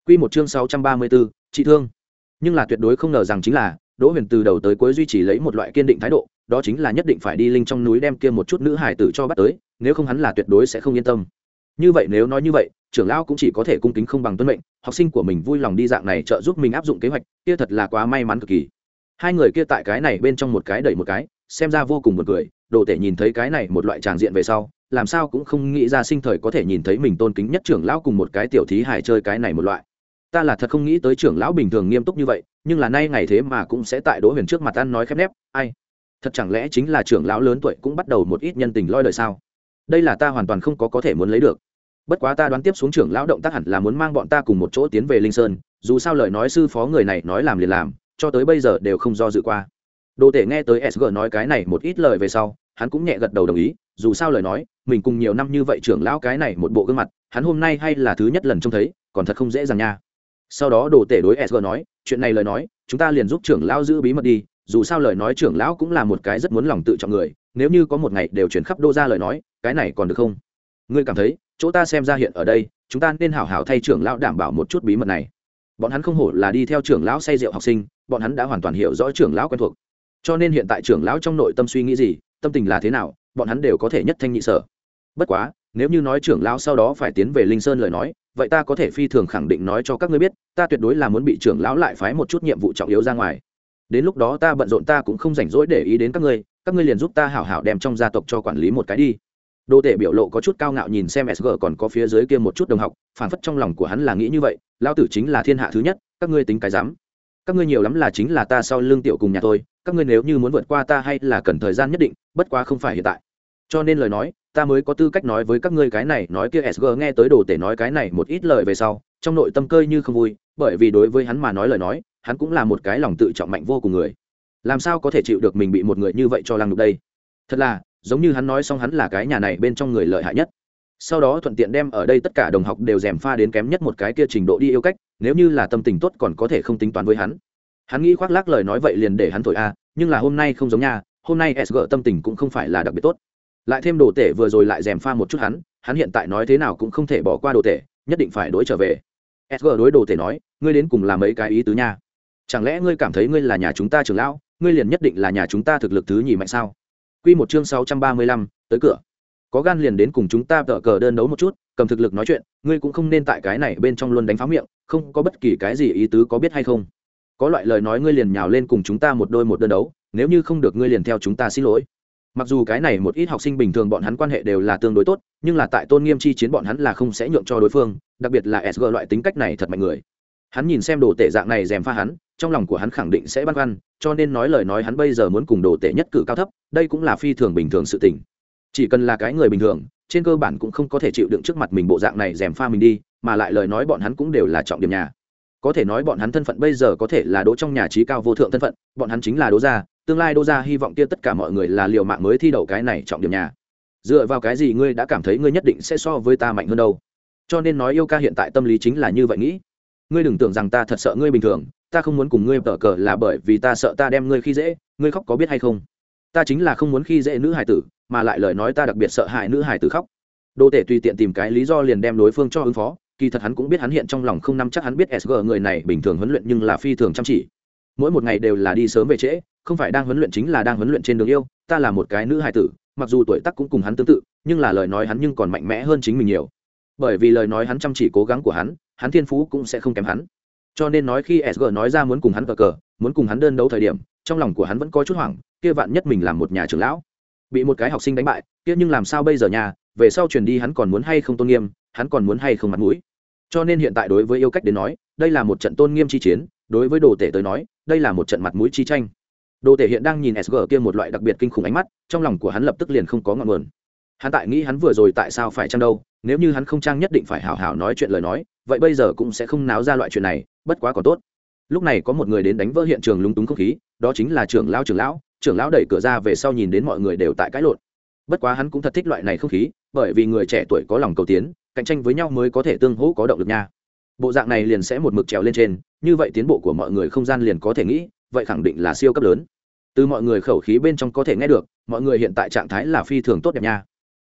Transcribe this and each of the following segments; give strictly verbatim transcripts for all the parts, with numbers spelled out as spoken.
Quy một chương sáu trăm ba mươi tư, trị thương. Nhưng là tuyệt đối không ngờ rằng chính là, Đỗ Huyền từ đầu tới cuối duy trì lấy một loại kiên định thái độ, đó chính là nhất định phải đi linh trong núi đem kia một chút nữ hài tử cho bắt tới, nếu không hắn là tuyệt đối sẽ không yên tâm. Như vậy nếu nói như vậy, trưởng lão cũng chỉ có thể cung kính không bằng tuân mệnh, học sinh của mình vui lòng đi dạng này trợ giúp mình áp dụng kế hoạch, kia thật là quá may mắn cực kỳ. Hai người kia tại cái này bên trong một cái đẩy một cái, xem ra vô cùng buồn cười, Đồ Tể nhìn thấy cái này một loại tràng diện về sau, làm sao cũng không nghĩ ra sinh thời có thể nhìn thấy mình tôn kính nhất trưởng lão cùng một cái tiểu thí hài chơi cái này một loại. Ta là thật không nghĩ tới trưởng lão bình thường nghiêm túc như vậy, nhưng là nay ngày thế mà cũng sẽ tại Đỗ Huyền trước mặt ăn nói khép nép, ai thật chẳng lẽ chính là trưởng lão lớn tuổi cũng bắt đầu một ít nhân tình loi đời sao? Đây là ta hoàn toàn không có có thể muốn lấy được. Bất quá ta đoán tiếp xuống trưởng lão động tác hẳn là muốn mang bọn ta cùng một chỗ tiến về Linh Sơn, dù sao lời nói sư phó người này nói làm liền làm, cho tới bây giờ đều không do dự qua. Đồ Tể nghe tới ét giê nói cái này một ít lời về sau, hắn cũng nhẹ gật đầu đồng ý, dù sao lời nói mình cùng nhiều năm như vậy trưởng lão cái này một bộ gương mặt, hắn hôm nay hay là thứ nhất lần trông thấy, còn thật không dễ dàng nha. Sau đó Đồ Tể đối ét giê nói, chuyện này lời nói chúng ta liền giúp trưởng lão giữ bí mật đi, dù sao lời nói trưởng lão cũng là một cái rất muốn lòng tự trọng người, nếu như có một ngày đều chuyển khắp đô ra lời nói, cái này còn được không? Ngươi cảm thấy chỗ ta xem ra hiện ở đây, chúng ta nên hảo hảo thay trưởng lão đảm bảo một chút bí mật này. Bọn hắn không hổ là đi theo trưởng lão say rượu học sinh, bọn hắn đã hoàn toàn hiểu rõ trưởng lão quen thuộc, cho nên hiện tại trưởng lão trong nội tâm suy nghĩ gì, tâm tình là thế nào, bọn hắn đều có thể nhất thanh nhị sở. Bất quá nếu như nói trưởng lão sau đó phải tiến về Linh Sơn lời nói, vậy ta có thể phi thường khẳng định nói cho các ngươi biết, ta tuyệt đối là muốn bị trưởng lão lại phái một chút nhiệm vụ trọng yếu ra ngoài. Đến lúc đó ta bận rộn ta cũng không rảnh rỗi để ý đến các ngươi, các ngươi liền giúp ta hảo hảo đem trong gia tộc cho quản lý một cái đi. Đô Tể biểu lộ có chút cao ngạo nhìn xem ét giê còn có phía dưới kia một chút đồng học, phản phất trong lòng của hắn là nghĩ như vậy, lão tử chính là thiên hạ thứ nhất, các ngươi tính cái dám? Các ngươi nhiều lắm là chính là ta sau lưng tiểu cùng nhà tôi, các ngươi nếu như muốn vượt qua ta hay là cần thời gian nhất định, bất quá không phải hiện tại. Cho nên lời nói, ta mới có tư cách nói với các ngươi cái này nói kia. ét giê nghe tới Đồ Tể nói cái này một ít lời về sau, trong nội tâm cơi như không vui, bởi vì đối với hắn mà nói lời nói, hắn cũng là một cái lòng tự trọng mạnh vô cùng người, làm sao có thể chịu được mình bị một người như vậy cho lăng nhục đây? Thật là giống như hắn nói xong hắn là cái nhà này bên trong người lợi hại nhất, sau đó thuận tiện đem ở đây tất cả đồng học đều dèm pha đến kém nhất một cái kia trình độ đi yêu cách, nếu như là tâm tình tốt còn có thể không tính toán với hắn. Hắn nghĩ khoác lác lời nói vậy liền để hắn thổi a, nhưng là hôm nay không giống nha, hôm nay ét giê tâm tình cũng không phải là đặc biệt tốt, lại thêm Đồ Tể vừa rồi lại dèm pha một chút hắn, hắn hiện tại nói thế nào cũng không thể bỏ qua Đồ Tể, nhất định phải đối trở về. ét giê đối Đồ Tể nói, ngươi đến cùng làm mấy cái ý tứ nha? Chẳng lẽ ngươi cảm thấy ngươi là nhà chúng ta trưởng lão, ngươi liền nhất định là nhà chúng ta thực lực thứ nhì mạnh sao? Quy một chương sáu trăm ba mươi lăm, tới cửa. Có gan liền đến cùng chúng ta tở cờ đơn đấu một chút, cầm thực lực nói chuyện, ngươi cũng không nên tại cái này bên trong luôn đánh phá miệng, không có bất kỳ cái gì ý tứ có biết hay không? Có loại lời nói ngươi liền nhào lên cùng chúng ta một đôi một đơn đấu, nếu như không được ngươi liền theo chúng ta xin lỗi. Mặc dù cái này một ít học sinh bình thường bọn hắn quan hệ đều là tương đối tốt, nhưng là tại tôn nghiêm chi chiến bọn hắn là không sẽ nhượng cho đối phương, đặc biệt là ét giê loại tính cách này thật mạnh người. Hắn nhìn xem Đồ Tể dạng này dèm pha hắn, trong lòng của hắn khẳng định sẽ băn khoăn, cho nên nói lời nói hắn bây giờ muốn cùng Đồ Tể nhất cử cao thấp, đây cũng là phi thường bình thường sự tình. Chỉ cần là cái người bình thường, trên cơ bản cũng không có thể chịu đựng trước mặt mình bộ dạng này dèm pha mình đi, mà lại lời nói bọn hắn cũng đều là trọng điểm nhà. Có thể nói bọn hắn thân phận bây giờ có thể là Đỗ trong nhà trí cao vô thượng thân phận, bọn hắn chính là Đỗ gia, tương lai Đỗ gia hy vọng kia tất cả mọi người là liều mạng mới thi đậu cái này trọng điểm nhà. Dựa vào cái gì ngươi đã cảm thấy ngươi nhất định sẽ so với ta mạnh hơn đâu? Cho nên nói yêu ca hiện tại tâm lý chính là như vậy nghĩ. Ngươi đừng tưởng rằng ta thật sợ ngươi bình thường, ta không muốn cùng ngươi tở cờ là bởi vì ta sợ ta đem ngươi khi dễ, ngươi khóc có biết hay không? Ta chính là không muốn khi dễ nữ hài tử, mà lại lời nói ta đặc biệt sợ hại nữ hài tử khóc. Đồ Tể tùy tiện tìm cái lý do liền đem đối phương cho ứng phó, kỳ thật hắn cũng biết hắn hiện trong lòng không nắm chắc, hắn biết ét giê người này bình thường huấn luyện nhưng là phi thường chăm chỉ, mỗi một ngày đều là đi sớm về trễ, không phải đang huấn luyện chính là đang huấn luyện trên đường yêu. Ta là một cái nữ hài tử, mặc dù tuổi tác cũng cùng hắn tương tự, nhưng là lời nói hắn nhưng còn mạnh mẽ hơn chính mình nhiều, bởi vì lời nói hắn chăm chỉ cố gắng của hắn, hắn thiên phú cũng sẽ không kém hắn. Cho nên nói khi ét giê nói ra muốn cùng hắn cờ cờ, muốn cùng hắn đơn đấu thời điểm, trong lòng của hắn vẫn có chút hoảng, kia vạn nhất mình làm một nhà trưởng lão bị một cái học sinh đánh bại, kia nhưng làm sao bây giờ nhà, về sau truyền đi hắn còn muốn hay không tôn nghiêm, hắn còn muốn hay không mặt mũi. Cho nên hiện tại đối với yêu cách đến nói, đây là một trận tôn nghiêm chi chiến, đối với Đồ Tể tới nói, đây là một trận mặt mũi chi tranh. Đồ Tể hiện đang nhìn ét giê kia một loại đặc biệt kinh khủng ánh mắt, trong lòng của hắn lập tức liền không có ngọn nguồn. Hắn tại nghĩ hắn vừa rồi tại sao phải trang đâu, nếu như hắn không trang nhất định phải hảo hảo nói chuyện lời nói, vậy bây giờ cũng sẽ không náo ra loại chuyện này, bất quá còn tốt. Lúc này có một người đến đánh vỡ hiện trường lúng túng không khí, đó chính là trưởng lão trưởng lão, trưởng lão đẩy cửa ra về sau nhìn đến mọi người đều tại cãi lộn. Bất quá hắn cũng thật thích loại này không khí, bởi vì người trẻ tuổi có lòng cầu tiến, cạnh tranh với nhau mới có thể tương hỗ có động lực nha. Bộ dạng này liền sẽ một mực trèo lên trên, như vậy tiến bộ của mọi người không gian liền có thể nghĩ, vậy khẳng định là siêu cấp lớn. Từ mọi người khẩu khí bên trong có thể nghe được, mọi người hiện tại trạng thái là phi thường tốt đẹp nha.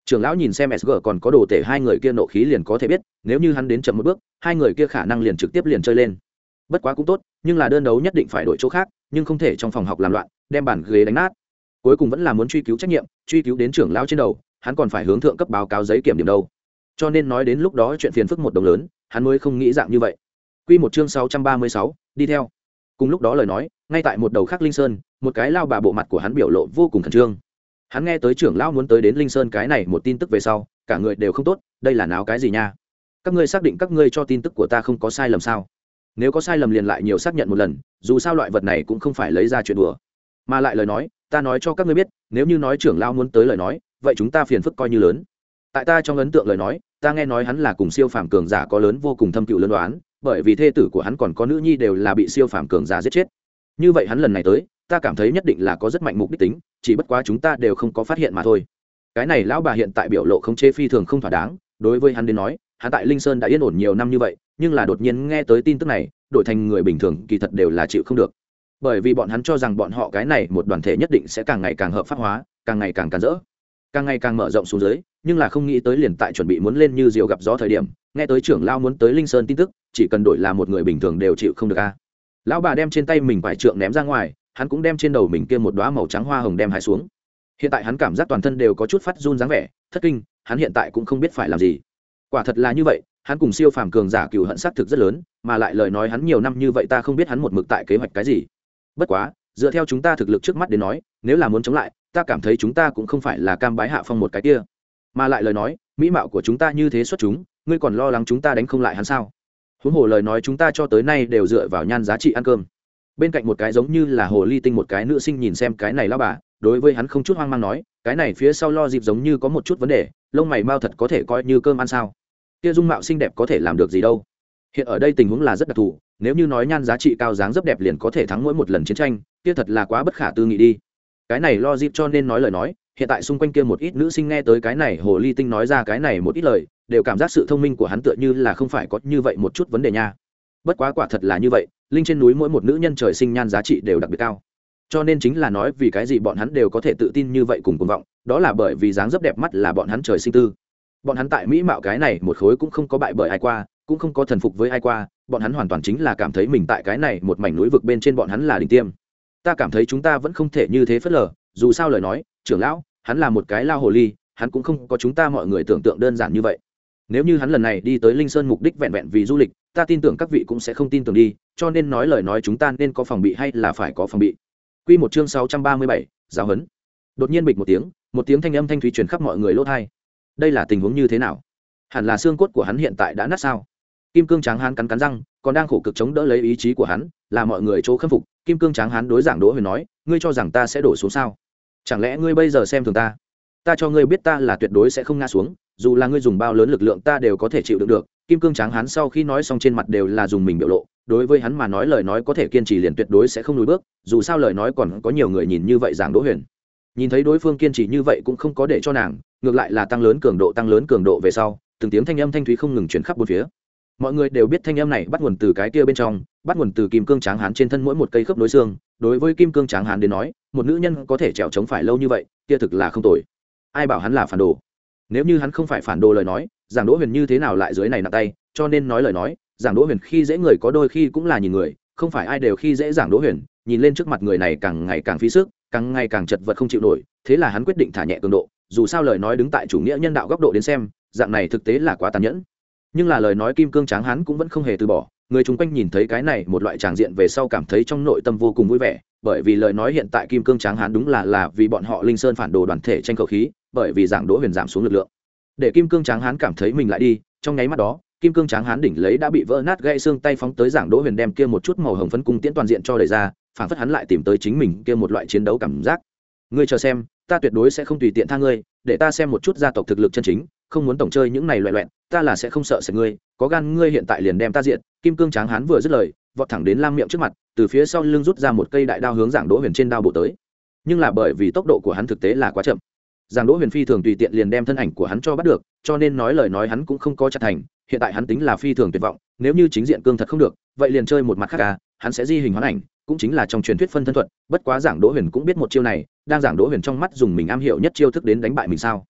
Trưởng lão nhìn xem ét giê còn có đồ tể hai người kia nộ khí liền có thể biết, nếu như hắn đến chậm một bước, hai người kia khả năng liền trực tiếp liền chơi lên. Bất quá cũng tốt, nhưng là đơn đấu nhất định phải đổi chỗ khác, nhưng không thể trong phòng học làm loạn, đem bàn ghế đánh nát. Cuối cùng vẫn là muốn truy cứu trách nhiệm, truy cứu đến trưởng lão trên đầu, hắn còn phải hướng thượng cấp báo cáo giấy kiểm điểm đâu. Cho nên nói đến lúc đó chuyện phiền phức một đồng lớn, hắn mới không nghĩ dạng như vậy. Quy một chương sáu trăm ba mươi sáu, đi theo. Cùng lúc đó lời nói, ngay tại một đầu khác Linh Sơn, một cái lao bà bộ mặt của hắn biểu lộ vô cùng khẩn trương. Hắn nghe tới trưởng lão muốn tới đến Linh Sơn cái này một tin tức về sau, cả người đều không tốt, đây là náo cái gì nha? Các ngươi xác định các ngươi cho tin tức của ta không có sai lầm sao? Nếu có sai lầm liền lại nhiều xác nhận một lần, dù sao loại vật này cũng không phải lấy ra chuyện đùa. Mà lại lời nói, ta nói cho các ngươi biết, nếu như nói trưởng lão muốn tới lời nói, vậy chúng ta phiền phức coi như lớn. Tại ta trong ấn tượng lời nói, ta nghe nói hắn là cùng siêu phàm cường giả có lớn vô cùng thâm cựu lớn đoán, bởi vì thê tử của hắn còn có nữ nhi đều là bị siêu phàm cường giả giết chết. Như vậy hắn lần này tới, ta cảm thấy nhất định là có rất mạnh mục đích tính, chỉ bất quá chúng ta đều không có phát hiện mà thôi. Cái này lão bà hiện tại biểu lộ không chế phi thường không thỏa đáng, đối với hắn đến nói, hắn tại Linh Sơn đã yên ổn nhiều năm như vậy, nhưng là đột nhiên nghe tới tin tức này, đổi thành người bình thường kỳ thật đều là chịu không được. Bởi vì bọn hắn cho rằng bọn họ cái này một đoàn thể nhất định sẽ càng ngày càng hợp pháp hóa, càng ngày càng càn rỡ, càng ngày càng mở rộng xuống dưới, nhưng là không nghĩ tới liền tại chuẩn bị muốn lên như diều gặp gió thời điểm, nghe tới trưởng lão muốn tới Linh Sơn tin tức, chỉ cần đổi là một người bình thường đều chịu không được a. Lão bà đem trên tay mình vải trượng ném ra ngoài, hắn cũng đem trên đầu mình kia một đóa màu trắng hoa hồng đem hái xuống. Hiện tại hắn cảm giác toàn thân đều có chút phát run dáng vẻ, thất kinh, hắn hiện tại cũng không biết phải làm gì. Quả thật là như vậy, hắn cùng siêu phàm cường giả cừu hận sát thực rất lớn, mà lại lời nói hắn nhiều năm như vậy ta không biết hắn một mực tại kế hoạch cái gì. Bất quá, dựa theo chúng ta thực lực trước mắt đến nói, nếu là muốn chống lại, ta cảm thấy chúng ta cũng không phải là cam bái hạ phong một cái kia. Mà lại lời nói, mỹ mạo của chúng ta như thế xuất chúng, ngươi còn lo lắng chúng ta đánh không lại hắn sao? Huống hồ lời nói chúng ta cho tới nay đều dựa vào nhan giá trị ăn cơm. Bên cạnh một cái giống như là hồ ly tinh một cái nữ sinh nhìn xem cái này lão bà, đối với hắn không chút hoang mang nói, cái này phía sau lo dịp giống như có một chút vấn đề, lông mày mau thật có thể coi như cơm ăn sao? Kia dung mạo xinh đẹp có thể làm được gì đâu? Hiện ở đây tình huống là rất đặc thù, nếu như nói nhan giá trị cao dáng rất đẹp liền có thể thắng mỗi một lần chiến tranh, kia thật là quá bất khả tư nghị đi. Cái này lo dịp cho nên nói lời nói, hiện tại xung quanh kia một ít nữ sinh nghe tới cái này hồ ly tinh nói ra cái này một ít lời, đều cảm giác sự thông minh của hắn tựa như là không phải có như vậy một chút vấn đề nha. Bất quá quả thật là như vậy, linh trên núi mỗi một nữ nhân trời sinh nhan giá trị đều đặc biệt cao, cho nên chính là nói vì cái gì bọn hắn đều có thể tự tin như vậy cùng cuồng vọng, đó là bởi vì dáng dấp đẹp mắt là bọn hắn trời sinh tư. Bọn hắn tại mỹ mạo cái này một khối cũng không có bại bởi ai qua, cũng không có thần phục với ai qua, bọn hắn hoàn toàn chính là cảm thấy mình tại cái này một mảnh núi vực bên trên bọn hắn là đỉnh tiêm. Ta cảm thấy chúng ta vẫn không thể như thế phớt lờ, dù sao lời nói, trưởng lão, hắn là một cái lao hồ ly, hắn cũng không có chúng ta mọi người tưởng tượng đơn giản như vậy. Nếu như hắn lần này đi tới Linh Sơn mục đích vẹn vẹn vì du lịch, ta tin tưởng các vị cũng sẽ không tin tưởng đi, cho nên nói lời nói chúng ta nên có phòng bị hay là phải có phòng bị. Quy một chương sáu trăm ba mươi bảy, giáo huấn. Đột nhiên bịch một tiếng, một tiếng thanh âm thanh thúy truyền khắp mọi người lỗ tai. Đây là tình huống như thế nào? Hẳn là xương cốt của hắn hiện tại đã nát sao? Kim Cương Tráng Hán cắn cắn răng, còn đang khổ cực chống đỡ lấy ý chí của hắn, là mọi người chỗ khâm phục. Kim Cương Tráng Hán đối giảng Đỗ Huyền nói, ngươi cho rằng ta sẽ đổ xuống sao? Chẳng lẽ ngươi bây giờ xem thường ta? Ta cho ngươi biết ta là tuyệt đối sẽ không ngã xuống, dù là ngươi dùng bao lớn lực lượng ta đều có thể chịu đựng được. Kim Cương Tráng Hán sau khi nói xong trên mặt đều là dùng mình biểu lộ, đối với hắn mà nói lời nói có thể kiên trì liền tuyệt đối sẽ không lùi bước, dù sao lời nói còn có nhiều người nhìn như vậy giảng Đỗ Huyền. Nhìn thấy đối phương kiên trì như vậy cũng không có để cho nàng, ngược lại là tăng lớn cường độ tăng lớn cường độ về sau, từng tiếng thanh âm thanh thúy không ngừng truyền khắp bốn phía. Mọi người đều biết thanh âm này bắt nguồn từ cái kia bên trong, bắt nguồn từ Kim Cương Tráng Hán trên thân mỗi một cây khớp nối xương, đối với Kim Cương Tráng Hán đến nói, một nữ nhân có thể trèo chống phải lâu như vậy, kia thực là không tồi. Ai bảo hắn là phản đồ? Nếu như hắn không phải phản đồ lời nói, giảng Đỗ Huyền như thế nào lại dưới này nặng tay, cho nên nói lời nói, giảng Đỗ Huyền khi dễ người có đôi khi cũng là nhìn người, không phải ai đều khi dễ giảng Đỗ Huyền, nhìn lên trước mặt người này càng ngày càng phí sức, càng ngày càng chật vật không chịu nổi, thế là hắn quyết định thả nhẹ cường độ, dù sao lời nói đứng tại chủ nghĩa nhân đạo góc độ đến xem, dạng này thực tế là quá tàn nhẫn. Nhưng là lời nói Kim Cương Tráng Hán cũng vẫn không hề từ bỏ, người chung quanh nhìn thấy cái này một loại tràng diện về sau cảm thấy trong nội tâm vô cùng vui vẻ, bởi vì lời nói hiện tại Kim Cương Tráng Hán đúng là là vì bọn họ Linh Sơn phản đồ đoàn thể tranh khẩu khí, bởi vì giảng Đỗ Huyền giảm xuống lực lượng, để Kim Cương Tráng Hán cảm thấy mình lại đi, trong nháy mắt đó, Kim Cương Tráng Hán đỉnh lấy đã bị vỡ nát gãy xương tay phóng tới giảng Đỗ Huyền đem kia một chút màu hồng phấn cung tiễn toàn diện cho đẩy ra, phản phất hắn lại tìm tới chính mình kia một loại chiến đấu cảm giác. Ngươi chờ xem, ta tuyệt đối sẽ không tùy tiện tha ngươi, để ta xem một chút gia tộc thực lực chân chính, không muốn tổng chơi những này loẹt loẹt, ta là sẽ không sợ sệt ngươi, có gan ngươi hiện tại liền đem ta diện. Kim Cương Tráng Hán vừa dứt lời, vọt thẳng đến Lam Miệng trước mặt, từ phía sau lưng rút ra một cây đại đao hướng giảng Đỗ Huyền trên đao bổ tới. Nhưng là bởi vì tốc độ của hắn thực tế là quá chậm, giảng Đỗ Huyền phi thường tùy tiện liền đem thân ảnh của hắn cho bắt được, cho nên nói lời nói hắn cũng không có chặt thành. Hiện tại hắn tính là phi thường tuyệt vọng, nếu như chính diện cương thật không được, vậy liền chơi một mặt khác à, hắn sẽ di hình hóa ảnh, cũng chính là trong truyền thuyết phân thân thuật. Bất quá giảng Đỗ Huyền cũng biết một chiêu này, đang giảng Đỗ Huyền trong mắt dùng mình am hiểu nhất chiêu thức đến đánh bại mình sao?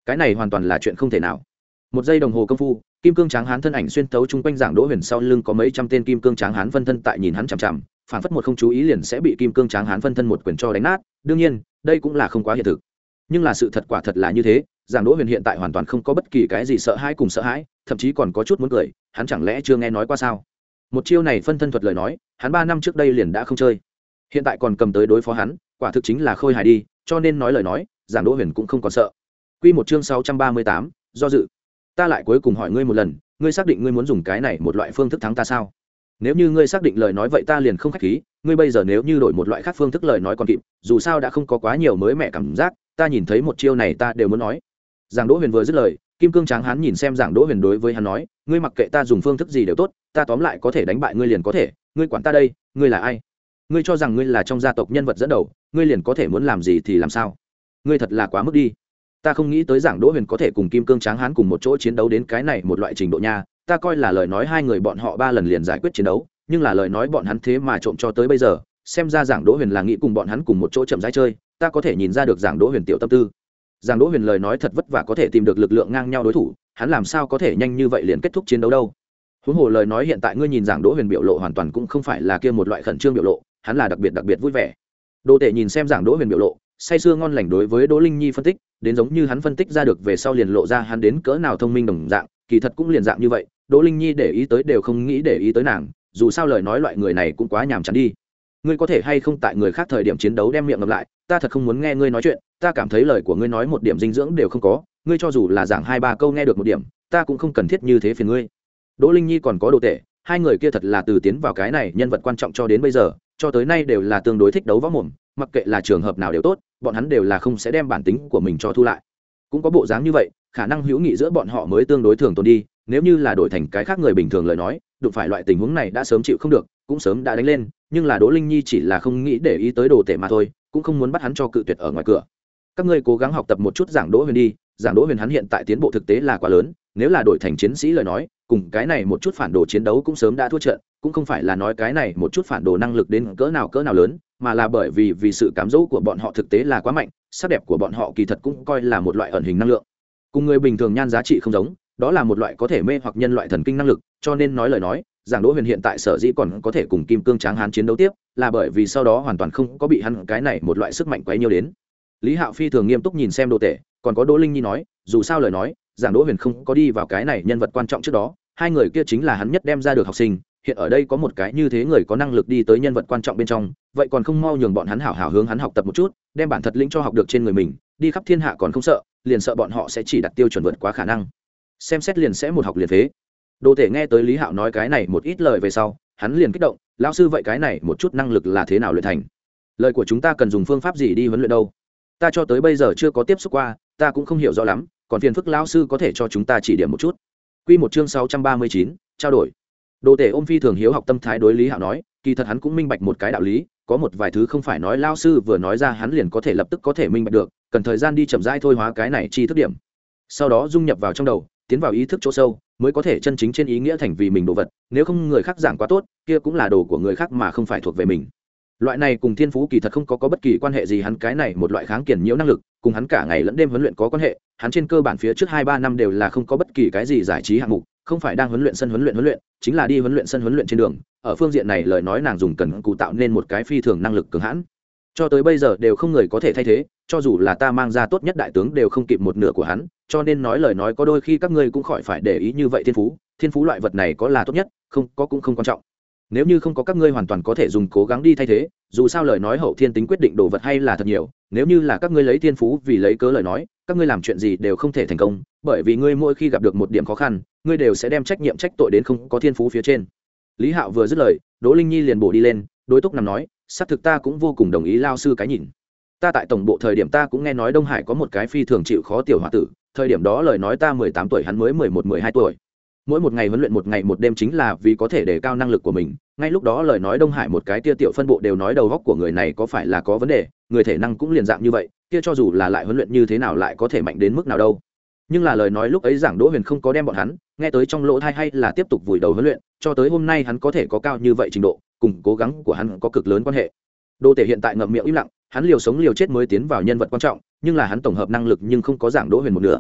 cái này hoàn toàn là chuyện không thể nào. Một giây đồng hồ công phu, kim cương tráng hán thân ảnh xuyên thấu chung quanh giảng đỗ huyền, sau lưng có mấy trăm tên kim cương tráng hán phân thân tại nhìn hắn chằm chằm, phản phất một không chú ý liền sẽ bị kim cương tráng hán phân thân một quyền cho đánh nát. Đương nhiên đây cũng là không quá hiện thực, nhưng là sự thật quả thật là như thế. Giảng đỗ huyền hiện tại hoàn toàn không có bất kỳ cái gì sợ hãi cùng sợ hãi, thậm chí còn có chút muốn cười. Hắn chẳng lẽ chưa nghe nói qua sao? Một chiêu này phân thân thuật lời nói, hắn ba năm trước đây liền đã không chơi, hiện tại còn cầm tới đối phó hắn, quả thực chính là khôi hài đi. Cho nên nói lời nói, giảng đỗ huyền cũng không còn sợ. Quy một chương sáu trăm ba mươi tám, do dự. Ta lại cuối cùng hỏi ngươi một lần, ngươi xác định ngươi muốn dùng cái này một loại phương thức thắng ta sao? Nếu như ngươi xác định lời nói vậy ta liền không khách khí, ngươi bây giờ nếu như đổi một loại khác phương thức lời nói còn kịp, dù sao đã không có quá nhiều mới mẻ cảm giác, ta nhìn thấy một chiêu này ta đều muốn nói. Giảng Đỗ Huyền vừa dứt lời, kim cương tráng hán nhìn xem Giảng Đỗ Huyền đối với hắn nói, ngươi mặc kệ ta dùng phương thức gì đều tốt, ta tóm lại có thể đánh bại ngươi liền có thể, ngươi quản ta đây, ngươi là ai? Ngươi cho rằng ngươi là trong gia tộc nhân vật dẫn đầu, ngươi liền có thể muốn làm gì thì làm sao? Ngươi thật là quá mức đi. Ta không nghĩ tới Giảng Đỗ Huyền có thể cùng kim cương tráng hán cùng một chỗ chiến đấu đến cái này một loại trình độ nha, ta coi là lời nói hai người bọn họ ba lần liền giải quyết chiến đấu, nhưng là lời nói bọn hắn thế mà trộm cho tới bây giờ, xem ra Giảng Đỗ Huyền là nghĩ cùng bọn hắn cùng một chỗ chậm rãi chơi, ta có thể nhìn ra được Giảng Đỗ Huyền tiểu tâm tư. Giảng Đỗ Huyền lời nói thật vất vả có thể tìm được lực lượng ngang nhau đối thủ, hắn làm sao có thể nhanh như vậy liền kết thúc chiến đấu đâu? Huống hồ lời nói hiện tại ngươi nhìn Giảng Đỗ Huyền biểu lộ hoàn toàn cũng không phải là kia một loại khẩn trương biểu lộ, hắn là đặc biệt đặc biệt vui vẻ. Đỗ Tể nhìn xem Giảng Đỗ Huyền biểu lộ, say sưa ngon lành đối với Đỗ Linh Nhi phân tích, đến giống như hắn phân tích ra được về sau liền lộ ra hắn đến cỡ nào thông minh đồng dạng, kỳ thật cũng liền dạng như vậy, Đỗ Linh Nhi để ý tới đều không nghĩ để ý tới nàng, dù sao lời nói loại người này cũng quá nhàm chán đi. Ngươi có thể hay không tại người khác thời điểm chiến đấu đem miệng ngậm lại, ta thật không muốn nghe ngươi nói chuyện, ta cảm thấy lời của ngươi nói một điểm dinh dưỡng đều không có, ngươi cho dù là giảng hai ba câu nghe được một điểm, ta cũng không cần thiết như thế phiền ngươi. Đỗ Linh Nhi còn có Đỗ Tể, hai người kia thật là từ tiến vào cái này nhân vật quan trọng cho đến bây giờ, cho tới nay đều là tương đối thích đấu võ mồm, mặc kệ là trường hợp nào đều tốt, bọn hắn đều là không sẽ đem bản tính của mình cho thu lại. Cũng có bộ dáng như vậy, khả năng hữu nghị giữa bọn họ mới tương đối thường tồn đi, nếu như là đổi thành cái khác người bình thường lời nói, đụng phải loại tình huống này đã sớm chịu không được, cũng sớm đã đánh lên, nhưng là Đỗ Linh Nhi chỉ là không nghĩ để ý tới Đồ Tể mà thôi, cũng không muốn bắt hắn cho cự tuyệt ở ngoài cửa. Các ngươi cố gắng học tập một chút Giảng Đỗ Huyền đi, Giảng Đỗ Huyền hắn hiện tại tiến bộ thực tế là quá lớn, nếu là đổi thành chiến sĩ lời nói, cùng cái này một chút phản đồ chiến đấu cũng sớm đã thua trận, cũng không phải là nói cái này một chút phản đồ năng lực đến cỡ nào cỡ nào lớn, mà là bởi vì vì sự cám dỗ của bọn họ thực tế là quá mạnh, sắc đẹp của bọn họ kỳ thật cũng coi là một loại ẩn hình năng lượng. Cùng người bình thường nhan giá trị không giống, đó là một loại có thể mê hoặc nhân loại thần kinh năng lực, cho nên nói lời nói, Giảng Đỗ Huyền hiện tại sở dĩ còn có thể cùng kim cương tráng hán chiến đấu tiếp, là bởi vì sau đó hoàn toàn không có bị hắn cái này một loại sức mạnh quấy nhiễu đến. Lý Hạo phi thường nghiêm túc nhìn xem Đỗ Tể, còn có Đỗ Linh Nhi nói, dù sao lời nói, Giảng Đỗ Huyền không có đi vào cái này nhân vật quan trọng trước đó, hai người kia chính là hắn nhất đem ra được học sinh, hiện ở đây có một cái như thế người có năng lực đi tới nhân vật quan trọng bên trong, vậy còn không mau nhường bọn hắn hảo hảo hướng hắn học tập một chút, đem bản thật lĩnh cho học được trên người mình, đi khắp thiên hạ còn không sợ, liền sợ bọn họ sẽ chỉ đặt tiêu chuẩn vượt quá khả năng, xem xét liền sẽ một học liền phế. Đỗ Tể nghe tới Lý Hạo nói cái này một ít lời về sau, hắn liền kích động, lão sư vậy cái này một chút năng lực là thế nào luyện thành? Lời của chúng ta cần dùng phương pháp gì đi huấn luyện đâu? Ta cho tới bây giờ chưa có tiếp xúc qua, ta cũng không hiểu rõ lắm, còn phiền phức lão sư có thể cho chúng ta chỉ điểm một chút. Quy một chương sáu trăm ba mươi chín, trao đổi. Đỗ Tể ôm phi thường hiếu học tâm thái đối Lý Hạo nói, kỳ thật hắn cũng minh bạch một cái đạo lý, có một vài thứ không phải nói lão sư vừa nói ra hắn liền có thể lập tức có thể minh bạch được, cần thời gian đi chậm rãi thôi hóa cái này chi thức điểm. Sau đó dung nhập vào trong đầu, tiến vào ý thức chỗ sâu, mới có thể chân chính trên ý nghĩa thành vì mình đồ vật, nếu không người khác giảng quá tốt, kia cũng là đồ của người khác mà không phải thuộc về mình. Loại này cùng thiên phú kỳ thật không có có bất kỳ quan hệ gì, hắn cái này một loại kháng kiền nhiễu năng lực, cùng hắn cả ngày lẫn đêm huấn luyện có quan hệ, hắn trên cơ bản phía trước hai ba năm đều là không có bất kỳ cái gì giải trí hạng mục, không phải đang huấn luyện sân huấn luyện huấn luyện, chính là đi huấn luyện sân huấn luyện trên đường, ở phương diện này lời nói nàng dùng cần cụ tạo nên một cái phi thường năng lực cường hãn. Cho tới bây giờ đều không người có thể thay thế, cho dù là ta mang ra tốt nhất đại tướng đều không kịp một nửa của hắn, cho nên nói lời nói có đôi khi các ngươi cũng khỏi phải để ý như vậy thiên phú, thiên phú loại vật này có là tốt nhất, không có cũng không quan trọng. Nếu như không có các ngươi hoàn toàn có thể dùng cố gắng đi thay thế, dù sao lời nói hậu thiên tính quyết định đồ vật hay là thật nhiều, nếu như là các ngươi lấy thiên phú vì lấy cớ lời nói, các ngươi làm chuyện gì đều không thể thành công, bởi vì ngươi mỗi khi gặp được một điểm khó khăn, ngươi đều sẽ đem trách nhiệm trách tội đến không có thiên phú phía trên. Lý Hạo vừa dứt lời, Đỗ Linh Nhi liền bổ đi lên, đối Túc nằm nói, xác thực ta cũng vô cùng đồng ý lao sư cái nhìn. Ta tại tổng bộ thời điểm ta cũng nghe nói Đông Hải có một cái phi thường chịu khó tiểu hòa tử, thời điểm đó lời nói ta mười tám tuổi hắn mới mười một mười hai tuổi. Mỗi một ngày huấn luyện một ngày một đêm chính là vì có thể đề cao năng lực của mình, ngay lúc đó lời nói Đông Hải một cái tia tiểu phân bộ đều nói đầu óc của người này có phải là có vấn đề, người thể năng cũng liền dạng như vậy, kia cho dù là lại huấn luyện như thế nào lại có thể mạnh đến mức nào đâu. Nhưng là lời nói lúc ấy Giảng Đỗ Huyền không có đem bọn hắn nghe tới trong lỗ tai, hay là tiếp tục vùi đầu huấn luyện, cho tới hôm nay hắn có thể có cao như vậy trình độ, cùng cố gắng của hắn có cực lớn quan hệ. Đỗ Tể hiện tại ngậm miệng im lặng, hắn liều sống liều chết mới tiến vào nhân vật quan trọng, nhưng là hắn tổng hợp năng lực nhưng không có Giảng Đỗ Huyền một nửa.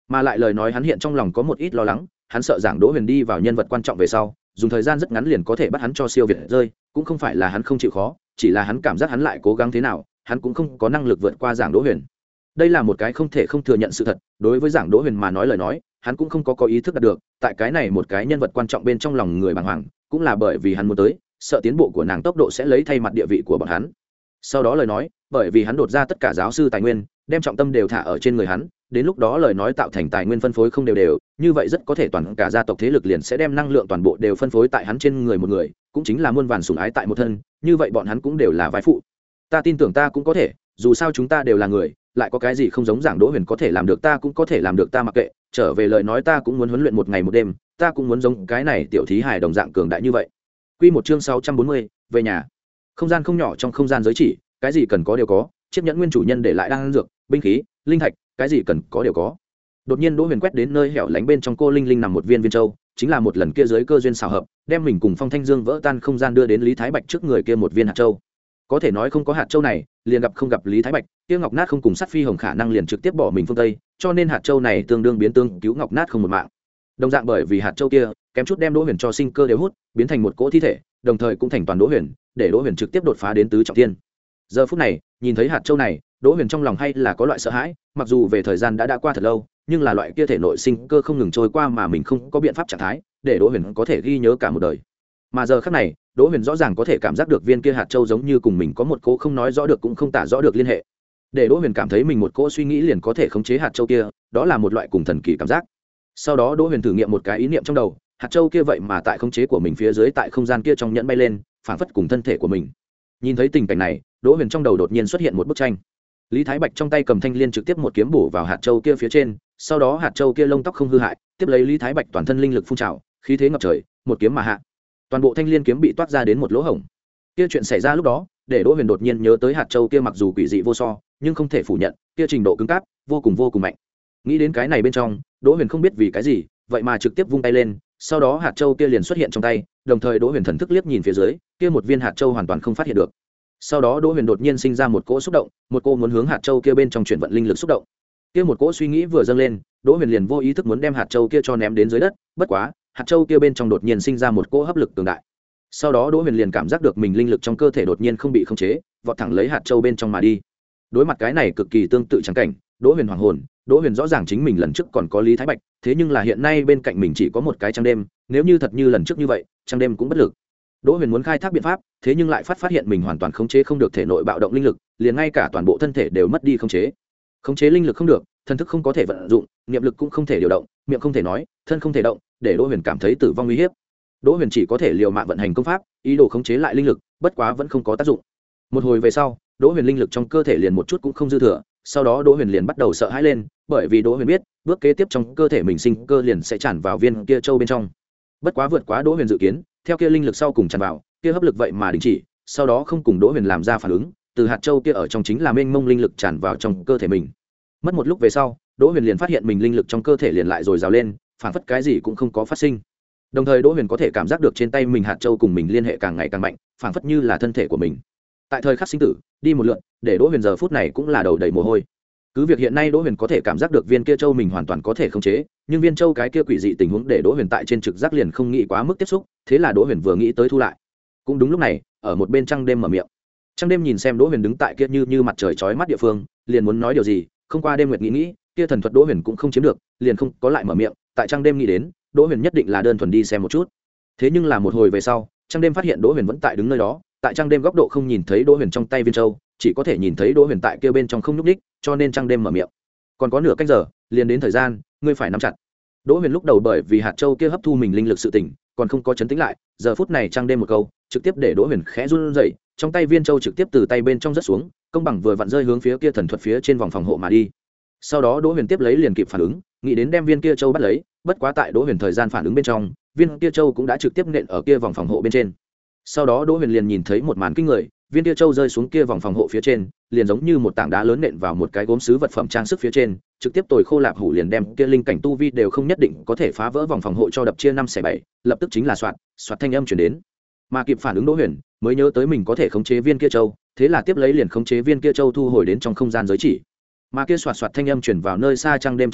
mà lại lời nói hắn hiện trong lòng có một ít lo lắng, hắn sợ giảng Đỗ Huyền đi vào nhân vật quan trọng về sau dùng thời gian rất ngắn liền có thể bắt hắn cho siêu việt rơi, cũng không phải là hắn không chịu khó, chỉ là hắn cảm giác hắn lại cố gắng thế nào hắn cũng không có năng lực vượt qua giảng Đỗ Huyền. Đây là một cái không thể không thừa nhận sự thật, đối với giảng Đỗ Huyền mà nói lời nói hắn cũng không có có ý thức đạt được tại cái này một cái nhân vật quan trọng bên trong lòng người bàng hoàng, cũng là bởi vì hắn muốn tới sợ tiến bộ của nàng tốc độ sẽ lấy thay mặt địa vị của bọn hắn. Sau đó lời nói bởi vì hắn đột ra tất cả giáo sư tài nguyên đem trọng tâm đều thả ở trên người hắn, đến lúc đó lời nói tạo thành tài nguyên phân phối không đều đều, như vậy rất có thể toàn cả gia tộc thế lực liền sẽ đem năng lượng toàn bộ đều phân phối tại hắn trên người một người, cũng chính là muôn vàn sủng ái tại một thân, như vậy bọn hắn cũng đều là vai phụ. Ta tin tưởng ta cũng có thể, dù sao chúng ta đều là người, lại có cái gì không giống giảng Đỗ Huyền có thể làm được ta cũng có thể làm được, ta mặc kệ, trở về lời nói ta cũng muốn huấn luyện một ngày một đêm, ta cũng muốn giống cái này tiểu thí hài đồng dạng cường đại như vậy. Quy một chương sáu trăm bốn mươi, về nhà. Không gian không nhỏ trong không gian giới chỉ, cái gì cần có đều có, chiếc nhẫn nguyên chủ nhân để lại đan dược, binh khí, linh thạch, cái gì cần có đều có. Đột nhiên Đỗ Huyền quét đến nơi hẻo lánh bên trong cô linh linh nằm một viên viên châu, chính là một lần kia dưới cơ duyên xảo hợp, đem mình cùng Phong Thanh Dương vỡ tan không gian đưa đến Lý Thái Bạch trước người kia một viên hạt châu. Có thể nói không có hạt châu này, liền gặp không gặp Lý Thái Bạch, kia Ngọc Nát không cùng Sắt Phi Hồng khả năng liền trực tiếp bỏ mình phương Tây, cho nên hạt châu này tương đương biến tương cứu Ngọc Nát không một mạng. Đồng dạng bởi vì hạt châu kia, kém chút đem Đỗ Huyền cho sinh cơ đều hút, biến thành một cỗ thi thể, đồng thời cũng thành toàn Đỗ Huyền, để Đỗ Huyền trực tiếp đột phá đến tứ trọng thiên. Giờ phút này, nhìn thấy hạt châu này, Đỗ Huyền trong lòng hay là có loại sợ hãi, mặc dù về thời gian đã đã qua thật lâu, nhưng là loại kia thể nội sinh cơ không ngừng trôi qua mà mình không có biện pháp trạng thái, để Đỗ Huyền có thể ghi nhớ cả một đời. Mà giờ khắc này, Đỗ Huyền rõ ràng có thể cảm giác được viên kia hạt châu giống như cùng mình có một cỗ không nói rõ được cũng không tả rõ được liên hệ. Để Đỗ Huyền cảm thấy mình một cỗ suy nghĩ liền có thể khống chế hạt châu kia, đó là một loại cùng thần kỳ cảm giác. Sau đó Đỗ Huyền thử nghiệm một cái ý niệm trong đầu, hạt châu kia vậy mà tại khống chế của mình phía dưới tại không gian kia trong nhẫn bay lên, phảng phất cùng thân thể của mình. Nhìn thấy tình cảnh này, Đỗ Huyền trong đầu đột nhiên xuất hiện một bức tranh. Lý Thái Bạch trong tay cầm thanh liên trực tiếp một kiếm bổ vào hạt châu kia phía trên, sau đó hạt châu kia lông tóc không hư hại, tiếp lấy Lý Thái Bạch toàn thân linh lực phun trào, khí thế ngập trời, một kiếm mà hạ. Toàn bộ thanh liên kiếm bị toát ra đến một lỗ hổng. Kia chuyện xảy ra lúc đó, để Đỗ Huyền đột nhiên nhớ tới hạt châu kia mặc dù quỷ dị vô so, nhưng không thể phủ nhận, kia trình độ cứng cáp vô cùng vô cùng mạnh. Nghĩ đến cái này bên trong, Đỗ Huyền không biết vì cái gì, vậy mà trực tiếp vung tay lên, sau đó hạt châu kia liền xuất hiện trong tay, đồng thời Đỗ Huyền thần thức liếc nhìn phía dưới, kia một viên hạt châu hoàn toàn không phát hiện được. Sau đó Đỗ Huyền đột nhiên sinh ra một cỗ xúc động, một cô muốn hướng hạt châu kia bên trong chuyển vận linh lực xúc động. Kia một cỗ suy nghĩ vừa dâng lên, Đỗ Huyền liền vô ý thức muốn đem hạt châu kia cho ném đến dưới đất, bất quá, hạt châu kia bên trong đột nhiên sinh ra một cỗ hấp lực cường đại. Sau đó Đỗ Huyền liền cảm giác được mình linh lực trong cơ thể đột nhiên không bị khống chế, vọt thẳng lấy hạt châu bên trong mà đi. Đối mặt cái này cực kỳ tương tự chẳng cảnh, Đỗ Huyền hoàng hồn, Đỗ Huyền rõ ràng chính mình lần trước còn có Lý Thái Bạch, thế nhưng là hiện nay bên cạnh mình chỉ có một cái trăng đêm, nếu như thật như lần trước như vậy, trăng đêm cũng bất lực. Đỗ Huyền muốn khai thác biện pháp, thế nhưng lại phát phát hiện mình hoàn toàn khống chế không được thể nội bạo động linh lực, liền ngay cả toàn bộ thân thể đều mất đi khống chế. Khống chế linh lực không được, thân thức không có thể vận dụng, niệm lực cũng không thể điều động, miệng không thể nói, thân không thể động, để Đỗ Huyền cảm thấy tử vong nguy hiểm. Đỗ Huyền chỉ có thể liều mạng vận hành công pháp, ý đồ khống chế lại linh lực, bất quá vẫn không có tác dụng. Một hồi về sau, Đỗ Huyền linh lực trong cơ thể liền một chút cũng không dư thừa, sau đó Đỗ Huyền liền bắt đầu sợ hãi lên, bởi vì Đỗ Huyền biết, bước kế tiếp trong cơ thể mình sinh cơ liền sẽ tràn vào viên kia châu bên trong. Bất quá vượt quá Đỗ Huyền dự kiến, theo kia linh lực sau cùng tràn vào, kia hấp lực vậy mà đình chỉ, sau đó không cùng Đỗ Huyền làm ra phản ứng, từ hạt châu kia ở trong chính là mênh mông linh lực tràn vào trong cơ thể mình. Mất một lúc về sau, Đỗ Huyền liền phát hiện mình linh lực trong cơ thể liền lại rồi rào lên, phản phất cái gì cũng không có phát sinh. Đồng thời Đỗ Huyền có thể cảm giác được trên tay mình hạt châu cùng mình liên hệ càng ngày càng mạnh, phản phất như là thân thể của mình. Tại thời khắc sinh tử, đi một lượt, để Đỗ Huyền giờ phút này cũng là đầu đầy mồ hôi. Cứ việc hiện nay Đỗ Huyền có thể cảm giác được viên kia châu mình hoàn toàn có thể khống chế, nhưng viên châu cái kia quỷ dị tình huống để Đỗ Huyền tại trên trực giác liền không nghĩ quá mức tiếp xúc, thế là Đỗ Huyền vừa nghĩ tới thu lại. Cũng đúng lúc này, ở một bên trăng đêm mở miệng. Trăng đêm nhìn xem Đỗ Huyền đứng tại kia như như mặt trời chói mắt địa phương, liền muốn nói điều gì, không qua đêm nguyệt nghĩ nghĩ, kia thần thuật Đỗ Huyền cũng không chiếm được, liền không có lại mở miệng. Tại trăng đêm nghĩ đến, Đỗ Huyền nhất định là đơn thuần đi xem một chút. Thế nhưng là một hồi về sau, trăng đêm phát hiện Đỗ Huyền vẫn tại đứng nơi đó, tại trăng đêm góc độ không nhìn thấy Đỗ Huyền trong tay viên châu, chỉ có thể nhìn thấy Đỗ Huyền tại kia bên trong không nhúc nhích, cho nên trăng đêm mở miệng. Còn có nửa canh giờ, liền đến thời gian, ngươi phải nắm chặt. Đỗ Huyền lúc đầu bởi vì hạt châu kia hấp thu mình linh lực sự tỉnh, còn không có chấn tĩnh lại, giờ phút này trăng đêm một câu, trực tiếp để Đỗ Huyền khẽ run rẩy, trong tay viên châu trực tiếp từ tay bên trong rớt xuống, công bằng vừa vặn rơi hướng phía kia thần thuật phía trên vòng phòng hộ mà đi. Sau đó Đỗ Huyền tiếp lấy liền kịp phản ứng, nghĩ đến đem viên kia châu bắt lấy, bất quá tại Đỗ Huyền thời gian phản ứng bên trong, viên kia châu cũng đã trực tiếp nện ở kia vòng phòng hộ bên trên. Sau đó Đỗ Huyền liền nhìn thấy một màn kinh người, viên kia châu rơi xuống kia vòng phòng hộ phía trên, liền giống như một tảng đá lớn nện vào một cái gốm sứ vật phẩm trang sức phía trên, trực tiếp tồi khô lạp hủ liền đem kia linh cảnh tu vi đều không nhất định có thể phá vỡ vòng phòng hộ cho đập chia năm xẻ bảy, lập tức chính là soạt, soạt thanh âm truyền đến. Mà kịp phản ứng Đỗ Huyền, mới nhớ tới mình có thể khống chế viên kia châu, thế là tiếp lấy liền khống chế viên kia châu thu hồi đến trong không gian giới chỉ. Mà kia soạt soạt thanh âm truyền vào nơi xa trăng đêm trong hai,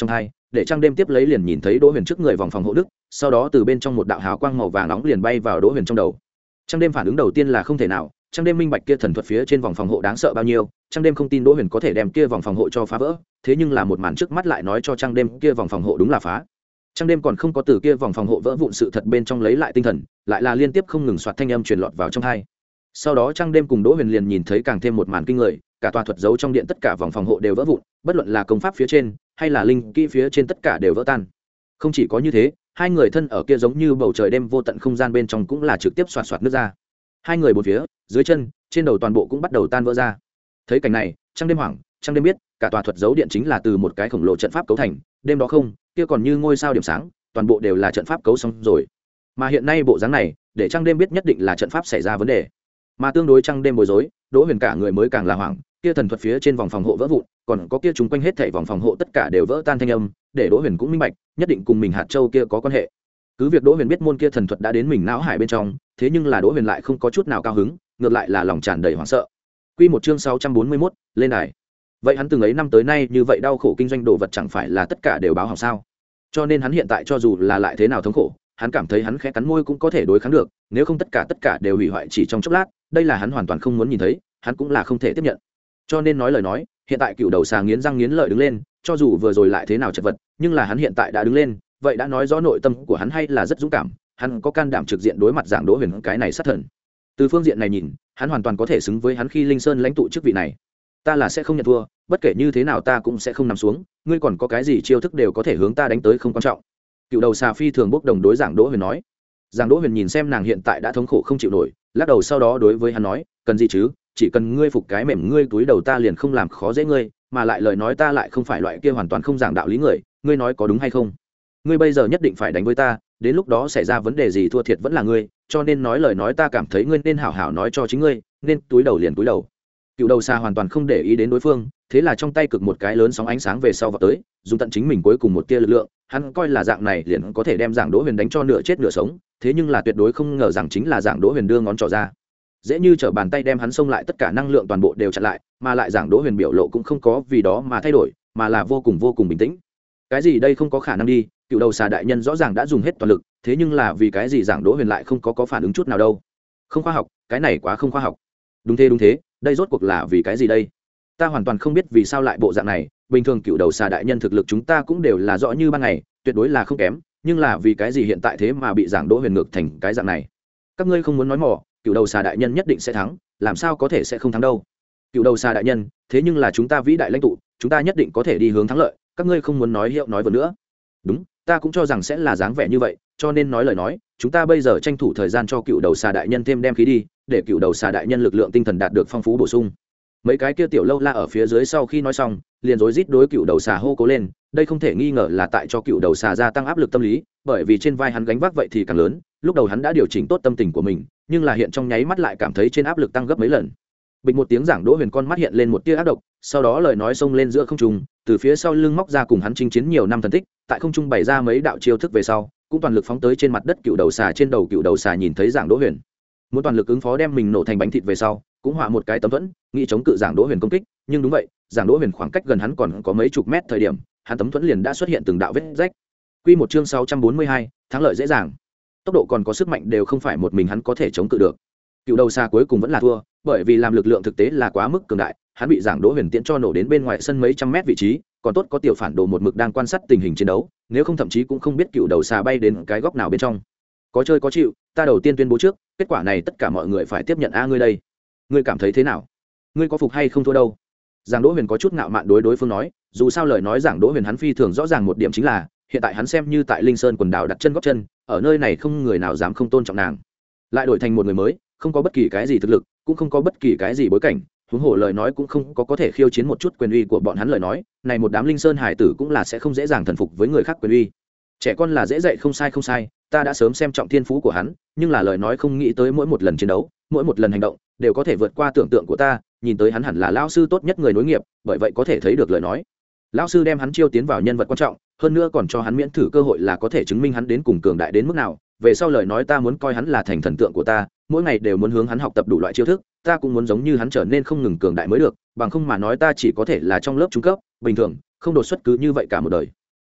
để Trang Đêm tiếp lấy liền nhìn thấy Đỗ Huyền trước người vòng phòng hộ đức, sau đó từ bên trong một đạo hào quang màu vàng nóng liền bay vào Đỗ Huyền trong đầu. Trang Đêm phản ứng đầu tiên là không thể nào, Trang Đêm minh bạch kia thần thuật phía trên vòng phòng hộ đáng sợ bao nhiêu, Trang Đêm không tin Đỗ Huyền có thể đem kia vòng phòng hộ cho phá vỡ, thế nhưng là một màn trước mắt lại nói cho Trang Đêm kia vòng phòng hộ đúng là phá. Trang Đêm còn không có từ kia vòng phòng hộ vỡ vụn sự thật bên trong lấy lại tinh thần, lại là liên tiếp không ngừng soạt thanh âm truyền lọt vào trong tai. Sau đó Trang Đêm cùng Đỗ Huyền liền nhìn thấy càng thêm một màn kinh người, cả tòa thuật giấu trong điện tất cả vòng phòng hộ đều vỡ vụn, bất luận là công pháp phía trên hay là linh kỹ phía trên tất cả đều vỡ tan. Không chỉ có như thế, hai người thân ở kia giống như bầu trời đêm vô tận không gian bên trong cũng là trực tiếp xoạt xoạt nước ra. Hai người bốn phía, dưới chân, trên đầu toàn bộ cũng bắt đầu tan vỡ ra. Thấy cảnh này, Trang Đêm hoảng, Trang Đêm biết, cả tòa thuật giấu điện chính là từ một cái khổng lồ trận pháp cấu thành, đêm đó không, kia còn như ngôi sao điểm sáng, toàn bộ đều là trận pháp cấu xong rồi. Mà hiện nay bộ dáng này, để Trang Đêm biết nhất định là trận pháp xảy ra vấn đề. Mà tương đối Trang Đêm bối rối, Đỗ Huyền cả người mới càng là hoảng, kia thần thuật phía trên vòng phòng hộ vỡ vụn, còn có kia chúng quanh hết thảy vòng phòng hộ tất cả đều vỡ tan thanh âm, để Đỗ Huyền cũng minh bạch, nhất định cùng mình hạt châu kia có quan hệ. Cứ việc Đỗ Huyền biết môn kia thần thuật đã đến mình não hải bên trong, thế nhưng là Đỗ Huyền lại không có chút nào cao hứng, ngược lại là lòng tràn đầy hoảng sợ. Quy một chương sáu trăm bốn mươi mốt, lên đài. Vậy hắn từng ấy năm tới nay như vậy đau khổ kinh doanh đồ vật chẳng phải là tất cả đều báo hỏng sao? Cho nên hắn hiện tại cho dù là lại thế nào thống khổ, hắn cảm thấy hắn khẽ cắn môi cũng có thể đối kháng được, nếu không tất cả tất cả đều hủy hoại chỉ trong chốc lát, đây là hắn hoàn toàn không muốn nhìn thấy, hắn cũng là không thể tiếp nhận. Cho nên nói lời nói, hiện tại Cựu Đầu Xà nghiến răng nghiến lợi đứng lên, cho dù vừa rồi lại thế nào chật vật, nhưng là hắn hiện tại đã đứng lên, vậy đã nói rõ nội tâm của hắn hay là rất dũng cảm, hắn có can đảm trực diện đối mặt Giảng Đỗ Huyền cái này sát thần. Từ phương diện này nhìn, hắn hoàn toàn có thể xứng với hắn khi Linh Sơn lãnh tụ chức vị này. Ta là sẽ không nhận thua, bất kể như thế nào ta cũng sẽ không nằm xuống, ngươi còn có cái gì chiêu thức đều có thể hướng ta đánh tới không quan trọng. Cựu Đầu Xà phi thường bốc đồng đối Giảng Đỗ Huyền nói. Giảng Đỗ Huyền nhìn xem nàng hiện tại đã thống khổ không chịu nổi, lắc đầu sau đó đối với hắn nói, cần gì chứ, chỉ cần ngươi phục cái mềm ngươi túi đầu ta liền không làm khó dễ ngươi, mà lại lời nói ta lại không phải loại kia hoàn toàn không giảng đạo lý người, ngươi nói có đúng hay không? Ngươi bây giờ nhất định phải đánh với ta, đến lúc đó xảy ra vấn đề gì thua thiệt vẫn là ngươi, cho nên nói lời nói ta cảm thấy ngươi nên hảo hảo nói cho chính ngươi, nên túi đầu liền túi đầu. Cựu Đầu Xà hoàn toàn không để ý đến đối phương, thế là trong tay cực một cái lớn sóng ánh sáng về sau vào tới, dùng tận chính mình cuối cùng một tia lực lượng, hắn coi là dạng này liền có thể đem Giảng Đỗ Huyền đánh cho nửa chết nửa sống, thế nhưng là tuyệt đối không ngờ rằng chính là Giảng Đỗ Huyền đưa ngón trỏ ra, dễ như trở bàn tay đem hắn xông lại tất cả năng lượng toàn bộ đều chặn lại, mà lại Giảng Đỗ Huyền biểu lộ cũng không có vì đó mà thay đổi, mà là vô cùng vô cùng bình tĩnh. Cái gì đây không có khả năng đi, Cựu Đầu Xà đại nhân rõ ràng đã dùng hết toàn lực, thế nhưng là vì cái gì Giảng Đỗ Huyền lại không có có phản ứng chút nào đâu? Không khoa học, cái này quá không khoa học. Đúng thế đúng thế, đây rốt cuộc là vì cái gì đây? Ta hoàn toàn không biết vì sao lại bộ dạng này, bình thường Cựu Đầu Xà đại nhân thực lực chúng ta cũng đều là rõ như ban ngày, tuyệt đối là không kém, nhưng là vì cái gì hiện tại thế mà bị Giảng Đỗ Huyền ngược thành cái dạng này? Các ngươi không muốn nói mỏ, Cựu Đầu Xà đại nhân nhất định sẽ thắng, làm sao có thể sẽ không thắng đâu? Cựu Đầu Xà đại nhân, thế nhưng là chúng ta vĩ đại lãnh tụ, chúng ta nhất định có thể đi hướng thắng lợi, các ngươi không muốn nói hiệu nói vượt nữa. Đúng, ta cũng cho rằng sẽ là dáng vẻ như vậy, cho nên nói lời nói, chúng ta bây giờ tranh thủ thời gian cho Cựu Đầu Xà đại nhân thêm đem khí đi, để Cựu Đầu Xà đại nhân lực lượng tinh thần đạt được phong phú bổ sung. Mấy cái kia tiểu lâu la ở phía dưới sau khi nói xong, liền rối rít đối Cựu Đầu Xà hô cố lên, đây không thể nghi ngờ là tại cho Cựu Đầu Xà gia tăng áp lực tâm lý, bởi vì trên vai hắn gánh vác vậy thì càng lớn, lúc đầu hắn đã điều chỉnh tốt tâm tình của mình, nhưng là hiện trong nháy mắt lại cảm thấy trên áp lực tăng gấp mấy lần. Bịch một tiếng, Giảng Đỗ Huyền con mắt hiện lên một tia ác độc, sau đó lời nói xông lên giữa không trung, từ phía sau lưng móc ra cùng hắn chinh chiến nhiều năm thần tích, tại không trung bày ra mấy đạo chiêu thức về sau, cũng toàn lực phóng tới trên mặt đất Cựu Đầu Xà. Trên đầu Cựu Đầu Xà nhìn thấy Giảng Đỗ Huyền, muốn toàn lực ứng phó đem mình nổ thành bánh thịt về sau, cũng họa một cái tấm thuẫn, nghĩ chống cự Giảng Đỗ Huyền công kích, nhưng đúng vậy, Giảng Đỗ Huyền khoảng cách gần hắn còn có mấy chục mét thời điểm, hắn tấm thuẫn liền đã xuất hiện từng đạo vết rách. Quy một chương sáu trăm bốn mươi hai, thắng lợi dễ dàng. Tốc độ còn có sức mạnh đều không phải một mình hắn có thể chống cự được. Cựu Đầu Xà cuối cùng vẫn là thua, bởi vì làm lực lượng thực tế là quá mức cường đại, hắn bị Giảng Đỗ Huyền tiễn cho nổ đến bên ngoài sân mấy trăm mét vị trí, còn tốt có tiểu phản đồ một mực đang quan sát tình hình chiến đấu, nếu không thậm chí cũng không biết Cựu Đầu Xà bay đến cái góc nào bên trong. Có chơi có chịu, ta đầu tiên tuyên bố trước, kết quả này tất cả mọi người phải tiếp nhận a ngươi đây. Ngươi cảm thấy thế nào? Ngươi có phục hay không thua đâu? Giảng Đỗ Huyền có chút ngạo mạn đối đối phương nói, dù sao lời nói Giảng Đỗ Huyền hắn phi thường rõ ràng một điểm chính là, hiện tại hắn xem như tại Linh Sơn quần đảo đặt chân góp chân, ở nơi này không người nào dám không tôn trọng nàng. Lại đổi thành một người mới, không có bất kỳ cái gì thực lực, cũng không có bất kỳ cái gì bối cảnh, huống hồ lời nói cũng không có có thể khiêu chiến một chút quyền uy của bọn hắn lời nói, này một đám Linh Sơn hải tử cũng là sẽ không dễ dàng thần phục với người khác quyền uy. Trẻ con là dễ dạy không sai không sai, ta đã sớm xem trọng thiên phú của hắn, nhưng là lời nói không nghĩ tới mỗi một lần chiến đấu, mỗi một lần hành động đều có thể vượt qua tưởng tượng của ta, nhìn tới hắn hẳn là lão sư tốt nhất người nối nghiệp, bởi vậy có thể thấy được lời nói. Lão sư đem hắn chiêu tiến vào nhân vật quan trọng, hơn nữa còn cho hắn miễn thử cơ hội là có thể chứng minh hắn đến cùng cường đại đến mức nào, về sau lời nói ta muốn coi hắn là thành thần tượng của ta, mỗi ngày đều muốn hướng hắn học tập đủ loại chiêu thức, ta cũng muốn giống như hắn trở nên không ngừng cường đại mới được, bằng không mà nói ta chỉ có thể là trong lớp trung cấp, bình thường, không đột xuất cứ như vậy cả một đời.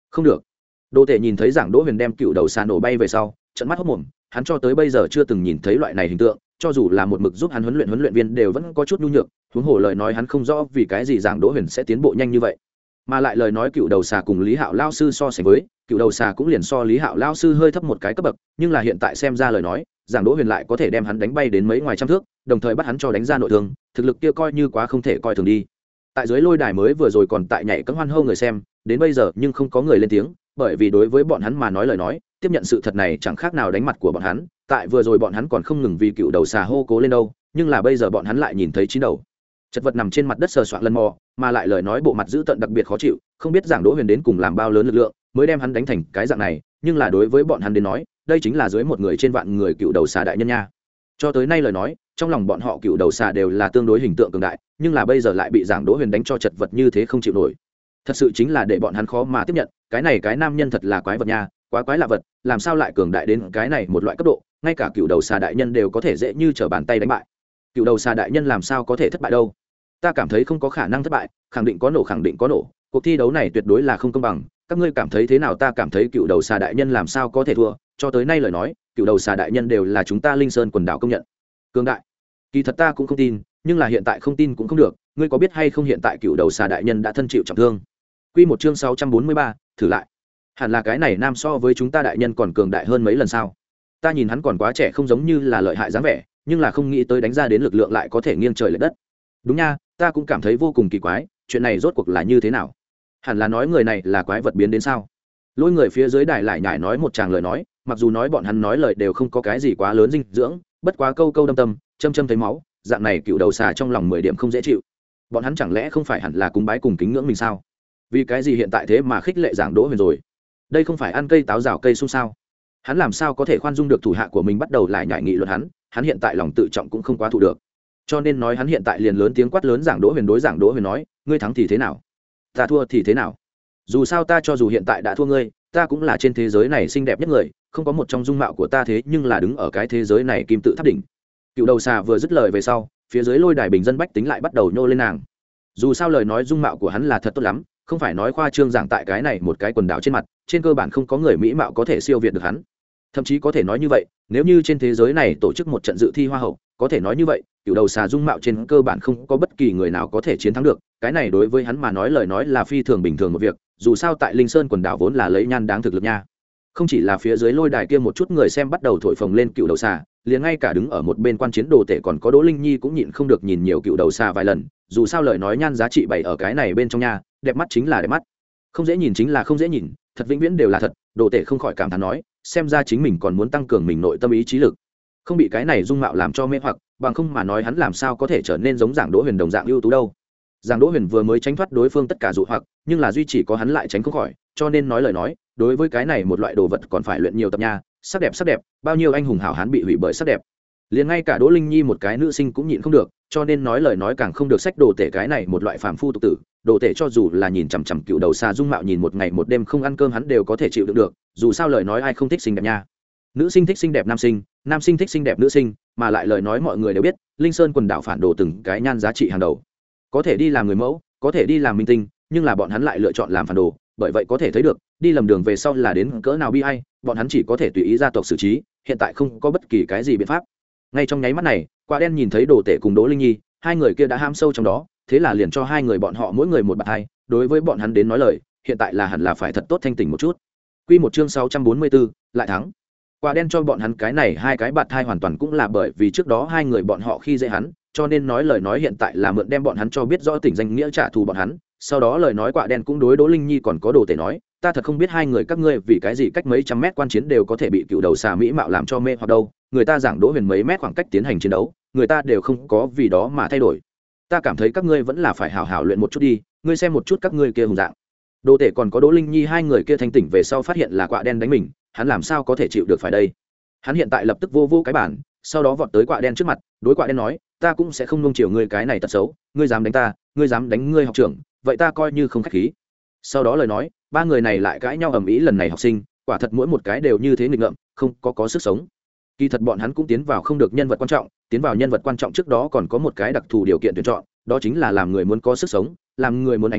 không được. Đỗ Tể nhìn thấy Giảng Đỗ Huyền đem cựu đầu xà nổ bay về sau, trợn mắt hốt mồm, hắn cho tới bây giờ chưa từng nhìn thấy loại này hình tượng, cho dù là một mực giúp hắn huấn luyện huấn luyện viên đều vẫn có chút nhu nhược, huống hồ lời nói hắn không rõ vì cái gì Giảng Đỗ Huyền sẽ tiến bộ nhanh như vậy. Mà lại lời nói cựu đầu xà cùng Lý Hạo lão sư so sánh với, cựu đầu xà cũng liền so Lý Hạo lão sư hơi thấp một cái cấp bậc, nhưng là hiện tại xem ra lời nói, Giảng Đỗ Huyền lại có thể đem hắn đánh bay đến mấy ngoài trăm thước, đồng thời bắt hắn cho đánh ra nội thương, thực lực kia coi như quá không thể coi thường đi. Tại dưới lôi đài mới vừa rồi còn tại nhảy cẫng hoan hô người xem, đến bây giờ nhưng không có người lên tiếng, bởi vì đối với bọn hắn mà nói lời nói, tiếp nhận sự thật này chẳng khác nào đánh mặt của bọn hắn. Tại vừa rồi bọn hắn còn không ngừng vì cựu đầu xà hô cố lên đâu, nhưng là bây giờ bọn hắn lại nhìn thấy chín đầu chật vật nằm trên mặt đất sờ soạn lần mò, mà lại lời nói bộ mặt dữ tợn đặc biệt khó chịu, không biết Giảng Đỗ Huyền đến cùng làm bao lớn lực lượng mới đem hắn đánh thành cái dạng này, nhưng là đối với bọn hắn đến nói, đây chính là dưới một người trên vạn người cựu đầu xà đại nhân nha. Cho tới nay lời nói, trong lòng bọn họ cựu đầu xà đều là tương đối hình tượng cường đại, nhưng là bây giờ lại bị Giảng Đỗ Huyền đánh cho chật vật như thế không chịu nổi, thật sự chính là để bọn hắn khó mà tiếp nhận. Cái này cái nam nhân thật là quái vật nha, quá quái lạ vật, làm sao lại cường đại đến cái này một loại cấp độ, ngay cả cựu đầu xà đại nhân đều có thể dễ như trở bàn tay đánh bại. Cựu đầu xà đại nhân làm sao có thể thất bại đâu? Ta cảm thấy không có khả năng thất bại, khẳng định có nổ, khẳng định có nổ, cuộc thi đấu này tuyệt đối là không công bằng. Các ngươi cảm thấy thế nào? Ta cảm thấy cựu đầu xà đại nhân làm sao có thể thua, cho tới nay lời nói, cựu đầu xà đại nhân đều là chúng ta Linh Sơn quần đảo công nhận cường đại. Kỳ thật ta cũng không tin, nhưng là hiện tại không tin cũng không được. Ngươi có biết hay không, hiện tại cựu đầu xà đại nhân đã thân chịu trọng thương. Quy một chương sáu trăm bốn mươi ba, thử lại. Hẳn là cái này nam so với chúng ta đại nhân còn cường đại hơn mấy lần sao? Ta nhìn hắn còn quá trẻ, không giống như là lợi hại dáng vẻ, nhưng là không nghĩ tới đánh ra đến lực lượng lại có thể nghiêng trời lệch đất. Đúng nha, ta cũng cảm thấy vô cùng kỳ quái, chuyện này rốt cuộc là như thế nào? Hẳn là nói người này là quái vật biến đến sao? Lôi người phía dưới đài lại nhải nói một tràng lời nói, mặc dù nói bọn hắn nói lời đều không có cái gì quá lớn dinh dưỡng, bất quá câu câu đâm tâm, châm châm thấy máu, dạng này cựu đầu xà trong lòng mười điểm không dễ chịu. Bọn hắn chẳng lẽ không phải hẳn là cúng bái cùng kính ngưỡng mình sao? Vì cái gì hiện tại thế mà khích lệ Giảng Đỗ Huyền rồi? Đây không phải ăn cây táo rào cây sung sao? Hắn làm sao có thể khoan dung được thủ hạ của mình bắt đầu lại nhải nghị luận hắn? Hắn hiện tại lòng tự trọng cũng không quá thụ được, cho nên nói hắn hiện tại liền lớn tiếng quát lớn. Giảng Đỗ Huyền đối Giảng Đỗ Huyền nói, ngươi thắng thì thế nào, ta thua thì thế nào? Dù sao ta cho dù hiện tại đã thua ngươi, ta cũng là trên thế giới này xinh đẹp nhất người, không có một trong dung mạo của ta thế nhưng là đứng ở cái thế giới này kim tự tháp đỉnh. Cựu đầu xà vừa dứt lời về sau, phía dưới lôi đài bình dân bách tính lại bắt đầu nhô lên nàng. Dù sao lời nói dung mạo của hắn là thật tốt lắm, không phải nói khoa trương giảng tại cái này một cái quần đảo trên mặt, trên cơ bản không có người mỹ mạo có thể siêu việt được hắn. Thậm chí có thể nói như vậy, nếu như trên thế giới này tổ chức một trận dự thi hoa hậu, có thể nói như vậy, cựu đầu xà dung mạo trên cơ bản không có bất kỳ người nào có thể chiến thắng được. Cái này đối với hắn mà nói lời nói là phi thường bình thường một việc, dù sao tại Linh Sơn quần đảo vốn là lấy nhan đáng thực lực nha. Không chỉ là phía dưới lôi đài kia một chút người xem bắt đầu thổi phồng lên cựu đầu xà, liền ngay cả đứng ở một bên quan chiến đồ tể còn có Đỗ Linh Nhi cũng nhịn không được nhìn nhiều cựu đầu xà vài lần. Dù sao lời nói nhan giá trị bày ở cái này bên trong nha, đẹp mắt chính là đẹp mắt, không dễ nhìn chính là không dễ nhìn, thật vĩnh viễn đều là thật. Đồ tể không khỏi cảm thán nói, xem ra chính mình còn muốn tăng cường mình nội tâm ý chí lực, không bị cái này dung mạo làm cho mê hoặc, bằng không mà nói hắn làm sao có thể trở nên giống Giảng Đỗ Huyền đồng dạng ưu tú đâu. Giảng Đỗ Huyền vừa mới tránh thoát đối phương tất cả dụ hoặc, nhưng là duy chỉ có hắn lại tránh không khỏi, cho nên nói lời nói, đối với cái này một loại đồ vật còn phải luyện nhiều tập nha. Sắc đẹp sắc đẹp, bao nhiêu anh hùng hảo hán bị hủy bởi sắc đẹp, liền ngay cả Đỗ Linh Nhi một cái nữ sinh cũng nhịn không được, cho nên nói lời nói càng không được sách đồ tể cái này một loại phàm phu tục tử. Đồ tể cho dù là nhìn chằm chằm cựu đầu xà dung mạo nhìn một ngày một đêm không ăn cơm hắn đều có thể chịu đựng được, dù sao lời nói ai không thích xinh đẹp nha. Nữ sinh thích xinh đẹp nam sinh, nam sinh thích xinh đẹp nữ sinh, mà lại lời nói mọi người đều biết, Linh Sơn quần đảo phản đồ từng cái nhan giá trị hàng đầu, có thể đi làm người mẫu, có thể đi làm minh tinh, nhưng là bọn hắn lại lựa chọn làm phản đồ, bởi vậy có thể thấy được đi lầm đường về sau là đến cỡ nào bi ai. Bọn hắn chỉ có thể tùy ý gia tộc xử trí, hiện tại không có bất kỳ cái gì biện pháp. Ngay trong nháy mắt này, Quả Đen nhìn thấy đồ tể cùng Đỗ Linh Nhi, hai người kia đã ham sâu trong đó, thế là liền cho hai người bọn họ mỗi người một bạt hai. Đối với bọn hắn đến nói lời, hiện tại là hẳn là phải thật tốt thanh tỉnh một chút. Quy một chương sáu trăm bốn mươi tư, lại thắng. Quả Đen cho bọn hắn cái này hai cái bạt hai hoàn toàn cũng là bởi vì trước đó hai người bọn họ khi dễ hắn, cho nên nói lời nói hiện tại là mượn đem bọn hắn cho biết rõ tỉnh danh nghĩa trả thù bọn hắn. Sau đó lời nói Quả Đen cũng đối Đỗ Linh Nhi còn có đồ tể nói, ta thật không biết hai người các ngươi vì cái gì cách mấy trăm mét quan chiến đều có thể bị cựu đầu xà mỹ mạo làm cho mê hoặc đâu. Người ta Giảng Đỗ Huyền mấy mét khoảng cách tiến hành chiến đấu, người ta đều không có vì đó mà thay đổi. Ta cảm thấy các ngươi vẫn là phải hào hào luyện một chút đi, ngươi xem một chút các ngươi kia hùng dạng. Đồ tể còn có Đỗ Linh Nhi hai người kia thanh tỉnh về sau phát hiện là Quả Đen đánh mình, hắn làm sao có thể chịu được phải đây. Hắn hiện tại lập tức vô vô cái bản, sau đó vọt tới Quả Đen trước mặt, đối Quả Đen nói, ta cũng sẽ không nuông chiều ngươi cái này tật xấu, ngươi dám đánh ta, ngươi dám đánh ngươi học trưởng, vậy ta coi như không khách khí. Sau đó lời nói, ba người này lại cãi nhau ầm ĩ. Lần này học sinh quả thật mỗi một cái đều như thế nghịch ngợm, không có có sức sống. Kỳ thật bọn hắn cũng tiến vào không được nhân vật quan trọng, tiến vào nhân vật quan trọng trước đó còn có một cái đặc thù điều kiện tuyển chọn, đó chính là làm người muốn có sức sống, làm người muốn ánh nắng.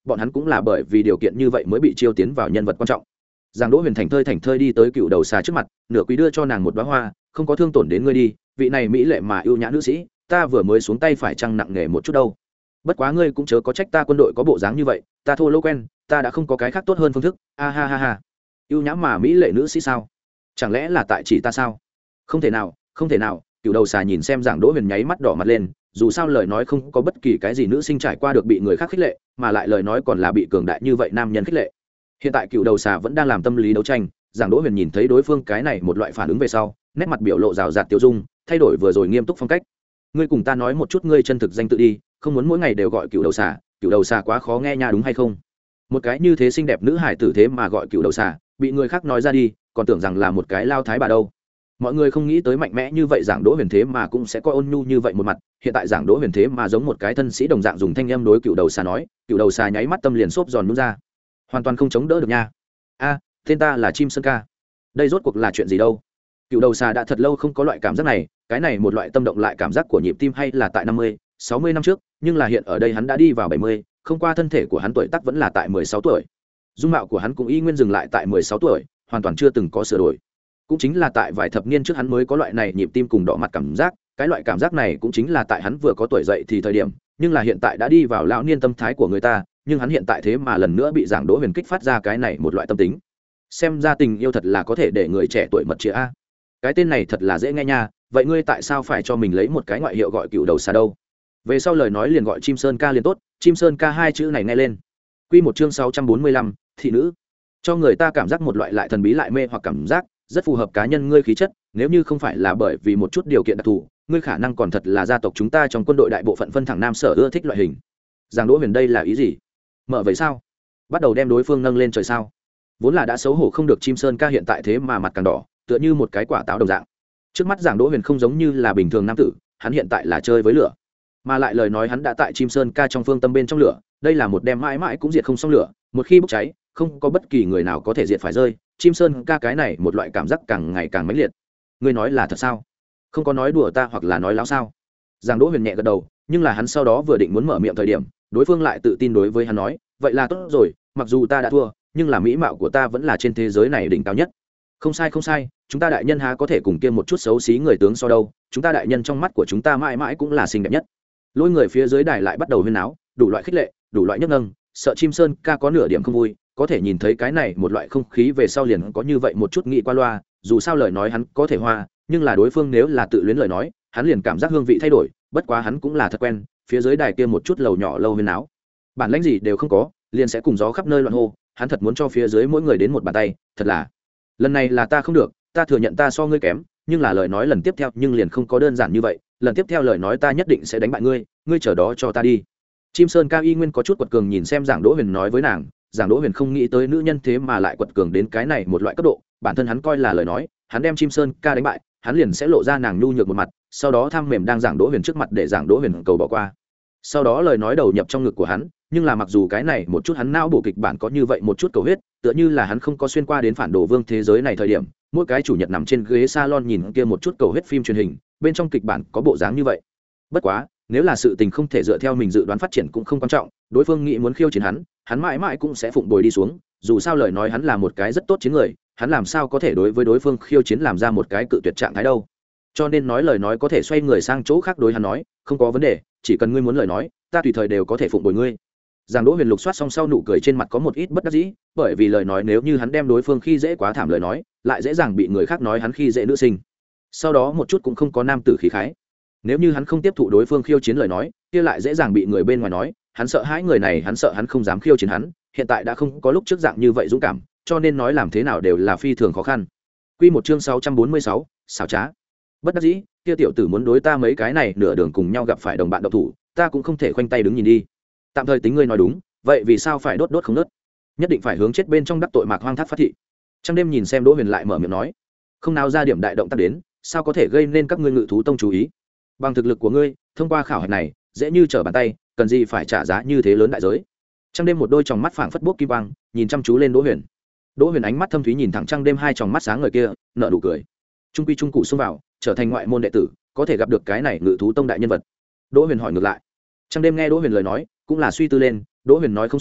bọn hắn cũng là bởi vì điều kiện như vậy mới bị chiêu tiến vào nhân vật quan trọng. Giang Đỗ Huyền thành thơi thành thơi đi tới cựu đầu xà trước mặt, nửa quý đưa cho nàng một đóa hoa, không có thương tổn đến ngươi đi, vị này mỹ lệ mà ưu nhã nữ sĩ, ta vừa mới xuống tay phải chăng nặng nề một chút đâu. Bất quá ngươi cũng chớ có trách ta quân đội có bộ dáng như vậy, ta thô lỗ quen, ta đã không có cái khác tốt hơn phương thức. A ha ha ha. Ưu nhã mà mỹ lệ nữ sĩ sao? Chẳng lẽ là tại chỉ ta sao? Không thể nào, không thể nào. Cựu đầu xà nhìn xem Giang Đỗ Huyền nháy mắt đỏ mặt lên, dù sao lời nói không có bất kỳ cái gì nữ sinh trải qua được bị người khác khích lệ, mà lại lời nói còn là bị cường đại như vậy nam nhân khích lệ. Hiện tại cựu đầu xà vẫn đang làm tâm lý đấu tranh, Giang Đỗ Huyền nhìn thấy đối phương cái này một loại phản ứng về sau, nét mặt biểu lộ rào rạt tiêu dung, thay đổi vừa rồi nghiêm túc phong cách. Ngươi cùng ta nói một chút ngươi chân thực danh tự đi, không muốn mỗi ngày đều gọi cựu đầu xà, cựu đầu xà quá khó nghe nha, đúng hay không? Một cái như thế xinh đẹp nữ hải tử thế mà gọi cựu đầu xà, bị người khác nói ra đi, còn tưởng rằng là một cái lao thái bà đâu. Mọi người không nghĩ tới mạnh mẽ như vậy Giảng Đỗ Huyền thế mà cũng sẽ coi ôn nhu như vậy một mặt, hiện tại Giảng Đỗ Huyền thế mà giống một cái thân sĩ đồng dạng dùng thanh âm đối cựu đầu xà nói, cựu đầu xà nháy mắt tâm liền xốp giòn nhún ra, hoàn toàn không chống đỡ được nha. A, tên ta là Chim Sơn Ca. Đây rốt cuộc là chuyện gì đâu? Cựu đầu xà đã thật lâu không có loại cảm giác này, cái này một loại tâm động lại cảm giác của nhịp tim hay là tại năm mươi, sáu mươi năm trước, nhưng là hiện ở đây hắn đã đi vào bảy mươi, không qua thân thể của hắn tuổi tác vẫn là tại mười sáu tuổi. Dung mạo của hắn cũng y nguyên dừng lại tại mười sáu tuổi, hoàn toàn chưa từng có sửa đổi. Cũng chính là tại vài thập niên trước hắn mới có loại này nhịp tim cùng đỏ mặt cảm giác, cái loại cảm giác này cũng chính là tại hắn vừa có tuổi dậy thì thời điểm, nhưng là hiện tại đã đi vào lão niên tâm thái của người ta, nhưng hắn hiện tại thế mà lần nữa bị Giảng Đỗ Huyền kích phát ra cái này một loại tâm tính. Xem ra tình yêu thật là có thể để người trẻ tuổi mật chia a. Cái tên này thật là dễ nghe nha, vậy ngươi tại sao phải cho mình lấy một cái ngoại hiệu gọi cựu đầu xà đâu? Về sau lời nói liền gọi Chim Sơn Ca liền tốt, Chim Sơn Ca hai chữ này nghe lên. Quy một chương sáu trăm bốn mươi lăm, thị nữ. Cho người ta cảm giác một loại lại thần bí lại mê hoặc cảm giác, rất phù hợp cá nhân ngươi khí chất, nếu như không phải là bởi vì một chút điều kiện đặc thù, ngươi khả năng còn thật là gia tộc chúng ta trong quân đội đại bộ phận phân thẳng nam sở ưa thích loại hình. Giang Đỗ Huyền đây là ý gì? Mở vậy sao? Bắt đầu đem đối phương nâng lên trời sao? Vốn là đã xấu hổ không được Chim Sơn Ca hiện tại thế mà mặt càng đỏ, tựa như một cái quả táo đồng dạng. Trước mắt Giang Đỗ Huyền không giống như là bình thường nam tử, hắn hiện tại là chơi với lửa, mà lại lời nói hắn đã tại Chim Sơn Ca trong phương tâm bên trong lửa, đây là một đem mãi mãi cũng diệt không xong lửa, một khi bốc cháy, không có bất kỳ người nào có thể diệt phải rơi. Chim Sơn Ca cái này một loại cảm giác càng ngày càng mãnh liệt. Ngươi nói là thật sao? Không có nói đùa ta hoặc là nói láo sao? Giang Đỗ Huyền nhẹ gật đầu, nhưng là hắn sau đó vừa định muốn mở miệng thời điểm, đối phương lại tự tin đối với hắn nói, vậy là tốt rồi, mặc dù ta đã thua, nhưng là mỹ mạo của ta vẫn là trên thế giới này đỉnh cao nhất. Không sai không sai, chúng ta đại nhân há có thể cùng kia một chút xấu xí người tướng so đâu, chúng ta đại nhân trong mắt của chúng ta mãi mãi cũng là xinh đẹp nhất. Lôi người phía dưới đài lại bắt đầu huyên náo, đủ loại khích lệ, đủ loại nhấc nâng, sợ Chim Sơn Ca có nửa điểm không vui, có thể nhìn thấy cái này một loại không khí về sau liền có như vậy một chút nghĩ qua loa, dù sao lời nói hắn có thể hoa, nhưng là đối phương nếu là tự luyến lời nói, hắn liền cảm giác hương vị thay đổi, bất quá hắn cũng là thật quen, phía dưới đài kia một chút lầu nhỏ lâu huyên náo, bản lãnh gì đều không có, liền sẽ cùng gió khắp nơi loạn hô, hắn thật muốn cho phía dưới mỗi người đến một bàn tay, thật là lần này là ta không được, ta thừa nhận ta so ngươi kém, nhưng là lời nói lần tiếp theo nhưng liền không có đơn giản như vậy, lần tiếp theo lời nói ta nhất định sẽ đánh bại ngươi, ngươi chờ đó cho ta đi. Chim Sơn Ca y nguyên có chút quật cường nhìn xem Giảng Đỗ Huyền nói với nàng, Giảng Đỗ Huyền không nghĩ tới nữ nhân thế mà lại quật cường đến cái này một loại cấp độ, bản thân hắn coi là lời nói, hắn đem Chim Sơn Ca đánh bại, hắn liền sẽ lộ ra nàng nhu nhược một mặt, sau đó tham mềm đang Giảng Đỗ Huyền trước mặt để Giảng Đỗ Huyền cầu bỏ qua. Sau đó lời nói đầu nhập trong ngực của hắn, nhưng là mặc dù cái này một chút hắn não bộ kịch bản có như vậy một chút cầu huyết, tựa như là hắn không có xuyên qua đến phản đồ vương thế giới này thời điểm, mỗi cái chủ nhật nằm trên ghế salon nhìn kia một chút cầu huyết phim truyền hình, bên trong kịch bản có bộ dáng như vậy. Bất quá, nếu là sự tình không thể dựa theo mình dự đoán phát triển cũng không quan trọng, đối phương nghĩ muốn khiêu chiến hắn, hắn mãi mãi cũng sẽ phụng bồi đi xuống, dù sao lời nói hắn là một cái rất tốt chiến người, hắn làm sao có thể đối với đối phương khiêu chiến làm ra một cái cự tuyệt trạng thái đâu. Cho nên nói lời nói có thể xoay người sang chỗ khác đối hắn nói, không có vấn đề, chỉ cần ngươi muốn lời nói, ta tùy thời đều có thể phụng bồi ngươi. Giang Đỗ Huyền lục soát xong sau nụ cười trên mặt có một ít bất đắc dĩ, bởi vì lời nói nếu như hắn đem đối phương khi dễ quá thảm lời nói, lại dễ dàng bị người khác nói hắn khi dễ nữ sinh. Sau đó một chút cũng không có nam tử khí khái. Nếu như hắn không tiếp thụ đối phương khiêu chiến lời nói, kia lại dễ dàng bị người bên ngoài nói, hắn sợ hãi người này, hắn sợ hắn không dám khiêu chiến hắn, hiện tại đã không có lúc trước dạng như vậy dũng cảm, cho nên nói làm thế nào đều là phi thường khó khăn. Quy một chương sáu trăm bốn mươi sáu, xảo trá. Bất đắc dĩ, kia tiểu tử muốn đối ta mấy cái này nửa đường cùng nhau gặp phải đồng bạn độc thủ, ta cũng không thể khoanh tay đứng nhìn đi. Tạm thời tính ngươi nói đúng, vậy vì sao phải đốt đốt không nớt, nhất định phải hướng chết bên trong đắc tội Mạc Hoang Thác phát thị. Trong đêm nhìn xem Đỗ Huyền lại mở miệng nói, không nào ra điểm đại động tác đến, sao có thể gây nên các ngươi ngự thú tông chú ý? Bằng thực lực của ngươi, thông qua khảo hạch này, dễ như trở bàn tay, cần gì phải trả giá như thế lớn đại giới? Trong đêm một đôi tròng mắt phảng phất bốc kim quang, nhìn chăm chú lên Đỗ Huyền. Đỗ Huyền ánh mắt thâm thúy nhìn thẳng Trăng đêm hai tròng mắt sáng người kia, nở nụ cười. Trung quy trung cụ xông vào, trở thành ngoại môn đệ tử, có thể gặp được cái này ngự thú tông đại nhân vật. Đỗ Huyền hỏi ngược lại. Trăng đêm nghe Đỗ Huyền lời nói, cũng là suy tư lên, Đỗ Huyền nói không sai,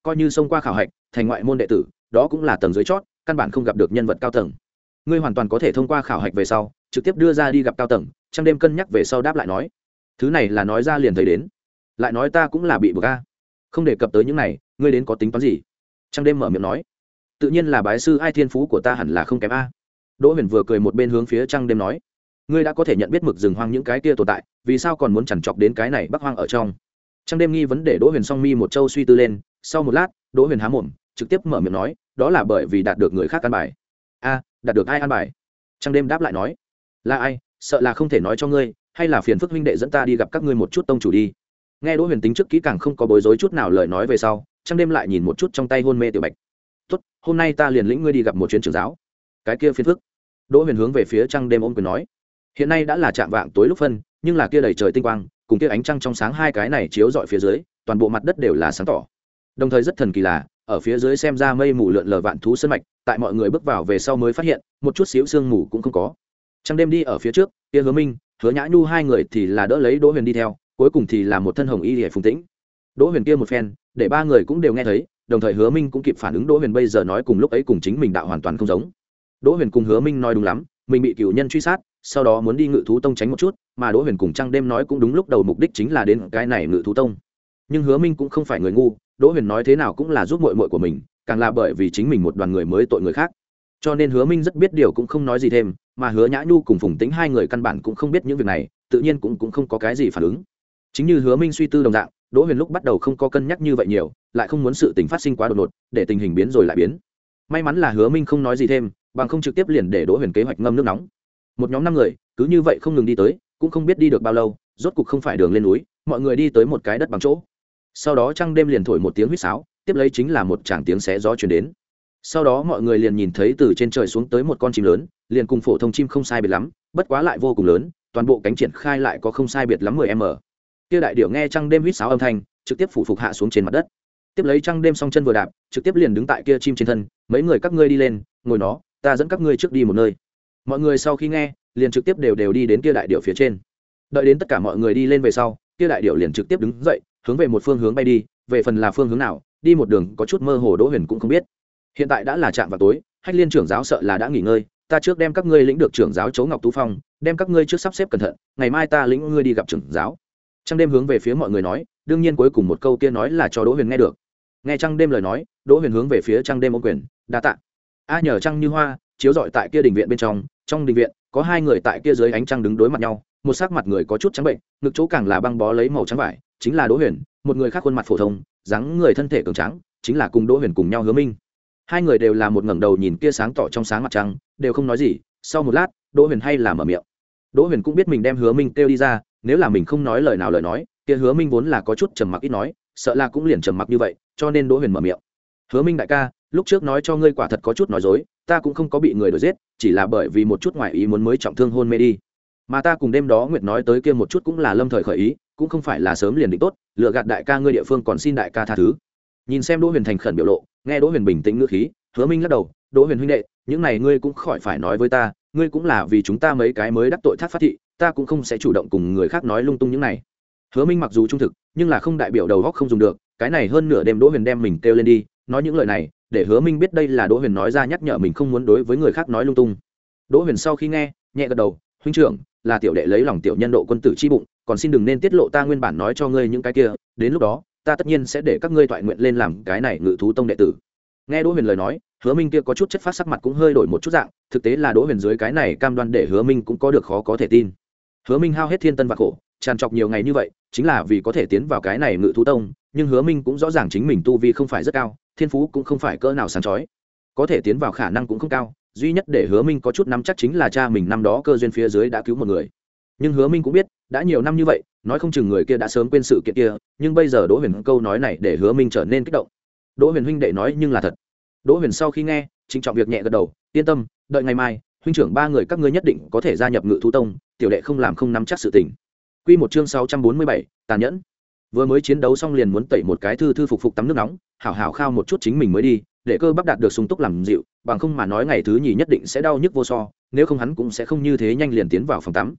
coi như xông qua khảo hạch thành ngoại môn đệ tử đó cũng là tầng dưới chót, căn bản không gặp được nhân vật cao tầng. Ngươi hoàn toàn có thể thông qua khảo hạch về sau trực tiếp đưa ra đi gặp cao tầng. Trăng đêm cân nhắc về sau đáp lại nói, thứ này là nói ra liền thấy đến, lại nói ta cũng là bị buộc a. Không đề cập tới những này, ngươi đến có tính toán gì? Trăng đêm mở miệng nói, tự nhiên là bái sư ai thiên phú của ta hẳn là không kém a. Đỗ Huyền vừa cười một bên hướng phía Trăng đêm nói, ngươi đã có thể nhận biết mực rừng hoang những cái kia tồn tại, vì sao còn muốn chằn chọc đến cái này bắc hoang ở trong? Trăng đêm nghi vấn để Đỗ Huyền song mi một châu suy tư lên, sau một lát Đỗ Huyền há mồm trực tiếp mở miệng nói, đó là bởi vì đạt được người khác an bài. A, đạt được ai an bài? Trăng đêm đáp lại nói, là ai, sợ là không thể nói cho ngươi, hay là phiền phức huynh đệ dẫn ta đi gặp các ngươi một chút tông chủ đi. Nghe Đỗ Huyền tính trước kỹ càng không có bối rối chút nào lời nói về sau, Trăng đêm lại nhìn một chút trong tay hôn mê tiểu bạch. Tốt, hôm nay ta liền lĩnh ngươi đi gặp một chuyến trưởng giáo. Cái kia phiền phức. Đỗ Huyền hướng về phía Trăng đêm ôm quyền nói, hiện nay đã là chạm vạng tối lúc phân, nhưng là kia đầy trời tinh quang cùng kia ánh trăng trong sáng hai cái này chiếu rọi phía dưới, toàn bộ mặt đất đều là sáng tỏ. Đồng thời rất thần kỳ là, ở phía dưới xem ra mây mù lượn lờ vạn thú sơn mạch, tại mọi người bước vào về sau mới phát hiện, một chút xíu sương mù cũng không có. Trăng đêm đi ở phía trước, kia Hứa Minh, Hứa Nhã Nhu hai người thì là đỡ lấy Đỗ Huyền đi theo, cuối cùng thì là một thân hồng y liễu phùng tĩnh. Đỗ Huyền kia một phen, để ba người cũng đều nghe thấy, đồng thời Hứa Minh cũng kịp phản ứng Đỗ Huyền bây giờ nói cùng lúc ấy cùng chính mình đạo hoàn toàn không giống. Đỗ Huyền cùng Hứa Minh nói đúng lắm, mình bị cửu nhân truy sát, sau đó muốn đi Ngự thú tông tránh một chút, mà Đỗ Huyền cùng Trăng đêm nói cũng đúng lúc đầu mục đích chính là đến cái này Ngự thú tông. Nhưng Hứa Minh cũng không phải người ngu, Đỗ Huyền nói thế nào cũng là giúp muội muội của mình, càng là bởi vì chính mình một đoàn người mới tội người khác. Cho nên Hứa Minh rất biết điều cũng không nói gì thêm, mà Hứa Nhã Nhu cùng Phùng Tĩnh hai người căn bản cũng không biết những việc này, tự nhiên cũng cũng không có cái gì phản ứng. Chính như Hứa Minh suy tư đồng dạng, Đỗ Huyền lúc bắt đầu không có cân nhắc như vậy nhiều, lại không muốn sự tình phát sinh quá đột ngột, để tình hình biến rồi lại biến. May mắn là Hứa Minh không nói gì thêm, bằng không trực tiếp liền để Đỗ Huyền kế hoạch ngâm nước nóng. Một nhóm năm người, cứ như vậy không ngừng đi tới, cũng không biết đi được bao lâu, rốt cục không phải đường lên núi, mọi người đi tới một cái đất bằng chỗ. Sau đó Trăng đêm liền thổi một tiếng huýt sáo, tiếp lấy chính là một tràng tiếng xé gió truyền đến. Sau đó mọi người liền nhìn thấy từ trên trời xuống tới một con chim lớn, liền cùng phổ thông chim không sai biệt lắm, bất quá lại vô cùng lớn, toàn bộ cánh triển khai lại có không sai biệt lắm mười mét. Kia đại điểu nghe Trăng đêm huýt sáo âm thanh, trực tiếp phủ phục hạ xuống trên mặt đất. Tiếp lấy Trăng đêm song chân vừa đạp, trực tiếp liền đứng tại kia chim trên thân, mấy người các ngươi đi lên, ngồi nó, ta dẫn các ngươi trước đi một nơi. Mọi người sau khi nghe, liền trực tiếp đều đều đi đến kia đại điểu phía trên. Đợi đến tất cả mọi người đi lên về sau, kia đại điểu liền trực tiếp đứng dậy, hướng về một phương hướng bay đi, về phần là phương hướng nào, đi một đường có chút mơ hồ Đỗ Huyền cũng không biết. Hiện tại đã là trạm vào tối, Hách Liên trưởng giáo sợ là đã nghỉ ngơi, ta trước đem các ngươi lĩnh được trưởng giáo Chấu Ngọc Tú Phong, đem các ngươi trước sắp xếp cẩn thận, ngày mai ta lĩnh ngươi đi gặp trưởng giáo. Trăng đêm hướng về phía mọi người nói, đương nhiên cuối cùng một câu kia nói là cho Đỗ Huyền nghe được. Nghe Trăng đêm lời nói, Đỗ Huyền hướng về phía Trăng đêm ôm quyền, đa tạ. A nhờ trăng như hoa, chiếu rọi tại kia đình viện bên trong, trong đình viện có hai người tại kia dưới ánh trăng đứng đối mặt nhau, một sắc mặt người có chút trắng bệnh, ngực chỗ càng là băng bó lấy màu trắng vải, chính là Đỗ Huyền, một người khác khuôn mặt phổ thông, dáng người thân thể cường tráng, chính là cùng Đỗ Huyền cùng nhau Hứa Minh. Hai người đều là một ngẩng đầu nhìn kia sáng tỏ trong sáng mặt trăng, đều không nói gì. Sau một lát, Đỗ Huyền hay là mở miệng. Đỗ Huyền cũng biết mình đem Hứa Minh kêu đi ra, nếu là mình không nói lời nào lời nói, kia Hứa Minh vốn là có chút trầm mặc ít nói, sợ là cũng liền trầm mặc như vậy, cho nên Đỗ Huyền mở miệng. Hứa Minh đại ca, lúc trước nói cho ngươi quả thật có chút nói dối, ta cũng không có bị người đuổi giết, chỉ là bởi vì một chút ngoại ý muốn mới trọng thương hôn mê đi. Mà ta cùng đêm đó Nguyệt nói tới kia một chút cũng là lâm thời khởi ý, cũng không phải là sớm liền định tốt, lừa gạt đại ca ngươi địa phương còn xin đại ca tha thứ. Nhìn xem Đỗ Huyền thành khẩn biểu lộ, nghe Đỗ Huyền bình tĩnh ngữ khí, Hứa Minh lắc đầu, Đỗ Huyền huynh đệ, những này ngươi cũng khỏi phải nói với ta, ngươi cũng là vì chúng ta mấy cái mới đắc tội thác phát thị, ta cũng không sẽ chủ động cùng người khác nói lung tung những này. Hứa Minh mặc dù trung thực, nhưng là không đại biểu đầu óc không dùng được, cái này hơn nửa đêm Đỗ Huyền đem mình kêu lên đi, nói những lời này, để Hứa Minh biết đây là Đỗ Huyền nói ra nhắc nhở mình không muốn đối với người khác nói lung tung. Đỗ Huyền sau khi nghe, nhẹ gật đầu, huynh trưởng, là tiểu đệ lấy lòng tiểu nhân độ quân tử chi bụng, còn xin đừng nên tiết lộ ta nguyên bản nói cho ngươi những cái kia, đến lúc đó, ta tất nhiên sẽ để các ngươi thoại nguyện lên làm cái này Ngự thú tông đệ tử. Nghe Đỗ Huyền lời nói, Hứa Minh kia có chút chất phát sắc mặt cũng hơi đổi một chút dạng, thực tế là Đỗ Huyền dưới cái này cam đoan để Hứa Minh cũng có được khó có thể tin. Hứa Minh hao hết thiên tân và khổ, tràn trọc nhiều ngày như vậy, chính là vì có thể tiến vào cái này Ngự thú tông, nhưng Hứa Minh cũng rõ ràng chính mình tu vi không phải rất cao, thiên phú cũng không phải cỡ nào sáng chói, có thể tiến vào khả năng cũng không cao, duy nhất để Hứa Minh có chút nắm chắc chính là cha mình năm đó cơ duyên phía dưới đã cứu một người. Nhưng Hứa Minh cũng biết, đã nhiều năm như vậy, nói không chừng người kia đã sớm quên sự kiện kia, nhưng bây giờ Đỗ Huyền câu nói này để Hứa Minh trở nên kích động. Đỗ Huyền huynh đệ nói nhưng là thật. Đỗ Huyền sau khi nghe, chính trọng việc nhẹ gật đầu, yên tâm, đợi ngày mai, huynh trưởng ba người các ngươi nhất định có thể gia nhập Ngự thú tông, tiểu đệ không làm không nắm chắc sự tình. Quy một chương sáu trăm bốn mươi bảy, tàn nhẫn. Vừa mới chiến đấu xong liền muốn tẩy một cái thư thư phục phục tắm nước nóng, hảo hảo khao một chút chính mình mới đi, để cơ bắp đạt được sung túc làm dịu, bằng không mà nói ngày thứ nhì nhất định sẽ đau nhức vô so, nếu không hắn cũng sẽ không như thế nhanh liền tiến vào phòng tắm.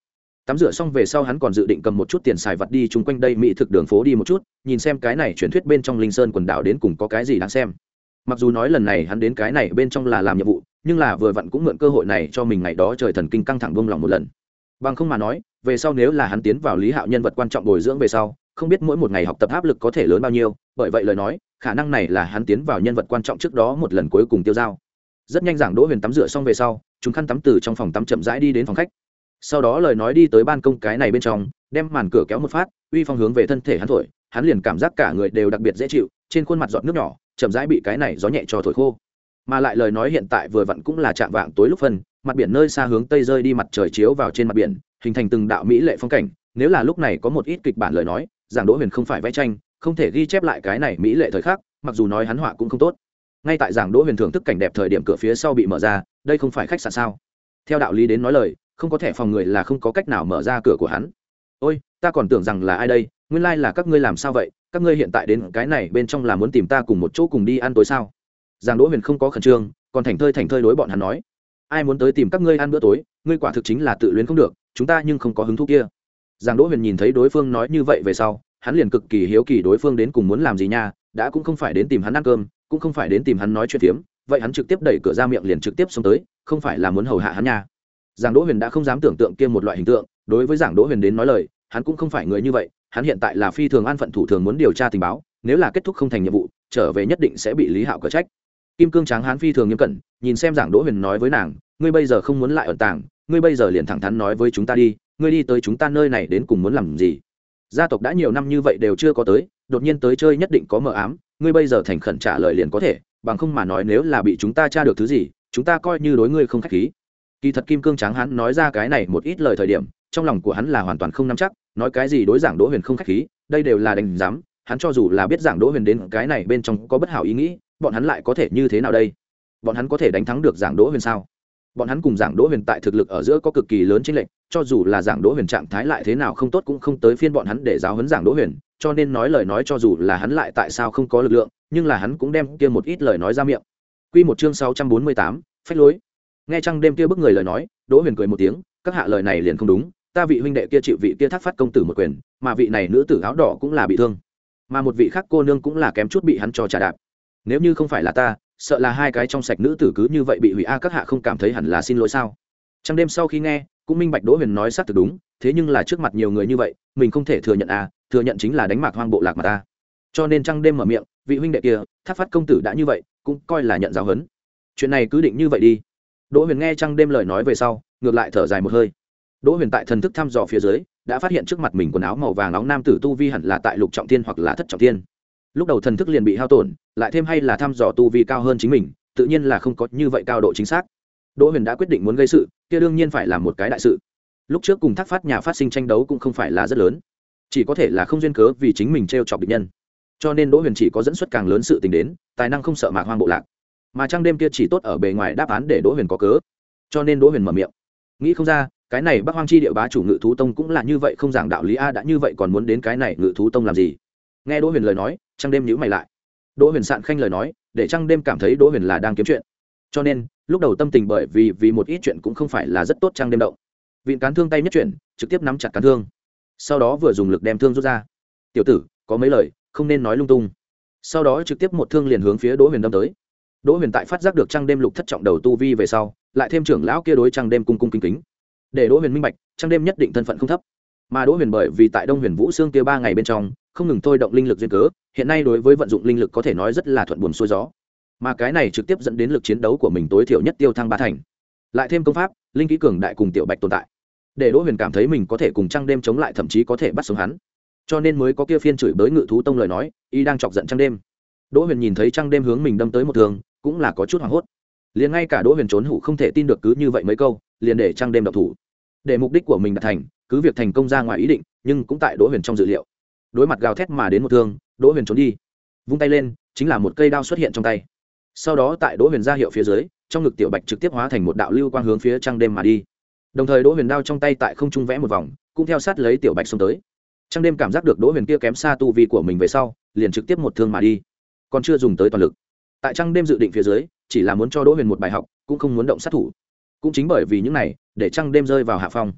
Tắm rửa xong về sau hắn còn dự định cầm một chút tiền xài vặt đi chung quanh đây mỹ thực đường phố đi một chút, nhìn xem cái này truyền thuyết bên trong Linh Sơn quần đảo đến cùng có cái gì đáng xem. Mặc dù nói lần này hắn đến cái này bên trong là làm nhiệm vụ, nhưng là vừa vặn cũng mượn cơ hội này cho mình ngày đó trời thần kinh căng thẳng buông lòng một lần. Bằng không mà nói, về sau nếu là hắn tiến vào Lý Hạo nhân vật quan trọng bồi dưỡng về sau, không biết mỗi một ngày học tập áp lực có thể lớn bao nhiêu, bởi vậy lời nói, khả năng này là hắn tiến vào nhân vật quan trọng trước đó một lần cuối cùng tiêu dao. Rất nhanh Giảng Đỗ Huyền tắm rửa xong về sau, chúng khăn tắm từ trong phòng tắm chậm rãi đi đến phòng khách. Sau đó lời nói đi tới ban công cái này bên trong, đem màn cửa kéo một phát, uy phong hướng về thân thể hắn thổi, hắn liền cảm giác cả người đều đặc biệt dễ chịu, trên khuôn mặt giọt nước nhỏ, chậm rãi bị cái này gió nhẹ cho thổi khô. Mà lại lời nói hiện tại vừa vặn cũng là chạm vạng tối lúc phân, mặt biển nơi xa hướng tây rơi đi, mặt trời chiếu vào trên mặt biển, hình thành từng đạo mỹ lệ phong cảnh. Nếu là lúc này có một ít kịch bản lời nói, Giảng Đỗ Huyền không phải vẽ tranh, không thể ghi chép lại cái này mỹ lệ thời khắc, mặc dù nói hắn họa cũng không tốt. Ngay tại Giảng Đỗ Huyền thưởng thức cảnh đẹp thời điểm cửa phía sau bị mở ra, đây không phải khách sạn sao? Theo đạo lý đến nói lời, không có thẻ phòng người là không có cách nào mở ra cửa của hắn. Ôi, ta còn tưởng rằng là ai đây, nguyên lai là các ngươi. Làm sao vậy? Các ngươi hiện tại đến cái này bên trong là muốn tìm ta cùng một chỗ cùng đi ăn tối sao? Giang Đỗ Huyền không có khẩn trương, còn thành thơi thành thơi đối bọn hắn nói, ai muốn tới tìm các ngươi ăn bữa tối, ngươi quả thực chính là tự luyến không được, chúng ta nhưng không có hứng thú kia. Giang Đỗ Huyền nhìn thấy đối phương nói như vậy về sau, hắn liền cực kỳ hiếu kỳ đối phương đến cùng muốn làm gì nha, đã cũng không phải đến tìm hắn ăn cơm, cũng không phải đến tìm hắn nói chuyện phiếm, vậy hắn trực tiếp đẩy cửa ra miệng liền trực tiếp xông tới, không phải là muốn hầu hạ hắn nha. Giang Đỗ Huyền đã không dám tưởng tượng kia một loại hình tượng, đối với Giang Đỗ Huyền đến nói lời, hắn cũng không phải người như vậy, hắn hiện tại là phi thường an phận thủ thường muốn điều tra tình báo, nếu là kết thúc không thành nhiệm vụ, trở về nhất định sẽ bị Lý Hạo cở trách. Kim Cương Tráng Hán phi thường nghiêm cẩn, nhìn xem Giang Đỗ Huyền nói với nàng, ngươi bây giờ không muốn lại ẩn tàng, ngươi bây giờ liền thẳng thắn nói với chúng ta đi, ngươi đi tới chúng ta nơi này đến cùng muốn làm gì? Gia tộc đã nhiều năm như vậy đều chưa có tới, đột nhiên tới chơi nhất định có mờ ám, ngươi bây giờ thành khẩn trả lời liền có thể, bằng không mà nói nếu là bị chúng ta tra được thứ gì, chúng ta coi như đối ngươi không khách khí. Kỳ thật Kim Cương Tráng Hán nói ra cái này một ít lời thời điểm, trong lòng của hắn là hoàn toàn không nắm chắc, nói cái gì đối Giảng Đỗ Huyền không khách khí, đây đều là đánh giám, hắn cho dù là biết Giảng Đỗ Huyền đến cái này bên trong có bất hảo ý nghĩ, bọn hắn lại có thể như thế nào đây? Bọn hắn có thể đánh thắng được Giảng Đỗ Huyền sao? Bọn hắn cùng Giảng Đỗ Huyền tại thực lực ở giữa có cực kỳ lớn chênh lệch, cho dù là Giảng Đỗ Huyền trạng thái lại thế nào không tốt cũng không tới phiên bọn hắn để giáo huấn Giảng Đỗ Huyền, cho nên nói lời nói cho dù là hắn lại tại sao không có lực lượng, nhưng là hắn cũng đem kia một ít lời nói ra miệng. Quy một chương sáu trăm bốn mươi tám, phách lối. Nghe Trăng Đêm kia bức người lời nói, Đỗ Huyền cười một tiếng, các hạ lời này liền không đúng, ta vị huynh đệ kia chịu vị kia Thác Phát công tử một quyền, mà vị này nữ tử áo đỏ cũng là bị thương, mà một vị khác cô nương cũng là kém chút bị hắn cho trà đạp. Nếu như không phải là ta, sợ là hai cái trong sạch nữ tử cứ như vậy bị hủy a, các hạ không cảm thấy hẳn là xin lỗi sao? Trăng Đêm sau khi nghe, cũng minh bạch Đỗ Huyền nói xác thực đúng, thế nhưng là trước mặt nhiều người như vậy, mình không thể thừa nhận a, thừa nhận chính là đánh Mạc Hoang bộ lạc mà ta. Cho nên Trăng Đêm mở miệng, vị huynh đệ kia, Thác Phát công tử đã như vậy, cũng coi là nhận giáo huấn. Chuyện này cứ định như vậy đi. Đỗ Huyền nghe Trăng Đêm lời nói về sau, ngược lại thở dài một hơi. Đỗ Huyền tại thần thức thăm dò phía dưới, đã phát hiện trước mặt mình quần áo màu vàng nóng nam tử tu vi hẳn là tại lục trọng thiên hoặc là thất trọng thiên. Lúc đầu thần thức liền bị hao tổn, lại thêm hay là thăm dò tu vi cao hơn chính mình, tự nhiên là không có như vậy cao độ chính xác. Đỗ Huyền đã quyết định muốn gây sự, kia đương nhiên phải làm một cái đại sự. Lúc trước cùng Thác Phát nhà phát sinh tranh đấu cũng không phải là rất lớn, chỉ có thể là không duyên cớ vì chính mình trêu chọc địch nhân. Cho nên Đỗ Huyền chỉ có dẫn xuất càng lớn sự tình đến, tài năng không sợ Mạc Hoang bộ lạc. Mà Trăng Đêm kia chỉ tốt ở bề ngoài đáp án để Đỗ Huyền có cớ. Cho nên Đỗ Huyền mở miệng, nghĩ không ra, cái này Bắc Hoang chi địa bá chủ Ngự thú tông cũng là như vậy không giảng đạo lý a, đã như vậy còn muốn đến cái này Ngự thú tông làm gì? Nghe Đỗ Huyền lời nói, Trăng Đêm nhíu mày lại. Đỗ Huyền sạn khanh lời nói, để Trăng Đêm cảm thấy Đỗ Huyền là đang kiếm chuyện. Cho nên, lúc đầu tâm tình bởi vì vì một ít chuyện cũng không phải là rất tốt, Trăng Đêm động. Vịn cán thương tay nhất chuyển, trực tiếp nắm chặt cán thương. Sau đó vừa dùng lực đem thương rút ra. "Tiểu tử, có mấy lời, không nên nói lung tung." Sau đó trực tiếp một thương liền hướng phía Đỗ Huyền đâm tới. Đỗ Huyền tại phát giác được Trăng Đêm lục thất trọng đầu tu vi về sau, lại thêm trưởng lão kia đối Trăng Đêm cung cung kính kính, để Đỗ Huyền minh bạch, Trăng Đêm nhất định thân phận không thấp. Mà Đỗ Huyền bởi vì tại Đông Huyền Vũ Xương kia ba ngày bên trong, không ngừng thôi động linh lực duyên cớ, hiện nay đối với vận dụng linh lực có thể nói rất là thuận buồm xuôi gió. Mà cái này trực tiếp dẫn đến lực chiến đấu của mình tối thiểu nhất tiêu thăng ba thành. Lại thêm công pháp, linh kỹ cường đại cùng tiểu Bạch tồn tại, để Đỗ Huyền cảm thấy mình có thể cùng Trăng Đêm chống lại, thậm chí có thể bắt sống hắn. Cho nên mới có kia phiên chửi bới Ngự thú tông lời nói, y đang chọc giận Trăng Đêm. Đỗ Huyền nhìn thấy Trăng Đêm hướng mình đâm tới một thương, cũng là có chút hoảng hốt. Liền ngay cả Đỗ Huyền trốn hủ không thể tin được cứ như vậy mấy câu, liền để Trăng Đêm độc thủ. Để mục đích của mình đạt thành, cứ việc thành công ra ngoài ý định, nhưng cũng tại Đỗ Huyền trong dự liệu. Đối mặt gào thét mà đến một thương, Đỗ Huyền trốn đi, vung tay lên, chính là một cây đao xuất hiện trong tay. Sau đó tại Đỗ Huyền ra hiệu phía dưới, trong ngực tiểu Bạch trực tiếp hóa thành một đạo lưu quang hướng phía Trăng Đêm mà đi. Đồng thời Đỗ Huyền đao trong tay tại không trung vẽ một vòng, cũng theo sát lấy tiểu Bạch xông tới. Trăng Đêm cảm giác được Đỗ Huyền kia kém xa tu vi của mình về sau, liền trực tiếp một thương mà đi, còn chưa dùng tới toàn lực. Tại Trăng Đêm dự định phía dưới, chỉ là muốn cho Đỗ Huyền một bài học, cũng không muốn động sát thủ. Cũng chính bởi vì những này, để Trăng Đêm rơi vào hạ phong.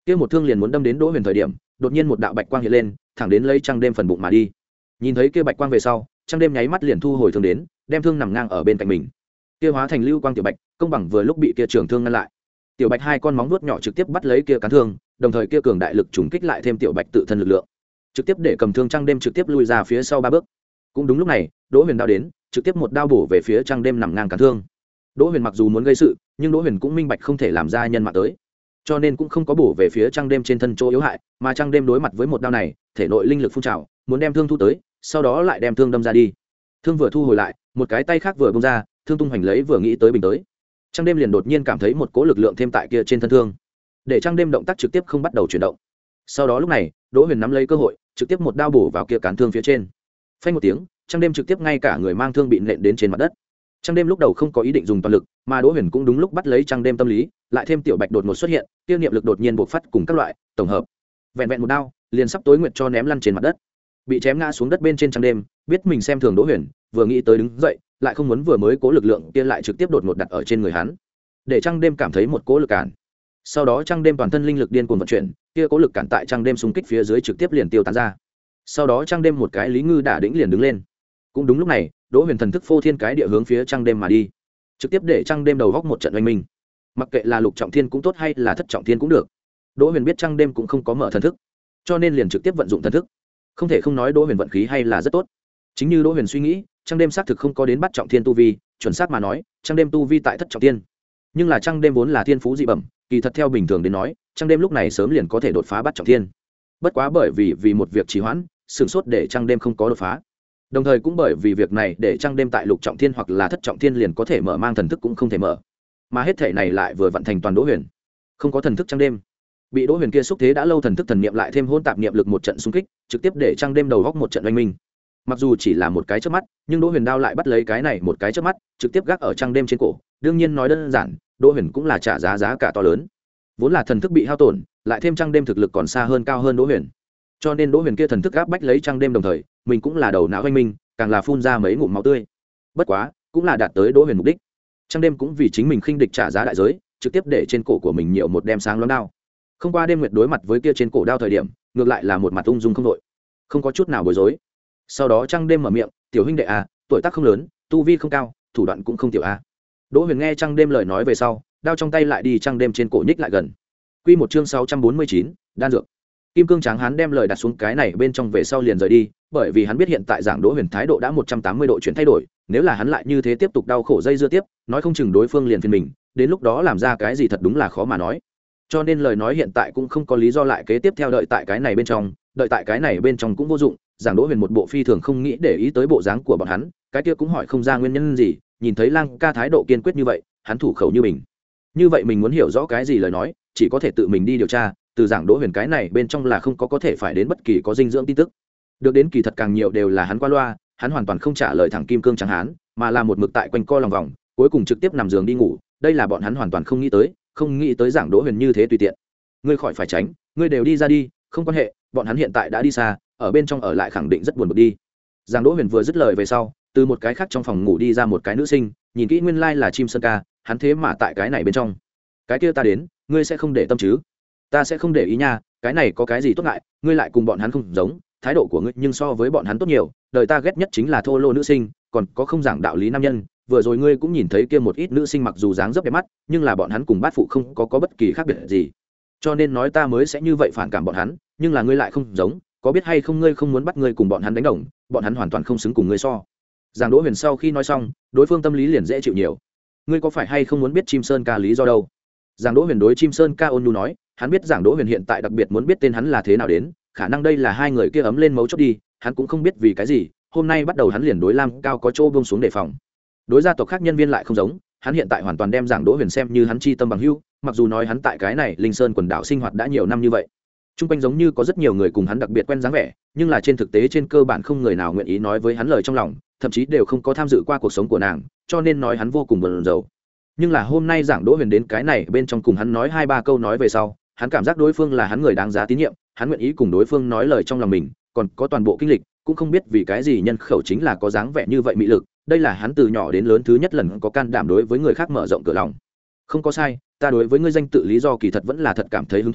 kia một thương liền muốn đâm đến Đỗ Huyền thời điểm, đột nhiên một đạo bạch quang hiện lên, thẳng đến lấy Trăng Đêm phần bụng mà đi. Nhìn thấy kia bạch quang về sau, Trăng Đêm nháy mắt liền thu hồi thương đến, đem thương nằm ngang ở bên cạnh mình. Kia hóa thành lưu quang tiểu bạch, công bằng vừa lúc bị kia trường thương ngăn lại. Tiểu bạch hai con móng vuốt nhỏ trực tiếp bắt lấy kia cán thương, đồng thời kia cường đại lực trùng kích lại thêm tiểu bạch tự thân lực lượng, trực tiếp để cầm thương Trăng Đêm trực tiếp lui ra phía sau ba bước. Cũng đúng lúc này, Đỗ Huyền đao đến, trực tiếp một đao bổ về phía Trăng Đêm nằm ngang cán thương. Đỗ Huyền mặc dù muốn gây sự, nhưng Đỗ Huyền cũng minh bạch không thể làm ra nhân mạng tới, cho nên cũng không có bổ về phía Trăng Đêm trên thân chỗ yếu hại, mà Trăng Đêm đối mặt với một đao này, thể nội linh lực phun trào, muốn đem thương thu tới, sau đó lại đem thương đâm ra đi. Thương vừa thu hồi lại, một cái tay khác vừa bung ra, thương tung hoành lấy vừa nghĩ tới bình tới. Trăng Đêm liền đột nhiên cảm thấy một cỗ lực lượng thêm tại kia trên thân thương, để Trăng Đêm động tác trực tiếp không bắt đầu chuyển động. Sau đó lúc này, Đỗ Huyền nắm lấy cơ hội, trực tiếp một đao bổ vào kia cán thương phía trên. Phanh một tiếng, Trăng Đêm trực tiếp ngay cả người mang thương bị nện đến trên mặt đất. Trăng Đêm lúc đầu không có ý định dùng toàn lực, mà Đỗ Huyền cũng đúng lúc bắt lấy Trăng Đêm tâm lý, lại thêm tiểu bạch đột ngột xuất hiện, tiêu niệm lực đột nhiên bộc phát cùng các loại tổng hợp, vẹn vẹn một đao, liền sắp tối nguyệt cho ném lăn trên mặt đất. Bị chém ngã xuống đất bên trên Trăng Đêm, biết mình xem thường Đỗ Huyền, vừa nghĩ tới đứng dậy, lại không muốn vừa mới cố lực lượng kia lại trực tiếp đột ngột đặt ở trên người hắn, để Trăng Đêm cảm thấy một cố lực cản. Sau đó Trăng Đêm toàn thân linh lực điên cuồng vận chuyển, kia cố lực cản tại Trăng Đêm xung kích phía dưới trực tiếp liền tiêu tán ra. Sau đó Trăng Đêm một cái lý ngư đả đĩnh liền đứng lên. Cũng đúng lúc này, Đỗ Huyền thần thức phô thiên cái địa hướng phía Trăng Đêm mà đi, trực tiếp để Trăng Đêm đầu góc một trận oanh minh. Mặc kệ là lục trọng thiên cũng tốt hay là thất trọng thiên cũng được, Đỗ Huyền biết Trăng Đêm cũng không có mở thần thức, cho nên liền trực tiếp vận dụng thần thức. Không thể không nói Đỗ Huyền vận khí hay là rất tốt. Chính như Đỗ Huyền suy nghĩ, Trăng Đêm xác thực không có đến bắt trọng thiên tu vi, chuẩn xác mà nói, Trăng Đêm tu vi tại thất trọng thiên. Nhưng là Trăng Đêm vốn là thiên phú dị bẩm, kỳ thật theo bình thường đến nói, Trăng Đêm lúc này sớm liền có thể đột phá bắt trọng thiên. Bất quá bởi vì vì một việc trì hoãn, sửng sốt để Trăng Đêm không có đột phá. Đồng thời cũng bởi vì việc này để Trăng Đêm tại lục trọng thiên hoặc là thất trọng thiên liền có thể mở mang thần thức cũng không thể mở. Mà hết thể này lại vừa vận thành toàn Đỗ Huyền. Không có thần thức Trăng Đêm, bị Đỗ Huyền kia xúc thế đã lâu thần thức thần niệm lại thêm hỗn tạp niệm lực một trận xung kích, trực tiếp để Trăng Đêm đầu góc một trận oanh minh. Mặc dù chỉ là một cái chớp mắt, nhưng Đỗ Huyền đao lại bắt lấy cái này một cái chớp mắt, trực tiếp gác ở Trăng Đêm trên cổ. Đương nhiên nói đơn giản, Đỗ Huyền cũng là trả giá giá cả to lớn. Vốn là thần thức bị hao tổn, lại thêm Trăng Đêm thực lực còn xa hơn cao hơn Đỗ Huyền, cho nên Đỗ Huyền kia thần thức áp bách lấy Trăng Đêm, đồng thời mình cũng là đầu não oanh minh, càng là phun ra mấy ngụm máu tươi. Bất quá cũng là đạt tới Đỗ Huyền mục đích. Trăng Đêm cũng vì chính mình khinh địch trả giá đại giới, trực tiếp để trên cổ của mình nhiều một đem sáng loáng đao. Không qua đêm nguyệt đối mặt với kia trên cổ đao thời điểm, ngược lại là một mặt ung dung không đội, không có chút nào bối rối. Sau đó Trăng Đêm mở miệng, tiểu huynh đệ à, tuổi tác không lớn, tu vi không cao, thủ đoạn cũng không tiểu a. Đỗ Huyền nghe Trăng Đêm lời nói về sau, đao trong tay lại đi Trăng Đêm trên cổ nhích lại gần. Quy một chương sáu trăm bốn mươi chín, đan dược. Kim Cương Tráng Hán đem lời đặt xuống cái này bên trong về sau liền rời đi, bởi vì hắn biết hiện tại Giảng Đỗ Huyền thái độ đã một trăm tám mươi độ chuyển thay đổi, nếu là hắn lại như thế tiếp tục đau khổ dây dưa tiếp, nói không chừng đối phương liền phiền mình, đến lúc đó làm ra cái gì thật đúng là khó mà nói. Cho nên lời nói hiện tại cũng không có lý do lại kế tiếp theo đợi tại cái này bên trong, đợi tại cái này bên trong cũng vô dụng. Giảng Đỗ Huyền một bộ phi thường không nghĩ để ý tới bộ dáng của bọn hắn, cái kia cũng hỏi không ra nguyên nhân gì, nhìn thấy Lang Ca thái độ kiên quyết như vậy, hắn thủ khẩu như mình. Như vậy mình muốn hiểu rõ cái gì lời nói, chỉ có thể tự mình đi điều tra, từ Giảng Đỗ Huyền cái này bên trong là không có có thể phải đến bất kỳ có dinh dưỡng tin tức. Được đến kỳ thật càng nhiều đều là hắn qua loa, hắn hoàn toàn không trả lời thẳng Kim Cương Tráng Hán, mà là một mực tại quanh co lòng vòng, cuối cùng trực tiếp nằm giường đi ngủ, đây là bọn hắn hoàn toàn không nghĩ tới, không nghĩ tới Giảng Đỗ Huyền như thế tùy tiện. Ngươi khỏi phải tránh, ngươi đều đi ra đi, không quan hệ, bọn hắn hiện tại đã đi xa, ở bên trong ở lại khẳng định rất buồn bực đi. Giảng Đỗ Huyền vừa dứt lời về sau, từ một cái khác trong phòng ngủ đi ra một cái nữ sinh, nhìn kỹ nguyên lai là Chim Sơn Ca, hắn thế mà tại cái này bên trong. Cái kia ta đến, ngươi sẽ không để tâm chứ? Ta sẽ không để ý nha, cái này có cái gì tốt ngại, ngươi lại cùng bọn hắn không giống, thái độ của ngươi nhưng so với bọn hắn tốt nhiều, đời ta ghét nhất chính là thô lô nữ sinh, còn có không giảng đạo lý nam nhân. Vừa rồi ngươi cũng nhìn thấy kia một ít nữ sinh mặc dù dáng dấp đẹp mắt, nhưng là bọn hắn cùng bát phụ không có có bất kỳ khác biệt gì, cho nên nói ta mới sẽ như vậy phản cảm bọn hắn, nhưng là ngươi lại không giống, có biết hay không ngươi không muốn bắt ngươi cùng bọn hắn đánh đồng, bọn hắn hoàn toàn không xứng cùng ngươi so. Giảng Đỗ Huyền sau khi nói xong, đối phương tâm lý liền dễ chịu nhiều. Ngươi có phải hay không muốn biết Chim Sơn Ca lý do đâu? Giảng Đỗ Huyền đối Chim Sơn Ca ôn nhu nói, hắn biết Giảng Đỗ Huyền hiện tại đặc biệt muốn biết tên hắn là thế nào đến, khả năng đây là hai người kia ấm lên mấu chốt đi, hắn cũng không biết vì cái gì, hôm nay bắt đầu hắn liền đối Lam Cao có chỗ buông xuống đề phòng. Đối gia tộc khác nhân viên lại không giống, hắn hiện tại hoàn toàn đem Giảng Đỗ Huyền xem như hắn chi tâm bằng hữu, mặc dù nói hắn tại cái này Linh Sơn quần đảo sinh hoạt đã nhiều năm như vậy, chung quanh giống như có rất nhiều người cùng hắn đặc biệt quen dáng vẻ, nhưng là trên thực tế trên cơ bản không người nào nguyện ý nói với hắn lời trong lòng, thậm chí đều không có tham dự qua cuộc sống của nàng, cho nên nói hắn vô cùng buồn rầu. Nhưng là hôm nay Giảng Đỗ Huyền đến cái này bên trong cùng hắn nói hai ba câu nói về sau, hắn cảm giác đối phương là hắn người đáng giá tín nhiệm, hắn nguyện ý cùng đối phương nói lời trong lòng mình, còn có toàn bộ kinh lịch, cũng không biết vì cái gì nhân khẩu chính là có dáng vẻ như vậy mị lực, đây là hắn từ nhỏ đến lớn thứ nhất lần có can đảm đối với người khác mở rộng cửa lòng. Không có sai, ta đối với ngươi danh tự lý do kỳ thật vẫn là thật cảm thấy hứng thú,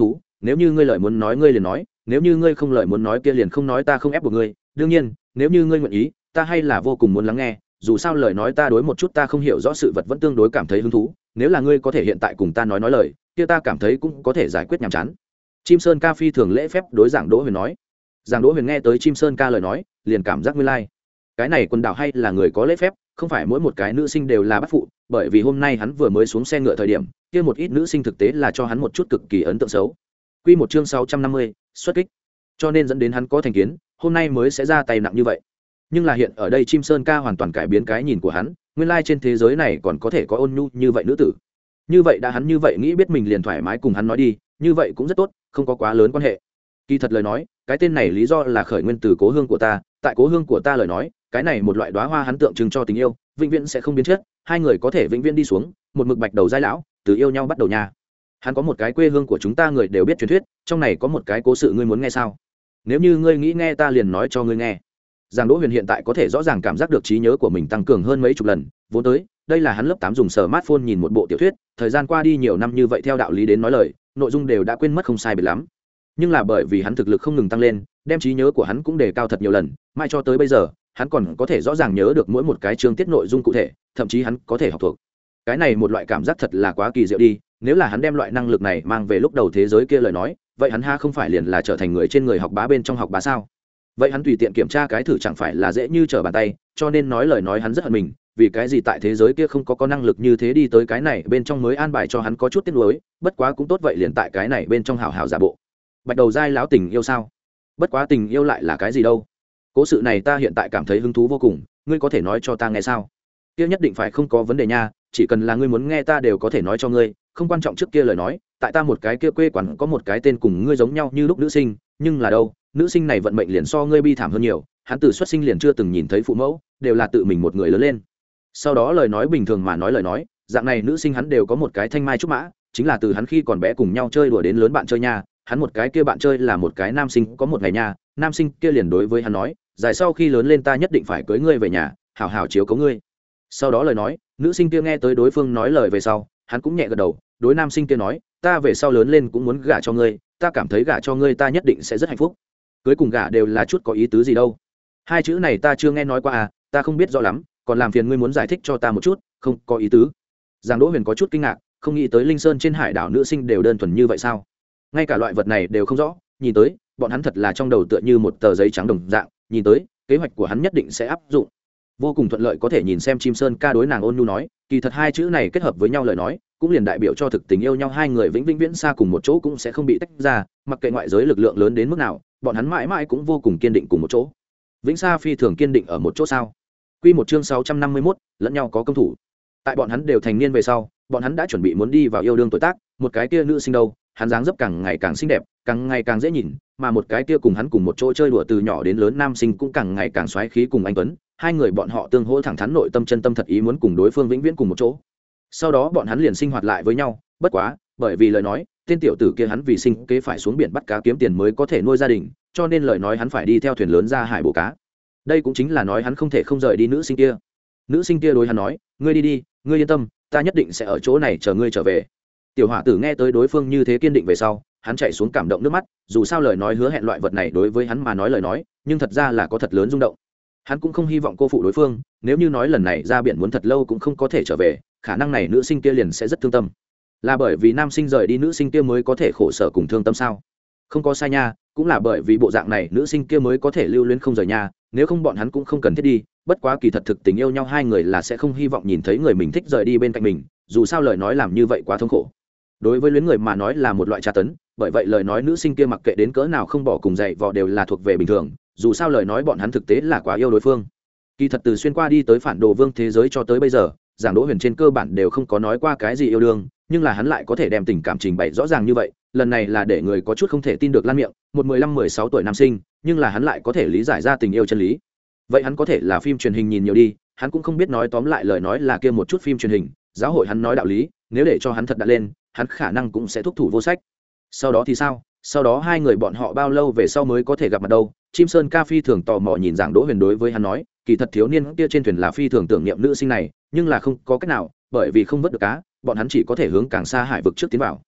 nếu như ngươi lời muốn nói ngươi liền nói, nếu như ngươi không lời muốn nói kia liền không nói, ta không ép buộc ngươi. Đương nhiên nếu như ngươi nguyện ý, ta hay là vô cùng muốn lắng nghe, dù sao lời nói ta đối một chút ta không hiểu rõ sự vật vẫn tương đối cảm thấy hứng thú, nếu là ngươi có thể hiện tại cùng ta nói nói lời kia ta cảm thấy cũng có thể giải quyết nhàm chán. Chim Sơn Ca phi thường lễ phép đối Giảng Đỗ Huyền nói. Giảng Đỗ Huyền nghe tới Chim Sơn Ca lời nói liền cảm giác nguyên lai like. Cái này quần đảo hay là người có lễ phép, không phải mỗi một cái nữ sinh đều là bắt phụ, bởi vì hôm nay hắn vừa mới xuống xe ngựa thời điểm kia một ít nữ sinh thực tế là cho hắn một chút cực kỳ ấn tượng xấu. Quy một chương sáu trăm năm mươi, xuất kích. Cho nên dẫn đến hắn có thành kiến, hôm nay mới sẽ ra tay nặng như vậy. Nhưng là hiện ở đây Chim Sơn Ca hoàn toàn cải biến cái nhìn của hắn, nguyên lai trên thế giới này còn có thể có ôn nhu như vậy nữ tử. Như vậy đã hắn như vậy nghĩ biết mình liền thoải mái cùng hắn nói đi, như vậy cũng rất tốt, không có quá lớn quan hệ. Kỳ thật lời nói, cái tên này lý do là khởi nguyên từ cố hương của ta, tại cố hương của ta lời nói, cái này một loại đóa hoa hắn tượng trưng cho tình yêu, vĩnh viễn sẽ không biến chất, hai người có thể vĩnh viễn đi xuống, một mực bạch đầu giai lão, từ yêu nhau bắt đầu nha. Hắn có một cái quê hương của chúng ta người đều biết truyền thuyết, trong này có một cái cố sự ngươi muốn nghe sao? Nếu như ngươi nghĩ nghe ta liền nói cho ngươi nghe. Giang Đỗ Huyền hiện tại có thể rõ ràng cảm giác được trí nhớ của mình tăng cường hơn mấy chục lần, vốn tới, đây là hắn lớp tám dùng smartphone nhìn một bộ tiểu thuyết, thời gian qua đi nhiều năm như vậy theo đạo lý đến nói lời, nội dung đều đã quên mất không sai biệt lắm. Nhưng là bởi vì hắn thực lực không ngừng tăng lên, đem trí nhớ của hắn cũng đề cao thật nhiều lần, mãi cho tới bây giờ, hắn còn có thể rõ ràng nhớ được mỗi một cái chương tiết nội dung cụ thể, thậm chí hắn có thể học thuộc. Cái này một loại cảm giác thật là quá kỳ diệu đi, nếu là hắn đem loại năng lực này mang về lúc đầu thế giới kia lời nói, vậy hắn ha không phải liền là trở thành người trên người học bá bên trong học bá sao? Vậy hắn tùy tiện kiểm tra cái thử chẳng phải là dễ như trở bàn tay, cho nên nói lời nói hắn rất hận mình, vì cái gì tại thế giới kia không có có năng lực như thế đi tới cái này bên trong mới an bài cho hắn có chút tiếc nuối, bất quá cũng tốt vậy liền tại cái này bên trong hào hào giả bộ. Bạch đầu giai lão tình yêu sao? Bất quá tình yêu lại là cái gì đâu? Cố sự này ta hiện tại cảm thấy hứng thú vô cùng, ngươi có thể nói cho ta nghe sao? Kia nhất định phải không có vấn đề nha, chỉ cần là ngươi muốn nghe ta đều có thể nói cho ngươi, không quan trọng trước kia lời nói, tại ta một cái kia quê quán có một cái tên cùng ngươi giống nhau như lúc nữ sinh, nhưng là đâu, nữ sinh này vận mệnh liền so ngươi bi thảm hơn nhiều, hắn từ xuất sinh liền chưa từng nhìn thấy phụ mẫu, đều là tự mình một người lớn lên. Sau đó lời nói bình thường mà nói lời nói, dạng này nữ sinh hắn đều có một cái thanh mai trúc mã, chính là từ hắn khi còn bé cùng nhau chơi đùa đến lớn bạn chơi nha, hắn một cái kia bạn chơi là một cái nam sinh, có một ngày nha, nam sinh kia liền đối với hắn nói, dài sau khi lớn lên ta nhất định phải cưới ngươi về nhà, hảo hảo chiếu cố ngươi. Sau đó lời nói, nữ sinh kia nghe tới đối phương nói lời về sau, hắn cũng nhẹ gật đầu, đối nam sinh kia nói, ta về sau lớn lên cũng muốn gả cho ngươi, ta cảm thấy gả cho ngươi ta nhất định sẽ rất hạnh phúc. Cưới cùng gả đều là chút có ý tứ gì đâu. Hai chữ này ta chưa nghe nói qua à, ta không biết rõ lắm, còn làm phiền ngươi muốn giải thích cho ta một chút, không có ý tứ. Giang Đỗ Huyền có chút kinh ngạc, không nghĩ tới Linh Sơn trên hải đảo nữ sinh đều đơn thuần như vậy sao? Ngay cả loại vật này đều không rõ, nhìn tới, bọn hắn thật là trong đầu tựa như một tờ giấy trắng đồng dạng, nhìn tới, kế hoạch của hắn nhất định sẽ áp dụng. Vô cùng thuận lợi có thể nhìn xem Chim Sơn Ca đối nàng ôn nhu nói, kỳ thật hai chữ này kết hợp với nhau lời nói, cũng liền đại biểu cho thực tình yêu nhau, hai người vĩnh vĩnh viễn xa cùng một chỗ cũng sẽ không bị tách ra, mặc kệ ngoại giới lực lượng lớn đến mức nào, bọn hắn mãi mãi cũng vô cùng kiên định cùng một chỗ. Vĩnh xa phi thường kiên định ở một chỗ sao? Quy một chương sáu trăm năm mươi mốt, lẫn nhau có công thủ. Tại bọn hắn đều thành niên về sau, bọn hắn đã chuẩn bị muốn đi vào yêu đương tuổi tác, một cái kia nữ sinh đâu, hắn dáng dấp càng ngày càng xinh đẹp, càng ngày càng dễ nhìn, mà một cái kia cùng hắn cùng một chỗ chơi đùa từ nhỏ đến lớn nam sinh cũng càng ngày càng xoáy khí cùng anh tuấn, hai người bọn họ tương hỗ thẳng thắn nội tâm chân tâm thật ý muốn cùng đối phương vĩnh viễn cùng một chỗ. Sau đó bọn hắn liền sinh hoạt lại với nhau, bất quá, bởi vì lời nói, tên tiểu tử kia hắn vì sinh kế phải xuống biển bắt cá kiếm tiền mới có thể nuôi gia đình, cho nên lời nói hắn phải đi theo thuyền lớn ra hải bổ cá. Đây cũng chính là nói hắn không thể không rời đi nữ sinh kia. Nữ sinh kia đối hắn nói, ngươi đi đi, ngươi yên tâm, ta nhất định sẽ ở chỗ này chờ ngươi trở về. Tiểu hỏa tử nghe tới đối phương như thế kiên định về sau, hắn chạy xuống cảm động nước mắt, dù sao lời nói hứa hẹn loại vật này đối với hắn mà nói lời nói, nhưng thật ra là có thật lớn rung động. Hắn cũng không hy vọng cô phụ đối phương, nếu như nói lần này ra biển muốn thật lâu cũng không có thể trở về, khả năng này nữ sinh kia liền sẽ rất thương tâm. Là bởi vì nam sinh rời đi nữ sinh kia mới có thể khổ sở cùng thương tâm sao? Không có sai nha, cũng là bởi vì bộ dạng này nữ sinh kia mới có thể lưu luyến không rời nha, nếu không bọn hắn cũng không cần thiết đi, bất quá kỳ thật thực tình yêu nhau hai người là sẽ không hy vọng nhìn thấy người mình thích rời đi bên cạnh mình, dù sao lời nói làm như vậy quá thống khổ. Đối với luyến người mà nói là một loại tra tấn, bởi vậy lời nói nữ sinh kia mặc kệ đến cỡ nào không bỏ cùng dạy vò đều là thuộc về bình thường, dù sao lời nói bọn hắn thực tế là quá yêu đối phương. Kỳ thật từ xuyên qua đi tới phản đồ vương thế giới cho tới bây giờ, Giảng Đỗ Huyền trên cơ bản đều không có nói qua cái gì yêu đương, nhưng là hắn lại có thể đem tình cảm trình bày rõ ràng như vậy, lần này là để người có chút không thể tin được lan miệng, một mười lăm mười sáu tuổi nam sinh, nhưng là hắn lại có thể lý giải ra tình yêu chân lý. Vậy hắn có thể là phim truyền hình nhìn nhiều đi, hắn cũng không biết nói tóm lại lời nói là kia một chút phim truyền hình, giáo hội hắn nói đạo lý, nếu để cho hắn thật đặt lên, hắn khả năng cũng sẽ thúc thủ vô sách. Sau đó thì sao? Sau đó hai người bọn họ bao lâu về sau mới có thể gặp mặt đâu? Chim Sơn Ca phi thường tò mò nhìn Giảng Đỗ Huyền đối với hắn nói, kỳ thật thiếu niên kia trên thuyền là phi thường tưởng niệm nữ sinh này, nhưng là không có cách nào, bởi vì không vớt được cá, bọn hắn chỉ có thể hướng càng xa hải vực trước tiến vào.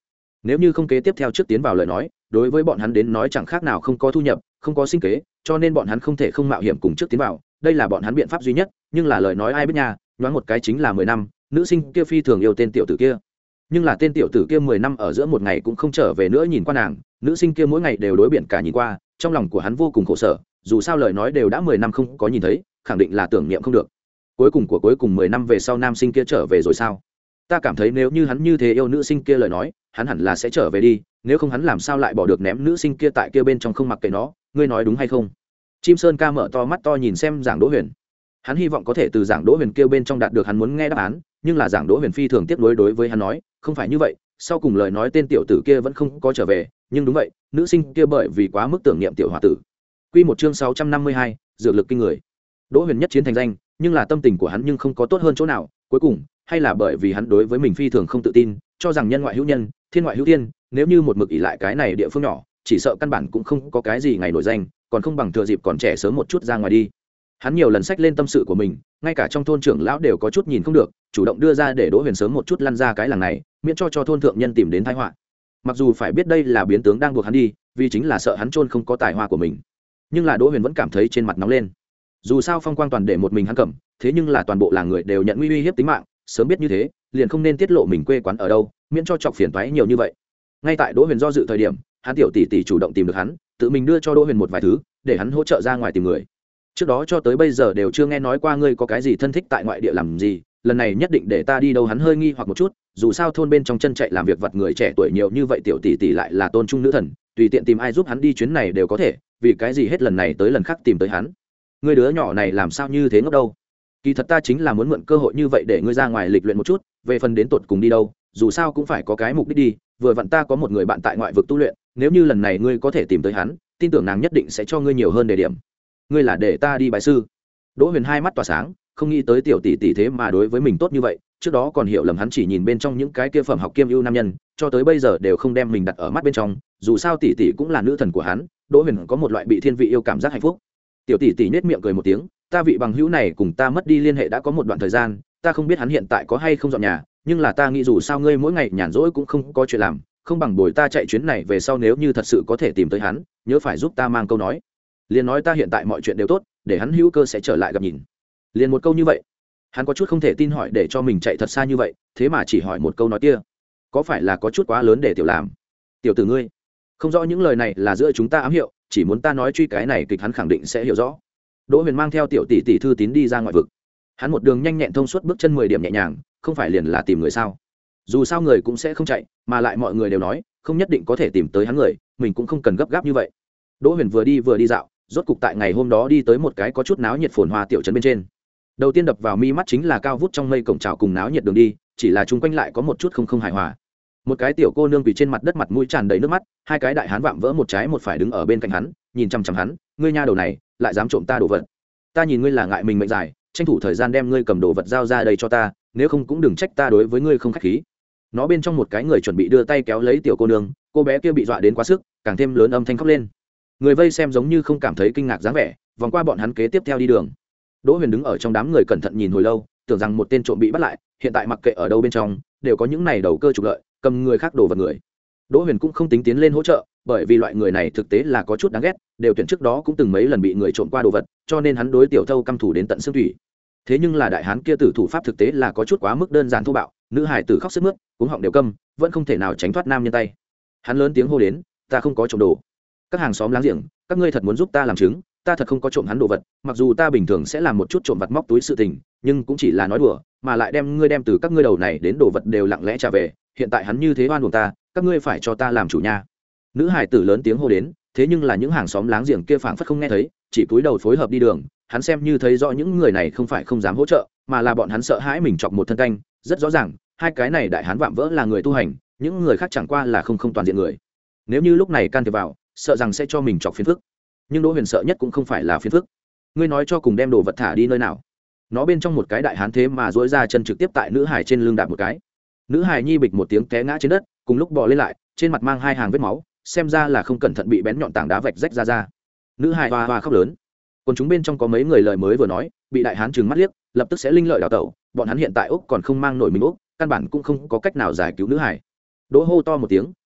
nếu như không kế tiếp theo trước tiến vào lời nói đối với bọn hắn đến nói chẳng khác nào không có thu nhập không có sinh kế, cho nên bọn hắn không thể không mạo hiểm cùng trước tiến vào, đây là bọn hắn biện pháp duy nhất. Nhưng là lời nói ai biết nha, nhoáng một cái chính là mười năm, nữ sinh kia phi thường yêu tên tiểu tử kia, nhưng là tên tiểu tử kia mười năm ở giữa một ngày cũng không trở về nữa nhìn qua nàng, nữ sinh kia mỗi ngày đều đối biển cả nhìn qua, trong lòng của hắn vô cùng khổ sở, dù sao lời nói đều đã mười năm không có nhìn thấy, khẳng định là tưởng niệm không được. Cuối cùng của cuối cùng mười năm về sau nam sinh kia trở về rồi sao? Ta cảm thấy nếu như hắn như thế yêu nữ sinh kia lời nói, hắn hẳn là sẽ trở về đi, nếu không hắn làm sao lại bỏ được ném nữ sinh kia tại kia bên trong không mặc kệ nó, ngươi nói đúng hay không? Chim Sơn ca mở to mắt to nhìn xem Giảng Đỗ Huyền, hắn hy vọng có thể từ Giảng Đỗ Huyền kia bên trong đạt được hắn muốn nghe đáp án, nhưng là Giảng Đỗ Huyền phi thường tiếp nối đối với hắn nói, không phải như vậy, sau cùng lời nói tên tiểu tử kia vẫn không có trở về, nhưng đúng vậy, nữ sinh kia bởi vì quá mức tưởng niệm tiểu hòa tử. Quy một chương sáu trăm năm mươi hai, dược lực kinh người. Đỗ Huyền nhất chiến thành danh, nhưng là tâm tình của hắn nhưng không có tốt hơn chỗ nào, cuối cùng hay là bởi vì hắn đối với mình phi thường không tự tin, cho rằng nhân ngoại hữu nhân, thiên ngoại hữu thiên, nếu như một mực ỷ lại cái này địa phương nhỏ, chỉ sợ căn bản cũng không có cái gì ngày nổi danh, còn không bằng thừa dịp còn trẻ sớm một chút ra ngoài đi. Hắn nhiều lần xách lên tâm sự của mình, ngay cả trong thôn trưởng lão đều có chút nhìn không được, chủ động đưa ra để Đỗ Huyền sớm một chút lăn ra cái làng này, miễn cho cho thôn thượng nhân tìm đến tai họa. Mặc dù phải biết đây là biến tướng đang buộc hắn đi, vì chính là sợ hắn chôn không có tài hoa của mình, nhưng là Đỗ Huyền vẫn cảm thấy trên mặt nóng lên. Dù sao phong quang toàn để một mình hắn cầm, thế nhưng là toàn bộ làng người đều nhận nguy uy hiếp tính mạng, sớm biết như thế, liền không nên tiết lộ mình quê quán ở đâu, miễn cho chọc phiền toái nhiều như vậy. Ngay tại Đỗ Huyền do dự thời điểm, hắn tiểu tỷ tỷ chủ động tìm được hắn, tự mình đưa cho Đỗ Huyền một vài thứ, để hắn hỗ trợ ra ngoài tìm người. Trước đó cho tới bây giờ đều chưa nghe nói qua ngươi có cái gì thân thích tại ngoại địa làm gì, lần này nhất định để ta đi đâu. Hắn hơi nghi hoặc một chút, dù sao thôn bên trong chân chạy làm việc vặt người trẻ tuổi nhiều như vậy, tiểu tỷ tỷ lại là tôn trung nữ thần, tùy tiện tìm ai giúp hắn đi chuyến này đều có thể, vì cái gì hết lần này tới lần khác tìm tới hắn. Ngươi đứa nhỏ này làm sao như thế ngốc đâu? Kỳ thật ta chính là muốn mượn cơ hội như vậy để ngươi ra ngoài lịch luyện một chút, về phần đến tột cùng đi đâu, dù sao cũng phải có cái mục đích đi, vừa vặn ta có một người bạn tại ngoại vực tu luyện, nếu như lần này ngươi có thể tìm tới hắn, tin tưởng nàng nhất định sẽ cho ngươi nhiều hơn đề điểm. Ngươi là để ta đi bài sư? Đỗ Huyền hai mắt tỏa sáng, không nghĩ tới tiểu tỷ tỷ thế mà đối với mình tốt như vậy, trước đó còn hiểu lầm hắn chỉ nhìn bên trong những cái kia phẩm học kiêm ưu nam nhân, cho tới bây giờ đều không đem mình đặt ở mắt bên trong, dù sao tỷ tỷ cũng là nữ thần của hắn. Đỗ Huyền có một loại bị thiên vị yêu cảm giác hạnh phúc. Tiểu tỷ tỷ nhếch miệng cười một tiếng, ta vị bằng hữu này cùng ta mất đi liên hệ đã có một đoạn thời gian, ta không biết hắn hiện tại có hay không dọn nhà, nhưng là ta nghĩ dù sao ngươi mỗi ngày nhàn rỗi cũng không có chuyện làm, không bằng bồi ta chạy chuyến này về sau, nếu như thật sự có thể tìm tới hắn, nhớ phải giúp ta mang câu nói, liền nói ta hiện tại mọi chuyện đều tốt, để hắn hữu cơ sẽ trở lại gặp nhìn. Liền một câu như vậy, hắn có chút không thể tin, hỏi để cho mình chạy thật xa như vậy, thế mà chỉ hỏi một câu nói kia, có phải là có chút quá lớn để tiểu làm? Tiểu tử ngươi không rõ những lời này là giữa chúng ta ám hiệu, chỉ muốn ta nói truy cái này kịch hắn khẳng định sẽ hiểu rõ. Đỗ Huyền mang theo tiểu tỷ tỷ thư tín đi ra ngoại vực, hắn một đường nhanh nhẹn thông suốt, bước chân mười điểm nhẹ nhàng, không phải liền là tìm người sao? Dù sao người cũng sẽ không chạy, mà lại mọi người đều nói không nhất định có thể tìm tới hắn người, mình cũng không cần gấp gáp như vậy. Đỗ Huyền vừa đi vừa đi dạo, rốt cục tại ngày hôm đó đi tới một cái có chút náo nhiệt phồn hoa tiểu trấn bên trên. Đầu tiên đập vào mi mắt chính là cao vút trong mây cổng chào cùng náo nhiệt đường đi, chỉ là chung quanh lại có một chút không không hài hòa. Một cái tiểu cô nương quỳ trên mặt đất, mặt mũi tràn đầy nước mắt, hai cái đại hán vạm vỡ một trái một phải đứng ở bên cạnh hắn, nhìn chằm chằm hắn, ngươi nha đầu này, lại dám trộm ta đồ vật. Ta nhìn ngươi là ngại mình mệnh dài, tranh thủ thời gian đem ngươi cầm đồ vật giao ra đây cho ta, nếu không cũng đừng trách ta đối với ngươi không khách khí. Nó bên trong một cái người chuẩn bị đưa tay kéo lấy tiểu cô nương, cô bé kia bị dọa đến quá sức, càng thêm lớn âm thanh khóc lên. Người vây xem giống như không cảm thấy kinh ngạc dáng vẻ, vòng qua bọn hắn kế tiếp theo đi đường. Đỗ Huyền đứng ở trong đám người cẩn thận nhìn hồi lâu, tưởng rằng một tên trộm bị bắt lại, hiện tại mặc kệ ở đâu bên trong đều có những này đầu cơ trục lợi, cầm người khác đồ vật người. Đỗ Huyền cũng không tính tiến lên hỗ trợ, bởi vì loại người này thực tế là có chút đáng ghét, đều tuyển trước đó cũng từng mấy lần bị người trộm qua đồ vật, cho nên hắn đối tiểu thâu căm thủ đến tận xương thủy. Thế nhưng là đại hán kia tử thủ pháp thực tế là có chút quá mức đơn giản thô bạo, nữ hải tử khóc sướt mướt, cuống họng đều câm, vẫn không thể nào tránh thoát nam nhân tay. Hắn lớn tiếng hô đến, ta không có trộm đồ. Các hàng xóm láng giềng, các ngươi thật muốn giúp ta làm chứng, ta thật không có trộm hắn đồ vật, mặc dù ta bình thường sẽ làm một chút trộm vặt móc túi sự tình, nhưng cũng chỉ là nói đùa, mà lại đem ngươi đem từ các ngươi đầu này đến đồ vật đều lặng lẽ trả về, hiện tại hắn như thế oan uổng ta, các ngươi phải cho ta làm chủ nha. Nữ hải tử lớn tiếng hô đến, thế nhưng là những hàng xóm láng giềng kia phảng phất không nghe thấy, chỉ cúi đầu phối hợp đi đường. Hắn xem như thấy rõ những người này không phải không dám hỗ trợ, mà là bọn hắn sợ hãi mình chọc một thân canh, rất rõ ràng, hai cái này đại hán vạm vỡ là người tu hành, những người khác chẳng qua là không không toàn diện người. Nếu như lúc này can thiệp vào, sợ rằng sẽ cho mình chọc phiền phức. Nhưng Đỗ Huyền sợ nhất cũng không phải là phiền phức. Ngươi nói cho cùng đem đồ vật thả đi nơi nào? Nó bên trong một cái đại hán thế mà duỗi ra chân trực tiếp tại nữ hải trên lưng đạp một cái. Nữ hải nhi bịch một tiếng té ngã trên đất, cùng lúc bò lên lại, trên mặt mang hai hàng vết máu, xem ra là không cẩn thận bị bén nhọn tảng đá vạch rách ra ra. Nữ hải hoa hoa khóc lớn. Còn chúng bên trong có mấy người lời mới vừa nói, bị đại hán trừng mắt liếc, lập tức sẽ linh lợi đào tẩu, bọn hắn hiện tại úc còn không mang nổi mình úc, căn bản cũng không có cách nào giải cứu nữ hải. Đỗ hô to một tiếng,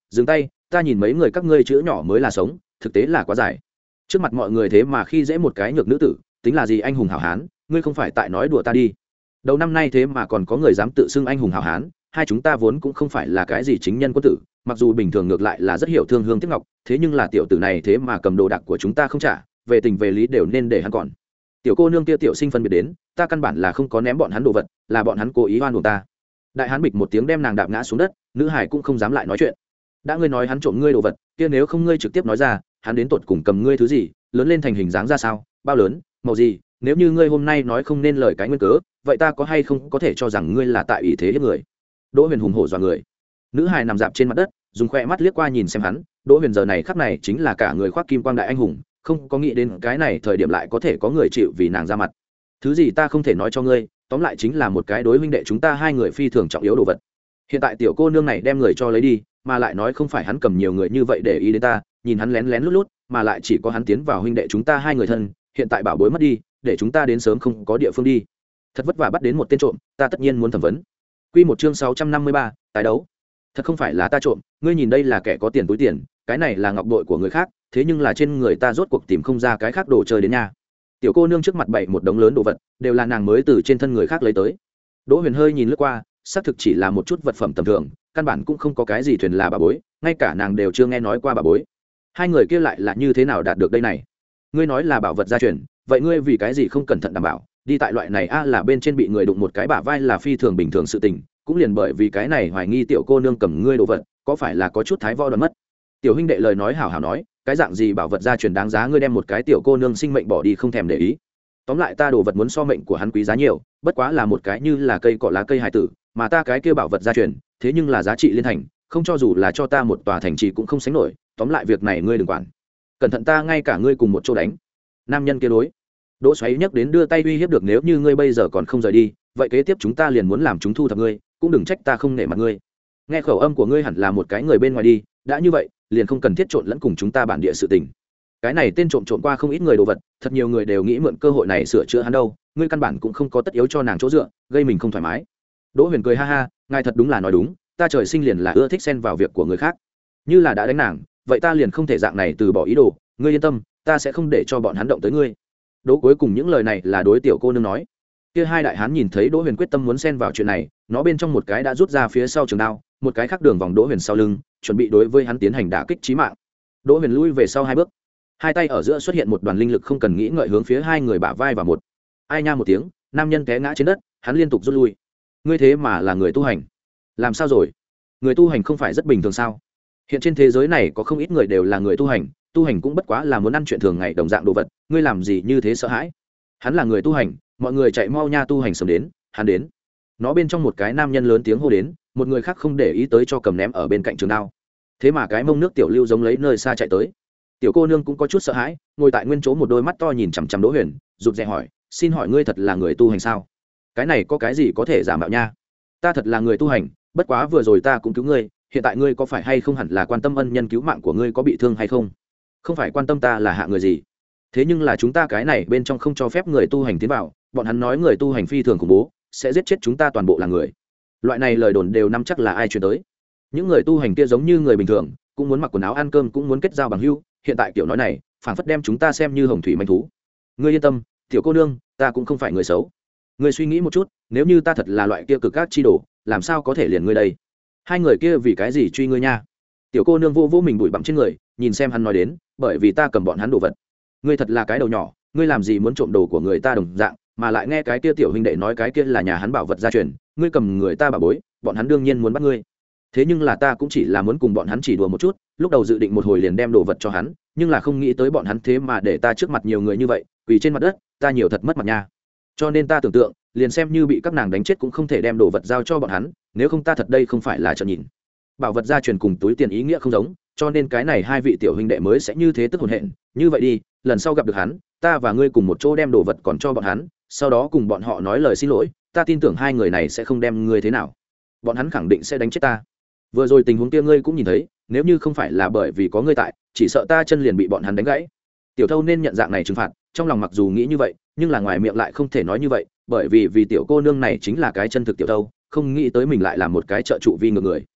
dừng tay, ta nhìn mấy người các ngươi chữ nhỏ mới là sống, thực tế là quá dài. Trước mặt mọi người thế mà khi dễ một cái nhược nữ tử, tính là gì anh hùng hảo hán, ngươi không phải tại nói đùa ta đi. Đầu năm nay thế mà còn có người dám tự xưng anh hùng hảo hán, hai chúng ta vốn cũng không phải là cái gì chính nhân quân tử, mặc dù bình thường ngược lại là rất hiểu thương hương tiếc ngọc, thế nhưng là tiểu tử này thế mà cầm đồ đạc của chúng ta không trả, về tình về lý đều nên để hắn còn. Tiểu cô nương kia tiểu sinh phân biệt đến, ta căn bản là không có ném bọn hắn đồ vật, là bọn hắn cố ý oan uổng ta. Đại hán bịch một tiếng đem nàng đạp ngã xuống đất, nữ hải cũng không dám lại nói chuyện. Đã ngươi nói hắn trộm ngươi đồ vật, kia nếu không ngươi trực tiếp nói ra, hắn đến tột cùng cầm ngươi thứ gì, lớn lên thành hình dáng ra sao, bao lớn, màu gì, nếu như ngươi hôm nay nói không nên lời cái nguyên cớ, vậy ta có hay không có thể cho rằng ngươi là tại ủy thế hiếp người. Đỗ Huyền hùng hổ dọa người. Nữ hài nằm dạp trên mặt đất, dùng khoe mắt liếc qua nhìn xem hắn. Đỗ Huyền giờ này khắc này chính là cả người khoác kim quang đại anh hùng, không có nghĩ đến cái này thời điểm lại có thể có người chịu vì nàng ra mặt. Thứ gì ta không thể nói cho ngươi, tóm lại chính là một cái đối huynh đệ chúng ta hai người phi thường trọng yếu đồ vật. Hiện tại tiểu cô nương này đem người cho lấy đi, mà lại nói không phải hắn cầm nhiều người như vậy để ý đến ta, nhìn hắn lén lén lút lút, mà lại chỉ có hắn tiến vào huynh đệ chúng ta hai người thân, hiện tại bảo bối mất đi, để chúng ta đến sớm không có địa phương đi. Thật vất vả bắt đến một tên trộm, ta tất nhiên muốn thẩm vấn. Quy một chương sáu trăm năm mươi ba, tái đấu. Thật không phải là ta trộm, ngươi nhìn đây là kẻ có tiền túi tiền, cái này là ngọc bội của người khác, thế nhưng là trên người ta rốt cuộc tìm không ra cái khác đồ chơi đến nha. Tiểu cô nương trước mặt bày một đống lớn đồ vật, đều là nàng mới từ trên thân người khác lấy tới. Đỗ Huyền hơi nhìn lướt qua, xác thực chỉ là một chút vật phẩm tầm thường, căn bản cũng không có cái gì thuyền là bà bối, ngay cả nàng đều chưa nghe nói qua bà bối. Hai người kia lại là như thế nào đạt được đây này? Ngươi nói là bảo vật gia truyền, vậy ngươi vì cái gì không cẩn thận đảm bảo, đi tại loại này a là bên trên bị người đụng một cái bả vai là phi thường bình thường sự tình, cũng liền bởi vì cái này hoài nghi tiểu cô nương cầm ngươi đồ vật, có phải là có chút thái võ đoán mất. Tiểu huynh đệ lời nói hảo hảo nói, cái dạng gì bảo vật gia truyền đáng giá ngươi đem một cái tiểu cô nương sinh mệnh bỏ đi không thèm để ý. Tóm lại ta đồ vật muốn so mệnh của hắn quý giá nhiều, bất quá là một cái như là cây cỏ lá cây hài tử, mà ta cái kia bảo vật gia truyền, thế nhưng là giá trị liên thành, không cho dù là cho ta một tòa thành trì cũng không sánh nổi, tóm lại việc này ngươi đừng quản. Cẩn thận ta ngay cả ngươi cùng một chỗ đánh. Nam nhân kia đối Đỗ Xoáy nhắc đến đưa tay uy hiếp được, nếu như ngươi bây giờ còn không rời đi, vậy kế tiếp chúng ta liền muốn làm chúng thu thập ngươi, cũng đừng trách ta không nể mặt ngươi. Nghe khẩu âm của ngươi hẳn là một cái người bên ngoài đi, đã như vậy, liền không cần thiết trộn lẫn cùng chúng ta bản địa sự tình. Cái này tên trộm trộm qua không ít người đồ vật, thật nhiều người đều nghĩ mượn cơ hội này sửa chữa hắn đâu, ngươi căn bản cũng không có tất yếu cho nàng chỗ dựa, gây mình không thoải mái. Đỗ Huyền cười ha ha, ngài thật đúng là nói đúng, ta trời sinh liền là ưa thích xen vào việc của người khác. Như là đã đánh nàng, vậy ta liền không thể dạng này từ bỏ ý đồ, ngươi yên tâm, ta sẽ không để cho bọn hắn động tới ngươi. Đỗ cuối cùng những lời này là đối tiểu cô nương nói. Kia hai đại hán nhìn thấy Đỗ Huyền quyết tâm muốn xen vào chuyện này, nó bên trong một cái đã rút ra phía sau trường đao, một cái khác đường vòng Đỗ Huyền sau lưng, chuẩn bị đối với hắn tiến hành đả kích chí mạng. Đỗ Huyền lui về sau hai bước, hai tay ở giữa xuất hiện một đoàn linh lực không cần nghĩ ngợi hướng phía hai người bả vai và một. Ai nha một tiếng, nam nhân té ngã trên đất, hắn liên tục rút lui. Ngươi thế mà là người tu hành? Làm sao rồi? Người tu hành không phải rất bình thường sao? Hiện trên thế giới này có không ít người đều là người tu hành, tu hành cũng bất quá là muốn ăn chuyện thường ngày đồng dạng đồ vật, ngươi làm gì như thế sợ hãi? Hắn là người tu hành, mọi người chạy mau nha, tu hành sớm đến, hắn đến. Nó bên trong một cái nam nhân lớn tiếng hô đến, một người khác không để ý tới cho cầm ném ở bên cạnh trường đao. Thế mà cái mông nước tiểu lưu giống lấy nơi xa chạy tới. Tiểu cô nương cũng có chút sợ hãi, ngồi tại nguyên chỗ một đôi mắt to nhìn chằm chằm Đỗ Huyền, rụt rè hỏi, xin hỏi ngươi thật là người tu hành sao? Cái này có cái gì có thể giả mạo nha? Ta thật là người tu hành, bất quá vừa rồi ta cũng cứu ngươi, hiện tại ngươi có phải hay không hẳn là quan tâm ân nhân cứu mạng của ngươi có bị thương hay không? Không phải quan tâm ta là hạ người gì, thế nhưng là chúng ta cái này bên trong không cho phép người tu hành tiến vào, bọn hắn nói người tu hành phi thường khủng bố, sẽ giết chết chúng ta toàn bộ là người. Loại này lời đồn đều nắm chắc là ai truyền tới. Những người tu hành kia giống như người bình thường, cũng muốn mặc quần áo ăn cơm, cũng muốn kết giao bằng hữu, hiện tại kiểu nói này phảng phất đem chúng ta xem như hồng thủy manh thú. Ngươi yên tâm, tiểu cô nương, ta cũng không phải người xấu. Ngươi suy nghĩ một chút, nếu như ta thật là loại kia cực các chi đồ, làm sao có thể liền ngươi đây? Hai người kia vì cái gì truy ngươi nha? Tiểu cô nương vô vô mình bụi bặm trên người, nhìn xem hắn nói đến, bởi vì ta cầm bọn hắn đồ vật. Ngươi thật là cái đầu nhỏ, ngươi làm gì muốn trộm đồ của người ta đồng dạng, mà lại nghe cái kia tiểu huynh đệ nói cái kia là nhà hắn bảo vật gia truyền, ngươi cầm người ta bảo bối, bọn hắn đương nhiên muốn bắt ngươi. Thế nhưng là ta cũng chỉ là muốn cùng bọn hắn chỉ đùa một chút, lúc đầu dự định một hồi liền đem đồ vật cho hắn, nhưng là không nghĩ tới bọn hắn thế mà để ta trước mặt nhiều người như vậy, quỳ trên mặt đất, ta nhiều thật mất mặt nha. Cho nên ta tưởng tượng, liền xem như bị các nàng đánh chết cũng không thể đem đồ vật giao cho bọn hắn, nếu không ta thật đây không phải là trợn nhìn. Bảo vật gia truyền cùng túi tiền ý nghĩa không giống, cho nên cái này hai vị tiểu huynh đệ mới sẽ như thế tức hồn hện. Như vậy đi, lần sau gặp được hắn, ta và ngươi cùng một chỗ đem đồ vật còn cho bọn hắn, sau đó cùng bọn họ nói lời xin lỗi, ta tin tưởng hai người này sẽ không đem ngươi thế nào. Bọn hắn khẳng định sẽ đánh chết ta. Vừa rồi tình huống kia ngươi cũng nhìn thấy, nếu như không phải là bởi vì có ngươi tại, chỉ sợ ta chân liền bị bọn hắn đánh gãy. Tiểu thâu nên nhận dạng này trừng phạt, trong lòng mặc dù nghĩ như vậy, nhưng là ngoài miệng lại không thể nói như vậy, bởi vì vì tiểu cô nương này chính là cái chân thực tiểu thâu, không nghĩ tới mình lại là một cái trợ trụ vi ngược người.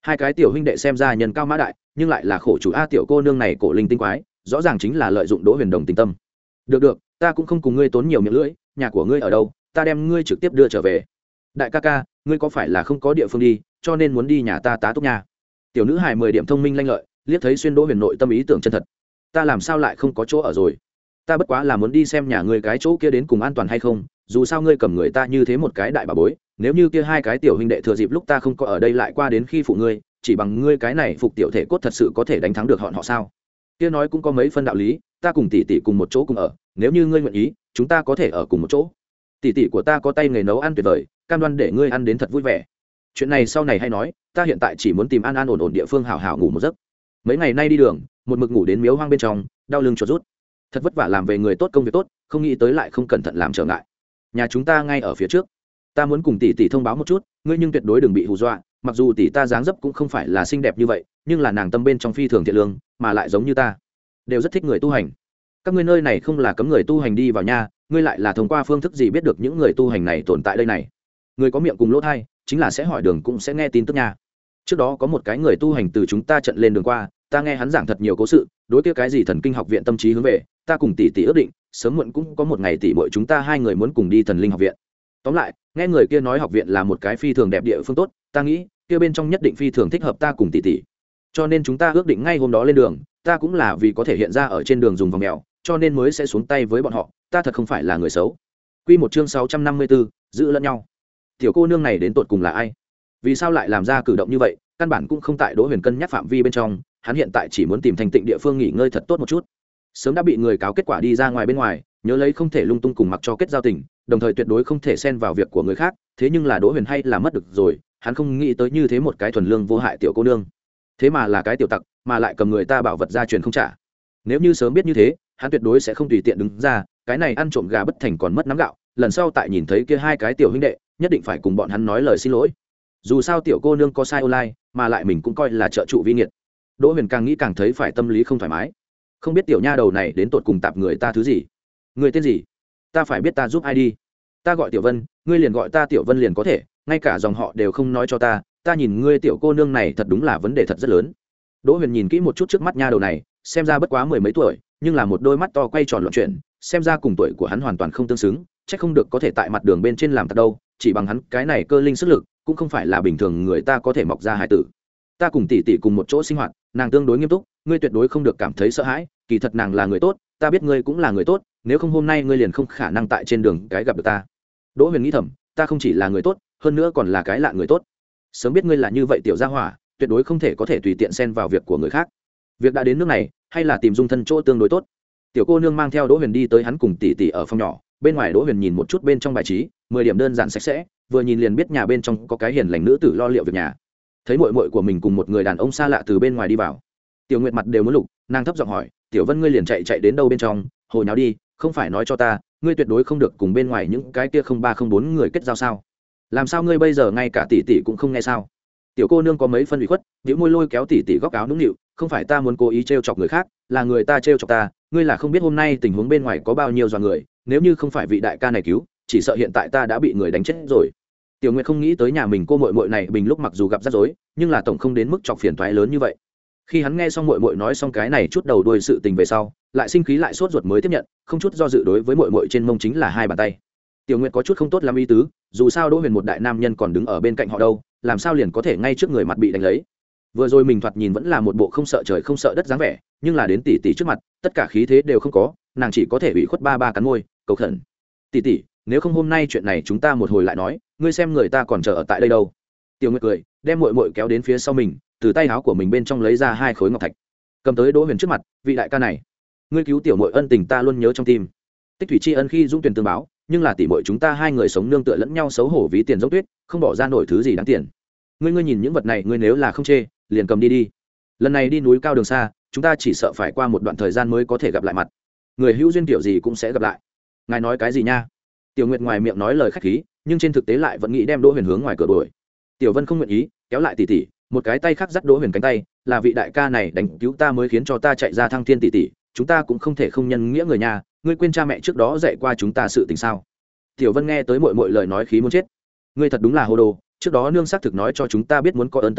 hai cái tiểu huynh đệ xem ra nhân cao mã đại nhưng lại là khổ chủ a, tiểu cô nương này cổ linh tinh quái rõ ràng chính là lợi dụng Đỗ Huyền Đồng tình tâm. Được được, ta cũng không cùng ngươi tốn nhiều miệng lưỡi, nhà của ngươi ở đâu, ta đem ngươi trực tiếp đưa trở về. Đại ca ca, ngươi có phải là không có địa phương đi, cho nên muốn đi nhà ta tá túc nhà? Tiểu nữ hài mười điểm thông minh lanh lợi, liếc thấy xuyên Đỗ Huyền nội tâm ý tưởng chân thật. Ta làm sao lại không có chỗ ở rồi? Ta bất quá là muốn đi xem nhà ngươi cái chỗ kia đến cùng an toàn hay không, dù sao ngươi cầm người ta như thế một cái đại bà bối, nếu như kia hai cái tiểu huynh đệ thừa dịp lúc ta không có ở đây lại qua đến khi phụ ngươi, chỉ bằng ngươi cái này phục tiểu thể cốt thật sự có thể đánh thắng được họ họ sao? Kia nói cũng có mấy phân đạo lý, ta cùng tỷ tỷ cùng một chỗ cùng ở, nếu như ngươi nguyện ý, chúng ta có thể ở cùng một chỗ. Tỷ tỷ của ta có tay nghề nấu ăn tuyệt vời, cam đoan để ngươi ăn đến thật vui vẻ. Chuyện này sau này hay nói, ta hiện tại chỉ muốn tìm an an ổn ổn địa phương hảo hảo ngủ một giấc. Mấy ngày nay đi đường, một mực ngủ đến miếu hoang bên trong, đau lưng chuột rút. Thật vất vả làm về người tốt công việc tốt, không nghĩ tới lại không cẩn thận làm trở ngại. Nhà chúng ta ngay ở phía trước, ta muốn cùng tỷ tỷ thông báo một chút, ngươi nhưng tuyệt đối đừng bị hù dọa, mặc dù tỷ ta dáng dấp cũng không phải là xinh đẹp như vậy, nhưng là nàng tâm bên trong phi thường thiện lương, mà lại giống như ta, đều rất thích người tu hành. Các ngươi nơi này không là cấm người tu hành đi vào nha, ngươi lại là thông qua phương thức gì biết được những người tu hành này tồn tại đây này? Người có miệng cùng lỗ tai, chính là sẽ hỏi đường cũng sẽ nghe tin tức nha. Trước đó có một cái người tu hành từ chúng ta trận lên đường qua, ta nghe hắn giảng thật nhiều cố sự, đối kia cái gì thần kinh học viện tâm trí hướng về, ta cùng tỷ tỷ ước định, sớm muộn cũng có một ngày tỷ muội chúng ta hai người muốn cùng đi thần linh học viện. Tóm lại, nghe người kia nói học viện là một cái phi thường đẹp địa phương tốt, ta nghĩ, kia bên trong nhất định phi thường thích hợp ta cùng tỷ tỷ. Cho nên chúng ta ước định ngay hôm đó lên đường, ta cũng là vì có thể hiện ra ở trên đường dùng vòng mèo, cho nên mới sẽ xuống tay với bọn họ, ta thật không phải là người xấu. Quy một chương sáu trăm năm mươi tư, giữ lẫn nhau. Tiểu cô nương này đến tột cùng là ai? Vì sao lại làm ra cử động như vậy? Căn bản cũng không tại Đỗ Huyền cân nhắc phạm vi bên trong, hắn hiện tại chỉ muốn tìm thành tịnh địa phương nghỉ ngơi thật tốt một chút. Sớm đã bị người cáo kết quả đi ra ngoài bên ngoài, nhớ lấy không thể lung tung cùng mặc cho kết giao tình, đồng thời tuyệt đối không thể xen vào việc của người khác, thế nhưng là Đỗ Huyền hay là mất được rồi, hắn không nghĩ tới như thế một cái thuần lương vô hại tiểu cô nương, thế mà là cái tiểu tặc, mà lại cầm người ta bảo vật ra truyền không trả. Nếu như sớm biết như thế, hắn tuyệt đối sẽ không tùy tiện đứng ra, cái này ăn trộm gà bất thành còn mất nắm gạo, lần sau tại nhìn thấy kia hai cái tiểu huynh đệ, nhất định phải cùng bọn hắn nói lời xin lỗi. Dù sao tiểu cô nương có sai online, mà lại mình cũng coi là trợ trụ vi nghiệt. Đỗ Huyền càng nghĩ càng thấy phải tâm lý không thoải mái. Không biết tiểu nha đầu này đến tột cùng tạp người ta thứ gì? Người tên gì? Ta phải biết ta giúp ai đi. Ta gọi Tiểu Vân, ngươi liền gọi ta Tiểu Vân liền có thể, ngay cả dòng họ đều không nói cho ta, ta nhìn ngươi tiểu cô nương này thật đúng là vấn đề thật rất lớn. Đỗ Huyền nhìn kỹ một chút trước mắt nha đầu này, xem ra bất quá mười mấy tuổi, nhưng là một đôi mắt to quay tròn loạn chuyển, xem ra cùng tuổi của hắn hoàn toàn không tương xứng, chắc không được có thể tại mặt đường bên trên làm thật đâu, chỉ bằng hắn cái này cơ linh sức lực, cũng không phải là bình thường người ta có thể mọc ra hải tử. Ta cùng tỷ tỷ cùng một chỗ sinh hoạt, nàng tương đối nghiêm túc, ngươi tuyệt đối không được cảm thấy sợ hãi, kỳ thật nàng là người tốt, ta biết ngươi cũng là người tốt, nếu không hôm nay ngươi liền không khả năng tại trên đường cái gặp được ta. Đỗ Huyền nghĩ thầm, ta không chỉ là người tốt, hơn nữa còn là cái lạ người tốt. Sớm biết ngươi là như vậy tiểu gia hỏa, tuyệt đối không thể có thể tùy tiện xen vào việc của người khác. Việc đã đến nước này, hay là tìm dung thân chỗ tương đối tốt. Tiểu cô nương mang theo Đỗ Huyền đi tới hắn cùng tỷ tỷ ở phòng nhỏ, bên ngoài Đỗ Huyền nhìn một chút bên trong bài trí, mười điểm đơn giản sạch sẽ, vừa nhìn liền biết nhà bên trong có cái hiền lành nữ tử lo liệu việc nhà. Thấy muội muội của mình cùng một người đàn ông xa lạ từ bên ngoài đi vào, Tiểu Nguyệt mặt đều muốn lục, nàng thấp giọng hỏi, "Tiểu Vân ngươi liền chạy chạy đến đâu bên trong, hồi nháo đi, không phải nói cho ta, ngươi tuyệt đối không được cùng bên ngoài những cái kia không ba không bốn người kết giao sao? Làm sao ngươi bây giờ ngay cả tỷ tỷ cũng không nghe sao?" Tiểu cô nương có mấy phân ủy khuất, nhíu môi lôi kéo tỷ tỷ góc áo nũng nịu, "Không phải ta muốn cố ý trêu chọc người khác, là người ta trêu chọc ta, ngươi là không biết hôm nay tình huống bên ngoài có bao nhiêu dọa người, nếu như không phải vị đại ca này cứu, chỉ sợ hiện tại ta đã bị người đánh chết rồi." Tiểu Nguyệt không nghĩ tới nhà mình cô muội muội này bình lúc mặc dù gặp rắc rối, nhưng là tổng không đến mức chọc phiền toái lớn như vậy. Khi hắn nghe xong muội muội nói xong cái này chút đầu đuôi sự tình về sau, lại sinh khí lại sốt ruột mới tiếp nhận, không chút do dự đối với muội muội trên mông chính là hai bàn tay. Tiểu Nguyệt có chút không tốt lắm ý tứ, dù sao Đỗ Huyền một đại nam nhân còn đứng ở bên cạnh họ đâu, làm sao liền có thể ngay trước người mặt bị đánh lấy. Vừa rồi mình thoạt nhìn vẫn là một bộ không sợ trời không sợ đất dáng vẻ, nhưng là đến tỷ tỷ trước mặt, tất cả khí thế đều không có, nàng chỉ có thể ủy khuất ba ba cắn môi, cầu khẩn. "Tỷ tỷ, nếu không hôm nay chuyện này chúng ta một hồi lại nói, ngươi xem người ta còn chờ ở tại đây đâu." Tiểu Nguyệt cười, đem muội muội kéo đến phía sau mình, từ tay áo của mình bên trong lấy ra hai khối ngọc thạch, cầm tới Đỗ Huyền trước mặt, "Vị đại ca này, ngươi cứu tiểu muội ân tình ta luôn nhớ trong tim. Tích thủy tri ân khi dũng tuyển tương báo, nhưng là tỷ muội chúng ta hai người sống nương tựa lẫn nhau xấu hổ ví tiền dốc tuyết, không bỏ ra nổi thứ gì đáng tiền. Ngươi ngươi nhìn những vật này, ngươi nếu là không chê, liền cầm đi đi. Lần này đi núi cao đường xa, chúng ta chỉ sợ phải qua một đoạn thời gian mới có thể gặp lại mặt. Người hữu duyên kiểu gì cũng sẽ gặp lại." "Ngài nói cái gì nha?" Tiểu Nguyệt ngoài miệng nói lời khách khí, nhưng trên thực tế lại vẫn nghĩ đem Đỗ Huyền hướng ngoài cửa đuổi. Tiểu Vân không nguyện ý, kéo lại tỷ tỷ, một cái tay khác dắt Đỗ Huyền cánh tay, "Là vị đại ca này đánh cứu ta mới khiến cho ta chạy ra thăng thiên tỷ tỷ, chúng ta cũng không thể không nhân nghĩa người nhà, ngươi quên cha mẹ trước đó dạy qua chúng ta sự tình sao?" Tiểu Vân nghe tới muội muội lời nói khí muốn chết. "Ngươi thật đúng là hồ đồ, trước đó nương xác thực nói cho chúng ta biết muốn có ơn tất báo,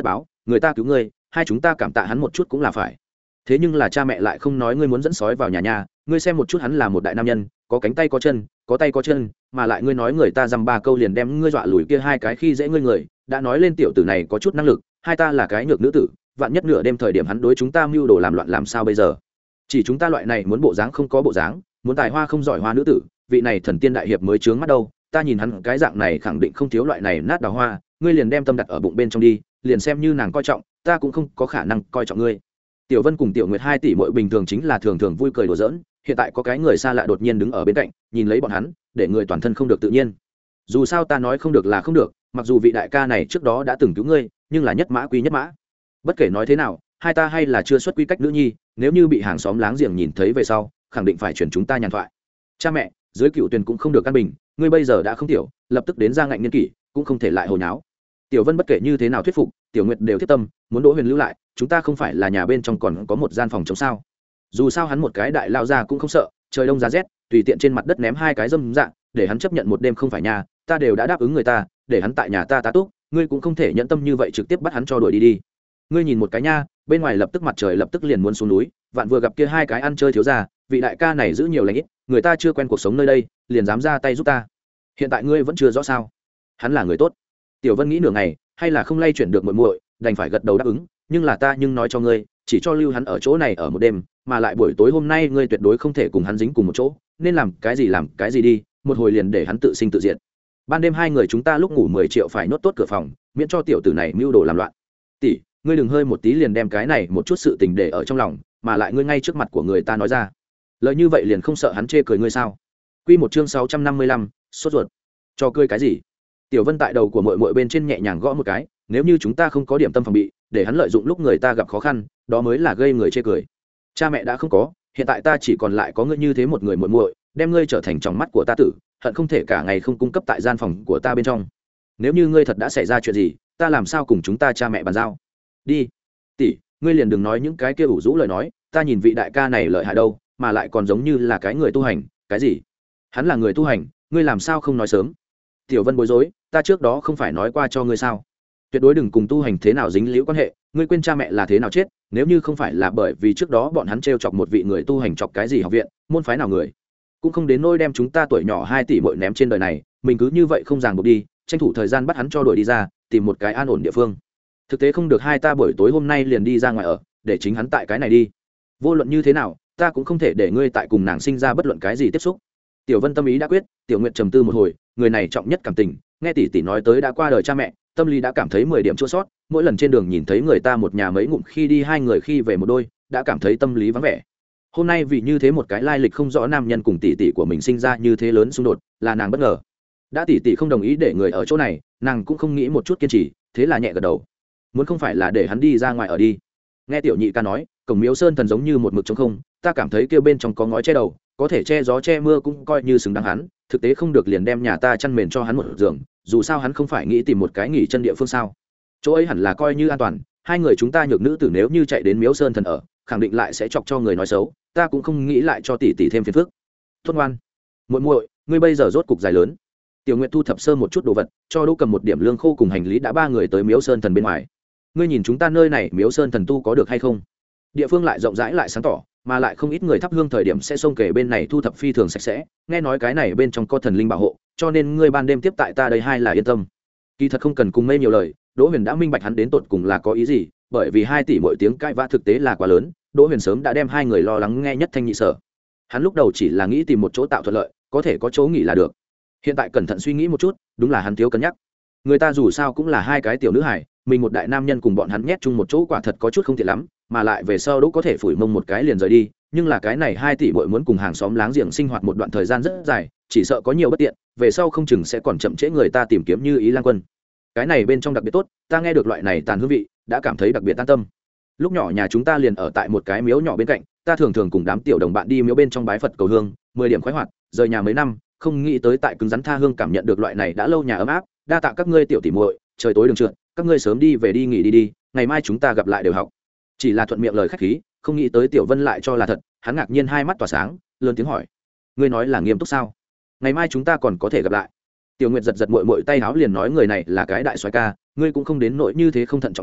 người ta cứu ngươi, hai chúng ta cảm tạ hắn một chút cũng là phải. Thế nhưng là cha mẹ lại không nói ngươi muốn dẫn sói vào nhà nhà, ngươi xem một chút hắn là một đại nam nhân, có cánh tay có chân, có tay có chân, mà lại ngươi nói người ta dăm ba câu liền đem ngươi dọa lùi kia hai cái khi dễ ngươi người, đã nói lên tiểu tử này có chút năng lực, hai ta là cái nhược nữ tử, vạn nhất nửa đêm thời điểm hắn đối chúng ta mưu đồ làm loạn làm sao bây giờ? Chỉ chúng ta loại này muốn bộ dáng không có bộ dáng, muốn tài hoa không giỏi hoa nữ tử, vị này thần tiên đại hiệp mới chướng mắt đâu, ta nhìn hắn cái dạng này khẳng định không thiếu loại này nát đào hoa, ngươi liền đem tâm đặt ở bụng bên trong đi, liền xem như nàng coi trọng, ta cũng không có khả năng coi trọng ngươi. Tiểu Vân cùng Tiểu Nguyệt hai tỷ muội bình thường chính là thường thường vui cười đùa giỡn, hiện tại có cái người xa lạ đột nhiên đứng ở bên cạnh, nhìn lấy bọn hắn, để người toàn thân không được tự nhiên. Dù sao ta nói không được là không được, mặc dù vị đại ca này trước đó đã từng cứu ngươi, nhưng là nhất mã quy nhất mã. Bất kể nói thế nào, hai ta hay là chưa xuất quy cách nữ nhi, nếu như bị hàng xóm láng giềng nhìn thấy về sau, khẳng định phải chuyển chúng ta nhàn thoại. Cha mẹ, dưới cựu tuyển cũng không được căn bình, ngươi bây giờ đã không tiểu, lập tức đến ra ngạnh niên kỷ, cũng không thể lại hồ nháo. Tiểu Vân bất kể như thế nào thuyết phục, Tiểu Nguyệt đều thiết tâm, muốn Đỗ Huyền lưu lại, chúng ta không phải là nhà bên trong còn có một gian phòng chống sao? Dù sao hắn một cái đại lao ra cũng không sợ, trời đông giá rét, tùy tiện trên mặt đất ném hai cái dâm dạng, để hắn chấp nhận một đêm không phải nhà, ta đều đã đáp ứng người ta, để hắn tại nhà ta tá túc, ngươi cũng không thể nhẫn tâm như vậy trực tiếp bắt hắn cho đuổi đi đi. Ngươi nhìn một cái nha, bên ngoài lập tức mặt trời lập tức liền muốn xuống núi, vạn vừa gặp kia hai cái ăn chơi thiếu gia, vị đại ca này giữ nhiều lành ít, người ta chưa quen cuộc sống nơi đây, liền dám ra tay giúp ta. Hiện tại ngươi vẫn chưa rõ sao? Hắn là người tốt. Tiểu Vân nghĩ nửa ngày, hay là không lay chuyển được muội muội, đành phải gật đầu đáp ứng, nhưng là ta nhưng nói cho ngươi, chỉ cho lưu hắn ở chỗ này ở một đêm, mà lại buổi tối hôm nay ngươi tuyệt đối không thể cùng hắn dính cùng một chỗ, nên làm cái gì làm cái gì đi, một hồi liền để hắn tự sinh tự diệt. Ban đêm hai người chúng ta lúc ngủ mười triệu phải nốt tốt cửa phòng, miễn cho tiểu tử này mưu đồ làm loạn. Tỷ, ngươi đừng hơi một tí liền đem cái này một chút sự tình để ở trong lòng, mà lại ngươi ngay trước mặt của người ta nói ra. Lời như vậy liền không sợ hắn chê cười ngươi sao? Quy một chương sáu trăm năm mươi lăm, sốt ruột. Cho cười cái gì? Tiểu Vân tại đầu của muội muội bên trên nhẹ nhàng gõ một cái, nếu như chúng ta không có điểm tâm phòng bị, để hắn lợi dụng lúc người ta gặp khó khăn, đó mới là gây người chê cười. Cha mẹ đã không có, hiện tại ta chỉ còn lại có ngươi như thế một người muội muội, đem ngươi trở thành tròng mắt của ta tử, hận không thể cả ngày không cung cấp tại gian phòng của ta bên trong. Nếu như ngươi thật đã xảy ra chuyện gì, ta làm sao cùng chúng ta cha mẹ bàn giao? Đi, tỷ, ngươi liền đừng nói những cái kia ủ rũ lời nói, ta nhìn vị đại ca này lợi hại đâu, mà lại còn giống như là cái người tu hành, cái gì? Hắn là người tu hành, ngươi làm sao không nói sớm? Tiểu Vân bối rối, ta trước đó không phải nói qua cho ngươi sao? Tuyệt đối đừng cùng tu hành thế nào dính liễu quan hệ, ngươi quên cha mẹ là thế nào chết, nếu như không phải là bởi vì trước đó bọn hắn trêu chọc một vị người tu hành chọc cái gì học viện, môn phái nào người, cũng không đến nỗi đem chúng ta tuổi nhỏ hai tỷ muội ném trên đời này, mình cứ như vậy không ràng buộc đi, tranh thủ thời gian bắt hắn cho đuổi đi ra, tìm một cái an ổn địa phương. Thực tế không được hai ta buổi tối hôm nay liền đi ra ngoài ở, để chính hắn tại cái này đi. Vô luận như thế nào, ta cũng không thể để ngươi tại cùng nàng sinh ra bất luận cái gì tiếp xúc. Tiểu Vân tâm ý đã quyết, Tiểu Nguyệt trầm tư một hồi, người này trọng nhất cảm tình, nghe tỷ tỷ nói tới đã qua đời cha mẹ, tâm lý đã cảm thấy mười điểm chua sót, mỗi lần trên đường nhìn thấy người ta một nhà mấy ngụm khi đi hai người khi về một đôi, đã cảm thấy tâm lý vắng vẻ. Hôm nay vì như thế một cái lai lịch không rõ nam nhân cùng tỷ tỷ của mình sinh ra như thế lớn xung đột, là nàng bất ngờ. Đã tỷ tỷ không đồng ý để người ở chỗ này, nàng cũng không nghĩ một chút kiên trì, thế là nhẹ gật đầu. Muốn không phải là để hắn đi ra ngoài ở đi. Nghe tiểu nhị ca nói, cổng Miếu Sơn thần giống như một mực trống không, ta cảm thấy kia bên trong có ngói che đầu, có thể che gió che mưa cũng coi như xứng đáng hắn, thực tế không được liền đem nhà ta chăn mền cho hắn một giường, dù sao hắn không phải nghĩ tìm một cái nghỉ chân địa phương sao? Chỗ ấy hẳn là coi như an toàn, hai người chúng ta nhược nữ tử nếu như chạy đến Miếu Sơn thần ở, khẳng định lại sẽ chọc cho người nói xấu, ta cũng không nghĩ lại cho tỷ tỷ thêm phiền phức. Tốt ngoan, muội muội, ngươi bây giờ rốt cục dài lớn. Tiểu Nguyệt thu thập sơ một chút đồ vật, cho Đỗ cầm một điểm lương khô cùng hành lý đã ba người tới Miếu Sơn thần bên ngoài. Ngươi nhìn chúng ta nơi này Miếu Sơn thần tu có được hay không? Địa phương lại rộng rãi lại sáng tỏ, mà lại không ít người thắp hương thời điểm sẽ xông kề bên này thu thập phi thường sạch sẽ, nghe nói cái này bên trong có thần linh bảo hộ, cho nên ngươi ban đêm tiếp tại ta đây hai là yên tâm. Kỳ thật không cần cùng mây nhiều lời, Đỗ Huyền đã minh bạch hắn đến tột cùng là có ý gì, bởi vì hai tỷ mỗi tiếng cãi vã thực tế là quá lớn, Đỗ Huyền sớm đã đem hai người lo lắng nghe nhất thanh nhị sở. Hắn lúc đầu chỉ là nghĩ tìm một chỗ tạo thuận lợi, có thể có chỗ nghỉ là được. Hiện tại cẩn thận suy nghĩ một chút, đúng là hắn thiếu cân nhắc. Người ta dù sao cũng là hai cái tiểu nữ hài, mình một đại nam nhân cùng bọn hắn nhét chung một chỗ quả thật có chút không tiện lắm, mà lại về sau Đỗ có thể phủi mông một cái liền rời đi, nhưng là cái này hai tỷ muội muốn cùng hàng xóm láng giềng sinh hoạt một đoạn thời gian rất dài, chỉ sợ có nhiều bất tiện, về sau không chừng sẽ còn chậm trễ người ta tìm kiếm như ý Lang Quân. Cái này bên trong đặc biệt tốt, ta nghe được loại này tàn hương vị, đã cảm thấy đặc biệt an tâm. Lúc nhỏ nhà chúng ta liền ở tại một cái miếu nhỏ bên cạnh, ta thường thường cùng đám tiểu đồng bạn đi miếu bên trong bái Phật cầu hương, mười điểm khoái hoạt, rời nhà mấy năm, không nghĩ tới tại cứng rắn tha hương cảm nhận được loại này đã lâu nhà ấm áp, đa tạ các ngươi tiểu tỷ muội, trời tối đường trượt, các ngươi sớm đi về đi nghỉ đi đi, ngày mai chúng ta gặp lại đều học. Chỉ là thuận miệng lời khách khí, không nghĩ tới Tiểu Vân lại cho là thật, hắn ngạc nhiên hai mắt tỏa sáng, lớn tiếng hỏi: "Ngươi nói là nghiêm túc sao? Ngày mai chúng ta còn có thể gặp lại?" Tiểu Nguyệt giật giật muội muội tay áo liền nói: "Người này là cái đại soái ca, ngươi cũng không đến nỗi như thế không thận trọng đi,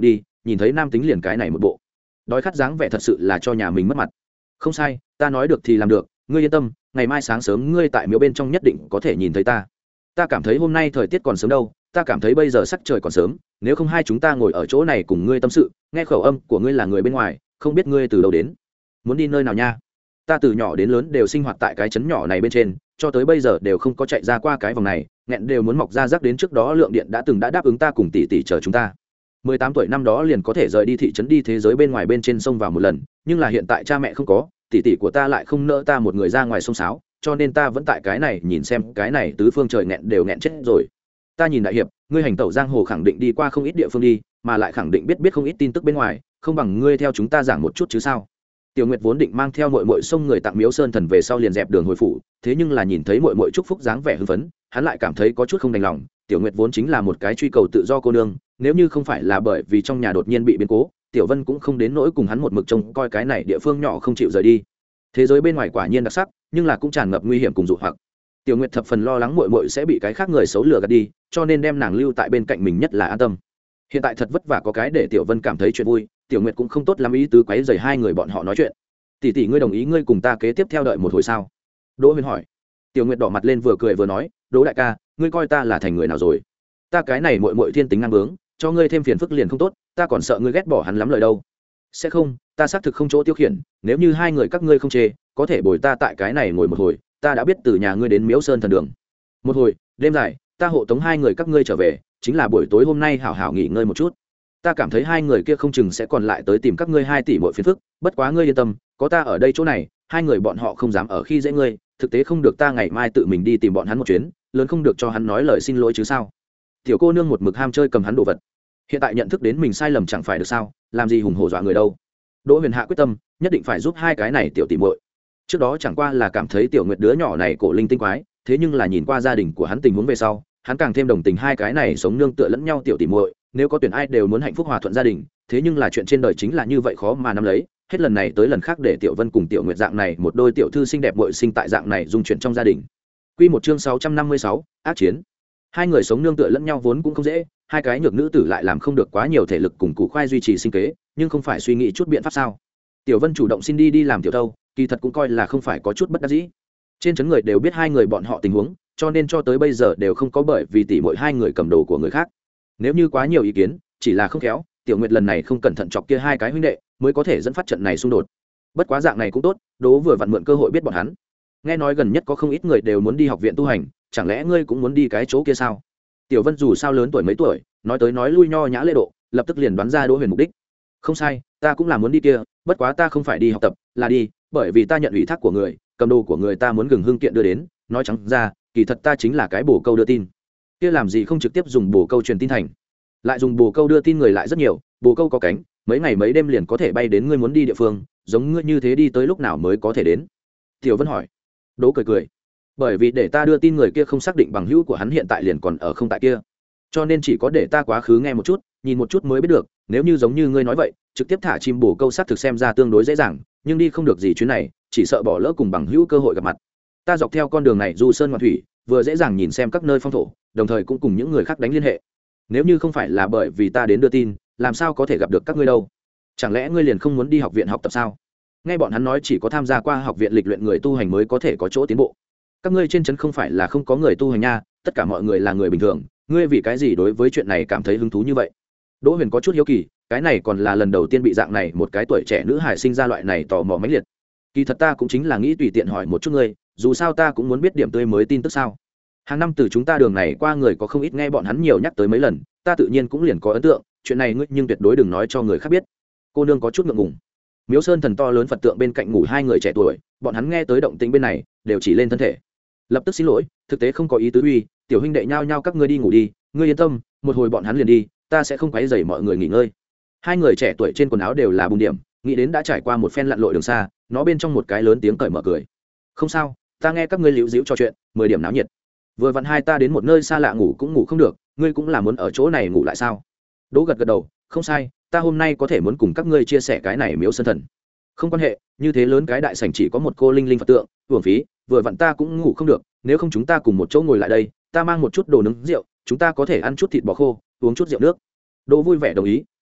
nhìn thấy nam tính liền cái này một bộ đói khát dáng vẻ thật sự là cho nhà mình mất mặt. Không sai, ta nói được thì làm được, ngươi yên tâm, ngày mai sáng sớm ngươi tại miếu bên trong nhất định có thể nhìn thấy ta. Ta cảm thấy hôm nay thời tiết còn sớm đâu, ta cảm thấy bây giờ sắc trời còn sớm, nếu không hai chúng ta ngồi ở chỗ này cùng ngươi tâm sự, nghe khẩu âm của ngươi là người bên ngoài, không biết ngươi từ đâu đến, muốn đi nơi nào nha. Ta từ nhỏ đến lớn đều sinh hoạt tại cái trấn nhỏ này bên trên, cho tới bây giờ đều không có chạy ra qua cái vòng này, nghẹn đều muốn mọc ra rác. Đến trước đó lượng điện đã từng đã đáp ứng ta cùng tỷ tỷ chờ chúng ta mười tám tuổi năm đó liền có thể rời đi thị trấn đi thế giới bên ngoài bên trên sông vào một lần, nhưng là hiện tại cha mẹ không có, tỷ tỷ của ta lại không nỡ ta một người ra ngoài sông sáo, cho nên ta vẫn tại cái này nhìn xem cái này tứ phương trời nghẹn đều nghẹn chết rồi. Ta nhìn đại hiệp, ngươi hành tẩu giang hồ khẳng định đi qua không ít địa phương đi, mà lại khẳng định biết biết không ít tin tức bên ngoài, không bằng ngươi theo chúng ta giảng một chút chứ sao. Tiểu Nguyệt vốn định mang theo muội muội sông người tặng miếu sơn thần về sau liền dẹp đường hồi phủ, thế nhưng là nhìn thấy muội muội chúc phúc dáng vẻ hưng phấn, hắn lại cảm thấy có chút không đành lòng. Tiểu Nguyệt vốn chính là một cái truy cầu tự do cô nương, nếu như không phải là bởi vì trong nhà đột nhiên bị biến cố, Tiểu Vân cũng không đến nỗi cùng hắn một mực trông coi cái này địa phương nhỏ không chịu rời đi. Thế giới bên ngoài quả nhiên đặc sắc, nhưng là cũng tràn ngập nguy hiểm cùng dụ hoặc. Tiểu Nguyệt thập phần lo lắng muội muội sẽ bị cái khác người xấu lừa gạt đi, cho nên đem nàng lưu tại bên cạnh mình nhất là an tâm. Hiện tại thật vất vả có cái để Tiểu Vân cảm thấy chuyện vui, Tiểu Nguyệt cũng không tốt lắm ý tứ quấy rầy hai người bọn họ nói chuyện. Tỷ tỷ ngươi đồng ý ngươi cùng ta kế tiếp theo đợi một hồi sao? Đỗ Huyền hỏi. Tiểu Nguyệt đỏ mặt lên vừa cười vừa nói, Đỗ đại ca, ngươi coi ta là thành người nào rồi? Ta cái này muội muội thiên tính ngang bướng, cho ngươi thêm phiền phức liền không tốt, ta còn sợ ngươi ghét bỏ hắn lắm lời đâu. Sẽ không, ta xác thực không chỗ tiêu khiển, nếu như hai người các ngươi không chê, có thể bồi ta tại cái này ngồi một hồi, ta đã biết từ nhà ngươi đến Miếu Sơn thần đường. Một hồi, đêm dài, ta hộ tống hai người các ngươi trở về, chính là buổi tối hôm nay hảo hảo nghỉ ngơi một chút. Ta cảm thấy hai người kia không chừng sẽ còn lại tới tìm các ngươi hai tỷ muội phiền phức, bất quá ngươi yên tâm, có ta ở đây chỗ này, hai người bọn họ không dám ở khi dễ ngươi, thực tế không được ta ngày mai tự mình đi tìm bọn hắn một chuyến, lớn không được cho hắn nói lời xin lỗi chứ sao. Tiểu cô nương một mực ham chơi cầm hắn đồ vật, hiện tại nhận thức đến mình sai lầm chẳng phải được sao, làm gì hùng hổ dọa người đâu. Đỗ Huyền hạ quyết tâm nhất định phải giúp hai cái này tiểu tỷ muội. Trước đó chẳng qua là cảm thấy Tiểu Nguyệt đứa nhỏ này cổ linh tinh quái, thế nhưng là nhìn qua gia đình của hắn tình huống về sau, hắn càng thêm đồng tình hai cái này sống nương tựa lẫn nhau tiểu tỷ muội, nếu có tuyển ai đều muốn hạnh phúc hòa thuận gia đình, thế nhưng là chuyện trên đời chính là như vậy khó mà nắm lấy, hết lần này tới lần khác để Tiểu Vân cùng Tiểu Nguyệt dạng này một đôi tiểu thư xinh đẹp muội sinh tại dạng này dung chuyển trong gia đình. Quy một chương sáu trăm năm mươi sáu, ác chiến. Hai người sống nương tựa lẫn nhau vốn cũng không dễ, hai cái nhược nữ tử lại làm không được quá nhiều thể lực cùng củ khoai duy trì sinh kế, nhưng không phải suy nghĩ chút biện pháp sao? Tiểu Vân chủ động xin đi đi làm tiểu thâu, kỳ thật cũng coi là không phải có chút bất đắc dĩ. Trên trấn người đều biết hai người bọn họ tình huống, cho nên cho tới bây giờ đều không có bởi vì tỷ muội hai người cầm đồ của người khác. Nếu như quá nhiều ý kiến, chỉ là không khéo, Tiểu Nguyệt lần này không cẩn thận chọc kia hai cái huynh đệ, mới có thể dẫn phát trận này xung đột. Bất quá dạng này cũng tốt, Đố vừa vặn mượn cơ hội biết bọn hắn. Nghe nói gần nhất có không ít người đều muốn đi học viện tu hành, chẳng lẽ ngươi cũng muốn đi cái chỗ kia sao? Tiểu Vân dù sao lớn tuổi mấy tuổi, nói tới nói lui nho nhã lễ độ, lập tức liền đoán ra Đỗ Huyền mục đích. Không sai, ta cũng là muốn đi kia, bất quá ta không phải đi học tập, là đi, bởi vì ta nhận ủy thác của người, cầm đồ của người ta muốn gừng hương kiện đưa đến, nói trắng ra, kỳ thật ta chính là cái bổ câu đưa tin. Kia làm gì không trực tiếp dùng bổ câu truyền tin thành, lại dùng bổ câu đưa tin người lại rất nhiều, bổ câu có cánh, mấy ngày mấy đêm liền có thể bay đến ngươi muốn đi địa phương, giống ngươi như thế đi tới lúc nào mới có thể đến? Tiểu Vân hỏi. Đỗ cười cười. Bởi vì để ta đưa tin người kia không xác định bằng hữu của hắn hiện tại liền còn ở không tại kia, cho nên chỉ có để ta quá khứ nghe một chút, nhìn một chút mới biết được. Nếu như giống như ngươi nói vậy, trực tiếp thả chim bổ câu xác thực xem ra tương đối dễ dàng, nhưng đi không được gì chuyến này, chỉ sợ bỏ lỡ cùng bằng hữu cơ hội gặp mặt. Ta dọc theo con đường này du sơn ngoạn thủy, vừa dễ dàng nhìn xem các nơi phong thổ, đồng thời cũng cùng những người khác đánh liên hệ. Nếu như không phải là bởi vì ta đến đưa tin, làm sao có thể gặp được các ngươi đâu? Chẳng lẽ ngươi liền không muốn đi học viện học tập sao? Nghe bọn hắn nói chỉ có tham gia qua học viện lịch luyện người tu hành mới có thể có chỗ tiến bộ. Các ngươi trên trấn không phải là không có người tu hành nha, tất cả mọi người là người bình thường, ngươi vì cái gì đối với chuyện này cảm thấy hứng thú như vậy? Đỗ Huyền có chút hiếu kỳ, cái này còn là lần đầu tiên bị dạng này một cái tuổi trẻ nữ hải sinh ra loại này tò mò mãnh liệt. Kỳ thật ta cũng chính là nghĩ tùy tiện hỏi một chút ngươi, dù sao ta cũng muốn biết điểm tươi mới tin tức sao. Hàng năm từ chúng ta đường này qua người có không ít nghe bọn hắn nhiều nhắc tới mấy lần, ta tự nhiên cũng liền có ấn tượng, chuyện này ngươi nhưng tuyệt đối đừng nói cho người khác biết. Cô nương có chút ngượng ngùng. Miếu Sơn thần to lớn Phật tượng bên cạnh ngủ hai người trẻ tuổi, bọn hắn nghe tới động tĩnh bên này, đều chỉ lên thân thể. Lập tức xin lỗi, thực tế không có ý tứ uy, tiểu huynh đệ nhao nhao các ngươi đi ngủ đi, ngươi yên tâm, một hồi bọn hắn liền đi, ta sẽ không quấy rầy mọi người nghỉ ngơi. Hai người trẻ tuổi trên quần áo đều là bùn điểm, nghĩ đến đã trải qua một phen lặn lội đường xa, nó bên trong một cái lớn tiếng cởi mở cười. Không sao, ta nghe các ngươi liễu díu trò chuyện, mười điểm náo nhiệt. Vừa vặn hai ta đến một nơi xa lạ ngủ cũng ngủ không được, ngươi cũng là muốn ở chỗ này ngủ lại sao? Đỗ gật gật đầu, không sai, ta hôm nay có thể muốn cùng các ngươi chia sẻ cái này Miếu Sơn thần. Không quan hệ, như thế lớn cái đại sảnh chỉ có một cô linh linh Phật tượng, uổng phí, vừa vặn ta cũng ngủ không được, nếu không chúng ta cùng một chỗ ngồi lại đây, ta mang một chút đồ nướng rượu, chúng ta có thể ăn chút thịt bò khô, uống chút rượu nước. Đỗ vui vẻ đồng ý,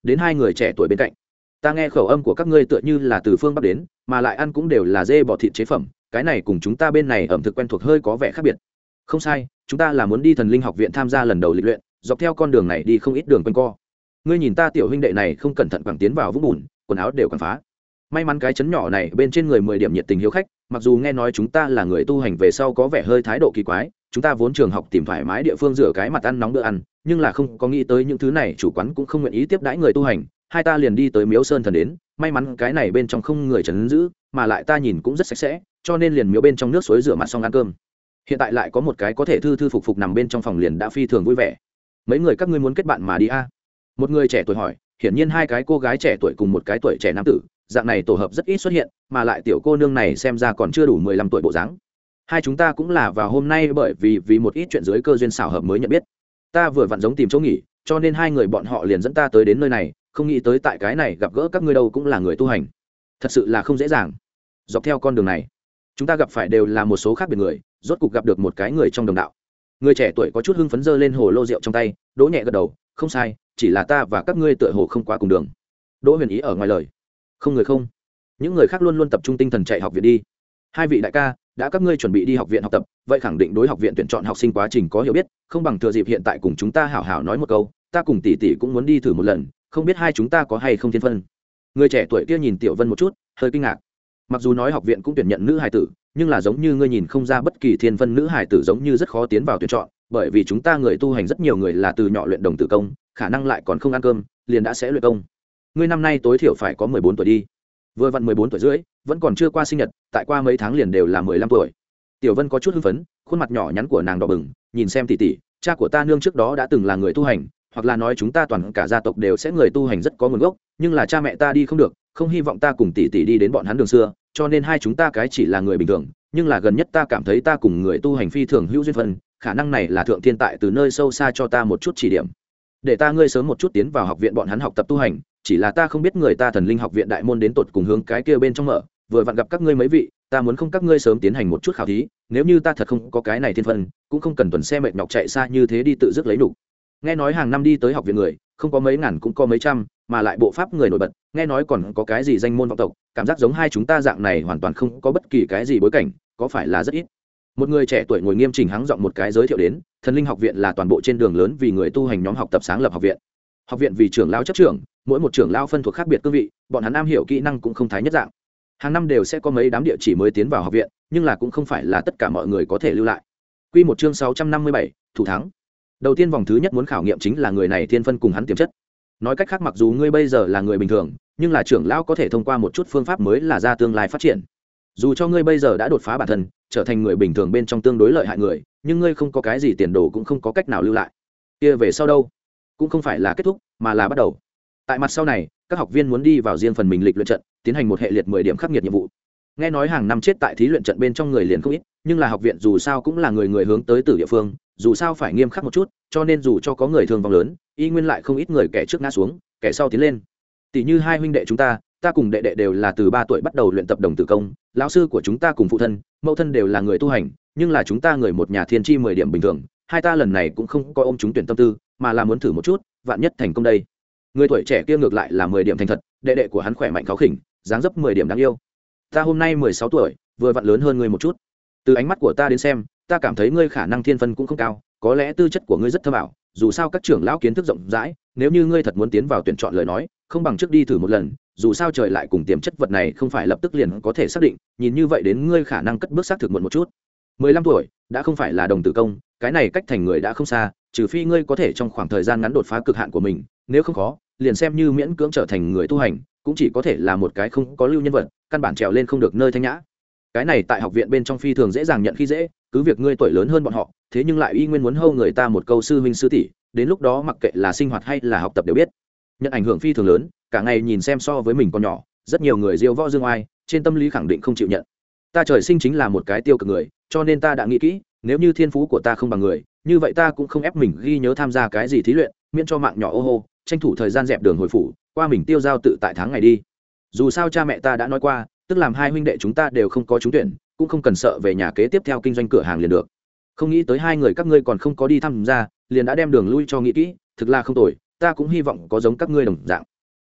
đến hai người trẻ tuổi bên cạnh. Ta nghe khẩu âm của các ngươi tựa như là từ phương bắc đến, mà lại ăn cũng đều là dê bò thịt chế phẩm, cái này cùng chúng ta bên này ẩm thực quen thuộc hơi có vẻ khác biệt. Không sai, chúng ta là muốn đi Thần Linh học viện tham gia lần đầu lịch luyện, dọc theo con đường này đi không ít đường quanh co. Ngươi nhìn ta tiểu huynh đệ này không cẩn thận quẳng tiến vào vũng bùn, quần áo đều quẳng phá. May mắn cái chấn nhỏ này bên trên người mười điểm nhiệt tình hiếu khách, mặc dù nghe nói chúng ta là người tu hành về sau có vẻ hơi thái độ kỳ quái, chúng ta vốn trường học tìm thoải mái địa phương rửa cái mặt ăn nóng bữa ăn, nhưng là không có nghĩ tới những thứ này chủ quán cũng không nguyện ý tiếp đãi người tu hành, hai ta liền đi tới Miếu Sơn Thần đến, may mắn cái này bên trong không người trấn giữ, mà lại ta nhìn cũng rất sạch sẽ, cho nên liền miếu bên trong nước suối rửa mặt xong ăn cơm. Hiện tại lại có một cái có thể thư thư phục phục nằm bên trong phòng liền đã phi thường vui vẻ. Mấy người các ngươi muốn kết bạn mà đi a? À? Một người trẻ tuổi hỏi, hiển nhiên hai cái cô gái trẻ tuổi cùng một cái tuổi trẻ nam tử, dạng này tổ hợp rất ít xuất hiện, mà lại tiểu cô nương này xem ra còn chưa đủ mười lăm tuổi bộ dáng. Hai chúng ta cũng là vào hôm nay bởi vì vì một ít chuyện dưới cơ duyên xảo hợp mới nhận biết. Ta vừa vặn giống tìm chỗ nghỉ, cho nên hai người bọn họ liền dẫn ta tới đến nơi này, không nghĩ tới tại cái này gặp gỡ các ngươi đâu cũng là người tu hành. Thật sự là không dễ dàng. Dọc theo con đường này, chúng ta gặp phải đều là một số khác biệt người, rốt cục gặp được một cái người trong đồng đạo. Người trẻ tuổi có chút hưng phấn giơ lên hồ lô rượu trong tay, đỗ nhẹ gật đầu, không sai, chỉ là ta và các ngươi tựa hồ không quá cùng đường. Đỗ Huyền Ý ở ngoài lời, không người không, những người khác luôn luôn tập trung tinh thần chạy học viện đi. Hai vị đại ca, đã các ngươi chuẩn bị đi học viện học tập, vậy khẳng định đối học viện tuyển chọn học sinh quá trình có hiểu biết, không bằng thừa dịp hiện tại cùng chúng ta hảo hảo nói một câu, ta cùng tỷ tỷ cũng muốn đi thử một lần, không biết hai chúng ta có hay không thiên phân. Người trẻ tuổi kia nhìn Tiểu Vân một chút, hơi kinh ngạc. Mặc dù nói học viện cũng tuyển nhận nữ hài tử, nhưng là giống như ngươi nhìn không ra bất kỳ thiên phân nữ hài tử giống như rất khó tiến vào tuyển chọn, bởi vì chúng ta người tu hành rất nhiều người là từ nhỏ luyện đồng tử công, khả năng lại còn không ăn cơm, liền đã sẽ luyện công. Ngươi năm nay tối thiểu phải có mười bốn tuổi đi. Vừa vặn mười bốn tuổi rưỡi, vẫn còn chưa qua sinh nhật, tại qua mấy tháng liền đều là mười lăm tuổi. Tiểu Vân có chút hưng phấn, khuôn mặt nhỏ nhắn của nàng đỏ bừng, nhìn xem tỷ tỷ, cha của ta nương trước đó đã từng là người tu hành, hoặc là nói chúng ta toàn cả gia tộc đều sẽ người tu hành rất có nguồn gốc, nhưng là cha mẹ ta đi không được, không hy vọng ta cùng tỷ tỷ đi đến bọn hắn đường xưa, cho nên hai chúng ta cái chỉ là người bình thường, nhưng là gần nhất ta cảm thấy ta cùng người tu hành phi thường hữu duyên phận, khả năng này là thượng thiên tại từ nơi sâu xa cho ta một chút chỉ điểm, để ta ngươi sớm một chút tiến vào học viện bọn hắn học tập tu hành, chỉ là ta không biết người ta Thần Linh học viện đại môn đến tột cùng hướng cái kia bên trong mở, vừa vặn gặp các ngươi mấy vị, ta muốn không các ngươi sớm tiến hành một chút khảo thí, nếu như ta thật không có cái này thiên phân, cũng không cần tuần xe mệt nhọc chạy xa như thế đi tự dứt lấy đủ. Nghe nói hàng năm đi tới học viện người, không có mấy ngàn cũng có mấy trăm, mà lại bộ pháp người nổi bật, nghe nói còn có cái gì danh môn vọng tộc, cảm giác giống hai chúng ta dạng này hoàn toàn không có bất kỳ cái gì bối cảnh, có phải là rất ít. Một người trẻ tuổi ngồi nghiêm chỉnh hắng giọng một cái giới thiệu đến, Thần Linh học viện là toàn bộ trên đường lớn vì người tu hành nhóm học tập sáng lập học viện. Học viện vì trưởng lão chấp trưởng, mỗi một trưởng lão phân thuộc khác biệt cương vị, bọn hắn am hiểu kỹ năng cũng không thái nhất dạng. Hàng năm đều sẽ có mấy đám địa chỉ mới tiến vào học viện, nhưng là cũng không phải là tất cả mọi người có thể lưu lại. Quy một chương sáu trăm năm mươi bảy, thủ thắng. Đầu tiên vòng thứ nhất muốn khảo nghiệm chính là người này thiên phân cùng hắn tiềm chất. Nói cách khác mặc dù ngươi bây giờ là người bình thường, nhưng là trưởng lão có thể thông qua một chút phương pháp mới là ra tương lai phát triển. Dù cho ngươi bây giờ đã đột phá bản thân, trở thành người bình thường bên trong tương đối lợi hại người, nhưng ngươi không có cái gì tiền đồ cũng không có cách nào lưu lại. Kia về sau đâu? Cũng không phải là kết thúc, mà là bắt đầu. Tại mặt sau này, các học viên muốn đi vào riêng phần mình lịch luyện trận, tiến hành một hệ liệt mười điểm khắc nghiệt nhiệm vụ. Nghe nói hàng năm chết tại thí luyện trận bên trong người liền không ít, nhưng là học viện dù sao cũng là người người hướng tới từ địa phương, dù sao phải nghiêm khắc một chút, cho nên dù cho có người thương vong lớn, y nguyên lại không ít người kẻ trước ngã xuống, kẻ sau tiến lên. Tỷ như hai huynh đệ chúng ta, ta cùng đệ đệ đều là từ ba tuổi bắt đầu luyện tập đồng tử công, lão sư của chúng ta cùng phụ thân, mẫu thân đều là người tu hành, nhưng là chúng ta người một nhà thiên chi mười điểm bình thường, hai ta lần này cũng không có ôm chúng tuyển tâm tư, mà là muốn thử một chút, vạn nhất thành công đây. Người tuổi trẻ kia ngược lại là mười điểm thành thật, đệ đệ của hắn khỏe mạnh kháo khỉnh, dáng dấp mười điểm đáng yêu. Ta hôm nay mười sáu tuổi, vừa vặn lớn hơn ngươi một chút. Từ ánh mắt của ta đến xem, ta cảm thấy ngươi khả năng thiên phân cũng không cao, có lẽ tư chất của ngươi rất thâm ảo, dù sao các trưởng lão kiến thức rộng rãi, nếu như ngươi thật muốn tiến vào tuyển chọn lời nói, không bằng trước đi thử một lần, dù sao trời lại cùng tiềm chất vật này không phải lập tức liền có thể xác định, nhìn như vậy đến ngươi khả năng cất bước xác thực muộn một chút. mười lăm tuổi, đã không phải là đồng tử công, cái này cách thành người đã không xa, trừ phi ngươi có thể trong khoảng thời gian ngắn đột phá cực hạn của mình, nếu không khó, liền xem như miễn cưỡng trở thành người tu hành, cũng chỉ có thể là một cái không có lưu nhân vật, căn bản trèo lên không được nơi thanh nhã. Cái này tại học viện bên trong phi thường dễ dàng nhận khi dễ, cứ việc ngươi tuổi lớn hơn bọn họ, thế nhưng lại y nguyên muốn hâu người ta một câu sư huynh sư tỷ, đến lúc đó mặc kệ là sinh hoạt hay là học tập đều biết nhận ảnh hưởng phi thường lớn, cả ngày nhìn xem so với mình còn nhỏ, rất nhiều người diêu võ dương oai, trên tâm lý khẳng định không chịu nhận. Ta trời sinh chính là một cái tiêu cực người, cho nên ta đã nghĩ kỹ, nếu như thiên phú của ta không bằng người, như vậy ta cũng không ép mình ghi nhớ tham gia cái gì thí luyện, miễn cho mạng nhỏ ô hô, tranh thủ thời gian dẹp đường hồi phủ, qua mình tiêu giao tự tại tháng ngày đi. Dù sao cha mẹ ta đã nói qua, tức làm hai huynh đệ chúng ta đều không có trúng tuyển, cũng không cần sợ về nhà kế tiếp theo kinh doanh cửa hàng liền được. Không nghĩ tới hai người các ngươi còn không có đi tham gia, liền đã đem đường lui cho nghĩ kỹ, thực là không tồi, ta cũng hy vọng có giống các ngươi đồng dạng.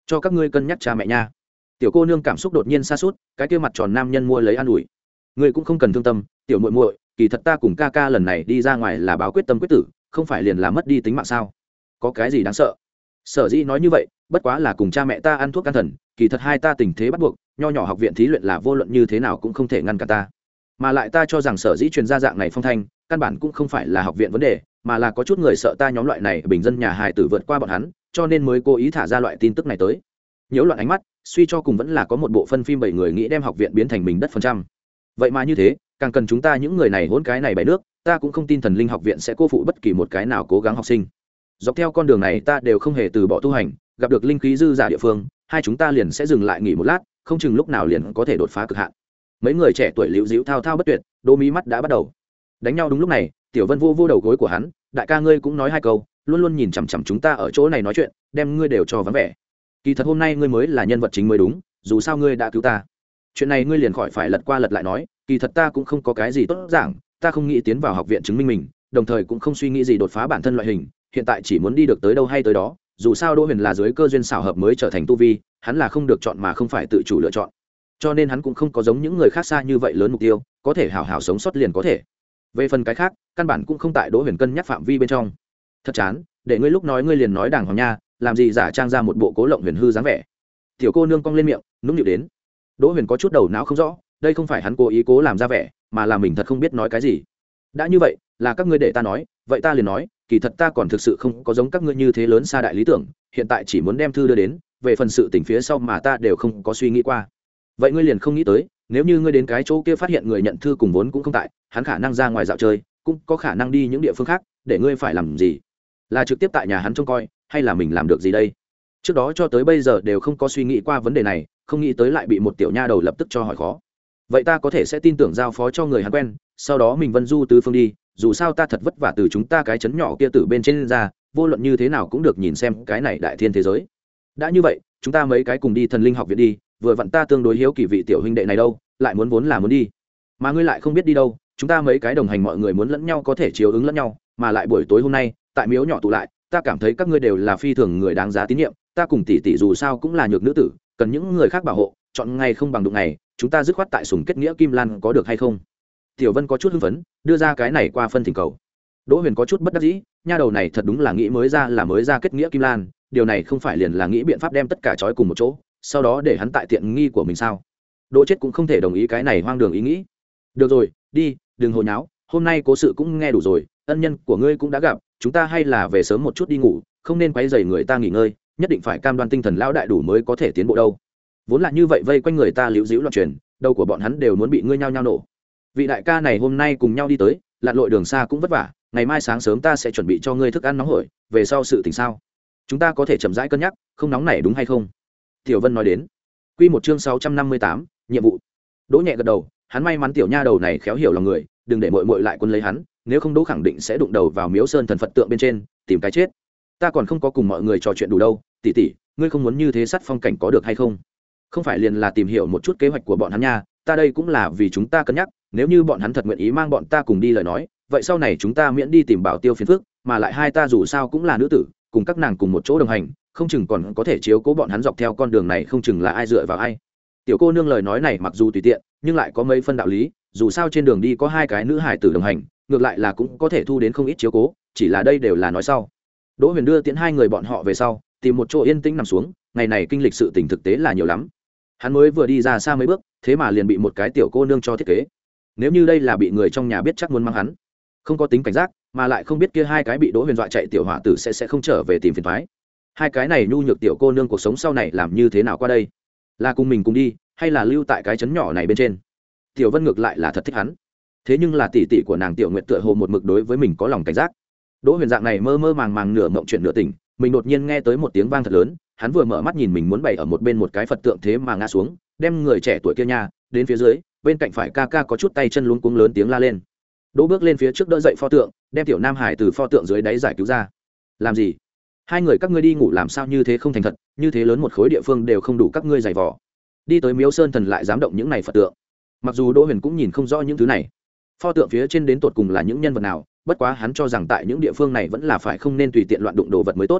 cho các ngươi cân nhắc cha mẹ nha. Tiểu cô nương cảm xúc đột nhiên sa sút, cái kia mặt tròn nam nhân mua lấy an ủi. Ngươi cũng không cần thương tâm, tiểu muội muội, kỳ thật ta cùng ca ca lần này đi ra ngoài là báo quyết tâm quyết tử, không phải liền là mất đi tính mạng sao? Có cái gì đáng sợ? Sở dĩ nói như vậy, bất quá là cùng cha mẹ ta ăn thuốc can thần, kỳ thật hai ta tình thế bắt buộc, nho nhỏ học viện thí luyện là vô luận như thế nào cũng không thể ngăn cản ta. Mà lại ta cho rằng sở dĩ truyền ra dạng này phong thanh, căn bản cũng không phải là học viện vấn đề, mà là có chút người sợ ta nhóm loại này bình dân nhà hài tử vượt qua bọn hắn, cho nên mới cố ý thả ra loại tin tức này tới. Nhiễu loạn ánh mắt, suy cho cùng vẫn là có một bộ phân phim bảy người nghĩ đem học viện biến thành mình đất phần trăm. Vậy mà như thế, càng cần chúng ta những người này hỗn cái này bảy nước, ta cũng không tin thần linh học viện sẽ cô phụ bất kỳ một cái nào cố gắng học sinh. Dọc theo con đường này ta đều không hề từ bỏ tu hành, gặp được linh khí dư giả địa phương, hai chúng ta liền sẽ dừng lại nghỉ một lát, không chừng lúc nào liền có thể đột phá cực hạn. Mấy người trẻ tuổi liễu díu thao thao bất tuyệt, đố mí mắt đã bắt đầu đánh nhau. Đúng lúc này, Tiểu Vân vô vô đầu gối của hắn, đại ca ngươi cũng nói hai câu, luôn luôn nhìn chằm chằm chúng ta ở chỗ này nói chuyện, đem ngươi đều cho vắng vẻ. Kỳ thật hôm nay ngươi mới là nhân vật chính mới đúng, dù sao ngươi đã cứu ta. Chuyện này ngươi liền khỏi phải lật qua lật lại nói, kỳ thật ta cũng không có cái gì tốt giảng, ta không nghĩ tiến vào học viện chứng minh mình, đồng thời cũng không suy nghĩ gì đột phá bản thân loại hình, hiện tại chỉ muốn đi được tới đâu hay tới đó, dù sao Đỗ Huyền là dưới cơ duyên xảo hợp mới trở thành tu vi, hắn là không được chọn mà không phải tự chủ lựa chọn. Cho nên hắn cũng không có giống những người khác xa như vậy lớn mục tiêu, có thể hảo hảo sống sót liền có thể. Về phần cái khác, căn bản cũng không tại Đỗ Huyền cân nhắc phạm vi bên trong. Thật chán, để ngươi lúc nói ngươi liền nói đàng hoàng nha, làm gì giả trang ra một bộ cố lộng huyền hư dáng vẻ. Tiểu cô nương cong lên miệng, nũng nịu đến. Đỗ Huyền có chút đầu não không rõ, đây không phải hắn cố ý cố làm ra vẻ, mà là mình thật không biết nói cái gì. Đã như vậy, là các ngươi để ta nói, vậy ta liền nói, kỳ thật ta còn thực sự không có giống các ngươi như thế lớn xa đại lý tưởng, hiện tại chỉ muốn đem thư đưa đến, về phần sự tình phía sau mà ta đều không có suy nghĩ qua. Vậy ngươi liền không nghĩ tới, nếu như ngươi đến cái chỗ kia phát hiện người nhận thư cùng vốn cũng không tại, hắn khả năng ra ngoài dạo chơi, cũng có khả năng đi những địa phương khác, để ngươi phải làm gì? Là trực tiếp tại nhà hắn trông coi, hay là mình làm được gì đây? Trước đó cho tới bây giờ đều không có suy nghĩ qua vấn đề này, không nghĩ tới lại bị một tiểu nha đầu lập tức cho hỏi khó. Vậy ta có thể sẽ tin tưởng giao phó cho người hắn quen, sau đó mình vân du tứ phương đi, dù sao ta thật vất vả từ chúng ta cái chấn nhỏ kia từ bên trên ra, vô luận như thế nào cũng được nhìn xem cái này đại thiên thế giới. Đã như vậy, chúng ta mấy cái cùng đi thần linh học viện đi, vừa vặn ta tương đối hiếu kỳ vị tiểu huynh đệ này đâu, lại muốn vốn là muốn đi, mà ngươi lại không biết đi đâu. Chúng ta mấy cái đồng hành mọi người muốn lẫn nhau có thể chiếu ứng lẫn nhau, mà lại buổi tối hôm nay tại miếu nhỏ tụ lại, ta cảm thấy các ngươi đều là phi thường người đáng giá tín nhiệm, ta cùng tỷ tỷ dù sao cũng là nhược nữ tử, cần những người khác bảo hộ, chọn ngày không bằng đụng ngày, chúng ta dứt khoát tại sùng kết nghĩa kim lan có được hay không? Tiểu Vân có chút hưng phấn, đưa ra cái này qua phân thỉnh cầu. Đỗ Huyền có chút bất đắc dĩ, nha đầu này thật đúng là nghĩ mới ra là mới ra kết nghĩa kim lan, điều này không phải liền là nghĩ biện pháp đem tất cả trói cùng một chỗ, sau đó để hắn tại tiện nghi của mình sao? Đỗ Chết cũng không thể đồng ý cái này hoang đường ý nghĩ. Được rồi, đi, đừng hồ nháo, hôm nay cố sự cũng nghe đủ rồi, ân nhân của ngươi cũng đã gặp, chúng ta hay là về sớm một chút đi ngủ, không nên quấy rầy người ta nghỉ ngơi, nhất định phải cam đoan tinh thần lão đại đủ mới có thể tiến bộ đâu. Vốn là như vậy vây quanh người ta liễu díu loạn truyền, đầu của bọn hắn đều muốn bị ngươi nhao nhao nổ. Vị đại ca này hôm nay cùng nhau đi tới, lặn lội đường xa cũng vất vả, ngày mai sáng sớm ta sẽ chuẩn bị cho ngươi thức ăn nóng hổi, về sau sự tình sao chúng ta có thể chậm rãi cân nhắc, không nóng này đúng hay không? Tiểu Vân nói đến. Quy một chương sáu trăm năm mươi tám, nhiệm vụ. Đỗ Nhẹ gật đầu, hắn may mắn tiểu nha đầu này khéo hiểu lòng người, đừng để muội muội lại quân lấy hắn, nếu không Đỗ khẳng định sẽ đụng đầu vào Miếu Sơn thần Phật tượng bên trên, tìm cái chết. Ta còn không có cùng mọi người trò chuyện đủ đâu, tỷ tỷ, ngươi không muốn như thế sát phong cảnh có được hay không? Không phải liền là tìm hiểu một chút kế hoạch của bọn hắn nha, ta đây cũng là vì chúng ta cân nhắc, nếu như bọn hắn thật nguyện ý mang bọn ta cùng đi lời nói, vậy sau này chúng ta miễn đi tìm bảo tiêu phiền phức, mà lại hai ta dù sao cũng là nữ tử, cùng các nàng cùng một chỗ đồng hành, không chừng còn có thể chiếu cố bọn hắn dọc theo con đường này, không chừng là ai dựa vào ai. Tiểu cô nương lời nói này mặc dù tùy tiện, nhưng lại có mấy phân đạo lý, dù sao trên đường đi có hai cái nữ hải tử đồng hành, ngược lại là cũng có thể thu đến không ít chiếu cố, chỉ là đây đều là nói sau. Đỗ Huyền đưa tiễn hai người bọn họ về sau, tìm một chỗ yên tĩnh nằm xuống, ngày này kinh lịch sự tình thực tế là nhiều lắm. Hắn mới vừa đi ra xa mấy bước, thế mà liền bị một cái tiểu cô nương cho thiết kế. Nếu như đây là bị người trong nhà biết chắc muốn mang hắn. Không có tính cảnh giác, mà lại không biết kia hai cái bị Đỗ Huyền dọa chạy tiểu hỏa tử sẽ sẽ không trở về tìm phiền toái. Hai cái này nhu nhược tiểu cô nương cuộc sống sau này làm như thế nào qua đây? Là cùng mình cùng đi, hay là lưu tại cái trấn nhỏ này bên trên? Tiểu Vân ngược lại là thật thích hắn. Thế nhưng là tỷ tỷ của nàng Tiểu Nguyệt tựa hồ một mực đối với mình có lòng cảnh giác. Đỗ Huyền dạng này mơ mơ màng màng nửa mộng chuyện nửa tỉnh, mình đột nhiên nghe tới một tiếng vang thật lớn, hắn vừa mở mắt nhìn mình muốn bày ở một bên một cái Phật tượng thế mà ngã xuống, đem người trẻ tuổi kia nha, đến phía dưới, bên cạnh phải ca ca có chút tay chân luống cuống lớn tiếng la lên. Đỗ bước lên phía trước đỡ dậy pho tượng, đem tiểu Nam Hải từ pho tượng dưới đáy giải cứu ra. Làm gì? Hai người các ngươi đi ngủ làm sao như thế không thành thật, như thế lớn một khối địa phương đều không đủ các ngươi giày vò. Đi tới Miếu Sơn thần lại dám động những này Phật tượng. Mặc dù Đỗ Huyền cũng nhìn không rõ những thứ này, pho tượng phía trên đến tột cùng là những nhân vật nào, bất quá hắn cho rằng tại những địa phương này vẫn là phải không nên tùy tiện loạn đụng đồ vật mới tốt.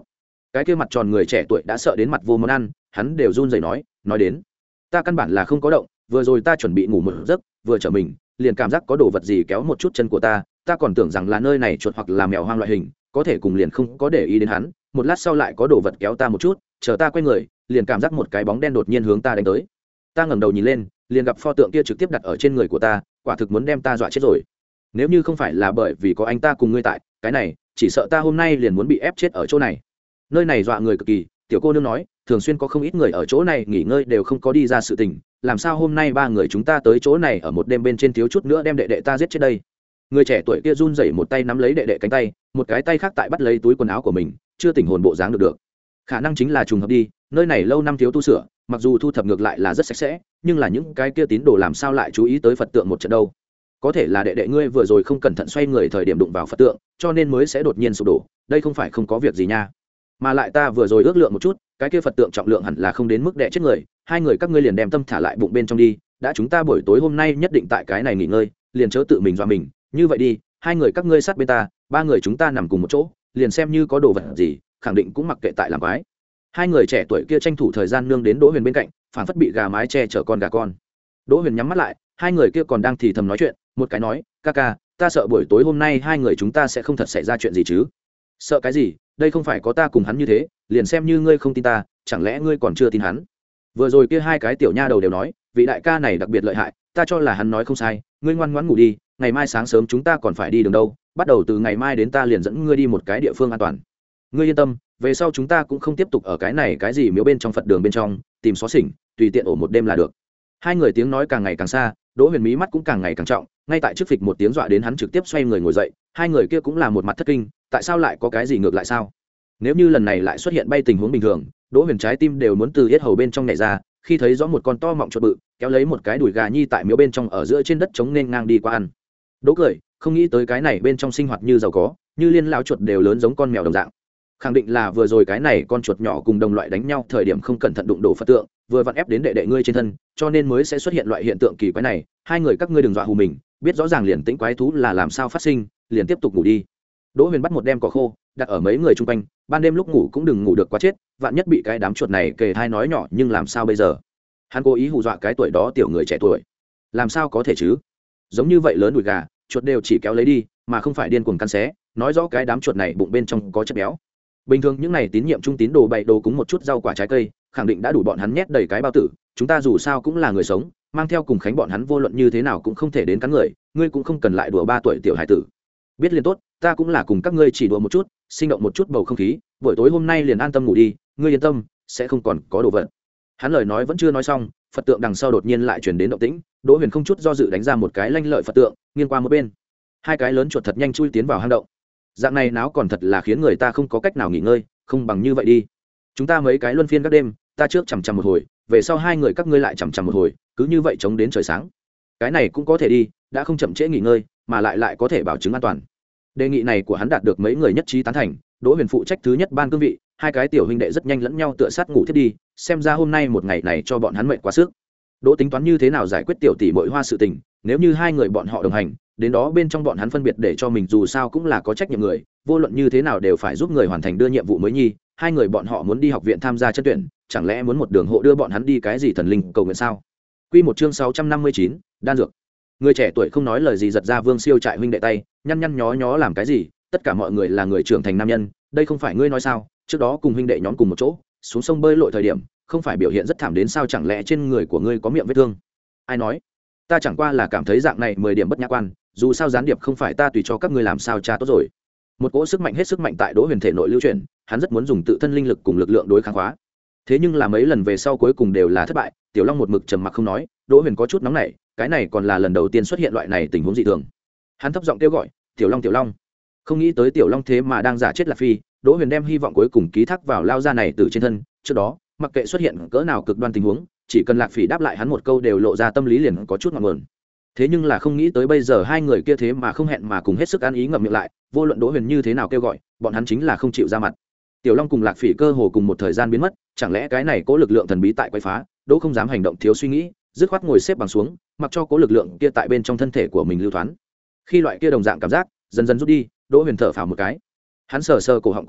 cái kia mặt tròn người trẻ tuổi đã sợ đến mặt vô món ăn, hắn đều run rẩy nói nói đến ta căn bản là không có động, vừa rồi ta chuẩn bị ngủ một giấc, vừa trở mình liền cảm giác có đồ vật gì kéo một chút chân của ta, ta còn tưởng rằng là nơi này chuột hoặc là mèo hoang loại hình, có thể cùng liền không có để ý đến hắn. Một lát sau lại có đồ vật kéo ta một chút, chờ ta quay người liền cảm giác một cái bóng đen đột nhiên hướng ta đánh tới. Ta ngẩng đầu nhìn lên, liền gặp pho tượng kia trực tiếp đặt ở trên người của ta, quả thực muốn đem ta dọa chết rồi. Nếu như không phải là bởi vì có anh ta cùng ngươi tại, cái này chỉ sợ ta hôm nay liền muốn bị ép chết ở chỗ này. Nơi này dọa người cực kỳ, tiểu cô nương nói thường xuyên có không ít người ở chỗ này nghỉ ngơi đều không có đi ra sự tình, làm sao hôm nay ba người chúng ta tới chỗ này ở một đêm bên trên thiếu chút nữa đem đệ đệ ta giết chết đây. Người trẻ tuổi kia run rẩy một tay nắm lấy đệ đệ cánh tay, một cái tay khác tại bắt lấy túi quần áo của mình, chưa tỉnh hồn bộ dáng được được. Khả năng chính là trùng hợp đi, nơi này lâu năm thiếu tu sửa, mặc dù thu thập ngược lại là rất sạch sẽ, nhưng là những cái kia tín đồ làm sao lại chú ý tới Phật tượng một trận đâu. Có thể là đệ đệ ngươi vừa rồi không cẩn thận xoay người thời điểm đụng vào Phật tượng, cho nên mới sẽ đột nhiên sụp đổ, đây không phải không có việc gì nha. Mà lại ta vừa rồi ước lượng một chút, cái kia Phật tượng trọng lượng hẳn là không đến mức đè chết người, hai người các ngươi liền đem tâm thả lại bụng bên trong đi, đã chúng ta buổi tối hôm nay nhất định tại cái này nghỉ ngơi, liền chớ tự mình dọa mình, như vậy đi, hai người các ngươi sát bên ta, ba người chúng ta nằm cùng một chỗ, liền xem như có đồ vật gì, khẳng định cũng mặc kệ tại làm quái. Hai người trẻ tuổi kia tranh thủ thời gian nương đến Đỗ Huyền bên cạnh, phản phất bị gà mái che chở con gà con. Đỗ Huyền nhắm mắt lại, hai người kia còn đang thì thầm nói chuyện, một cái nói, ca ca, ta sợ buổi tối hôm nay hai người chúng ta sẽ không thật xảy ra chuyện gì chứ. Sợ cái gì, đây không phải có ta cùng hắn như thế, liền xem như ngươi không tin ta, chẳng lẽ ngươi còn chưa tin hắn. Vừa rồi kia hai cái tiểu nha đầu đều nói vị đại ca này đặc biệt lợi hại, ta cho là hắn nói không sai, ngươi ngoan ngoãn ngủ đi, ngày mai sáng sớm chúng ta còn phải đi đường đâu, bắt đầu từ ngày mai đến ta liền dẫn ngươi đi một cái địa phương an toàn. Ngươi yên tâm, về sau chúng ta cũng không tiếp tục ở cái này cái gì miếu bên trong Phật đường bên trong tìm xó xỉnh, tùy tiện ổ một đêm là được. Hai người tiếng nói càng ngày càng xa, Đỗ Huyền mí mắt cũng càng ngày càng trọng, ngay tại trước phịch một tiếng dọa đến hắn trực tiếp xoay người ngồi dậy. Hai người kia cũng là một mặt thất kinh, tại sao lại có cái gì ngược lại sao? Nếu như lần này lại xuất hiện bay tình huống bình thường, Đỗ Huyền trái tim đều muốn từ yết hầu bên trong nhảy ra, khi thấy rõ một con to mọng chuột bự kéo lấy một cái đùi gà nhi tại miếu bên trong ở giữa trên đất trống nên ngang đi qua ăn. Đỗ cười, không nghĩ tới cái này bên trong sinh hoạt như giàu có, như liên lão chuột đều lớn giống con mèo đồng dạng. Khẳng định là vừa rồi cái này con chuột nhỏ cùng đồng loại đánh nhau thời điểm không cẩn thận đụng đổ Phật tượng, vừa vặn ép đến đệ đệ ngươi trên thân, cho nên mới sẽ xuất hiện loại hiện tượng kỳ quái này. Hai người các ngươi đừng dọa hù mình, biết rõ ràng liền tĩnh quái thú là làm sao phát sinh, liền tiếp tục ngủ đi. Đỗ Huyền bắt một đem cỏ khô đặt ở mấy người chung quanh, ban đêm lúc ngủ cũng đừng ngủ được quá chết, vạn nhất bị cái đám chuột này kề thai nói nhỏ nhưng làm sao bây giờ. Hắn cố ý hù dọa cái tuổi đó tiểu người trẻ tuổi, làm sao có thể chứ, giống như vậy lớn đùi gà chuột đều chỉ kéo lấy đi mà không phải điên cuồng cắn xé, nói rõ cái đám chuột này bụng bên trong có chất béo. Bình thường những này tín nhiệm trung tín đồ bày đồ cúng một chút rau quả trái cây, khẳng định đã đủ bọn hắn nhét đầy cái bao tử. Chúng ta dù sao cũng là người sống, mang theo cùng khánh bọn hắn vô luận như thế nào cũng không thể đến cắn người, ngươi cũng không cần lại đùa ba tuổi tiểu hải tử. Biết liền tốt, ta cũng là cùng các ngươi chỉ đùa một chút, sinh động một chút bầu không khí, buổi tối hôm nay liền an tâm ngủ đi, ngươi yên tâm, sẽ không còn có đồ vật. Hắn lời nói vẫn chưa nói xong, Phật tượng đằng sau đột nhiên lại truyền đến động tĩnh, Đỗ Huyền không chút do dự đánh ra một cái lanh lợi Phật tượng, nghiêng qua một bên. Hai cái lớn chuột thật nhanh chui tiến vào hang động. Dạng này náo còn thật là khiến người ta không có cách nào nghỉ ngơi, không bằng như vậy đi, chúng ta mấy cái luân phiên các đêm, ta trước chằm chằm một hồi, về sau hai người các ngươi lại chằm chằm một hồi, cứ như vậy chống đến trời sáng. Cái này cũng có thể đi, đã không chậm trễ nghỉ ngơi, mà lại lại có thể bảo chứng an toàn. Đề nghị này của hắn đạt được mấy người nhất trí tán thành. Đỗ Huyền phụ trách thứ nhất ban cương vị, hai cái tiểu huynh đệ rất nhanh lẫn nhau tựa sát ngủ thiết đi, xem ra hôm nay một ngày này cho bọn hắn mệt quá sức. Đỗ tính toán như thế nào giải quyết tiểu tỷ muội Hoa sự tình, nếu như hai người bọn họ đồng hành, đến đó bên trong bọn hắn phân biệt để cho mình, dù sao cũng là có trách nhiệm người, vô luận như thế nào đều phải giúp người hoàn thành đưa nhiệm vụ mới nhi. Hai người bọn họ muốn đi học viện tham gia chất tuyển, chẳng lẽ muốn một đường hộ đưa bọn hắn đi cái gì thần linh cầu nguyện sao? Quy một chương sáu trăm năm mươi chín, đan dược. Người trẻ tuổi không nói lời gì giật ra Vương Siêu Trại huynh đệ tay, nhăn nhăn nhó nhó làm cái gì? Tất cả mọi người là người trưởng thành nam nhân, đây không phải ngươi nói sao? Trước đó cùng huynh đệ nhóm cùng một chỗ, xuống sông bơi lội thời điểm, không phải biểu hiện rất thảm đến sao, chẳng lẽ trên người của ngươi có miệng vết thương? Ai nói? Ta chẳng qua là cảm thấy dạng này mười điểm bất nhã quan, dù sao gián điệp không phải ta tùy cho các ngươi làm sao cha tốt rồi. Một cỗ sức mạnh hết sức mạnh tại Đỗ Huyền thể nội lưu chuyển, hắn rất muốn dùng tự thân linh lực cùng lực lượng đối kháng khóa. Thế nhưng là mấy lần về sau cuối cùng đều là thất bại, Tiểu Long một mực trầm mặc không nói, Đỗ Huyền có chút nóng nảy, cái này còn là lần đầu tiên xuất hiện loại này tình huống dị thường. Hắn thấp giọng kêu gọi, "Tiểu Long, Tiểu Long." Không nghĩ tới Tiểu Long thế mà đang giả chết là phi, Đỗ Huyền đem hy vọng cuối cùng ký thác vào lao ra này từ trên thân, trước đó, mặc kệ xuất hiện cỡ nào cực đoan tình huống, chỉ cần Lạc Phỉ đáp lại hắn một câu đều lộ ra tâm lý liền có chút ngượng ngùng. Thế nhưng là không nghĩ tới bây giờ hai người kia thế mà không hẹn mà cùng hết sức ăn ý ngậm miệng lại, vô luận Đỗ Huyền như thế nào kêu gọi, bọn hắn chính là không chịu ra mặt. Tiểu Long cùng Lạc Phỉ cơ hồ cùng một thời gian biến mất, chẳng lẽ cái này cố lực lượng thần bí tại quấy phá? Đỗ không dám hành động thiếu suy nghĩ, dứt khoát ngồi xếp bằng xuống, mặc cho cố lực lượng kia tại bên trong thân thể của mình lưu thoán. Khi loại kia đồng dạng cảm giác dần dần rút đi, Đỗ Huyền thở phào một cái. Hắn sờ sờ cổ họng của mình,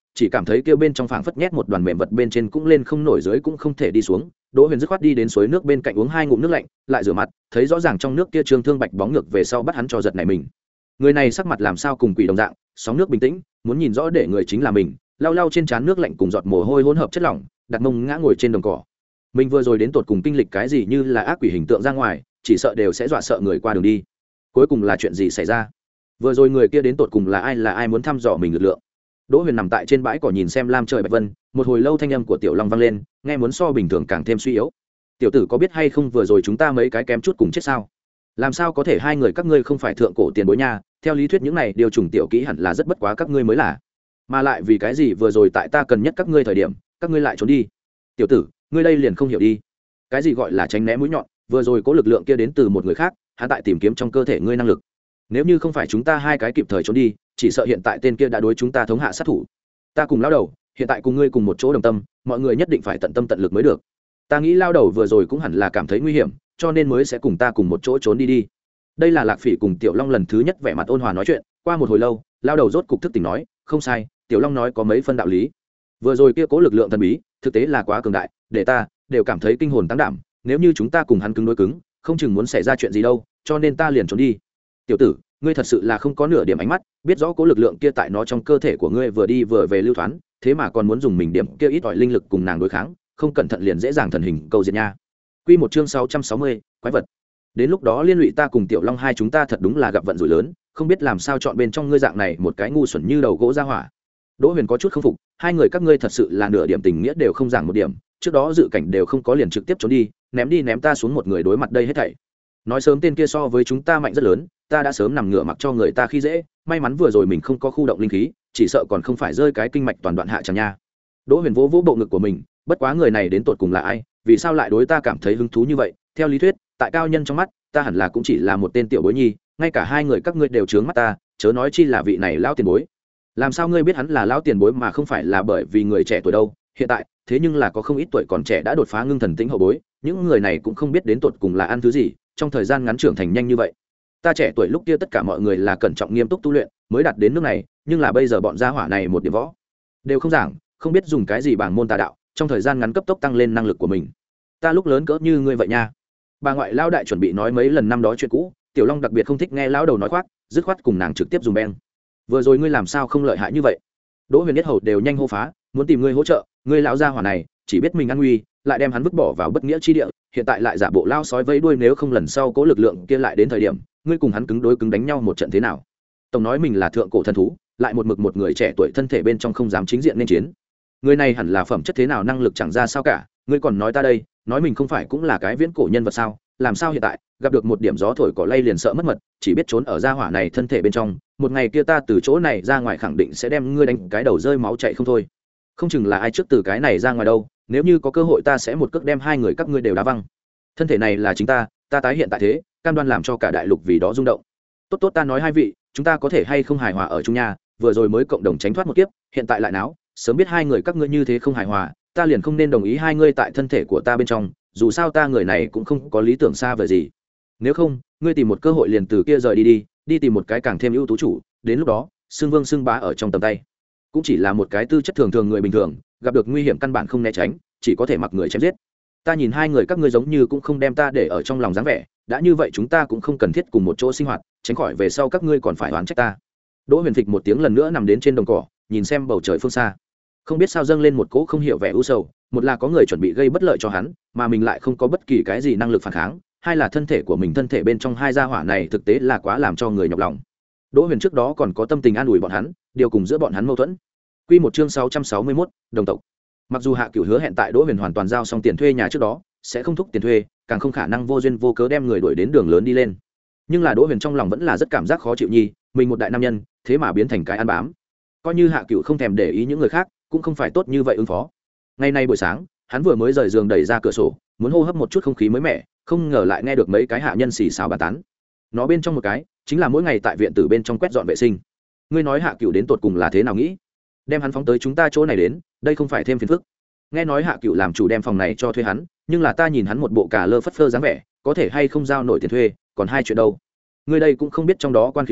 chỉ cảm thấy kêu bên trong phảng phất nhét một đoàn mềm vật bên trên cũng lên không nổi dưới cũng không thể đi xuống. Đỗ Huyền dứt khoát đi đến suối nước bên cạnh uống hai ngụm nước lạnh, lại rửa mặt, thấy rõ ràng trong nước kia trương thương bạch bóng ngược về sau bắt hắn cho giật này mình. Người này sắc mặt làm sao cùng quỷ đồng dạng, sóng nước bình tĩnh, muốn nhìn rõ để người chính là mình, lau lau trên trán nước lạnh cùng giọt mồ hôi hỗn hợp chất lỏng, đặt mông ngã ngồi trên đồng cỏ. Mình vừa rồi đến tột cùng kinh lịch cái gì như là ác quỷ hình tượng ra ngoài, chỉ sợ đều sẽ dọa sợ người qua đường đi. Cuối cùng là chuyện gì xảy ra? Vừa rồi người kia đến tột cùng là ai, là ai muốn thăm dò mình lực lượng? Đỗ Huyền nằm tại trên bãi cỏ nhìn xem lam trời bạch vân, một hồi lâu thanh âm của Tiểu Long vang lên, nghe muốn so bình thường càng thêm suy yếu. Tiểu tử có biết hay không vừa rồi chúng ta mấy cái kém chút cùng chết sao? Làm sao có thể hai người các ngươi không phải thượng cổ tiền bối nha, theo lý thuyết những này điều trùng tiểu kỹ hẳn là rất bất quá các ngươi mới là. Mà lại vì cái gì vừa rồi tại ta cần nhất các ngươi thời điểm, các ngươi lại trốn đi? Tiểu tử, ngươi đây liền không hiểu đi. Cái gì gọi là tránh né mũi nhọn, vừa rồi có lực lượng kia đến từ một người khác, hắn tại tìm kiếm trong cơ thể ngươi năng lực. Nếu như không phải chúng ta hai cái kịp thời trốn đi, chỉ sợ hiện tại tên kia đã đối chúng ta thống hạ sát thủ. Ta cùng lao đầu, hiện tại cùng ngươi cùng một chỗ đồng tâm, mọi người nhất định phải tận tâm tận lực mới được. Ta nghĩ lao đầu vừa rồi cũng hẳn là cảm thấy nguy hiểm, cho nên mới sẽ cùng ta cùng một chỗ trốn đi đi. Đây là Lạc Phỉ cùng Tiểu Long lần thứ nhất vẻ mặt ôn hòa nói chuyện. Qua một hồi lâu, lao đầu rốt cục thức tỉnh nói, không sai, Tiểu Long nói có mấy phân đạo lý. Vừa rồi kia cố lực lượng thần bí, thực tế là quá cường đại, để ta đều cảm thấy kinh hồn tăng đảm. Nếu như chúng ta cùng hắn cứng đối cứng, không chừng muốn xảy ra chuyện gì đâu, cho nên ta liền trốn đi. Tiểu tử, ngươi thật sự là không có nửa điểm ánh mắt, biết rõ cố lực lượng kia tại nó trong cơ thể của ngươi vừa đi vừa về lưu thoáng, thế mà còn muốn dùng mình điểm kia ít ỏi linh lực cùng nàng đối kháng, không cẩn thận liền dễ dàng thần hình câu diệt nha. Quy một chương sáu trăm sáu mươi, quái vật. Đến lúc đó liên lụy ta cùng Tiểu Long hai chúng ta thật đúng là gặp vận rủi lớn, không biết làm sao chọn bên trong ngươi dạng này một cái ngu xuẩn như đầu gỗ ra hỏa. Đỗ Huyền có chút không phục, hai người các ngươi thật sự là nửa điểm tình nghĩa đều không giảng một điểm, trước đó dự cảnh đều không có liền trực tiếp trốn đi, ném đi ném ta xuống một người đối mặt đây hết thảy. Nói sớm tên kia so với chúng ta mạnh rất lớn, ta đã sớm nằm ngửa mặc cho người ta khi dễ, may mắn vừa rồi mình không có khu động linh khí, chỉ sợ còn không phải rơi cái kinh mạch toàn đoạn hạ chẳng nha. Đỗ Huyền vỗ vỗ bộ ngực của mình, bất quá người này đến tột cùng là ai, vì sao lại đối ta cảm thấy hứng thú như vậy? Theo lý thuyết, tại cao nhân trong mắt, ta hẳn là cũng chỉ là một tên tiểu bối nhi, ngay cả hai người các ngươi đều trướng mắt ta, chớ nói chi là vị này lão tiền bối. Làm sao ngươi biết hắn là lão tiền bối mà không phải là bởi vì người trẻ tuổi đâu? Hiện tại, thế nhưng là có không ít tuổi còn trẻ đã đột phá ngưng thần tĩnh hậu bối, những người này cũng không biết đến tột cùng là ăn thứ gì, trong thời gian ngắn trưởng thành nhanh như vậy. Ta trẻ tuổi lúc kia tất cả mọi người là cẩn trọng nghiêm túc tu luyện, mới đạt đến nước này, nhưng là bây giờ bọn gia hỏa này một điểm võ đều không giảng, không biết dùng cái gì bảng môn tà đạo, trong thời gian ngắn cấp tốc tăng lên năng lực của mình. Ta lúc lớn cỡ như ngươi vậy nha. Bà ngoại lão đại chuẩn bị nói mấy lần năm đó chuyện cũ, Tiểu Long đặc biệt không thích nghe lão đầu nói khoác, dứt khoát cùng nàng trực tiếp dùng beng. Vừa rồi ngươi làm sao không lợi hại như vậy? Đỗ Huyền biết hầu đều nhanh hô phá, muốn tìm ngươi hỗ trợ, ngươi lão gia hỏa này chỉ biết mình ăn nguy, lại đem hắn vứt bỏ vào bất nghĩa chi địa, hiện tại lại giả bộ lao sói vẫy đuôi, nếu không lần sau cố lực lượng kia lại đến thời điểm, ngươi cùng hắn cứng đối cứng đánh nhau một trận thế nào? Tổng nói mình là thượng cổ thần thú, lại một mực một người trẻ tuổi thân thể bên trong không dám chính diện nên chiến. Người này hẳn là phẩm chất thế nào, năng lực chẳng ra sao cả, ngươi còn nói ta đây, nói mình không phải cũng là cái viễn cổ nhân vật sao? Làm sao hiện tại gặp được một điểm gió thổi cỏ lay liền sợ mất mật, chỉ biết trốn ở gia hỏa này thân thể bên trong, một ngày kia ta từ chỗ này ra ngoài khẳng định sẽ đem ngươi đánh cái đầu rơi máu chảy không thôi. Không chừng là ai trước từ cái này ra ngoài đâu, nếu như có cơ hội ta sẽ một cước đem hai người các ngươi đều đá văng. Thân thể này là chính ta, ta tái hiện tại thế, cam đoan làm cho cả đại lục vì đó rung động. Tốt tốt, ta nói hai vị, chúng ta có thể hay không hài hòa ở chung nhà, vừa rồi mới cộng đồng tránh thoát một kiếp, hiện tại lại náo, sớm biết hai người các ngươi như thế không hài hòa, ta liền không nên đồng ý hai ngươi tại thân thể của ta bên trong, dù sao ta người này cũng không có lý tưởng xa vời gì. Nếu không, ngươi tìm một cơ hội liền từ kia rời đi đi, đi tìm một cái càng thêm ưu tú chủ, đến lúc đó, xương vương xương bá ở trong tầm tay. Cũng chỉ là một cái tư chất thường thường người bình thường, gặp được nguy hiểm căn bản không né tránh, chỉ có thể mặc người chém giết. Ta nhìn hai người các ngươi giống như cũng không đem ta để ở trong lòng dáng vẻ, đã như vậy chúng ta cũng không cần thiết cùng một chỗ sinh hoạt, tránh khỏi về sau các ngươi còn phải oán trách ta. Đỗ Huyền phịch một tiếng lần nữa nằm đến trên đồng cỏ, nhìn xem bầu trời phương xa, không biết sao dâng lên một cỗ không hiểu vẻ u sầu, một là có người chuẩn bị gây bất lợi cho hắn, mà mình lại không có bất kỳ cái gì năng lực phản kháng, hai là thân thể của mình thân thể bên trong hai gia hỏa này thực tế là quá làm cho người nhọc lòng. Đỗ Huyền trước đó còn có tâm tình an ủi bọn hắn, điều cùng giữa bọn hắn mâu thuẫn. Quy một chương sáu trăm sáu mươi mốt, đồng tộc. Mặc dù Hạ Cửu hứa hẹn tại Đỗ Huyền hoàn toàn giao xong tiền thuê nhà trước đó sẽ không thúc tiền thuê, càng không khả năng vô duyên vô cớ đem người đuổi đến đường lớn đi lên, nhưng là Đỗ Huyền trong lòng vẫn là rất cảm giác khó chịu nhi, mình một đại nam nhân thế mà biến thành cái ăn bám. Coi như Hạ Cửu không thèm để ý những người khác, cũng không phải tốt như vậy ứng phó. Ngày nay buổi sáng, hắn vừa mới rời giường đẩy ra cửa sổ, muốn hô hấp một chút không khí mới mẻ, không ngờ lại nghe được mấy cái hạ nhân xì xào bàn tán. Nó bên trong một cái chính là mỗi ngày tại viện tử bên trong quét dọn vệ sinh. Ngươi nói Hạ Cửu đến tột cùng là thế nào nghĩ? Đem hắn phóng tới chúng ta chỗ này đến, đây không phải thêm phiền phức. Nghe nói Hạ Cửu làm chủ đem phòng này cho thuê hắn, nhưng là ta nhìn hắn một bộ cả lơ phất phơ dáng vẻ, có thể hay không giao nổi tiền thuê, còn hai chuyện đâu. Ngươi đây cũng không biết trong đó quan khiếu đi,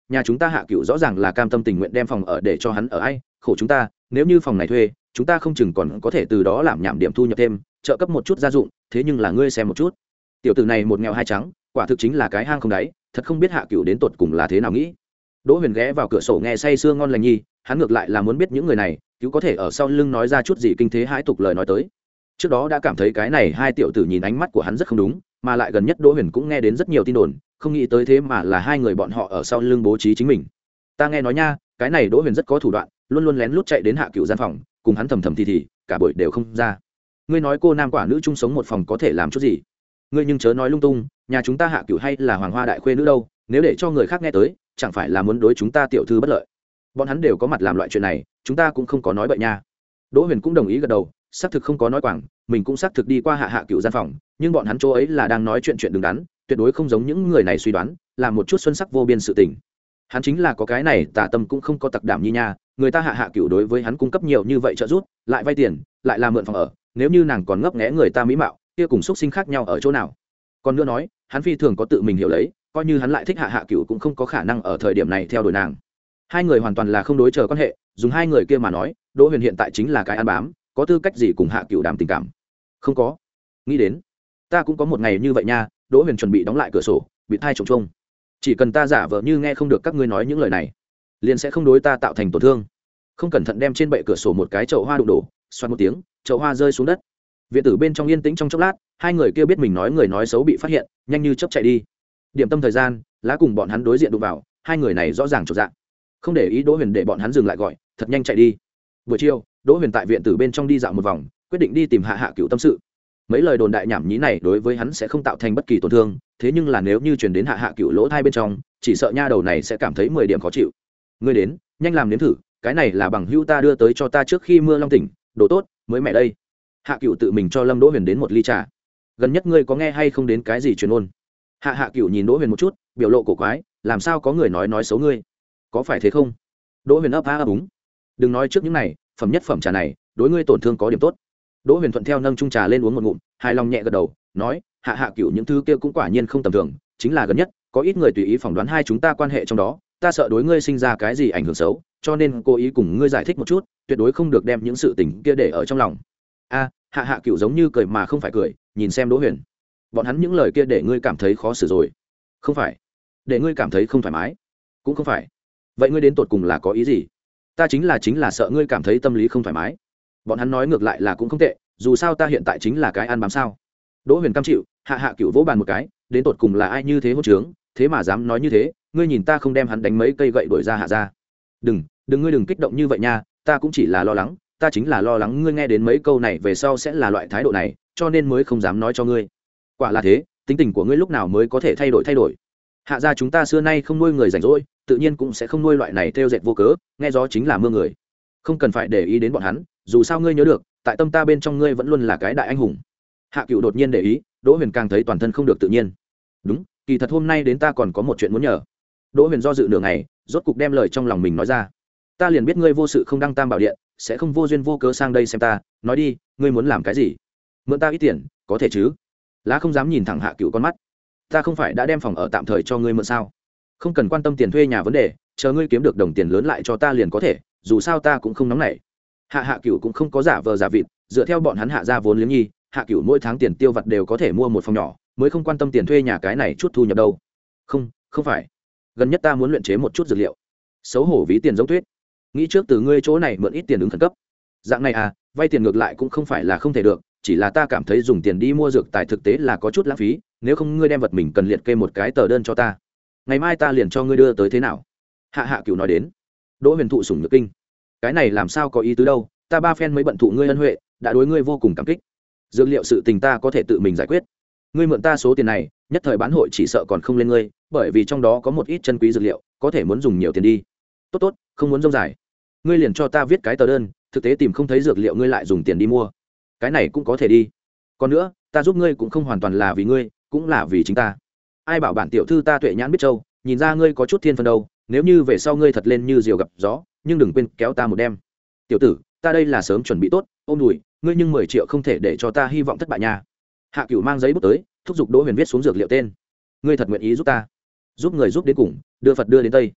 nhà chúng ta Hạ Cựu rõ ràng là cam tâm tình nguyện đem phòng ở để cho hắn ở ai khổ chúng ta, nếu như phòng này thuê chúng ta không chừng còn có thể từ đó làm nhảm điểm thu nhập thêm, trợ cấp một chút gia dụng. Thế nhưng là ngươi xem một chút, tiểu tử này một nghèo hai trắng, quả thực chính là cái hang không đáy, thật không biết Hạ Cựu đến tột cùng là thế nào nghĩ. Đỗ Huyền ghé vào cửa sổ nghe say sưa ngon lành nhi, hắn ngược lại là muốn biết những người này cứu có thể ở sau lưng nói ra chút gì kinh thế hãi tục lời nói tới. Trước đó đã cảm thấy cái này hai tiểu tử nhìn ánh mắt của hắn rất không đúng, mà lại gần nhất Đỗ Huyền cũng nghe đến rất nhiều tin đồn, không nghĩ tới thế mà là hai người bọn họ ở sau lưng bố trí chính mình. Ta nghe nói nha, cái này Đỗ Huyền rất có thủ đoạn, luôn luôn lén lút chạy đến Hạ Cựu gian phòng, cùng hắn thầm thầm thì thì, cả buổi đều không ra. Ngươi nói cô nam quả nữ chung sống một phòng có thể làm chút gì? Ngươi nhưng chớ nói lung tung, nhà chúng ta Hạ Cựu hay là hoàng hoa đại khuê nữ đâu, nếu để cho người khác nghe tới, chẳng phải là muốn đối chúng ta tiểu thư bất lợi. Bọn hắn đều có mặt làm loại chuyện này, chúng ta cũng không có nói bậy nha. Đỗ Huyền cũng đồng ý gật đầu, xác thực không có nói quảng, mình cũng xác thực đi qua Hạ Hạ Cựu gian phòng, nhưng bọn hắn chỗ ấy là đang nói chuyện chuyện đứng đắn, tuyệt đối không giống những người này suy đoán, là một chút xuân sắc vô biên sự tình. Hắn chính là có cái này tà tâm cũng không có tặc đảm như nha, người ta Hạ Hạ Cựu đối với hắn cung cấp nhiều như vậy trợ giúp, lại vay tiền, lại làm mượn phòng ở, nếu như nàng còn ngấp nghé người ta mỹ mạo, kia cùng xuất sinh khác nhau ở chỗ nào? Còn nữa nói, hắn phi thường có tự mình hiểu lấy, coi như hắn lại thích Hạ Hạ Cựu cũng không có khả năng ở thời điểm này theo đuổi nàng. Hai người hoàn toàn là không đối chờ quan hệ, dùng hai người kia mà nói, Đỗ Huyền hiện tại chính là cái ăn bám, có tư cách gì cùng Hạ Cựu đàm tình cảm? Không có. Nghĩ đến, ta cũng có một ngày như vậy nha. Đỗ Huyền chuẩn bị đóng lại cửa sổ, bị thai trống trông. Chỉ cần ta giả vờ như nghe không được các ngươi nói những lời này, liền sẽ không đối ta tạo thành tổn thương. Không cẩn thận đem trên bệ cửa sổ một cái chậu hoa đụng đổ, xoát một tiếng, chậu hoa rơi xuống đất. Viện tử bên trong yên tĩnh trong chốc lát, hai người kia biết mình nói người nói xấu bị phát hiện, nhanh như chớp chạy đi. Điểm tâm thời gian, lá cùng bọn hắn đối diện đụng vào, hai người này rõ ràng chột dạ, không để ý Đỗ Huyền để bọn hắn dừng lại gọi, thật nhanh chạy đi. Buổi chiều, Đỗ Huyền tại viện tử bên trong đi dạo một vòng, quyết định đi tìm Hạ Hạ Cựu tâm sự. Mấy lời đồn đại nhảm nhí này đối với hắn sẽ không tạo thành bất kỳ tổn thương, thế nhưng là nếu như truyền đến Hạ Hạ Cựu lỗ thai bên trong, chỉ sợ nha đầu này sẽ cảm thấy mười điểm khó chịu. Ngươi đến, nhanh làm nếm thử, cái này là bằng hữu ta đưa tới cho ta trước khi mưa long tỉnh, đồ tốt, mới mẹ đây. Hạ Cựu tự mình cho Lâm Đỗ Huyền đến một ly trà. Gần nhất ngươi có nghe hay không đến cái gì truyền ôn? Hạ Hạ Cựu nhìn Đỗ Huyền một chút, biểu lộ cổ quái, làm sao có người nói nói xấu ngươi? Có phải thế không? Đỗ Huyền ấp a ấp úng. Đừng nói trước những này, phẩm nhất phẩm trà này, đối ngươi tổn thương có điểm tốt. Đỗ Huyền thuận theo nâng chung trà lên uống một ngụm, hài lòng nhẹ gật đầu, nói, Hạ Hạ Cựu những thứ kia cũng quả nhiên không tầm thường, chính là gần nhất, có ít người tùy ý phỏng đoán hai chúng ta quan hệ trong đó, ta sợ đối ngươi sinh ra cái gì ảnh hưởng xấu, cho nên cố ý cùng ngươi giải thích một chút, tuyệt đối không được đem những sự tình kia để ở trong lòng. A, Hạ Hạ Cựu giống như cười mà không phải cười, nhìn xem Đỗ Huyền. Bọn hắn những lời kia để ngươi cảm thấy khó xử rồi? Không phải. Để ngươi cảm thấy không thoải mái? Cũng không phải. Vậy ngươi đến tột cùng là có ý gì? Ta chính là chính là sợ ngươi cảm thấy tâm lý không thoải mái. Bọn hắn nói ngược lại là cũng không tệ, dù sao ta hiện tại chính là cái ăn bám sao. Đỗ Huyền cam chịu, Hạ Hạ Cựu vỗ bàn một cái, đến tột cùng là ai như thế hỗn trướng, thế mà dám nói như thế, ngươi nhìn ta không đem hắn đánh mấy cây gậy đuổi ra Hạ ra. Đừng, đừng ngươi đừng kích động như vậy nha, ta cũng chỉ là lo lắng, ta chính là lo lắng ngươi nghe đến mấy câu này về sau sẽ là loại thái độ này, cho nên mới không dám nói cho ngươi. Quả là thế, tính tình của ngươi lúc nào mới có thể thay đổi thay đổi. Hạ gia chúng ta xưa nay không nuôi người rảnh rỗi, tự nhiên cũng sẽ không nuôi loại này theo dệt vô cớ, nghe gió chính là mưa người. Không cần phải để ý đến bọn hắn, dù sao ngươi nhớ được, tại tâm ta bên trong ngươi vẫn luôn là cái đại anh hùng. Hạ Cựu đột nhiên để ý, Đỗ Huyền càng thấy toàn thân không được tự nhiên. Đúng, kỳ thật hôm nay đến ta còn có một chuyện muốn nhờ. Đỗ Huyền do dự nửa ngày, rốt cục đem lời trong lòng mình nói ra. Ta liền biết ngươi vô sự không đăng tam bảo điện, sẽ không vô duyên vô cớ sang đây xem ta, nói đi, ngươi muốn làm cái gì? Mượn ta ít tiền, có thể chứ? Lá không dám nhìn thẳng Hạ Cựu con mắt. Ta không phải đã đem phòng ở tạm thời cho ngươi mượn sao? Không cần quan tâm tiền thuê nhà vấn đề, chờ ngươi kiếm được đồng tiền lớn lại cho ta liền có thể, dù sao ta cũng không nóng nảy. Hạ Hạ Cựu cũng không có giả vờ giả vịt, dựa theo bọn hắn Hạ ra vốn liếng nhi, Hạ Cựu mỗi tháng tiền tiêu vặt đều có thể mua một phòng nhỏ, mới không quan tâm tiền thuê nhà cái này chút thu nhập đâu. Không, không phải. Gần nhất ta muốn luyện chế một chút dược liệu. Xấu hổ ví tiền giống tuyết. Nghĩ trước từ ngươi chỗ này mượn ít tiền ứng khẩn cấp. Dạng này à, vay tiền ngược lại cũng không phải là không thể được, chỉ là ta cảm thấy dùng tiền đi mua dược tài thực tế là có chút lãng phí, nếu không ngươi đem vật mình cần liệt kê một cái tờ đơn cho ta. Ngày mai ta liền cho ngươi đưa tới thế nào? Hạ Hạ Cựu nói đến. Đỗ Huyền thụ sủng nhược kinh. Cái này làm sao có ý tứ đâu, ta ba phen mới bận thụ ngươi ân huệ, đã đối ngươi vô cùng cảm kích. Dược liệu sự tình ta có thể tự mình giải quyết. Ngươi mượn ta số tiền này, nhất thời bán hội chỉ sợ còn không lên ngươi, bởi vì trong đó có một ít chân quý dược liệu, có thể muốn dùng nhiều tiền đi. Tốt tốt, không muốn rông dài. Ngươi liền cho ta viết cái tờ đơn, thực tế tìm không thấy dược liệu ngươi lại dùng tiền đi mua. Cái này cũng có thể đi. Còn nữa, ta giúp ngươi cũng không hoàn toàn là vì ngươi, cũng là vì chính ta. Ai bảo bản tiểu thư ta tuệ nhãn biết châu, nhìn ra ngươi có chút thiên phân đâu, nếu như về sau ngươi thật lên như diều gặp gió, nhưng đừng quên kéo ta một đêm. Tiểu tử, ta đây là sớm chuẩn bị tốt, ôm đùi, ngươi nhưng mười triệu không thể để cho ta hy vọng thất bại nha. Hạ Cựu mang giấy bút tới, thúc giục Đỗ Huyền viết xuống dược liệu tên. Ngươi thật nguyện ý giúp ta? Giúp người giúp đến cùng, đưa Phật đưa đến Tây.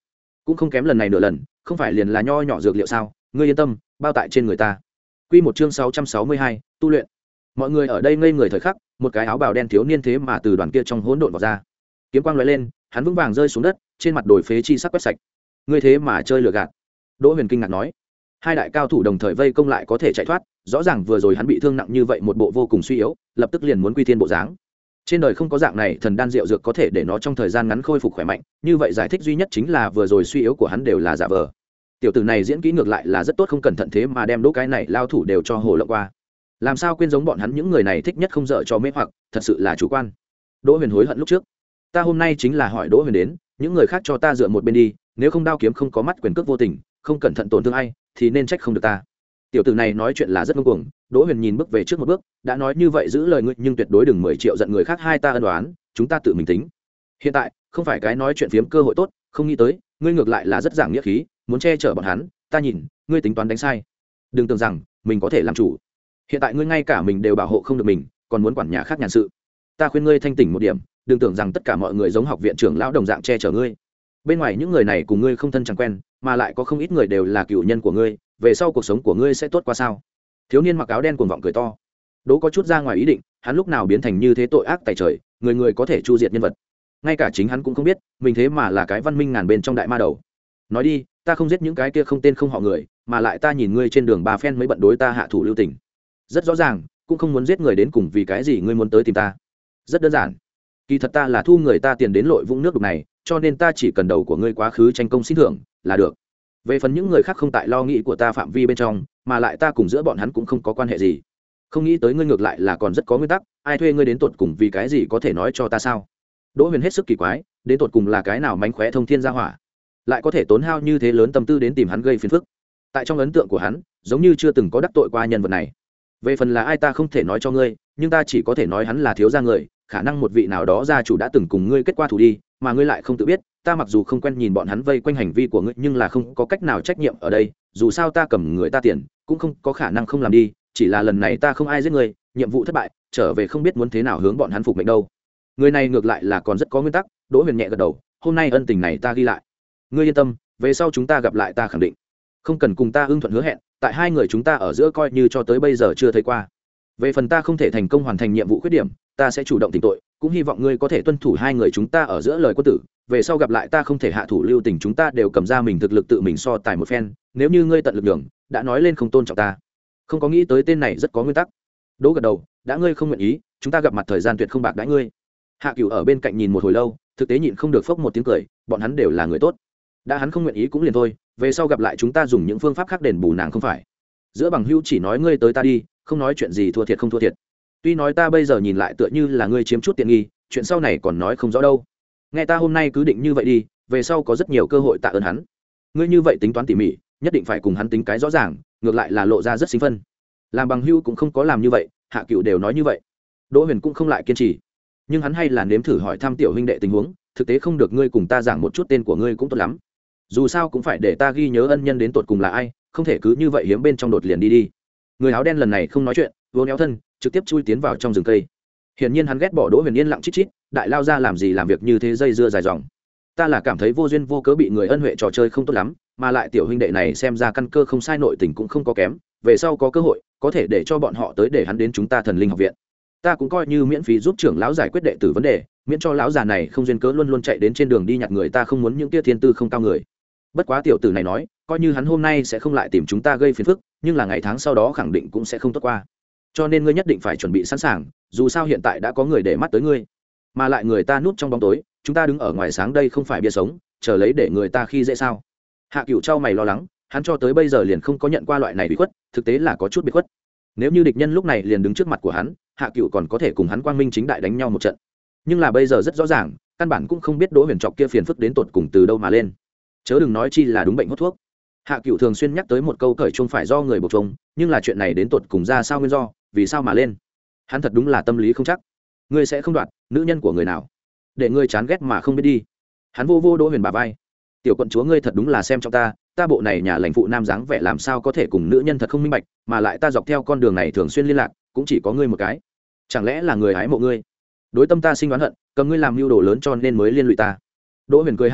cũng không kém lần này nửa lần, không phải liền là nho nhỏ dược liệu sao? Ngươi yên tâm, bao tại trên người ta. Quy một chương sáu trăm sáu mươi hai, tu luyện. Mọi người ở đây ngây người thời khắc, một cái áo bào đen thiếu niên thế mà từ đoàn kia trong hỗn độn vào ra. Kiếm quang lóe lên, hắn vững vàng rơi xuống đất, trên mặt đồi phế chi sắc quét sạch. Ngươi thế mà chơi lừa gạt. Đỗ Huyền kinh ngạc nói. Hai đại cao thủ đồng thời vây công lại có thể chạy thoát, rõ ràng vừa rồi hắn bị thương nặng như vậy, một bộ vô cùng suy yếu, lập tức liền muốn quy thiên bộ dáng. Trên đời không có dạng này thần đan rượu dược có thể để nó trong thời gian ngắn khôi phục khỏe mạnh, như vậy giải thích duy nhất chính là vừa rồi suy yếu của hắn đều là giả vờ. Tiểu tử này diễn kỹ ngược lại là rất tốt, không cẩn thận thế mà đem đỗ cái này lao thủ đều cho hồ lộng qua. Làm sao quên giống bọn hắn những người này thích nhất không dở cho mê hoặc, thật sự là chủ quan. Đỗ Huyền hối hận lúc trước, ta hôm nay chính là hỏi Đỗ Huyền đến, những người khác cho ta dựa một bên đi, nếu không đao kiếm không có mắt quyền cước vô tình, không cẩn thận tổn thương ai thì nên trách không được ta. Tiểu tử này nói chuyện là rất ngông cuồng. Đỗ Huyền nhìn bước về trước một bước, đã nói như vậy giữ lời ngươi, nhưng tuyệt đối đừng mười triệu giận người khác, hai ta ân đoán chúng ta tự mình tính. Hiện tại không phải cái nói chuyện phiếm cơ hội tốt, không nghĩ tới ngươi ngược lại là rất giảng nghĩa khí, muốn che chở bọn hắn, ta nhìn ngươi tính toán đánh sai. Đừng tưởng rằng mình có thể làm chủ, hiện tại ngươi ngay cả mình đều bảo hộ không được mình, còn muốn quản nhà khác nhàn sự. Ta khuyên ngươi thanh tỉnh một điểm, đừng tưởng rằng tất cả mọi người giống học viện trưởng lão đồng dạng che chở ngươi. Bên ngoài những người này cùng ngươi không thân chẳng quen, mà lại có không ít người đều là cựu nhân của ngươi, về sau cuộc sống của ngươi sẽ tốt qua sao? Thiếu niên mặc áo đen cuồng vọng cười to. Đỗ có chút ra ngoài ý định, hắn lúc nào biến thành như thế tội ác tày trời, người người có thể chu diệt nhân vật, ngay cả chính hắn cũng không biết mình thế mà là cái văn minh ngàn bên trong đại ma đầu. Nói đi, ta không giết những cái kia không tên không họ người, mà lại ta nhìn ngươi trên đường ba phen mới bận đối ta hạ thủ lưu tình, rất rõ ràng cũng không muốn giết người, đến cùng vì cái gì ngươi muốn tới tìm ta? Rất đơn giản, kỳ thật ta là thu người ta tiền đến lội vũng nước đục này, cho nên ta chỉ cần đầu của ngươi quá khứ tranh công xin thưởng là được. Về phần những người khác không tại lo nghĩ của ta phạm vi bên trong, mà lại ta cùng giữa bọn hắn cũng không có quan hệ gì. Không nghĩ tới ngươi ngược lại là còn rất có nguyên tắc, ai thuê ngươi đến tột cùng vì cái gì có thể nói cho ta sao? Đỗ Huyền hết sức kỳ quái, đến tột cùng là cái nào mánh khóe thông thiên gia hỏa, lại có thể tốn hao như thế lớn tâm tư đến tìm hắn gây phiền phức. Tại trong ấn tượng của hắn, giống như chưa từng có đắc tội qua nhân vật này. Về phần là ai ta không thể nói cho ngươi, nhưng ta chỉ có thể nói hắn là thiếu gia người, khả năng một vị nào đó gia chủ đã từng cùng ngươi kết qua thù đi, mà ngươi lại không tự biết. Ta mặc dù không quen nhìn bọn hắn vây quanh hành vi của ngươi, nhưng là không có cách nào trách nhiệm ở đây, dù sao ta cầm người ta tiền, cũng không có khả năng không làm đi, chỉ là lần này ta không ai giết ngươi, nhiệm vụ thất bại, trở về không biết muốn thế nào hướng bọn hắn phục mệnh đâu. Người này ngược lại là còn rất có nguyên tắc. Đỗ Huyền nhẹ gật đầu, hôm nay ân tình này ta ghi lại. Ngươi yên tâm, về sau chúng ta gặp lại ta khẳng định không cần cùng ta ưng thuận hứa hẹn, tại hai người chúng ta ở giữa coi như cho tới bây giờ chưa thấy qua. Về phần ta không thể thành công hoàn thành nhiệm vụ khuyết điểm, ta sẽ chủ động tỉnh tội, cũng hy vọng ngươi có thể tuân thủ hai người chúng ta ở giữa lời quân tử. Về sau gặp lại ta không thể hạ thủ lưu tình, chúng ta đều cầm ra mình thực lực tự mình so tài một phen, nếu như ngươi tận lực đường đã nói lên không tôn trọng ta. Không có nghĩ tới tên này rất có nguyên tắc. Đỗ gật đầu, đã ngươi không nguyện ý, chúng ta gặp mặt thời gian tuyệt không bạc đãi ngươi. Hạ Cửu ở bên cạnh nhìn một hồi lâu, thực tế nhịn không được phốc một tiếng cười, bọn hắn đều là người tốt, đã hắn không nguyện ý cũng liền thôi, về sau gặp lại chúng ta dùng những phương pháp khác đền bù nàng không phải. Giữa bằng hữu chỉ nói ngươi tới ta đi, không nói chuyện gì thua thiệt không thua thiệt. Tuy nói ta bây giờ nhìn lại tựa như là ngươi chiếm chút tiện nghi, chuyện sau này còn nói không rõ đâu. Nghe ta hôm nay cứ định như vậy đi, về sau có rất nhiều cơ hội tạ ơn hắn. Ngươi như vậy tính toán tỉ mỉ, nhất định phải cùng hắn tính cái rõ ràng, ngược lại là lộ ra rất sinh phân. Làm bằng hữu cũng không có làm như vậy, Hạ Cửu đều nói như vậy. Đỗ Huyền cũng không lại kiên trì, nhưng hắn hay là nếm thử hỏi thăm tiểu huynh đệ tình huống, thực tế không được ngươi cùng ta giảng một chút tên của ngươi cũng tốt lắm. Dù sao cũng phải để ta ghi nhớ ân nhân đến tột cùng là ai, không thể cứ như vậy hiếm bên trong đột liền đi đi. Người áo đen lần này không nói chuyện, vốn éo thân trực tiếp chui tiến vào trong rừng cây. Hiển nhiên hắn ghét bỏ Đỗ Huyền yên lặng chít chít, đại lao ra làm gì làm việc như thế dây dưa dài dòng. Ta là cảm thấy vô duyên vô cớ bị người ân huệ trò chơi không tốt lắm, mà lại tiểu huynh đệ này xem ra căn cơ không sai, nội tình cũng không có kém, về sau có cơ hội có thể để cho bọn họ tới để hắn đến chúng ta Thần Linh học viện, ta cũng coi như miễn phí giúp trưởng lão giải quyết đệ tử vấn đề, miễn cho lão già này không duyên cớ luôn luôn chạy đến trên đường đi nhặt người, ta không muốn những tia thiên tư không cao người. Bất quá tiểu tử này nói, coi như hắn hôm nay sẽ không lại tìm chúng ta gây phiền phức, nhưng là ngày tháng sau đó khẳng định cũng sẽ không tốt qua, cho nên ngươi nhất định phải chuẩn bị sẵn sàng, dù sao hiện tại đã có người để mắt tới ngươi, mà lại người ta núp trong bóng tối, chúng ta đứng ở ngoài sáng đây không phải bia sống, chờ lấy để người ta khi dễ sao? Hạ Cửu trao mày lo lắng, hắn cho tới bây giờ liền không có nhận qua loại này bị khuất, thực tế là có chút bị khuất. Nếu như địch nhân lúc này liền đứng trước mặt của hắn, Hạ Cửu còn có thể cùng hắn quang minh chính đại đánh nhau một trận, nhưng là bây giờ rất rõ ràng, căn bản cũng không biết Đỗ Huyền Trọc kia phiền phức đến tột cùng từ đâu mà lên, chớ đừng nói chi là đúng bệnh hút thuốc. Hạ Cửu thường xuyên nhắc tới một câu cởi chung phải do người buộc chung, nhưng là chuyện này đến tột cùng ra sao nguyên do, vì sao mà lên, hắn thật đúng là tâm lý không chắc. Ngươi sẽ không đoạt nữ nhân của người nào, để ngươi chán ghét mà không biết đi. Hắn vô vô Đỗ Huyền bả vai, tiểu quận chúa ngươi thật đúng là xem trong ta, ta bộ này nhà lãnh phụ nam dáng vẻ làm sao có thể cùng nữ nhân thật không minh bạch, mà lại ta dọc theo con đường này thường xuyên liên lạc, cũng chỉ có ngươi một cái, chẳng lẽ là người hái mộ ngươi, đối tâm ta sinh đoán hận, cầm ngươi làm mưu đồ lớn cho nên mới liên lụy ta. Đỗ Huyền cười ha ha,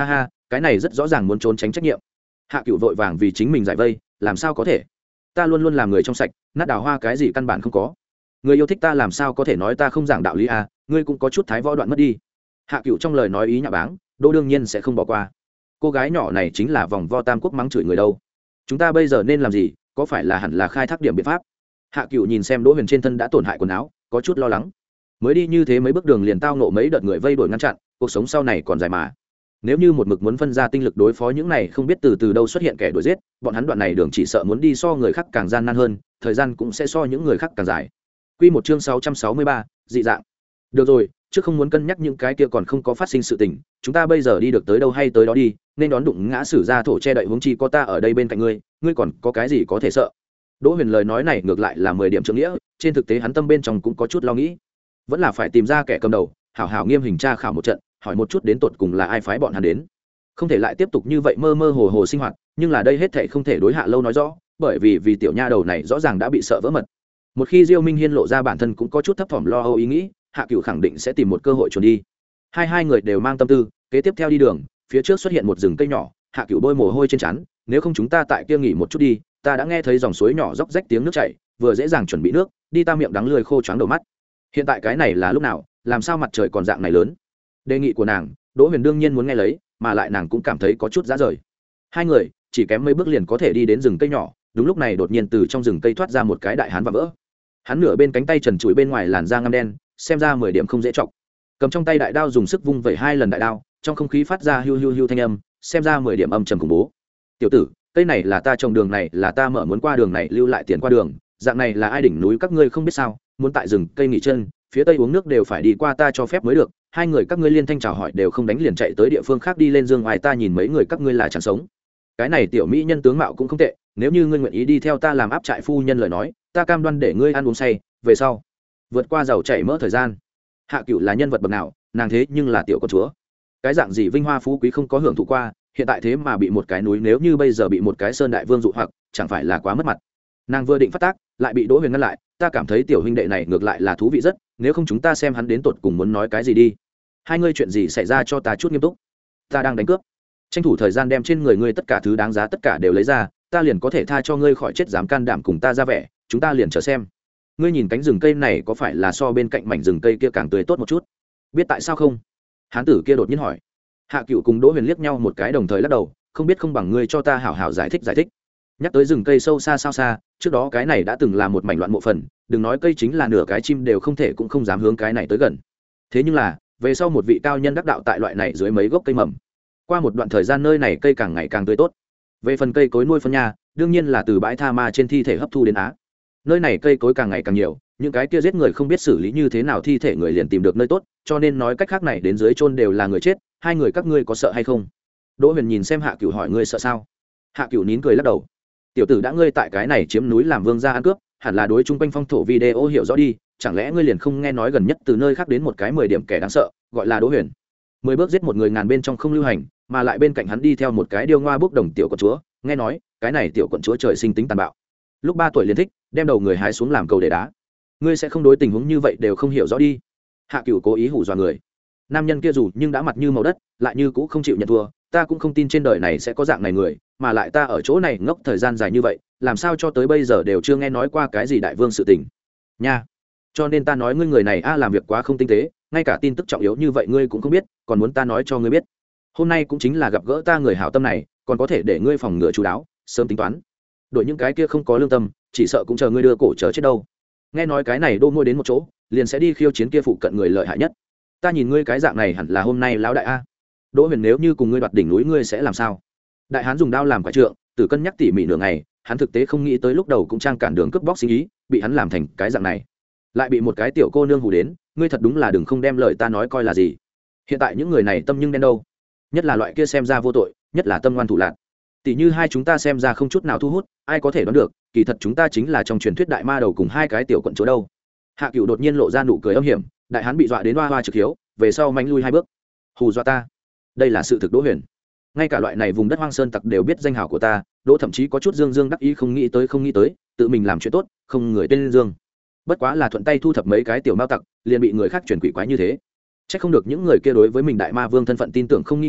cái này rất rõ ràng muốn trốn tránh trách nhiệm. Hạ Cựu vội vàng vì chính mình giải vây, làm sao có thể, ta luôn luôn làm người trong sạch, nát đào hoa cái gì căn bản không có, người yêu thích ta làm sao có thể nói ta không giảng đạo lý à, ngươi cũng có chút thái võ đoạn mất đi. Hạ Cựu trong lời nói ý nhạ báng, Đỗ đương nhiên sẽ không bỏ qua. Cô gái nhỏ này chính là vòng vo tam quốc mắng chửi người đâu, chúng ta bây giờ nên làm gì, có phải là hẳn là khai thác điểm biện pháp? Hạ Cựu nhìn xem Đỗ Huyền trên thân đã tổn hại quần áo, có chút lo lắng. Mới đi như thế mấy bước đường liền tao nộ mấy đợt người vây đuổi ngăn chặn, cuộc sống sau này còn dài mà. Nếu như một mực muốn phân ra tinh lực đối phó những này không biết từ từ đâu xuất hiện kẻ đuổi giết, bọn hắn đoạn này đường chỉ sợ muốn đi so người khác càng gian nan hơn, thời gian cũng sẽ so những người khác càng dài. Quy một chương sáu trăm sáu mươi ba, dị dạng. Được rồi, trước không muốn cân nhắc những cái kia còn không có phát sinh sự tình, chúng ta bây giờ đi được tới đâu hay tới đó đi, nên đón đụng ngã sử ra thổ che đậy huống chi có ta ở đây bên cạnh ngươi, ngươi còn có cái gì có thể sợ? Đỗ Huyền lời nói này ngược lại là mười điểm trưởng nghĩa, trên thực tế hắn tâm bên trong cũng có chút lo nghĩ, vẫn là phải tìm ra kẻ cầm đầu, hảo hảo nghiêm hình tra khảo một trận, hỏi một chút đến tột cùng là ai phái bọn hắn đến, không thể lại tiếp tục như vậy mơ mơ hồ hồ sinh hoạt. Nhưng là đây hết thảy không thể đối Hạ Lâu nói rõ, bởi vì vì tiểu nha đầu này rõ ràng đã bị sợ vỡ mật. Một khi Diêu Minh Hiên lộ ra bản thân cũng có chút thấp thỏm lo âu ý nghĩ, Hạ Cựu khẳng định sẽ tìm một cơ hội trốn đi. Hai hai người đều mang tâm tư, kế tiếp theo đi đường, phía trước xuất hiện một rừng cây nhỏ, Hạ Cựu bôi mồ hôi trên trán, nếu không chúng ta tại kia nghỉ một chút đi, ta đã nghe thấy dòng suối nhỏ róc rách tiếng nước chảy, vừa dễ dàng chuẩn bị nước, đi ta miệng đắng lười khô choáng đầu mắt. Hiện tại cái này là lúc nào, làm sao mặt trời còn dạng này lớn? Đề nghị của nàng, Đỗ Huyền đương nhiên muốn nghe lấy, mà lại nàng cũng cảm thấy có chút giá rời. Hai người chỉ kém mấy bước liền có thể đi đến rừng cây nhỏ, đúng lúc này đột nhiên từ trong rừng cây thoát ra một cái đại hán và vỡ. Hắn nửa bên cánh tay trần trụi bên ngoài làn da ngăm đen, xem ra mười điểm không dễ chọc. Cầm trong tay đại đao dùng sức vung vẩy hai lần đại đao, trong không khí phát ra hiu hiu hiu thanh âm, xem ra mười điểm âm trầm khủng bố. Tiểu tử, cây này là ta trồng, đường này là ta mở, muốn qua đường này lưu lại tiền qua đường, dạng này là ai đỉnh núi các ngươi không biết sao, muốn tại rừng cây nghỉ chân, phía tây uống nước đều phải đi qua ta cho phép mới được. Hai người các ngươi liên thanh chào hỏi đều không đánh liền chạy tới địa phương khác đi lên dương ngoài, ta nhìn mấy người các ngươi là chẳng sống. Cái này tiểu mỹ nhân tướng mạo cũng không tệ, nếu như ngươi nguyện ý đi theo ta làm áp trại phu nhân lời nói, ta cam đoan để ngươi ăn uống say, về sau vượt qua giàu chảy mỡ thời gian. Hạ Cựu là nhân vật bậc nào, nàng thế nhưng là tiểu con chúa, cái dạng gì vinh hoa phú quý không có hưởng thụ qua, hiện tại thế mà bị một cái núi, nếu như bây giờ bị một cái sơn đại vương dụ hoặc, chẳng phải là quá mất mặt. Nàng vừa định phát tác, lại bị Đỗ Huyền ngăn lại, ta cảm thấy tiểu huynh đệ này ngược lại là thú vị rất, nếu không chúng ta xem hắn đến tột cùng muốn nói cái gì đi. Hai ngươi chuyện gì xảy ra cho ta chút nghiêm túc, ta đang đánh cướp, tranh thủ thời gian đem trên người ngươi tất cả thứ đáng giá tất cả đều lấy ra, ta liền có thể tha cho ngươi khỏi chết, dám can đảm cùng ta ra vẻ, chúng ta liền chờ xem. Ngươi nhìn cánh rừng cây này có phải là so bên cạnh mảnh rừng cây kia càng tươi tốt một chút, biết tại sao không? Hán tử kia đột nhiên hỏi. Hạ Cựu cùng Đỗ Huyền liếc nhau một cái đồng thời lắc đầu, không biết không bằng ngươi cho ta hảo hảo giải thích giải thích. Nhắc tới rừng cây sâu xa sao xa, trước đó cái này đã từng là một mảnh loạn mộ phần, đừng nói cây chính là nửa cái chim đều không thể cũng không dám hướng cái này tới gần. Thế nhưng là về sau một vị cao nhân đắc đạo tại loại này dưới mấy gốc cây mầm, qua một đoạn thời gian nơi này cây càng ngày càng tươi tốt. Về phần cây cối nuôi phân nha, đương nhiên là từ bãi tha ma trên thi thể hấp thu đến á. Nơi này cây cối càng ngày càng nhiều, những cái kia giết người không biết xử lý như thế nào thi thể người liền tìm được nơi tốt, cho nên nói cách khác này đến dưới chôn đều là người chết. Hai người các ngươi có sợ hay không? Đỗ Huyền nhìn xem Hạ Cựu hỏi, ngươi sợ sao? Hạ Cựu nín cười lắc đầu. Tiểu tử đã ngươi tại cái này chiếm núi làm vương gia ăn cướp, hẳn là đối chung quanh phong thổ video hiểu rõ đi, chẳng lẽ ngươi liền không nghe nói gần nhất từ nơi khác đến một cái mười điểm kẻ đáng sợ, gọi là Đỗ Huyền. Mười bước giết một người ngàn bên trong không lưu hành, mà lại bên cạnh hắn đi theo một cái điêu ngoa bốc đồng tiểu quận chúa, nghe nói cái này tiểu quận chúa trời sinh tính tàn bạo, lúc ba tuổi liền thích đem đầu người hái xuống làm cầu để đá. Ngươi sẽ không đối tình huống như vậy đều không hiểu rõ đi. Hạ Cựu cố ý hù dọa người. Nam nhân kia dù nhưng đã mặt như màu đất, lại như cũ không chịu nhận thua, ta cũng không tin trên đời này sẽ có dạng này người, mà lại ta ở chỗ này ngốc thời gian dài như vậy, làm sao cho tới bây giờ đều chưa nghe nói qua cái gì đại vương sự tình nha. Cho nên ta nói ngươi người này a làm việc quá không tinh tế, ngay cả tin tức trọng yếu như vậy ngươi cũng không biết, còn muốn ta nói cho ngươi biết. Hôm nay cũng chính là gặp gỡ ta người hảo tâm này, còn có thể để ngươi phòng ngừa chú đáo, sớm tính toán. Đội những cái kia không có lương tâm, chỉ sợ cũng chờ ngươi đưa cổ chờ chết đâu. Nghe nói cái này đô môi đến một chỗ, liền sẽ đi khiêu chiến kia phụ cận người lợi hại nhất. Ta nhìn ngươi cái dạng này hẳn là hôm nay lão đại a. Đỗ Huyền, nếu như cùng ngươi đoạt đỉnh núi ngươi sẽ làm sao? Đại hán dùng đao làm quả trượng, Tử cân nhắc tỉ mỉ nửa ngày, hắn thực tế không nghĩ tới lúc đầu cũng trang cản đường cướp bóc sinh ý, bị hắn làm thành cái dạng này, lại bị một cái tiểu cô nương hù đến, ngươi thật đúng là đừng không đem lời ta nói coi là gì. Hiện tại những người này tâm nhưng đen đâu, nhất là loại kia xem ra vô tội, nhất là tâm ngoan thủ lạn. Tỷ như hai chúng ta xem ra không chút nào thu hút, ai có thể đoán được, kỳ thật chúng ta chính là trong truyền thuyết đại ma đầu cùng hai cái tiểu quận chúa đâu. Hạ Cựu đột nhiên lộ ra nụ cười âm hiểm, đại hán bị dọa đến hoa hoa trực hiếu, về sau mánh lui hai bước. Hù dọa ta? Đây là sự thực Đỗ Huyền. Ngay cả loại này vùng đất hoang sơn tặc đều biết danh hào của ta, Đỗ thậm chí có chút dương dương đắc ý, không nghĩ tới không nghĩ tới, tự mình làm chuyện tốt, không người tên dương. Bất quá là thuận tay thu thập mấy cái tiểu mao tặc, liền bị người khác truyền quỷ quái như thế. Chắc không được những người kia đối với mình đại ma vương thân phận tin tưởng không nghi ngờ,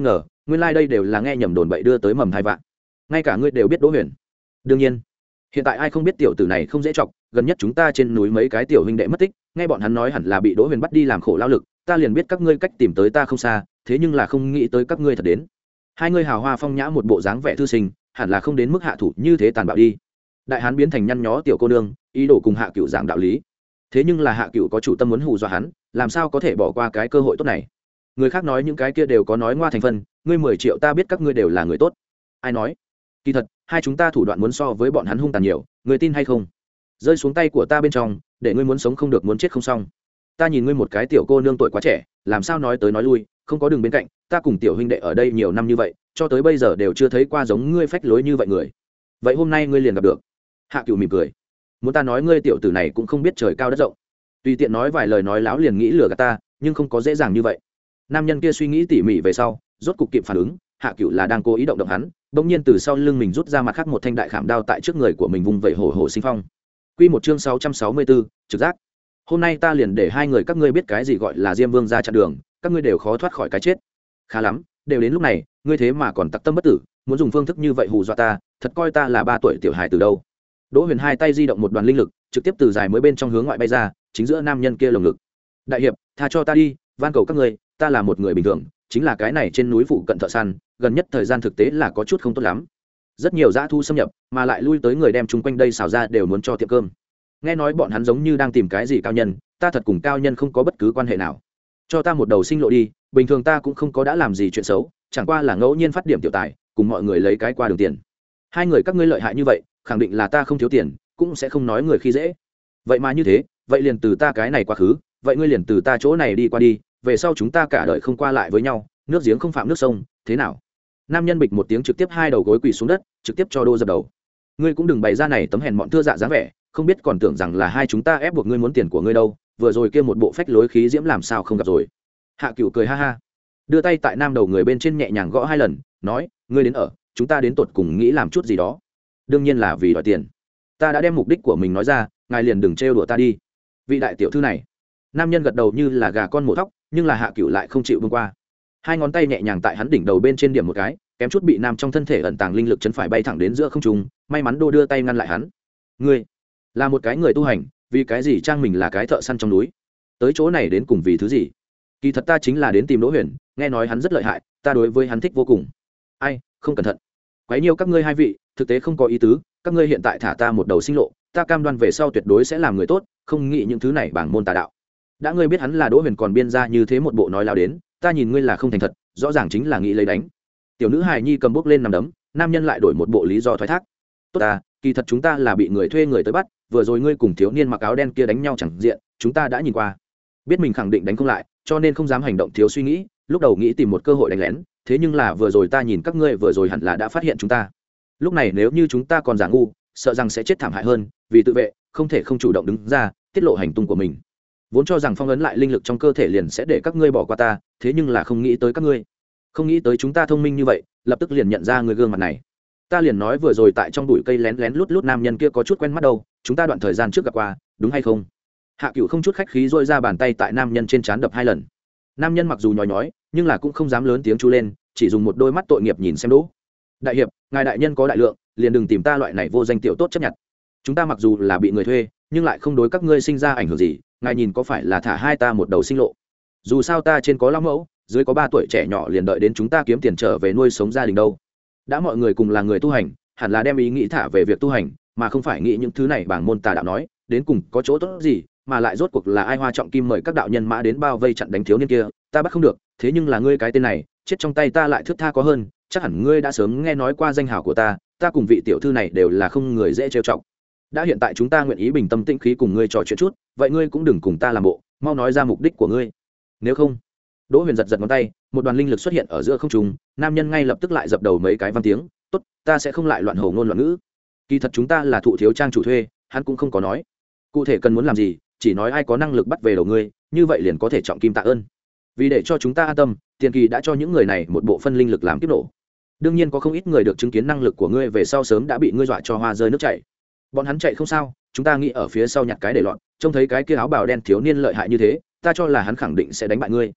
nguyên lai、like、đây đều là nghe nhầm đồn bậy đưa tới mầm hai vạn, ngay cả ngươi đều biết Đỗ Huyền. Đương nhiên hiện tại ai không biết tiểu tử này không dễ chọc, gần nhất chúng ta trên núi mấy cái tiểu huynh đệ mất tích, nghe bọn hắn nói hẳn là bị Đỗ Huyền bắt đi làm khổ lao lực, ta liền biết các ngươi cách tìm tới ta không xa, thế nhưng là không nghĩ tới các ngươi thật đến. Hai ngươi hào hoa phong nhã một bộ dáng vẻ thư sinh, hẳn là không đến mức hạ thủ như thế tàn bạo đi. Đại hán biến thành nhăn nhó tiểu cô nương, ý đồ cùng Hạ Cửu giảng đạo lý, thế nhưng là Hạ Cửu có chủ tâm muốn hù dọa hắn, làm sao có thể bỏ qua cái cơ hội tốt này. Người khác nói những cái kia đều có nói ngoa thành phần, ngươi mười triệu ta biết các ngươi đều là người tốt. Ai nói? Kỳ thật hai chúng ta thủ đoạn muốn so với bọn hắn hung tàn nhiều, người tin hay không? Rơi xuống tay của ta bên trong, để ngươi muốn sống không được muốn chết không xong. Ta nhìn ngươi một cái tiểu cô nương tuổi quá trẻ, làm sao nói tới nói lui, không có đường bên cạnh, ta cùng tiểu huynh đệ ở đây nhiều năm như vậy, cho tới bây giờ đều chưa thấy qua giống ngươi phách lối như vậy người. Vậy hôm nay ngươi liền gặp được. Hạ Cửu mỉm cười, muốn ta nói ngươi tiểu tử này cũng không biết trời cao đất rộng, tùy tiện nói vài lời nói láo liền nghĩ lừa gạt ta, nhưng không có dễ dàng như vậy. Nam nhân kia suy nghĩ tỉ mỉ về sau, rốt cục kịp phản ứng, Hạ Cửu là đang cố ý động động hắn, bỗng nhiên từ sau lưng mình rút ra mặt khác một thanh đại khảm đao tại trước người của mình vung vẩy hổ hổ sinh phong. Quy một chương sáu trăm sáu mươi bốn, trực giác. Hôm nay ta liền để hai người các ngươi biết cái gì gọi là Diêm Vương ra chặn đường, các ngươi đều khó thoát khỏi cái chết. Khá lắm, đều đến lúc này, ngươi thế mà còn tặc tâm bất tử, muốn dùng phương thức như vậy hù dọa ta, thật coi ta là ba tuổi tiểu hài từ đâu. Đỗ Huyền hai tay di động một đoàn linh lực, trực tiếp từ dài mới bên trong hướng ngoại bay ra, chính giữa nam nhân kia lồng ngực. Đại hiệp, tha cho ta đi, van cầu các ngươi, ta là một người bình thường, chính là cái này trên núi phụ cận thợ săn, gần nhất thời gian thực tế là có chút không tốt lắm. Rất nhiều dã thu xâm nhập, mà lại lui tới người đem chúng quanh đây xào ra đều muốn cho tiệm cơm. Nghe nói bọn hắn giống như đang tìm cái gì cao nhân, ta thật cùng cao nhân không có bất cứ quan hệ nào. Cho ta một đầu sinh lộ đi, bình thường ta cũng không có đã làm gì chuyện xấu, chẳng qua là ngẫu nhiên phát điểm tiểu tài, cùng mọi người lấy cái qua đường tiền. Hai người các ngươi lợi hại như vậy, khẳng định là ta không thiếu tiền, cũng sẽ không nói người khi dễ. Vậy mà như thế, vậy liền từ ta cái này quá khứ, vậy ngươi liền từ ta chỗ này đi qua đi, về sau chúng ta cả đời không qua lại với nhau, nước giếng không phạm nước sông, thế nào? Nam nhân bịch một tiếng trực tiếp hai đầu gối quỳ xuống đất, trực tiếp cho đô dập đầu. Ngươi cũng đừng bày ra này tấm hèn mọn thưa dạ dáng vẻ, không biết còn tưởng rằng là hai chúng ta ép buộc ngươi muốn tiền của ngươi đâu, vừa rồi kia một bộ phách lối khí diễm làm sao không gặp rồi. Hạ Cửu cười ha ha, đưa tay tại nam đầu người bên trên nhẹ nhàng gõ hai lần, nói, ngươi đến ở, chúng ta đến tột cùng nghĩ làm chút gì đó. Đương nhiên là vì đòi tiền. Ta đã đem mục đích của mình nói ra, ngài liền đừng trêu đùa ta đi. Vị đại tiểu thư này. Nam nhân gật đầu như là gà con mổ thóc, nhưng là Hạ Cửu lại không chịu buông qua. Hai ngón tay nhẹ nhàng tại hắn đỉnh đầu bên trên điểm một cái, kém chút bị nam trong thân thể ẩn tàng linh lực chấn phải bay thẳng đến giữa không trung, may mắn đô đưa tay ngăn lại hắn. Ngươi là một cái người tu hành, vì cái gì trang mình là cái thợ săn trong núi? Tới chỗ này đến cùng vì thứ gì? Kỳ thật ta chính là đến tìm Đỗ Huyền, nghe nói hắn rất lợi hại, ta đối với hắn thích vô cùng. Ai, không cẩn thận. Quấy nhiêu các ngươi hai vị, thực tế không có ý tứ, các ngươi hiện tại thả ta một đầu sinh lộ, ta cam đoan về sau tuyệt đối sẽ làm người tốt, không nghĩ những thứ này bảng môn tà đạo. Đã ngươi biết hắn là Đỗ Huyền còn biên ra như thế một bộ nói lao đến, ta nhìn ngươi là không thành thật, rõ ràng chính là nghĩ lấy đánh. Tiểu nữ hài nhi cầm bốc lên nằm đấm, nam nhân lại đổi một bộ lý do thoái thác. Tốt ta, kỳ thật chúng ta là bị người thuê người tới bắt, vừa rồi ngươi cùng thiếu niên mặc áo đen kia đánh nhau chẳng diện, chúng ta đã nhìn qua, biết mình khẳng định đánh không lại, cho nên không dám hành động thiếu suy nghĩ, lúc đầu nghĩ tìm một cơ hội đánh lén, thế nhưng là vừa rồi ta nhìn các ngươi vừa rồi hẳn là đã phát hiện chúng ta. Lúc này nếu như chúng ta còn giả ngu, sợ rằng sẽ chết thảm hại hơn, vì tự vệ, không thể không chủ động đứng ra, tiết lộ hành tung của mình. Vốn cho rằng phong ấn lại linh lực trong cơ thể liền sẽ để các ngươi bỏ qua ta, thế nhưng là không nghĩ tới các ngươi, không nghĩ tới chúng ta thông minh như vậy, lập tức liền nhận ra người gương mặt này. Ta liền nói vừa rồi tại trong bụi cây lén lén lút lút nam nhân kia có chút quen mắt đâu, chúng ta đoạn thời gian trước gặp qua, đúng hay không? Hạ Cửu không chút khách khí dội ra bàn tay tại nam nhân trên trán đập hai lần. Nam nhân mặc dù nhói nhói, nhưng là cũng không dám lớn tiếng chu lên, chỉ dùng một đôi mắt tội nghiệp nhìn xem Đỗ. Đại hiệp, ngài đại nhân có đại lượng, liền đừng tìm ta loại này vô danh tiểu tốt chấp nhận. Chúng ta mặc dù là bị người thuê, nhưng lại không đối các ngươi sinh ra ảnh hưởng gì, ngài nhìn có phải là thả hai ta một đầu sinh lộ? Dù sao ta trên có lão mẫu, dưới có ba tuổi trẻ nhỏ liền đợi đến chúng ta kiếm tiền trở về nuôi sống gia đình đâu. Đã mọi người cùng là người tu hành, hẳn là đem ý nghĩ thả về việc tu hành, mà không phải nghĩ những thứ này bảng môn tà đạo nói, đến cùng có chỗ tốt gì, mà lại rốt cuộc là ai hoa trọng kim mời các đạo nhân mã đến bao vây chặn đánh thiếu niên kia, ta bắt không được, thế nhưng là ngươi cái tên này, chết trong tay ta lại thước tha có hơn, chắc hẳn ngươi đã sớm nghe nói qua danh hào của ta, ta cùng vị tiểu thư này đều là không người dễ trêu chọc. Đã hiện tại chúng ta nguyện ý bình tâm tĩnh khí cùng ngươi trò chuyện chút, vậy ngươi cũng đừng cùng ta làm bộ, mau nói ra mục đích của ngươi. Nếu không, Đỗ Huyền giật giật ngón tay, một đoàn linh lực xuất hiện ở giữa không trung, nam nhân ngay lập tức lại dập đầu mấy cái văn tiếng, tốt, ta sẽ không lại loạn hồ ngôn loạn ngữ. Kỳ thật chúng ta là thụ thiếu trang chủ thuê, hắn cũng không có nói cụ thể cần muốn làm gì, chỉ nói ai có năng lực bắt về đầu ngươi, như vậy liền có thể trọng kim tạ ơn. Vì để cho chúng ta an tâm, tiền kỳ đã cho những người này một bộ phân linh lực làm kiếp nổ. Đương nhiên có không ít người được chứng kiến năng lực của ngươi về sau sớm đã bị ngươi dọa cho hoa rơi nước chảy. Bọn hắn chạy không sao, chúng ta nghĩ ở phía sau nhặt cái để loạn, trông thấy cái kia áo bào đen thiếu niên lợi hại như thế, ta cho là hắn khẳng định sẽ đánh bại ngươi.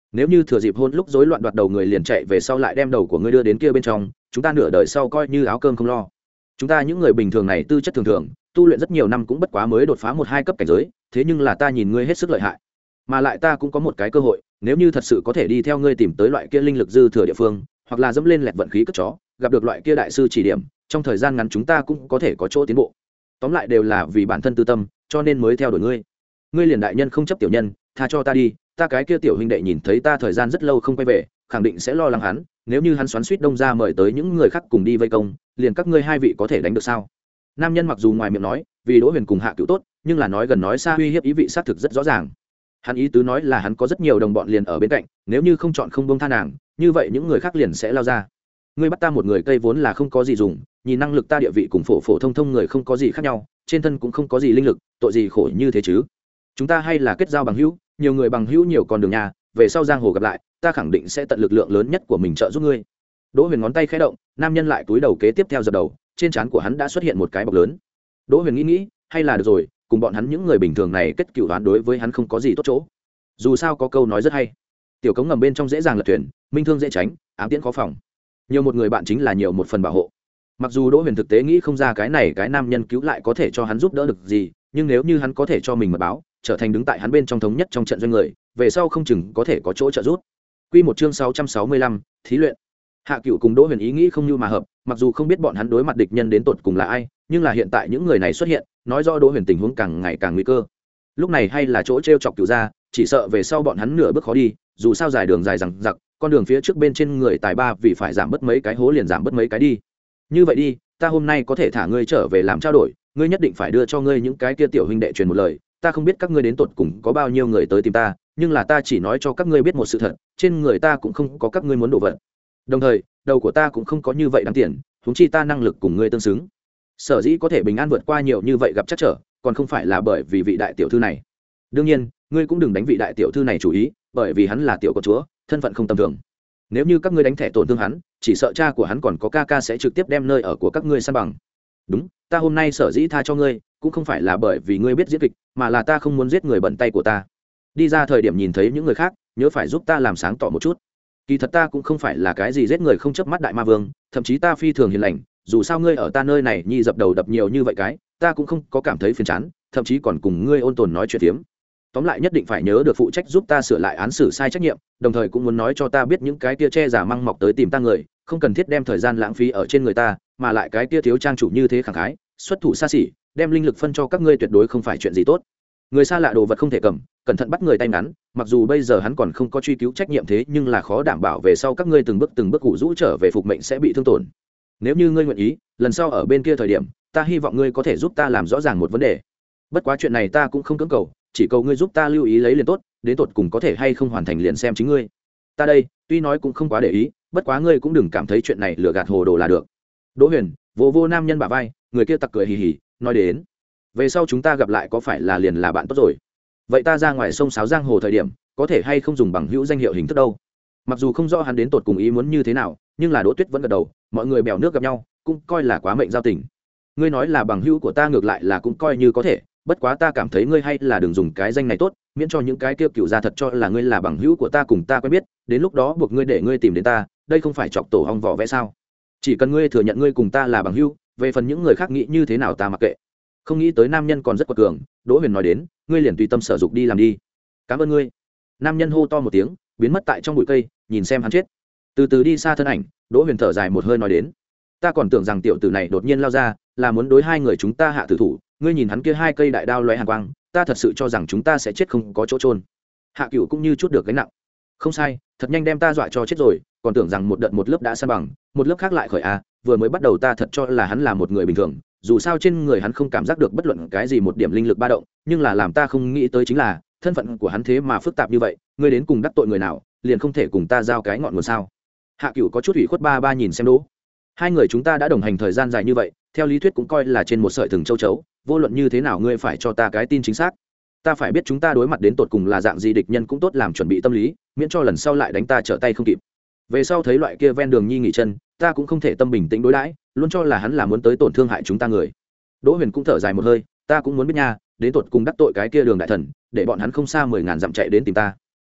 nếu như thừa dịp hôn lúc rối loạn đoạt đầu người liền chạy về sau lại đem đầu của ngươi đưa đến kia bên trong, chúng ta nửa đời sau coi như áo cơm không lo. Chúng ta những người bình thường này tư chất thường thường, tu luyện rất nhiều năm cũng bất quá mới đột phá một hai cấp cảnh giới, thế nhưng là ta nhìn ngươi hết sức lợi hại, mà lại ta cũng có một cái cơ hội, nếu như thật sự có thể đi theo ngươi tìm tới loại kia linh lực dư thừa địa phương, hoặc là dẫm lên lẹt vận khí cất chó, gặp được loại kia đại sư chỉ điểm, trong thời gian ngắn chúng ta cũng có thể có chỗ tiến bộ. Tóm lại đều là vì bản thân tư tâm, cho nên mới theo đuổi ngươi. Ngươi liền đại nhân không chấp tiểu nhân, tha cho ta đi, ta cái kia tiểu huynh đệ nhìn thấy ta thời gian rất lâu không quay về, khẳng định sẽ lo lắng hắn, nếu như hắn xoắn suýt đông ra mời tới những người khác cùng đi vây công, liền các ngươi hai vị có thể đánh được sao? Nam nhân mặc dù ngoài miệng nói vì Đỗ Huyền cùng Hạ Cửu tốt, nhưng là nói gần nói xa uy hiếp ý vị xác thực rất rõ ràng. Hắn ý tứ nói là hắn có rất nhiều đồng bọn liền ở bên cạnh, nếu như không chọn không buông tha nàng, như vậy những người khác liền sẽ lao ra. Ngươi bắt ta một người cây vốn là không có gì dùng, nhìn năng lực ta địa vị cùng phổ phổ thông thông người không có gì khác nhau, trên thân cũng không có gì linh lực, tội gì khổ như thế chứ? Chúng ta hay là kết giao bằng hữu, nhiều người bằng hữu nhiều con đường nhà, về sau giang hồ gặp lại, ta khẳng định sẽ tận lực lượng lớn nhất của mình trợ giúp ngươi. Đỗ Huyền ngón tay khẽ động, nam nhân lại túi đầu kế tiếp theo giật đầu, trên trán của hắn đã xuất hiện một cái bọc lớn. Đỗ Huyền nghĩ nghĩ, hay là được rồi, cùng bọn hắn những người bình thường này kết cựu đoán đối với hắn không có gì tốt chỗ. Dù sao có câu nói rất hay, tiểu cống ngầm bên trong dễ dàng lật thuyền, minh thương dễ tránh, ám tiễn khó phòng. Nhiều một người bạn chính là nhiều một phần bảo hộ. Mặc dù Đỗ Huyền thực tế nghĩ không ra cái này cái nam nhân cứu lại có thể cho hắn giúp đỡ được gì, nhưng nếu như hắn có thể cho mình mật báo, trở thành đứng tại hắn bên trong thống nhất trong trận doanh người, về sau không chừng có thể có chỗ trợ giúp. Quy một chương sáu trăm sáu mươi lăm, thí luyện. Hạ Cửu cùng Đỗ Huyền ý nghĩ không như mà hợp, mặc dù không biết bọn hắn đối mặt địch nhân đến tột cùng là ai, nhưng là hiện tại những người này xuất hiện, nói rõ Đỗ Huyền tình huống càng ngày càng nguy cơ. Lúc này hay là chỗ trêu chọc Cửu gia, chỉ sợ về sau bọn hắn nửa bước khó đi, dù sao dài đường dài rằng giặc, con đường phía trước bên trên người tài ba vì phải giảm bớt mấy cái hố liền giảm bớt mấy cái đi. Như vậy đi, ta hôm nay có thể thả ngươi trở về làm trao đổi, ngươi nhất định phải đưa cho ngươi những cái kia tiểu huynh đệ truyền một lời, ta không biết các ngươi đến tột cùng có bao nhiêu người tới tìm ta, nhưng là ta chỉ nói cho các ngươi biết một sự thật, trên người ta cũng không có các ngươi muốn đồ vật. Đồng thời, đầu của ta cũng không có như vậy đáng tiền, huống chi ta năng lực cùng ngươi tương xứng. Sở dĩ có thể bình an vượt qua nhiều như vậy gặp chắc trở, còn không phải là bởi vì vị đại tiểu thư này. Đương nhiên, ngươi cũng đừng đánh vị đại tiểu thư này chủ ý, bởi vì hắn là tiểu công chúa, thân phận không tầm thường. Nếu như các ngươi đánh thẻ tổn thương hắn, chỉ sợ cha của hắn còn có ca ca sẽ trực tiếp đem nơi ở của các ngươi san bằng. Đúng, ta hôm nay sở dĩ tha cho ngươi, cũng không phải là bởi vì ngươi biết diễn kịch, mà là ta không muốn giết người bận tay của ta. Đi ra thời điểm nhìn thấy những người khác, nhớ phải giúp ta làm sáng tỏ một chút. Kỳ thật ta cũng không phải là cái gì giết người không chớp mắt đại ma vương, thậm chí ta phi thường hiền lành, dù sao ngươi ở ta nơi này nhi dập đầu đập nhiều như vậy cái, ta cũng không có cảm thấy phiền chán, thậm chí còn cùng ngươi ôn tồn nói chuyện phiếm. Tóm lại nhất định phải nhớ được phụ trách giúp ta sửa lại án xử sai trách nhiệm, đồng thời cũng muốn nói cho ta biết những cái kia che giả măng mọc tới tìm ta người, không cần thiết đem thời gian lãng phí ở trên người ta, mà lại cái kia thiếu trang chủ như thế khẳng khái, xuất thủ xa xỉ, đem linh lực phân cho các ngươi tuyệt đối không phải chuyện gì tốt. Người xa lạ đồ vật không thể cầm, cẩn thận bắt người tay ngắn, mặc dù bây giờ hắn còn không có truy cứu trách nhiệm thế nhưng là khó đảm bảo về sau các ngươi từng bước từng bước cụ rũ trở về phục mệnh sẽ bị thương tổn. Nếu như ngươi nguyện ý, lần sau ở bên kia thời điểm, ta hy vọng ngươi có thể giúp ta làm rõ ràng một vấn đề. Bất quá chuyện này ta cũng không cưỡng cầu, chỉ cầu ngươi giúp ta lưu ý lấy liền tốt, đến tột cùng có thể hay không hoàn thành liền xem chính ngươi. Ta đây, tuy nói cũng không quá để ý, bất quá ngươi cũng đừng cảm thấy chuyện này lừa gạt hồ đồ là được. Đỗ Huyền, vô vô nam nhân bả vai, người kia tặc cười hì hì, nói đến, về sau chúng ta gặp lại có phải là liền là bạn tốt rồi? Vậy ta ra ngoài sông sáo giang hồ thời điểm, có thể hay không dùng bằng hữu danh hiệu hình thức đâu? Mặc dù không rõ hắn đến tột cùng ý muốn như thế nào, nhưng là Đỗ Tuyết vẫn gật đầu, mọi người bèo nước gặp nhau, cũng coi là quá mệnh giao tình. Ngươi nói là bằng hữu của ta ngược lại là cũng coi như có thể, bất quá ta cảm thấy ngươi hay là đừng dùng cái danh này tốt, miễn cho những cái kia cựu gia thật cho là ngươi là bằng hữu của ta cùng ta quen biết, đến lúc đó buộc ngươi để ngươi tìm đến ta, đây không phải chọc tổ hong vỏ vẽ sao? Chỉ cần ngươi thừa nhận ngươi cùng ta là bằng hữu, về phần những người khác nghĩ như thế nào ta mặc kệ. Không nghĩ tới nam nhân còn rất quật cường, Đỗ Huyền nói đến, ngươi liền tùy tâm sở dục đi làm đi. Cảm ơn ngươi. Nam nhân hô to một tiếng, biến mất tại trong bụi cây, nhìn xem hắn chết. Từ từ đi xa thân ảnh, Đỗ Huyền thở dài một hơi nói đến, ta còn tưởng rằng tiểu tử này đột nhiên lao ra, là muốn đối hai người chúng ta hạ tử thủ, ngươi nhìn hắn kia hai cây đại đao lóe hàn quang, ta thật sự cho rằng chúng ta sẽ chết không có chỗ trôn. Hạ Cửu cũng như chút được gánh nặng. Không sai, thật nhanh đem ta dọa cho chết rồi, còn tưởng rằng một đợt một lớp đã san bằng, một lớp khác lại khởi a, vừa mới bắt đầu ta thật cho là hắn là một người bình thường, dù sao trên người hắn không cảm giác được bất luận cái gì một điểm linh lực ba động, nhưng là làm ta không nghĩ tới chính là thân phận của hắn thế mà phức tạp như vậy, ngươi đến cùng đắc tội người nào, liền không thể cùng ta giao cái ngọn nguồn sao? Hạ Cửu có chút ủy khuất ba ba nhìn xem Đỗ. Hai người chúng ta đã đồng hành thời gian dài như vậy, theo lý thuyết cũng coi là trên một sợi thừng châu chấu, vô luận như thế nào ngươi phải cho ta cái tin chính xác. Ta phải biết chúng ta đối mặt đến tột cùng là dạng gì địch nhân cũng tốt làm chuẩn bị tâm lý, miễn cho lần sau lại đánh ta trở tay không kịp. Về sau thấy loại kia ven đường nhi nghỉ chân, ta cũng không thể tâm bình tĩnh đối đãi, luôn cho là hắn là muốn tới tổn thương hại chúng ta người. Đỗ Huyền cũng thở dài một hơi, ta cũng muốn biết nha, đến tột cùng đắc tội cái kia đường đại thần, để bọn hắn không xa mười ngàn dặm chạy đến tìm ta.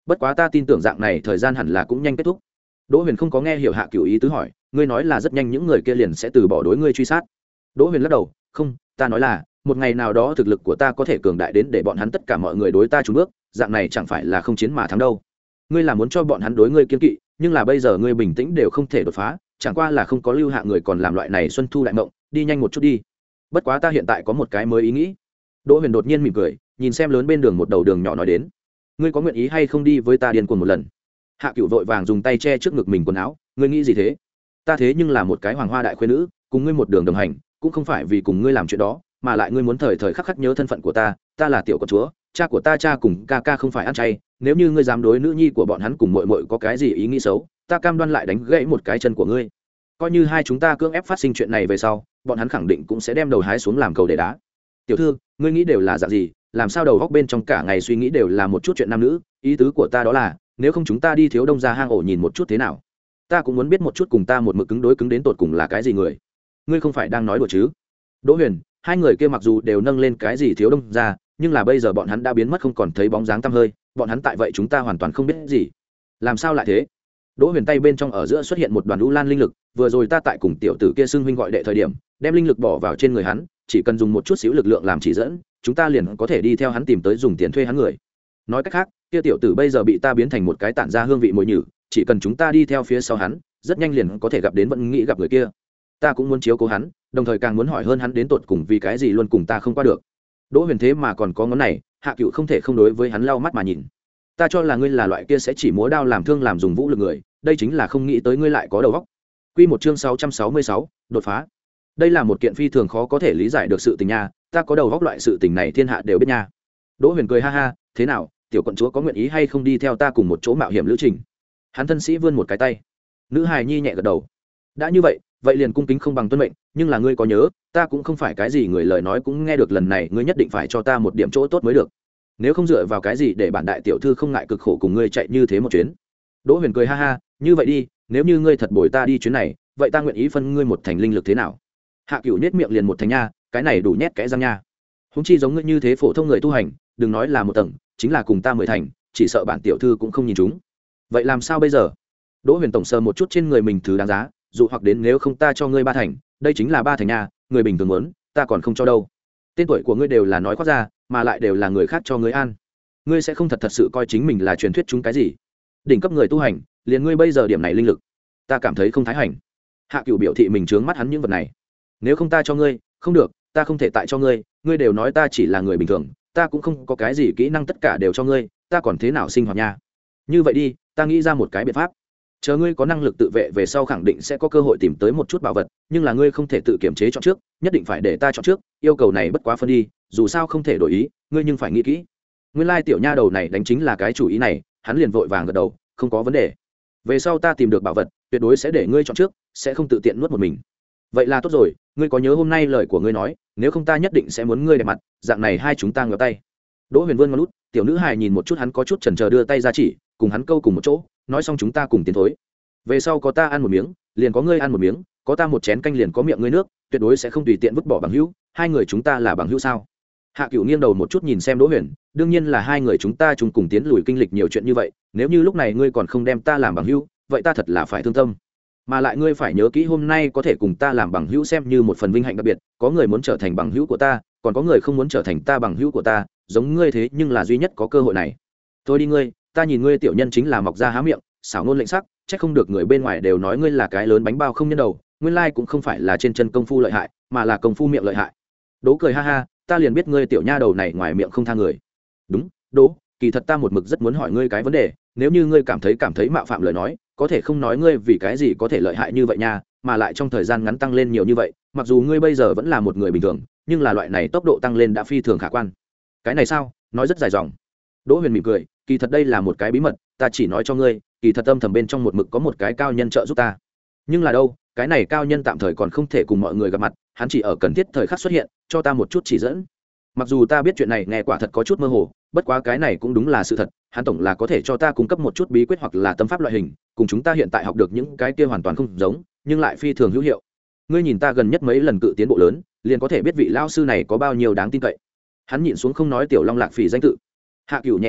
bất quá ta tin tưởng dạng này thời gian hẳn là cũng nhanh kết thúc. Đỗ Huyền không có nghe hiểu Hạ Cửu ý tứ hỏi, ngươi nói là rất nhanh những người kia liền sẽ từ bỏ đối ngươi truy sát? Đỗ Huyền lắc đầu, không, ta nói là một ngày nào đó thực lực của ta có thể cường đại đến để bọn hắn tất cả mọi người đối ta trùn bước, dạng này chẳng phải là không chiến mà thắng đâu. Ngươi là muốn cho bọn hắn đối ngươi kiên kỵ, nhưng là bây giờ ngươi bình tĩnh đều không thể đột phá, chẳng qua là không có lưu hạ người còn làm loại này xuân thu đại mộng, đi nhanh một chút đi. Bất quá ta hiện tại có một cái mới ý nghĩ. Đỗ Huyền đột nhiên mỉm cười, nhìn xem lớn bên đường một đầu đường nhỏ nói đến, ngươi có nguyện ý hay không đi với ta điên cuồng một lần? Hạ Cửu vội vàng dùng tay che trước ngực mình quần áo, ngươi nghĩ gì thế? Ta thế nhưng là một cái hoàng hoa đại khuê nữ, cùng ngươi một đường đồng hành, cũng không phải vì cùng ngươi làm chuyện đó, mà lại ngươi muốn thời thời khắc khắc nhớ thân phận của ta, ta là tiểu con chúa, cha của ta cha cùng ca ca không phải ăn chay, nếu như ngươi dám đối nữ nhi của bọn hắn cùng muội muội có cái gì ý nghĩ xấu, ta cam đoan lại đánh gãy một cái chân của ngươi. Coi như hai chúng ta cưỡng ép phát sinh chuyện này về sau, bọn hắn khẳng định cũng sẽ đem đầu hái xuống làm cầu để đá. Tiểu thư, ngươi nghĩ đều là dạng gì, làm sao đầu góc bên trong cả ngày suy nghĩ đều là một chút chuyện nam nữ, ý tứ của ta đó là, nếu không chúng ta đi thiếu đông ra hang ổ nhìn một chút thế nào? Ta cũng muốn biết một chút cùng ta một mực cứng đối cứng đến tột cùng là cái gì người. Ngươi không phải đang nói đùa chứ? Đỗ Huyền, hai người kia mặc dù đều nâng lên cái gì thiếu đông ra, nhưng là bây giờ bọn hắn đã biến mất không còn thấy bóng dáng tăm hơi, bọn hắn tại vậy chúng ta hoàn toàn không biết gì. Làm sao lại thế? Đỗ Huyền tay bên trong ở giữa xuất hiện một đoàn u lan linh lực, vừa rồi ta tại cùng tiểu tử kia xưng huynh gọi đệ thời điểm, đem linh lực bỏ vào trên người hắn, chỉ cần dùng một chút xíu lực lượng làm chỉ dẫn, chúng ta liền có thể đi theo hắn tìm tới dùng tiền thuê hắn người. Nói cách khác, kia tiểu tử bây giờ bị ta biến thành một cái tản ra hương vị mùi nhử, chỉ cần chúng ta đi theo phía sau hắn, rất nhanh liền có thể gặp đến vẫn nghĩ gặp người kia. Ta cũng muốn chiếu cố hắn, đồng thời càng muốn hỏi hơn hắn đến tột cùng vì cái gì luôn cùng ta không qua được. Đỗ Huyền thế mà còn có ngón này, Hạ Cửu không thể không đối với hắn lau mắt mà nhìn. Ta cho là ngươi là loại kia sẽ chỉ múa đao làm thương làm dùng vũ lực người, đây chính là không nghĩ tới ngươi lại có đầu óc. Quy một chương sáu trăm sáu mươi sáu, đột phá. Đây là một kiện phi thường khó có thể lý giải được sự tình nha, ta có đầu óc loại sự tình này thiên hạ đều biết nha. Đỗ Huyền cười ha ha, thế nào, tiểu quận chúa có nguyện ý hay không đi theo ta cùng một chỗ mạo hiểm lữ trình? Hắn thân sĩ vươn một cái tay. Nữ hài nhi nhẹ gật đầu. Đã như vậy, vậy liền cung kính không bằng tuân mệnh, nhưng là ngươi có nhớ, ta cũng không phải cái gì người lời nói cũng nghe được, lần này ngươi nhất định phải cho ta một điểm chỗ tốt mới được. Nếu không dựa vào cái gì để bản đại tiểu thư không ngại cực khổ cùng ngươi chạy như thế một chuyến? Đỗ Huyền cười ha ha, như vậy đi, nếu như ngươi thật bồi ta đi chuyến này, vậy ta nguyện ý phân ngươi một thành linh lực thế nào? Hạ Cửu nhếch miệng liền một thành nha, cái này đủ nhét kẽ răng nha. Húng chi giống ngươi như thế phổ thông người tu hành, đừng nói là một tầng, chính là cùng ta mười thành, chỉ sợ bản tiểu thư cũng không nhìn chúng. Vậy làm sao bây giờ? Đỗ Huyền tổng sờ một chút trên người mình thứ đáng giá, dụ hoặc đến nếu không ta cho ngươi ba thành, đây chính là ba thành nha, người bình thường muốn, ta còn không cho đâu. Tên tuổi của ngươi đều là nói khoác ra, mà lại đều là người khác cho ngươi ăn. Ngươi sẽ không thật thật sự coi chính mình là truyền thuyết chúng cái gì? Đỉnh cấp người tu hành, liền ngươi bây giờ điểm này linh lực, ta cảm thấy không thái hành. Hạ Cửu biểu thị mình trướng mắt hắn những vật này. Nếu không ta cho ngươi, không được, ta không thể tại cho ngươi, ngươi đều nói ta chỉ là người bình thường, ta cũng không có cái gì kỹ năng tất cả đều cho ngươi, ta còn thế nào sinh hoạt nha? Như vậy đi, ta nghĩ ra một cái biện pháp. Chờ ngươi có năng lực tự vệ về sau khẳng định sẽ có cơ hội tìm tới một chút bảo vật, nhưng là ngươi không thể tự kiểm chế chọn trước, nhất định phải để ta chọn trước, yêu cầu này bất quá phân đi, dù sao không thể đổi ý, ngươi nhưng phải nghĩ kỹ. Nguyên lai tiểu nha đầu này đánh chính là cái chủ ý này, hắn liền vội vàng gật đầu, không có vấn đề. Về sau ta tìm được bảo vật, tuyệt đối sẽ để ngươi chọn trước, sẽ không tự tiện nuốt một mình. Vậy là tốt rồi, ngươi có nhớ hôm nay lời của ngươi nói, nếu không ta nhất định sẽ muốn ngươi đẹp mặt, dạng này hai chúng ta ngửa tay. Đỗ Huyền vươn ngón út, tiểu nữ hài nhìn một chút hắn có chút chần chờ đưa tay ra chỉ, cùng hắn câu cùng một chỗ, nói xong chúng ta cùng tiến thối. Về sau có ta ăn một miếng, liền có ngươi ăn một miếng, có ta một chén canh liền có miệng ngươi nước, tuyệt đối sẽ không tùy tiện vứt bỏ bằng hữu, hai người chúng ta là bằng hữu sao? Hạ Cửu nghiêng đầu một chút nhìn xem Đỗ Huyền, đương nhiên là hai người chúng ta chung cùng tiến lùi kinh lịch nhiều chuyện như vậy, nếu như lúc này ngươi còn không đem ta làm bằng hữu, vậy ta thật là phải thương tâm. Mà lại ngươi phải nhớ kỹ hôm nay có thể cùng ta làm bằng hữu xem như một phần vinh hạnh đặc biệt, có người muốn trở thành bằng hữu của ta, còn có người không muốn trở thành ta bằng hữu của ta, giống ngươi thế nhưng là duy nhất có cơ hội này. Thôi đi ngươi, ta nhìn ngươi tiểu nhân chính là mọc ra há miệng, xảo ngôn lệnh sắc, chắc không được người bên ngoài đều nói ngươi là cái lớn bánh bao không nhân đầu, nguyên lai cũng không phải là trên chân công phu lợi hại, mà là công phu miệng lợi hại. Đỗ cười ha ha, ta liền biết ngươi tiểu nha đầu này ngoài miệng không tha người. Đúng, Đỗ, kỳ thật ta một mực rất muốn hỏi ngươi cái vấn đề, nếu như ngươi cảm thấy cảm thấy mạo phạm lời nói, có thể không nói ngươi vì cái gì có thể lợi hại như vậy nha, mà lại trong thời gian ngắn tăng lên nhiều như vậy, mặc dù ngươi bây giờ vẫn là một người bình thường, nhưng là loại này tốc độ tăng lên đã phi thường khả quan. Cái này sao? Nói rất dài dòng. Đỗ Huyền mỉm cười, kỳ thật đây là một cái bí mật, ta chỉ nói cho ngươi, kỳ thật âm thầm bên trong một mực có một cái cao nhân trợ giúp ta. Nhưng là đâu, cái này cao nhân tạm thời còn không thể cùng mọi người gặp mặt, hắn chỉ ở cần thiết thời khắc xuất hiện, cho ta một chút chỉ dẫn. Mặc dù ta biết chuyện này nghe quả thật có chút mơ hồ, bất quá cái này cũng đúng là sự thật, hắn tổng là có thể cho ta cung cấp một chút bí quyết hoặc là tâm pháp loại hình, cùng chúng ta hiện tại học được những cái kia hoàn toàn không giống, nhưng lại phi thường hữu hiệu. Ngươi nhìn ta gần nhất mấy lần cự tiến bộ lớn, liền có thể biết vị lao sư này có bao nhiêu đáng tin cậy. Hắn nhịn xuống không nói tiểu Long Lạc Phỉ danh tự. Hạ Cửu nhẹ gật đầu,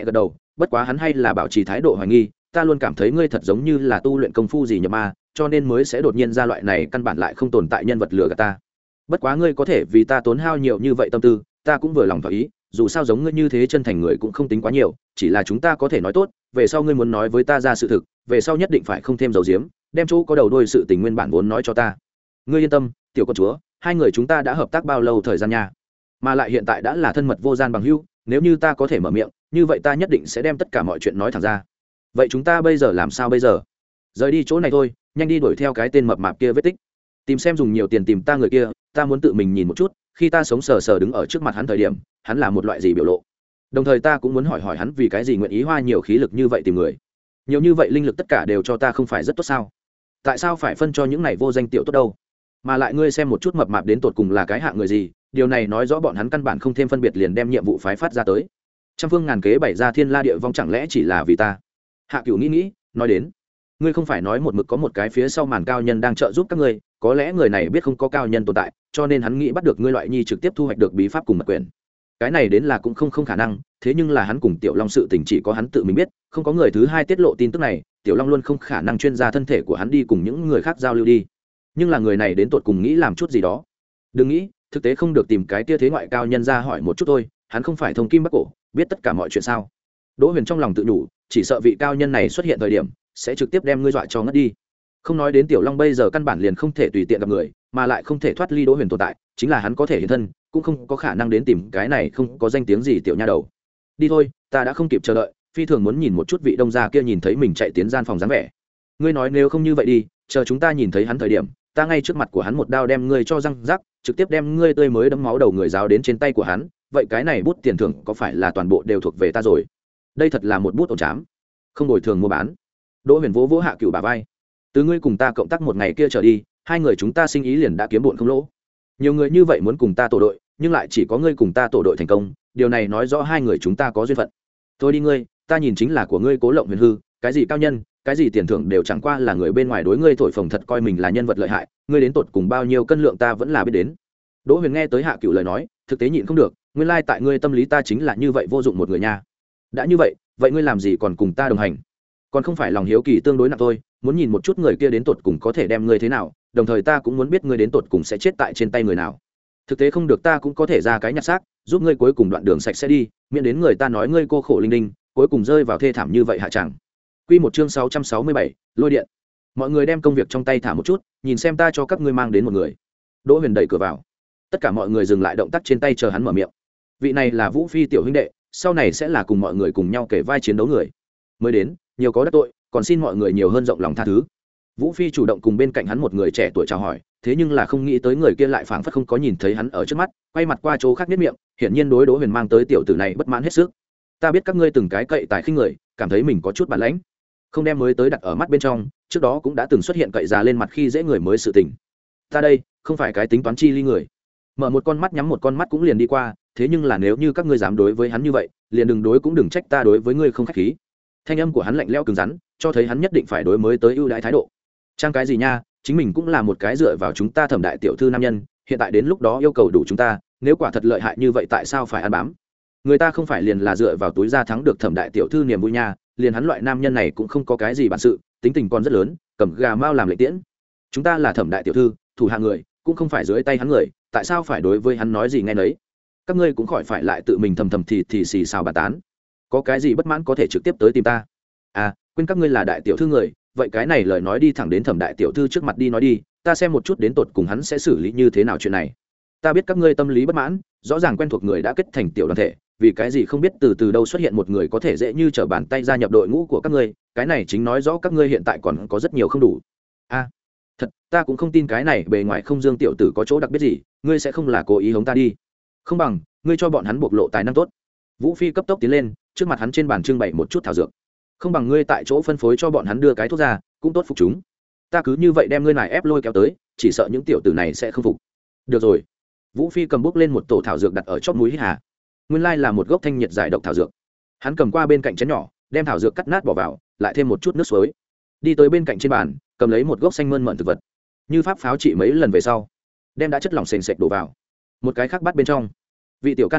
bất quá hắn hay là bảo trì thái độ hoài nghi, ta luôn cảm thấy ngươi thật giống như là tu luyện công phu gì nhập ma, cho nên mới sẽ đột nhiên ra loại này căn bản lại không tồn tại nhân vật lừa gạt ta. Bất quá ngươi có thể vì ta tốn hao nhiều như vậy tâm tư, ta cũng vừa lòng thỏa ý, dù sao giống ngươi như thế chân thành người cũng không tính quá nhiều, chỉ là chúng ta có thể nói tốt, về sau ngươi muốn nói với ta ra sự thực, về sau nhất định phải không thêm dầu diếm, đem chỗ có đầu đuôi sự tình nguyên bản vốn nói cho ta. Ngươi yên tâm, tiểu con chúa, hai người chúng ta đã hợp tác bao lâu thời gian nha, mà lại hiện tại đã là thân mật vô gian bằng hữu, nếu như ta có thể mở miệng, như vậy ta nhất định sẽ đem tất cả mọi chuyện nói thẳng ra. Vậy chúng ta bây giờ làm sao bây giờ? Rời đi chỗ này thôi, nhanh đi đuổi theo cái tên mập mạp kia vết tích, tìm xem dùng nhiều tiền tìm ta người kia, ta muốn tự mình nhìn một chút, khi ta sống sờ sờ đứng ở trước mặt hắn thời điểm, hắn là một loại gì biểu lộ. Đồng thời ta cũng muốn hỏi hỏi hắn vì cái gì nguyện ý hoa nhiều khí lực như vậy tìm người, nhiều như vậy linh lực tất cả đều cho ta không phải rất tốt sao? Tại sao phải phân cho những này vô danh tiểu tốt đâu? Mà lại ngươi xem một chút mập mạp đến tột cùng là cái hạng người gì, điều này nói rõ bọn hắn căn bản không thêm phân biệt liền đem nhiệm vụ phái phát ra tới, trăm phương ngàn kế bày ra thiên la địa vong, chẳng lẽ chỉ là vì ta? Hạ Cửu nghĩ nghĩ nói đến, ngươi không phải nói một mực có một cái phía sau màn cao nhân đang trợ giúp các ngươi, có lẽ người này biết không có cao nhân tồn tại, cho nên hắn nghĩ bắt được ngươi loại nhi trực tiếp thu hoạch được bí pháp cùng mật quyền. Cái này đến là cũng không không khả năng, thế nhưng là hắn cùng Tiểu Long sự tình chỉ có hắn tự mình biết, không có người thứ hai tiết lộ tin tức này, Tiểu Long luôn không khả năng chuyên ra thân thể của hắn đi cùng những người khác giao lưu đi. Nhưng là người này đến tột cùng nghĩ làm chút gì đó. Đừng nghĩ, thực tế không được tìm cái tia thế ngoại cao nhân ra hỏi một chút thôi, hắn không phải thông kim bắc cổ, biết tất cả mọi chuyện sao? Đỗ Huyền trong lòng tự nhủ, chỉ sợ vị cao nhân này xuất hiện thời điểm sẽ trực tiếp đem ngươi dọa cho ngất đi. Không nói đến Tiểu Long bây giờ căn bản liền không thể tùy tiện gặp người, mà lại không thể thoát ly Đỗ Huyền tồn tại, chính là hắn có thể hiện thân, cũng không có khả năng đến tìm cái này không có danh tiếng gì tiểu nha đầu. Đi thôi, ta đã không kịp chờ đợi, phi thường muốn nhìn một chút vị đông gia kia nhìn thấy mình chạy tiến gian phòng dáng vẻ. Ngươi nói nếu không như vậy đi, chờ chúng ta nhìn thấy hắn thời điểm, ta ngay trước mặt của hắn một đao đem ngươi cho răng rắc, trực tiếp đem ngươi tươi mới đấm máu đầu người giáo đến trên tay của hắn, vậy cái này bút tiền thưởng có phải là toàn bộ đều thuộc về ta rồi? Đây thật là một bút ổn chám, không bồi thường mua bán. Đỗ Huyền vỗ vỗ Hạ Cửu bà vai, từ ngươi cùng ta cộng tác một ngày kia trở đi, hai người chúng ta sinh ý liền đã kiếm bộn không lỗ. Nhiều người như vậy muốn cùng ta tổ đội, nhưng lại chỉ có ngươi cùng ta tổ đội thành công, điều này nói rõ hai người chúng ta có duyên phận. Thôi đi ngươi, ta nhìn chính là của ngươi Cố Lộng Huyền hư, cái gì cao nhân, cái gì tiền thưởng đều chẳng qua là người bên ngoài đối ngươi thổi phồng thật coi mình là nhân vật lợi hại, ngươi đến tột cùng bao nhiêu cân lượng ta vẫn là biết đến. Đỗ Huyền nghe tới Hạ Cửu lời nói, thực tế nhịn không được, nguyên lai tại ngươi tâm lý ta chính là như vậy vô dụng một người nha. Đã như vậy, vậy ngươi làm gì còn cùng ta đồng hành? Còn không phải lòng hiếu kỳ tương đối nặng thôi, muốn nhìn một chút người kia đến tột cùng có thể đem ngươi thế nào, đồng thời ta cũng muốn biết ngươi đến tột cùng sẽ chết tại trên tay người nào. Thực tế không được ta cũng có thể ra cái nhặt xác, giúp ngươi cuối cùng đoạn đường sạch sẽ đi, miễn đến người ta nói ngươi cô khổ linh đinh, cuối cùng rơi vào thê thảm như vậy hạ chẳng. Quy một chương sáu trăm sáu mươi bảy, lôi điện. Mọi người đem công việc trong tay thả một chút, nhìn xem ta cho các ngươi mang đến một người. Đỗ Huyền đẩy cửa vào. Tất cả mọi người dừng lại động tác trên tay chờ hắn mở miệng. Vị này là Vũ Phi tiểu huynh đệ, sau này sẽ là cùng mọi người cùng nhau kể vai chiến đấu người. Mới đến, nhiều có đắc tội, còn xin mọi người nhiều hơn rộng lòng tha thứ. Vũ Phi chủ động cùng bên cạnh hắn một người trẻ tuổi chào hỏi, thế nhưng là không nghĩ tới người kia lại phảng phất không có nhìn thấy hắn ở trước mắt, quay mặt qua chỗ khác niết miệng, hiển nhiên đối Đỗ Huyền mang tới tiểu tử này bất mãn hết sức. Ta biết các ngươi từng cái cậy tài khinh người, cảm thấy mình có chút bản lãnh, không đem mới tới đặt ở mắt bên trong, trước đó cũng đã từng xuất hiện cậy già lên mặt khi dễ người mới sự tình. Ta đây, không phải cái tính toán chi ly người. Mở một con mắt nhắm một con mắt cũng liền đi qua, thế nhưng là nếu như các ngươi dám đối với hắn như vậy, liền đừng đối cũng đừng trách ta đối với ngươi không khách khí. Thanh âm của hắn lạnh lẽo cứng rắn, cho thấy hắn nhất định phải đối mới tới ưu đãi thái độ. Trang cái gì nha, chính mình cũng là một cái dựa vào chúng ta Thẩm đại tiểu thư nam nhân, hiện tại đến lúc đó yêu cầu đủ chúng ta, nếu quả thật lợi hại như vậy tại sao phải ăn bám? Người ta không phải liền là dựa vào túi ra thắng được Thẩm đại tiểu thư niềm vui nha, liền hắn loại nam nhân này cũng không có cái gì bản sự, tính tình còn rất lớn, cầm gà mao làm lệnh tiễn. Chúng ta là Thẩm đại tiểu thư, thủ hạ người, cũng không phải dưới tay hắn người, tại sao phải đối với hắn nói gì nghe nấy? Các ngươi cũng khỏi phải lại tự mình thầm thầm thì thì xì xào bàn tán. Có cái gì bất mãn có thể trực tiếp tới tìm ta. À, quên các ngươi là đại tiểu thư người, vậy cái này lời nói đi thẳng đến Thẩm đại tiểu thư trước mặt đi nói đi, ta xem một chút đến tột cùng hắn sẽ xử lý như thế nào chuyện này. Ta biết các ngươi tâm lý bất mãn, rõ ràng quen thuộc người đã kết thành tiểu đoàn thể, vì cái gì không biết từ từ đâu xuất hiện một người có thể dễ như trở bàn tay gia nhập đội ngũ của các ngươi, cái này chính nói rõ các ngươi hiện tại còn có rất nhiều không đủ. A, thật, ta cũng không tin cái này bề ngoài không dương tiểu tử có chỗ đặc biệt gì, ngươi sẽ không là cố ý hống ta đi. Không bằng, ngươi cho bọn hắn bộc lộ tài năng tốt. Vũ Phi cấp tốc tiến lên, trước mặt hắn trên bàn trưng bày một chút thảo dược. Không bằng ngươi tại chỗ phân phối cho bọn hắn đưa cái thuốc ra, cũng tốt phục chúng. Ta cứ như vậy đem ngươi này ép lôi kéo tới, chỉ sợ những tiểu tử này sẽ không phục. Được rồi. Vũ Phi cầm bút lên một tổ thảo dược đặt ở chóp mũi hít hà. Nguyên lai là một gốc thanh nhiệt giải độc thảo dược. Hắn cầm qua bên cạnh chén nhỏ, đem thảo dược cắt nát bỏ vào, lại thêm một chút nước suối. Đi tới bên cạnh trên bàn, cầm lấy một gốc xanh mơn mởn thực vật. Như pháp pháo trị mấy lần về sau, đem đã chất lỏng sền sệt đổ vào. Một cái khác bắt bên trong. Vị tiểu ca này,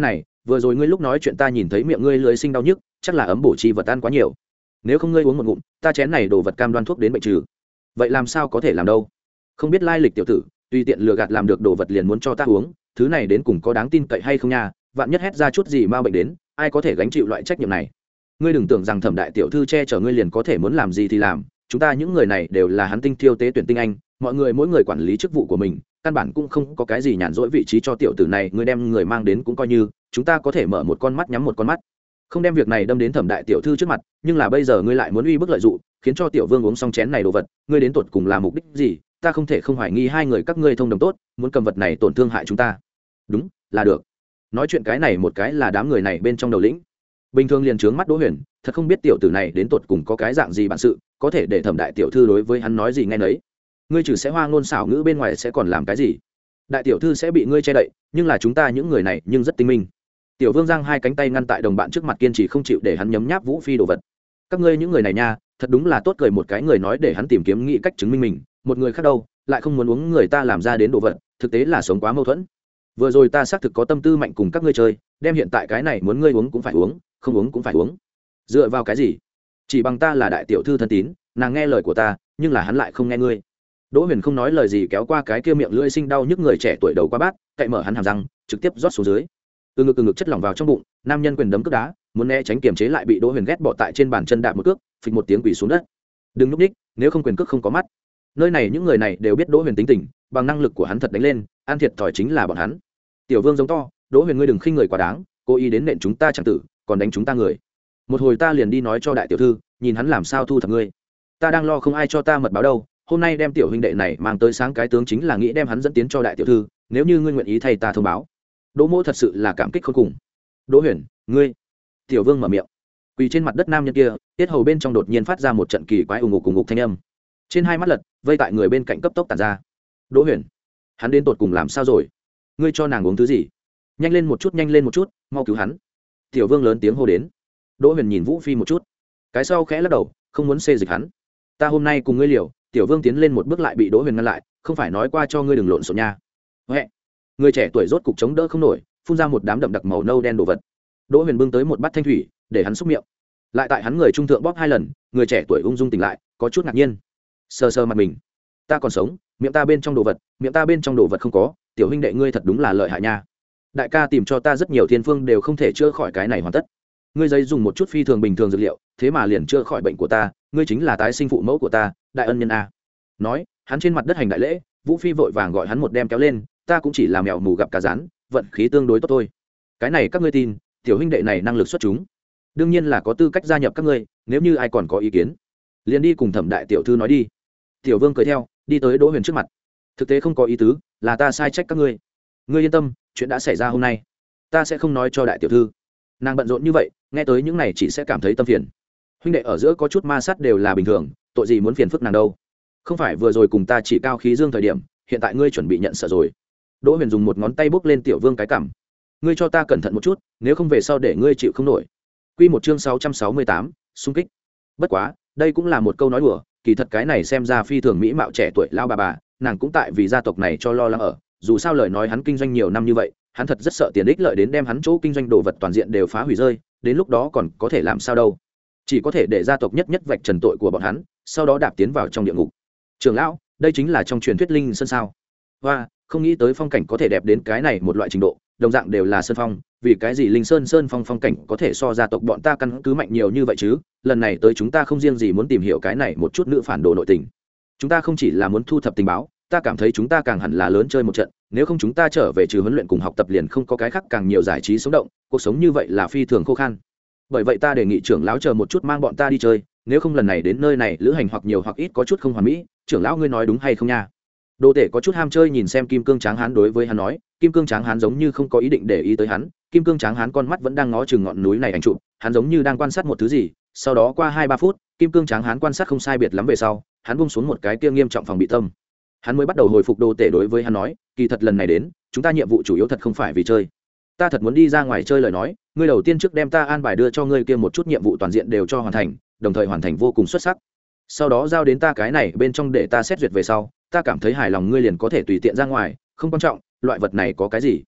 vừa rồi ngươi lúc nói chuyện ta nhìn thấy miệng ngươi lưới sinh đau nhức, chắc là ấm bổ chi vật ăn quá nhiều. Nếu không ngươi uống một ngụm, ta chén này đồ vật cam đoan thuốc đến bệnh trừ. Vậy làm sao có thể làm đâu? Không biết lai lịch tiểu tử, tùy tiện lừa gạt làm được đồ vật liền muốn cho ta uống, thứ này đến cùng có đáng tin cậy hay không nha? Vạn nhất hét ra chút gì ma bệnh đến, ai có thể gánh chịu loại trách nhiệm này? Ngươi đừng tưởng rằng Thẩm đại tiểu thư che chở ngươi liền có thể muốn làm gì thì làm, chúng ta những người này đều là hắn tinh thiêu tế tuyển tinh anh, mọi người mỗi người quản lý chức vụ của mình, căn bản cũng không có cái gì nhàn rỗi vị trí cho tiểu tử này, ngươi đem người mang đến cũng coi như chúng ta có thể mở một con mắt nhắm một con mắt, không đem việc này đâm đến Thẩm đại tiểu thư trước mặt. Nhưng là bây giờ ngươi lại muốn uy bức lợi dụng, khiến cho tiểu vương uống xong chén này đồ vật, ngươi đến tột cùng là mục đích gì? Ta không thể không hoài nghi hai người các ngươi thông đồng tốt, muốn cầm vật này tổn thương hại chúng ta. Đúng là được. Nói chuyện cái này một cái là đám người này bên trong đầu lĩnh, bình thường liền trướng mắt Đỗ Huyền, thật không biết tiểu tử này đến tột cùng có cái dạng gì bản sự, có thể để Thẩm đại tiểu thư đối với hắn nói gì nghe nấy. Ngươi trừ sẽ hoa ngôn xảo ngữ bên ngoài sẽ còn làm cái gì? Đại tiểu thư sẽ bị ngươi che đậy, nhưng là chúng ta những người này nhưng rất tinh minh. Tiểu vương giang hai cánh tay ngăn tại đồng bạn trước mặt, kiên trì không chịu để hắn nhấm nháp vũ phi đồ vật. Các ngươi những người này nha, thật đúng là tốt cười một cái người nói để hắn tìm kiếm nghĩ cách chứng minh mình, một người khác đâu lại không muốn uống người ta làm ra đến đồ vật, thực tế là sống quá mâu thuẫn. Vừa rồi ta xác thực có tâm tư mạnh cùng các ngươi chơi, đem hiện tại cái này muốn ngươi uống cũng phải uống, không uống cũng phải uống. Dựa vào cái gì? Chỉ bằng ta là đại tiểu thư thân tín, nàng nghe lời của ta, nhưng là hắn lại không nghe ngươi. Đỗ Huyền không nói lời gì, kéo qua cái kia miệng lưỡi sinh đau nhức người trẻ tuổi đầu qua bát, cậy mở hắn hàm răng, trực tiếp rót xuống dưới. Từ ngực từ ngực chất lỏng vào trong bụng, nam nhân quyền đấm cước đá, muốn né tránh kiềm chế lại bị Đỗ Huyền ghét bỏ tại trên bàn chân đạp một cước, phịch một tiếng quỳ xuống đất. Đừng núp ních, nếu không quyền cước không có mắt. Nơi này những người này đều biết Đỗ Huyền tính tình, bằng năng lực của hắn thật đánh lên, ăn thiệt thòi chính là bọn hắn. Tiểu vương giống to, Đỗ Huyền ngươi đừng khinh người quá đáng, cố ý đến nện chúng ta chẳng tử, còn đánh chúng ta người. Một hồi ta liền đi nói cho đại tiểu thư, nhìn hắn làm sao thu thập ngươi. Ta đang lo không ai cho ta mật báo đâu, hôm nay đem tiểu huynh đệ này mang tới sáng cái tướng chính là nghĩ đem hắn dẫn tiến cho đại tiểu thư, nếu như ngươi nguyện ý thay ta thông báo. Đỗ mỗ thật sự là cảm kích khôn cùng. Đỗ Huyền ngươi. Tiểu vương mở miệng. Quỳ trên mặt đất nam nhân kia, tiết hầu bên trong đột nhiên phát ra một trận kỳ quái ù ngục cùng ngục thanh âm, trên hai mắt lật vây tại người bên cạnh cấp tốc tản ra. Đỗ Huyền hắn đến tột cùng làm sao rồi? Ngươi cho nàng uống thứ gì? Nhanh lên một chút, nhanh lên một chút, mau cứu hắn. Tiểu vương lớn tiếng hô đến. Đỗ Huyền nhìn Vũ Phi một chút, cái sau khẽ lắc đầu, không muốn xê dịch hắn. Ta hôm nay cùng ngươi liều. Tiểu vương tiến lên một bước lại bị Đỗ Huyền ngăn lại, không phải nói qua cho ngươi đừng lộn xộn nha. Huệ. Người trẻ tuổi rốt cục chống đỡ không nổi, phun ra một đám đậm đặc màu nâu đen đồ vật. Đỗ Huyền bưng tới một bát thanh thủy để hắn xúc miệng, lại tại hắn người trung thượng bóp hai lần, người trẻ tuổi ung dung tỉnh lại, có chút ngạc nhiên, sờ sờ mặt mình. Ta còn sống, miệng ta bên trong đồ vật, miệng ta bên trong đồ vật không có. Tiểu huynh đệ ngươi thật đúng là lợi hại nha, đại ca tìm cho ta rất nhiều thiên phương đều không thể chữa khỏi cái này hoàn tất. Ngươi giấy dùng một chút phi thường bình thường dược liệu, thế mà liền chữa khỏi bệnh của ta, ngươi chính là tái sinh phụ mẫu của ta, đại ân nhân a. Nói, hắn trên mặt đất hành đại lễ. Vũ Phi vội vàng gọi hắn một đem kéo lên, ta cũng chỉ là mèo mù gặp cá rán, vận khí tương đối tốt thôi. Cái này các ngươi tin, tiểu huynh đệ này năng lực xuất chúng, đương nhiên là có tư cách gia nhập các ngươi, nếu như ai còn có ý kiến liền đi cùng Thẩm đại tiểu thư nói đi. Tiểu vương cười theo đi tới Đỗ Huyền trước mặt, thực tế không có ý tứ, là ta sai trách các ngươi. Ngươi yên tâm, chuyện đã xảy ra hôm nay ta sẽ không nói cho đại tiểu thư, nàng bận rộn như vậy, nghe tới những này chỉ sẽ cảm thấy tâm phiền. Huynh đệ ở giữa có chút ma sát đều là bình thường, tội gì muốn phiền phức nàng đâu. Không phải vừa rồi cùng ta chỉ cao khí dương thời điểm, hiện tại ngươi chuẩn bị nhận sợ rồi. Đỗ Huyền dùng một ngón tay bốc lên tiểu vương cái cằm, ngươi cho ta cẩn thận một chút, nếu không về sau để ngươi chịu không nổi. Quy một chương sáu trăm sáu mươi tám, xung kích. Bất quá, đây cũng là một câu nói đùa, kỳ thật cái này xem ra phi thường mỹ mạo trẻ tuổi lao bà bà, nàng cũng tại vì gia tộc này cho lo lắng ở, dù sao lời nói hắn kinh doanh nhiều năm như vậy, hắn thật rất sợ tiền ích lợi đến đem hắn chỗ kinh doanh đồ vật toàn diện đều phá hủy rơi, đến lúc đó còn có thể làm sao đâu. Chỉ có thể để gia tộc nhất nhất vạch trần tội của bọn hắn, sau đó đạp tiến vào trong địa ngục. Trưởng lão, đây chính là trong truyền thuyết linh sơn sao? Và không nghĩ tới phong cảnh có thể đẹp đến cái này một loại trình độ, đồng dạng đều là sơn phong, vì cái gì linh sơn sơn phong phong cảnh có thể so gia tộc bọn ta căn cứ mạnh nhiều như vậy chứ? Lần này tới chúng ta không riêng gì muốn tìm hiểu cái này một chút nữ phản đồ nội tình, chúng ta không chỉ là muốn thu thập tình báo, ta cảm thấy chúng ta càng hẳn là lớn chơi một trận, nếu không chúng ta trở về trừ huấn luyện cùng học tập liền không có cái khác càng nhiều giải trí sống động, cuộc sống như vậy là phi thường khô khan. Bởi vậy ta đề nghị trưởng lão chờ một chút mang bọn ta đi chơi, nếu không lần này đến nơi này lữ hành hoặc nhiều hoặc ít có chút không hoàn mỹ, trưởng lão ngươi nói đúng hay không nha? Đồ Tể có chút ham chơi nhìn xem Kim Cương Tráng Hán đối với hắn nói, Kim Cương Tráng Hán giống như không có ý định để ý tới hắn, Kim Cương Tráng Hán con mắt vẫn đang ngó chừng ngọn núi này ảnh chụp, hắn giống như đang quan sát một thứ gì. Sau đó qua hai ba phút, Kim Cương Tráng Hán quan sát không sai biệt lắm về sau, hắn buông xuống một cái kia nghiêm trọng phòng bị tâm. Hắn mới bắt đầu hồi phục. Đồ Tể đối với hắn nói, kỳ thật lần này đến, chúng ta nhiệm vụ chủ yếu thật không phải vì chơi. Ta thật muốn đi ra ngoài chơi lời nói, ngươi đầu tiên trước đem ta an bài đưa cho ngươi kia một chút nhiệm vụ toàn diện đều cho hoàn thành, đồng thời hoàn thành vô cùng xuất sắc. Sau đó giao đến ta cái này bên trong để ta xét duyệt về sau, ta cảm thấy hài lòng ngươi liền có thể tùy tiện ra ngoài, không quan trọng loại vật này có cái gì.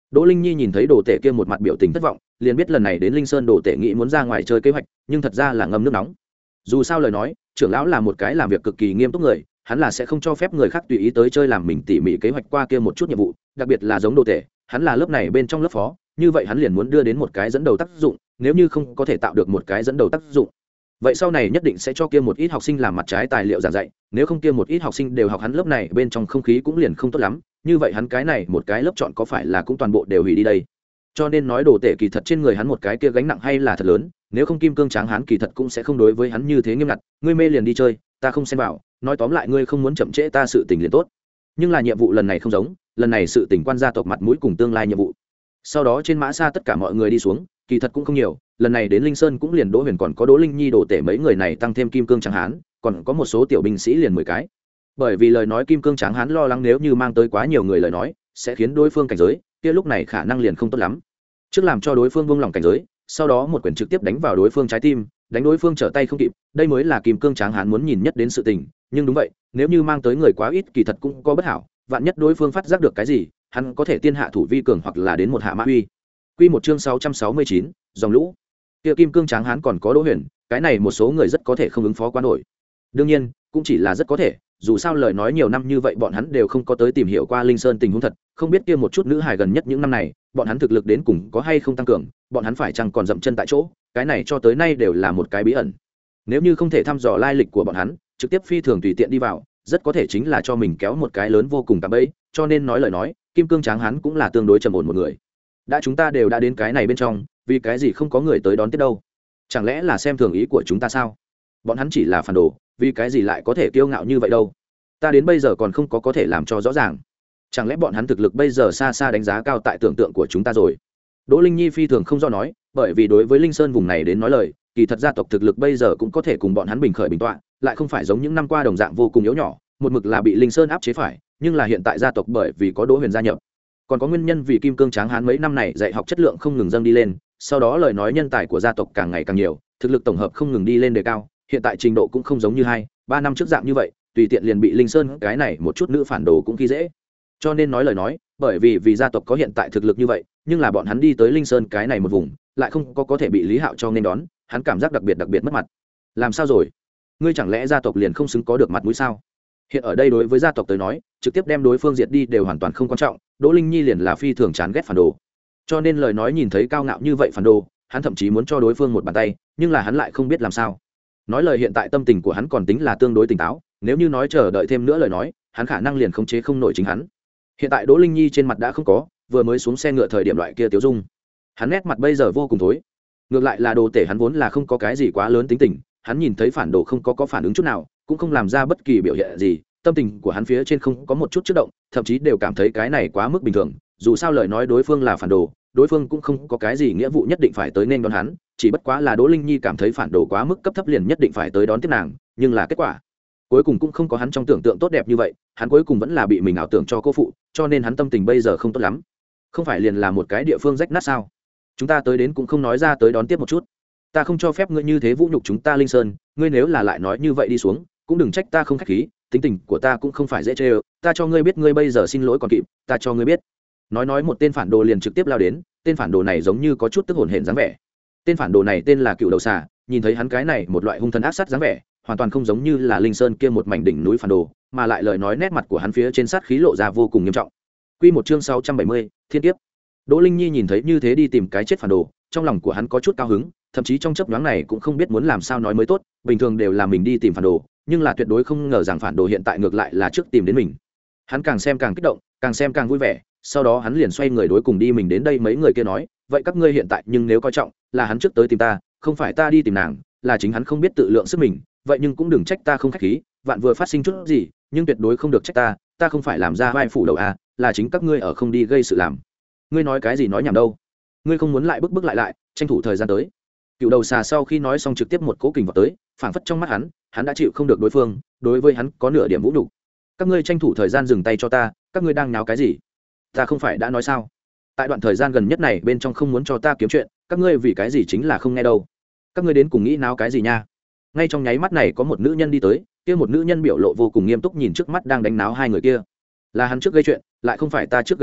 Đỗ Linh Nhi nhìn thấy đồ tể kia một mặt biểu tình thất vọng, liền biết lần này đến Linh Sơn đồ tể nghĩ muốn ra ngoài chơi kế hoạch, nhưng thật ra là ngâm nước nóng. Dù sao lời nói, trưởng lão là một cái làm việc cực kỳ nghiêm túc người, hắn là sẽ không cho phép người khác tùy ý tới chơi làm mình tỉ mỉ kế hoạch qua kia một chút nhiệm vụ, đặc biệt là giống đồ tể, hắn là lớp này bên trong lớp phó, như vậy hắn liền muốn đưa đến một cái dẫn đầu tác dụng, nếu như không có thể tạo được một cái dẫn đầu tác dụng, vậy sau này nhất định sẽ cho kia một ít học sinh làm mặt trái tài liệu giảng dạy, nếu không kia một ít học sinh đều học hắn lớp này bên trong không khí cũng liền không tốt lắm, như vậy hắn cái này một cái lớp chọn có phải là cũng toàn bộ đều hủy đi đây. Cho nên nói đồ tể kỳ thật trên người hắn một cái kia gánh nặng hay là thật lớn, nếu không kim cương tráng hắn kỳ thật cũng sẽ không đối với hắn như thế nghiêm ngặt, ngươi mê liền đi chơi, ta không xen vào, nói tóm lại ngươi không muốn chậm trễ ta sự tình liền tốt. Nhưng là nhiệm vụ lần này không giống, lần này sự tình quan gia tộc mặt mũi cùng tương lai nhiệm vụ. Sau đó trên mã xa tất cả mọi người đi xuống, kỳ thật cũng không nhiều, lần này đến Linh Sơn cũng liền Đỗ Huyền còn có Đỗ Linh Nhi đồ tể mấy người này tăng thêm kim cương tráng hán, còn có một số tiểu binh sĩ liền mười cái. Bởi vì lời nói kim cương tráng hán lo lắng nếu như mang tới quá nhiều người lời nói, sẽ khiến đối phương cảnh giới, kia lúc này khả năng liền không tốt lắm. Trước làm cho đối phương buông lỏng cảnh giới, sau đó một quyền trực tiếp đánh vào đối phương trái tim, đánh đối phương trở tay không kịp, đây mới là kim cương tráng hán muốn nhìn nhất đến sự tình, nhưng đúng vậy, nếu như mang tới người quá ít kỳ thật cũng có bất hảo, vạn nhất đối phương phát giác được cái gì, hắn có thể tiên hạ thủ vi cường hoặc là đến một hạ mã uy. Quy một chương sáu trăm sáu mươi chín, dòng lũ. Kia kim cương tráng hán còn có Đỗ Huyền, cái này một số người rất có thể không ứng phó quá nổi. Đương nhiên, cũng chỉ là rất có thể, dù sao lời nói nhiều năm như vậy bọn hắn đều không có tới tìm hiểu qua Linh Sơn tình huống thật, không biết kia một chút nữ hài gần nhất những năm này, bọn hắn thực lực đến cùng có hay không tăng cường, bọn hắn phải chăng còn dậm chân tại chỗ, cái này cho tới nay đều là một cái bí ẩn. Nếu như không thể thăm dò lai lịch của bọn hắn, trực tiếp phi thường tùy tiện đi vào, rất có thể chính là cho mình kéo một cái lớn vô cùng cạm bẫy, cho nên nói lời nói, kim cương tráng hắn cũng là tương đối trầm ổn một người. Đã chúng ta đều đã đến cái này bên trong, vì cái gì không có người tới đón tiếp đâu? Chẳng lẽ là xem thường ý của chúng ta sao? Bọn hắn chỉ là phản đồ, vì cái gì lại có thể kiêu ngạo như vậy đâu? Ta đến bây giờ còn không có có thể làm cho rõ ràng. Chẳng lẽ bọn hắn thực lực bây giờ xa xa đánh giá cao tại tưởng tượng của chúng ta rồi? Đỗ Linh Nhi phi thường không do nói, bởi vì đối với Linh Sơn vùng này đến nói lời, kỳ thật gia tộc thực lực bây giờ cũng có thể cùng bọn hắn bình khởi bình tọa, lại không phải giống những năm qua đồng dạng vô cùng yếu nhỏ, một mực là bị Linh Sơn áp chế phải, nhưng là hiện tại gia tộc bởi vì có Đỗ Huyền gia nhập, còn có nguyên nhân vì kim cương tráng hán mấy năm này dạy học chất lượng không ngừng dâng đi lên, sau đó lời nói nhân tài của gia tộc càng ngày càng nhiều, thực lực tổng hợp không ngừng đi lên đề cao, hiện tại trình độ cũng không giống như hai ba năm trước dạng như vậy, tùy tiện liền bị Linh Sơn cái này một chút nữ phản đồ cũng khi dễ. Cho nên nói lời nói, bởi vì vì gia tộc có hiện tại thực lực như vậy, nhưng là bọn hắn đi tới Linh Sơn cái này một vùng, lại không có có thể bị Lý Hạo cho nên đón, hắn cảm giác đặc biệt đặc biệt mất mặt. Làm sao rồi? Ngươi chẳng lẽ gia tộc liền không xứng có được mặt mũi sao? Hiện ở đây đối với gia tộc tới nói, trực tiếp đem đối phương diệt đi đều hoàn toàn không quan trọng, Đỗ Linh Nhi liền là phi thường chán ghét phản đồ. Cho nên lời nói nhìn thấy cao ngạo như vậy phản đồ, hắn thậm chí muốn cho đối phương một bàn tay, nhưng là hắn lại không biết làm sao. Nói lời hiện tại tâm tình của hắn còn tính là tương đối tỉnh táo, nếu như nói chờ đợi thêm nữa lời nói, hắn khả năng liền khống chế không nổi chính hắn. Hiện tại Đỗ Linh Nhi trên mặt đã không có, vừa mới xuống xe ngựa thời điểm loại kia tiêu dung, hắn nét mặt bây giờ vô cùng thối. Ngược lại là đồ tể hắn vốn là không có cái gì quá lớn tính tình, hắn nhìn thấy phản đồ không có có phản ứng chút nào, cũng không làm ra bất kỳ biểu hiện gì, tâm tình của hắn phía trên không có một chút chấn động, thậm chí đều cảm thấy cái này quá mức bình thường, dù sao lời nói đối phương là phản đồ, đối phương cũng không có cái gì nghĩa vụ nhất định phải tới nên đón hắn, chỉ bất quá là Đỗ Linh Nhi cảm thấy phản đồ quá mức cấp thấp liền nhất định phải tới đón tiếp nàng, nhưng là kết quả cuối cùng cũng không có hắn trong tưởng tượng tốt đẹp như vậy, hắn cuối cùng vẫn là bị mình ảo tưởng cho cô phụ, cho nên hắn tâm tình bây giờ không tốt lắm. Không phải liền là một cái địa phương rách nát sao? Chúng ta tới đến cũng không nói ra tới đón tiếp một chút. Ta không cho phép ngươi như thế vũ nhục chúng ta Linh Sơn, ngươi nếu là lại nói như vậy đi xuống, cũng đừng trách ta không khách khí, tính tình của ta cũng không phải dễ chơi, ta cho ngươi biết ngươi bây giờ xin lỗi còn kịp, ta cho ngươi biết. Nói nói một tên phản đồ liền trực tiếp lao đến, tên phản đồ này giống như có chút tức hồn hển dáng vẻ. Tên phản đồ này tên là Cựu Đầu Xà, nhìn thấy hắn cái này một loại hung thần ác sát dáng vẻ, hoàn toàn không giống như là Linh Sơn kia một mảnh đỉnh núi phản đồ, mà lại lời nói nét mặt của hắn phía trên sát khí lộ ra vô cùng nghiêm trọng. Quy một chương sáu trăm bảy mươi, Thiên kiếp. Đỗ Linh Nhi nhìn thấy như thế đi tìm cái chết phản đồ, trong lòng của hắn có chút cao hứng, thậm chí trong chớp nhoáng này cũng không biết muốn làm sao nói mới tốt, bình thường đều là mình đi tìm phản đồ, nhưng là tuyệt đối không ngờ rằng phản đồ hiện tại ngược lại là trước tìm đến mình. Hắn càng xem càng kích động, càng xem càng vui vẻ, sau đó hắn liền xoay người đối cùng đi mình đến đây mấy người kia nói, vậy các ngươi hiện tại nhưng nếu coi trọng, là hắn trước tới tìm ta, không phải ta đi tìm nàng, là chính hắn không biết tự lượng sức mình, vậy nhưng cũng đừng trách ta không khách khí, vạn vừa phát sinh chút gì, nhưng tuyệt đối không được trách ta, ta không phải làm ra vai phủ đầu à, là chính các ngươi ở không đi gây sự làm. Ngươi nói cái gì nói nhảm đâu? Ngươi không muốn lại bức bức lại lại, tranh thủ thời gian tới. Cựu Đầu Xà sau khi nói xong trực tiếp một cố kình vào tới, phảng phất trong mắt hắn, hắn đã chịu không được đối phương, đối với hắn có nửa điểm vũ nhục. Các ngươi tranh thủ thời gian dừng tay cho ta, các ngươi đang náo cái gì? Ta không phải đã nói sao? Tại đoạn thời gian gần nhất này bên trong không muốn cho ta kiếm chuyện, các ngươi vì cái gì chính là không nghe đâu. Các ngươi đến cùng nghĩ náo cái gì nha? Ngay trong nháy mắt này có một nữ nhân đi tới, kia một nữ nhân biểu lộ vô cùng nghiêm túc nhìn trước mắt đang đánh náo hai người kia. Là hắn trước gây chuyện, lại không phải ta trước gây chuyện,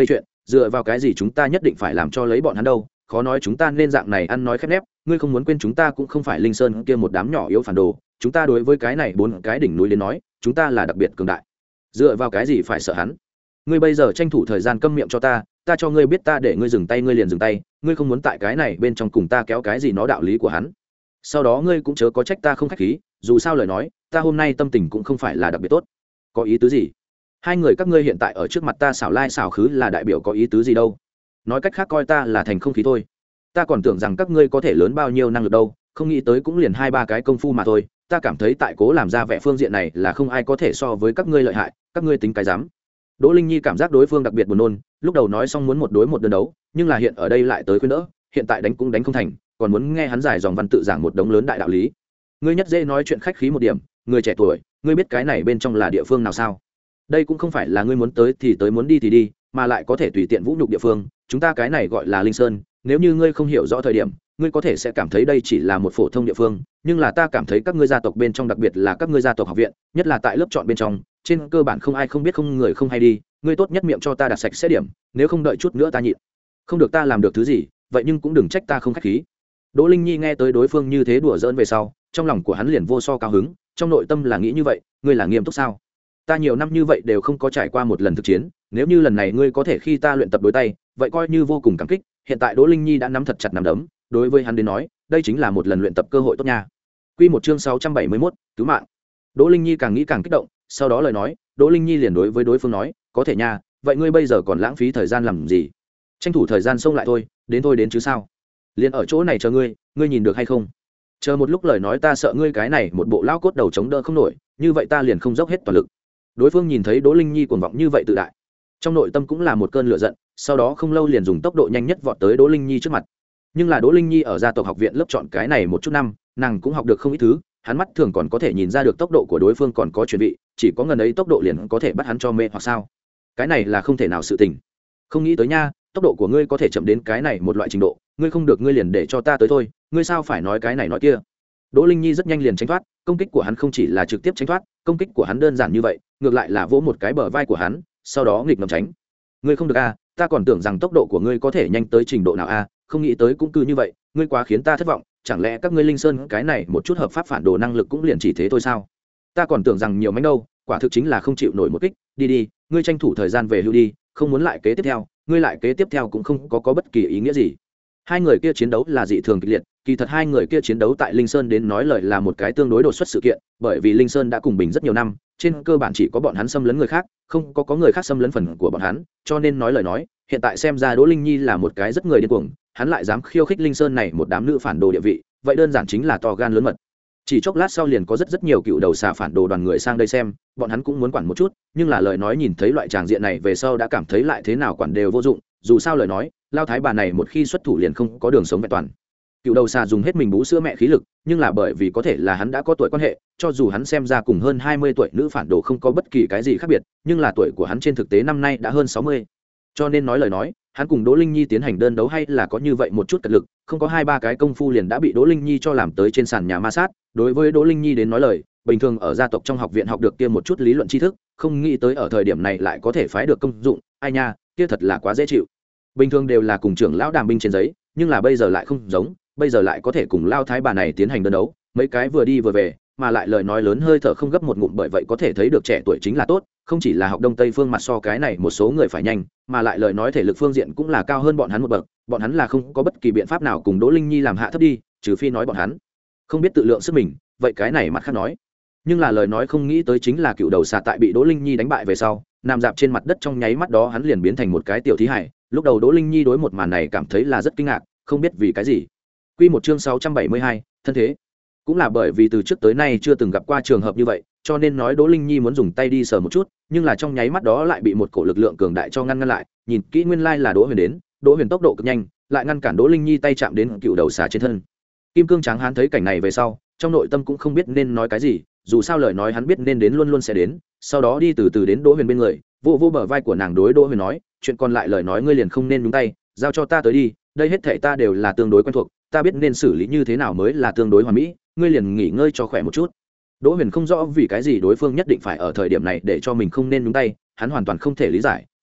dựa vào cái gì chúng ta nhất định phải làm cho lấy bọn hắn đâu? Khó nói chúng ta nên dạng này ăn nói khép nép. Ngươi không muốn quên chúng ta cũng không phải Linh Sơn kia một đám nhỏ yếu phản đồ, chúng ta đối với cái này bốn cái đỉnh núi đến nói, chúng ta là đặc biệt cường đại. Dựa vào cái gì phải sợ hắn? Ngươi bây giờ tranh thủ thời gian câm miệng cho ta, ta cho ngươi biết ta để ngươi dừng tay ngươi liền dừng tay, ngươi không muốn tại cái này bên trong cùng ta kéo cái gì nó đạo lý của hắn. Sau đó ngươi cũng chớ có trách ta không khách khí, dù sao lời nói, ta hôm nay tâm tình cũng không phải là đặc biệt tốt. Có ý tứ gì? Hai người các ngươi hiện tại ở trước mặt ta xảo lai xảo khứ là đại biểu có ý tứ gì đâu? Nói cách khác coi ta là thành không khí thôi. Ta còn tưởng rằng các ngươi có thể lớn bao nhiêu năng lực đâu, không nghĩ tới cũng liền hai ba cái công phu mà thôi. Ta cảm thấy tại cố làm ra vẻ phương diện này là không ai có thể so với các ngươi lợi hại, các ngươi tính cái dám. Đỗ Linh Nhi cảm giác đối phương đặc biệt buồn nôn, lúc đầu nói xong muốn một đối một đơn đấu, nhưng là hiện ở đây lại tới khuyên đỡ, hiện tại đánh cũng đánh không thành, còn muốn nghe hắn giải dòng văn tự giảng một đống lớn đại đạo lý. Ngươi nhất dễ nói chuyện khách khí một điểm, người trẻ tuổi, ngươi biết cái này bên trong là địa phương nào sao? Đây cũng không phải là ngươi muốn tới thì tới muốn đi thì đi, mà lại có thể tùy tiện vũ nhục địa phương, chúng ta cái này gọi là Linh Sơn, nếu như ngươi không hiểu rõ thời điểm, ngươi có thể sẽ cảm thấy đây chỉ là một phổ thông địa phương, nhưng là ta cảm thấy các ngươi gia tộc bên trong, đặc biệt là các ngươi gia tộc học viện, nhất là tại lớp chọn bên trong, trên cơ bản không ai không biết không người không hay đi, ngươi tốt nhất miệng cho ta đặt sạch sẽ điểm, nếu không đợi chút nữa ta nhịn. Không được ta làm được thứ gì, vậy nhưng cũng đừng trách ta không khách khí. Đỗ Linh Nhi nghe tới đối phương như thế đùa giỡn về sau, trong lòng của hắn liền vô so cao hứng, trong nội tâm là nghĩ như vậy, ngươi là nghiêm túc sao? Ta nhiều năm như vậy đều không có trải qua một lần thực chiến, nếu như lần này ngươi có thể khi ta luyện tập đối tay, vậy coi như vô cùng cảm kích. Hiện tại Đỗ Linh Nhi đã nắm thật chặt nắm đấm, đối với hắn đến nói, đây chính là một lần luyện tập cơ hội tốt nha. Quy một chương sáu trăm bảy mươi mốt, cứu mạng. Đỗ Linh Nhi càng nghĩ càng kích động, sau đó lời nói, Đỗ Linh Nhi liền đối với đối phương nói, có thể nha, vậy ngươi bây giờ còn lãng phí thời gian làm gì? Tranh thủ thời gian xông lại thôi, đến thôi đến chứ sao? Liền ở chỗ này chờ ngươi, ngươi nhìn được hay không? Chờ một lúc lời nói ta sợ ngươi cái này một bộ lão cốt đầu chống đỡ không nổi, như vậy ta liền không dốc hết toàn lực. Đối phương nhìn thấy Đỗ Linh Nhi cuồng vọng như vậy tự đại, trong nội tâm cũng là một cơn lửa giận, sau đó không lâu liền dùng tốc độ nhanh nhất vọt tới Đỗ Linh Nhi trước mặt. Nhưng là Đỗ Linh Nhi ở gia tộc học viện lớp chọn cái này một chút năm, nàng cũng học được không ít thứ, hắn mắt thường còn có thể nhìn ra được tốc độ của đối phương còn có chuyển vị, chỉ có ngần ấy tốc độ liền có thể bắt hắn cho mê hoặc sao? Cái này là không thể nào sự tình. Không nghĩ tới nha, tốc độ của ngươi có thể chậm đến cái này một loại trình độ, ngươi không được ngươi liền để cho ta tới thôi, ngươi sao phải nói cái này nói kia? Đỗ Linh Nhi rất nhanh liền tránh thoát, công kích của hắn không chỉ là trực tiếp tránh thoát, công kích của hắn đơn giản như vậy, ngược lại là vỗ một cái bờ vai của hắn, sau đó nghịch ngầm tránh. Ngươi không được a, ta còn tưởng rằng tốc độ của ngươi có thể nhanh tới trình độ nào a, không nghĩ tới cũng cứ như vậy, ngươi quá khiến ta thất vọng, chẳng lẽ các ngươi Linh Sơn cái này một chút hợp pháp phản đồ năng lực cũng liền chỉ thế thôi sao? Ta còn tưởng rằng nhiều mánh đâu, quả thực chính là không chịu nổi một kích, đi đi, ngươi tranh thủ thời gian về hưu đi, không muốn lại kế tiếp theo, ngươi lại kế tiếp theo cũng không có có bất kỳ ý nghĩa gì. Hai người kia chiến đấu là dị thường kịch liệt, kỳ thật hai người kia chiến đấu tại Linh Sơn đến nói lời là một cái tương đối đột xuất sự kiện, bởi vì Linh Sơn đã cùng bình rất nhiều năm, trên cơ bản chỉ có bọn hắn xâm lấn người khác, không có có người khác xâm lấn phần của bọn hắn, cho nên nói lời nói, hiện tại xem ra Đỗ Linh Nhi là một cái rất người điên cuồng, hắn lại dám khiêu khích Linh Sơn này một đám nữ phản đồ địa vị, vậy đơn giản chính là to gan lớn mật. Chỉ chốc lát sau liền có rất rất nhiều cựu đầu xà phản đồ đoàn người sang đây xem, bọn hắn cũng muốn quản một chút, nhưng là lời nói nhìn thấy loại tràng diện này về sau đã cảm thấy lại thế nào quản đều vô dụng, dù sao lời nói, lao thái bà này một khi xuất thủ liền không có đường sống vẹn toàn. Cựu đầu xà dùng hết mình bú sữa mẹ khí lực, nhưng là bởi vì có thể là hắn đã có tuổi quan hệ, cho dù hắn xem ra cùng hơn hai mươi tuổi nữ phản đồ không có bất kỳ cái gì khác biệt, nhưng là tuổi của hắn trên thực tế năm nay đã hơn sáu mươi. Cho nên nói lời nói, hắn cùng Đỗ Linh Nhi tiến hành đơn đấu hay là có như vậy một chút cật lực, không có hai ba cái công phu liền đã bị Đỗ Linh Nhi cho làm tới trên sàn nhà ma sát. Đối với Đỗ Linh Nhi đến nói lời, bình thường ở gia tộc trong học viện học được kia một chút lý luận tri thức, không nghĩ tới ở thời điểm này lại có thể phái được công dụng, ai nha, kia thật là quá dễ chịu. Bình thường đều là cùng trưởng lão đàm binh trên giấy, nhưng là bây giờ lại không giống, bây giờ lại có thể cùng lao thái bà này tiến hành đơn đấu, mấy cái vừa đi vừa về, mà lại lời nói lớn hơi thở không gấp một ngụm, bởi vậy có thể thấy được trẻ tuổi chính là tốt, không chỉ là học đông tây phương mặt so cái này một số người phải nhanh, mà lại lời nói thể lực phương diện cũng là cao hơn bọn hắn một bậc, bọn hắn là không có bất kỳ biện pháp nào cùng Đỗ Linh Nhi làm hạ thấp đi, trừ phi nói bọn hắn không biết tự lượng sức mình, vậy cái này mặt khác nói. Nhưng là lời nói không nghĩ tới chính là cựu đầu xà tại bị Đỗ Linh Nhi đánh bại về sau, nằm dạp trên mặt đất trong nháy mắt đó hắn liền biến thành một cái tiểu thí hải. Lúc đầu Đỗ Linh Nhi đối một màn này cảm thấy là rất kinh ngạc, không biết vì cái gì. Quy một chương sáu trăm bảy mươi hai, thân thế. Cũng là bởi vì từ trước tới nay chưa từng gặp qua trường hợp như vậy, cho nên nói Đỗ Linh Nhi muốn dùng tay đi sờ một chút, nhưng là trong nháy mắt đó lại bị một cổ lực lượng cường đại cho ngăn ngăn lại. Nhìn kỹ nguyên lai là Đỗ Huyền đến, Đỗ Huyền tốc độ cực nhanh, lại ngăn cản Đỗ Linh Nhi tay chạm đến cựu đầu xà trên thân. Kim Cương Tráng Hán thấy cảnh này về sau, trong nội tâm cũng không biết nên nói cái gì, dù sao lời nói hắn biết nên đến luôn luôn sẽ đến, sau đó đi từ từ đến Đỗ Huyền bên người, vô vô bờ vai của nàng đối Đỗ Huyền nói, chuyện còn lại lời nói ngươi liền không nên nhúng tay, giao cho ta tới đi, đây hết thảy ta đều là tương đối quen thuộc, ta biết nên xử lý như thế nào mới là tương đối hoàn mỹ, ngươi liền nghỉ ngơi cho khỏe một chút. Đỗ Huyền không rõ vì cái gì đối phương nhất định phải ở thời điểm này để cho mình không nên nhúng tay, hắn hoàn toàn không thể lý giải,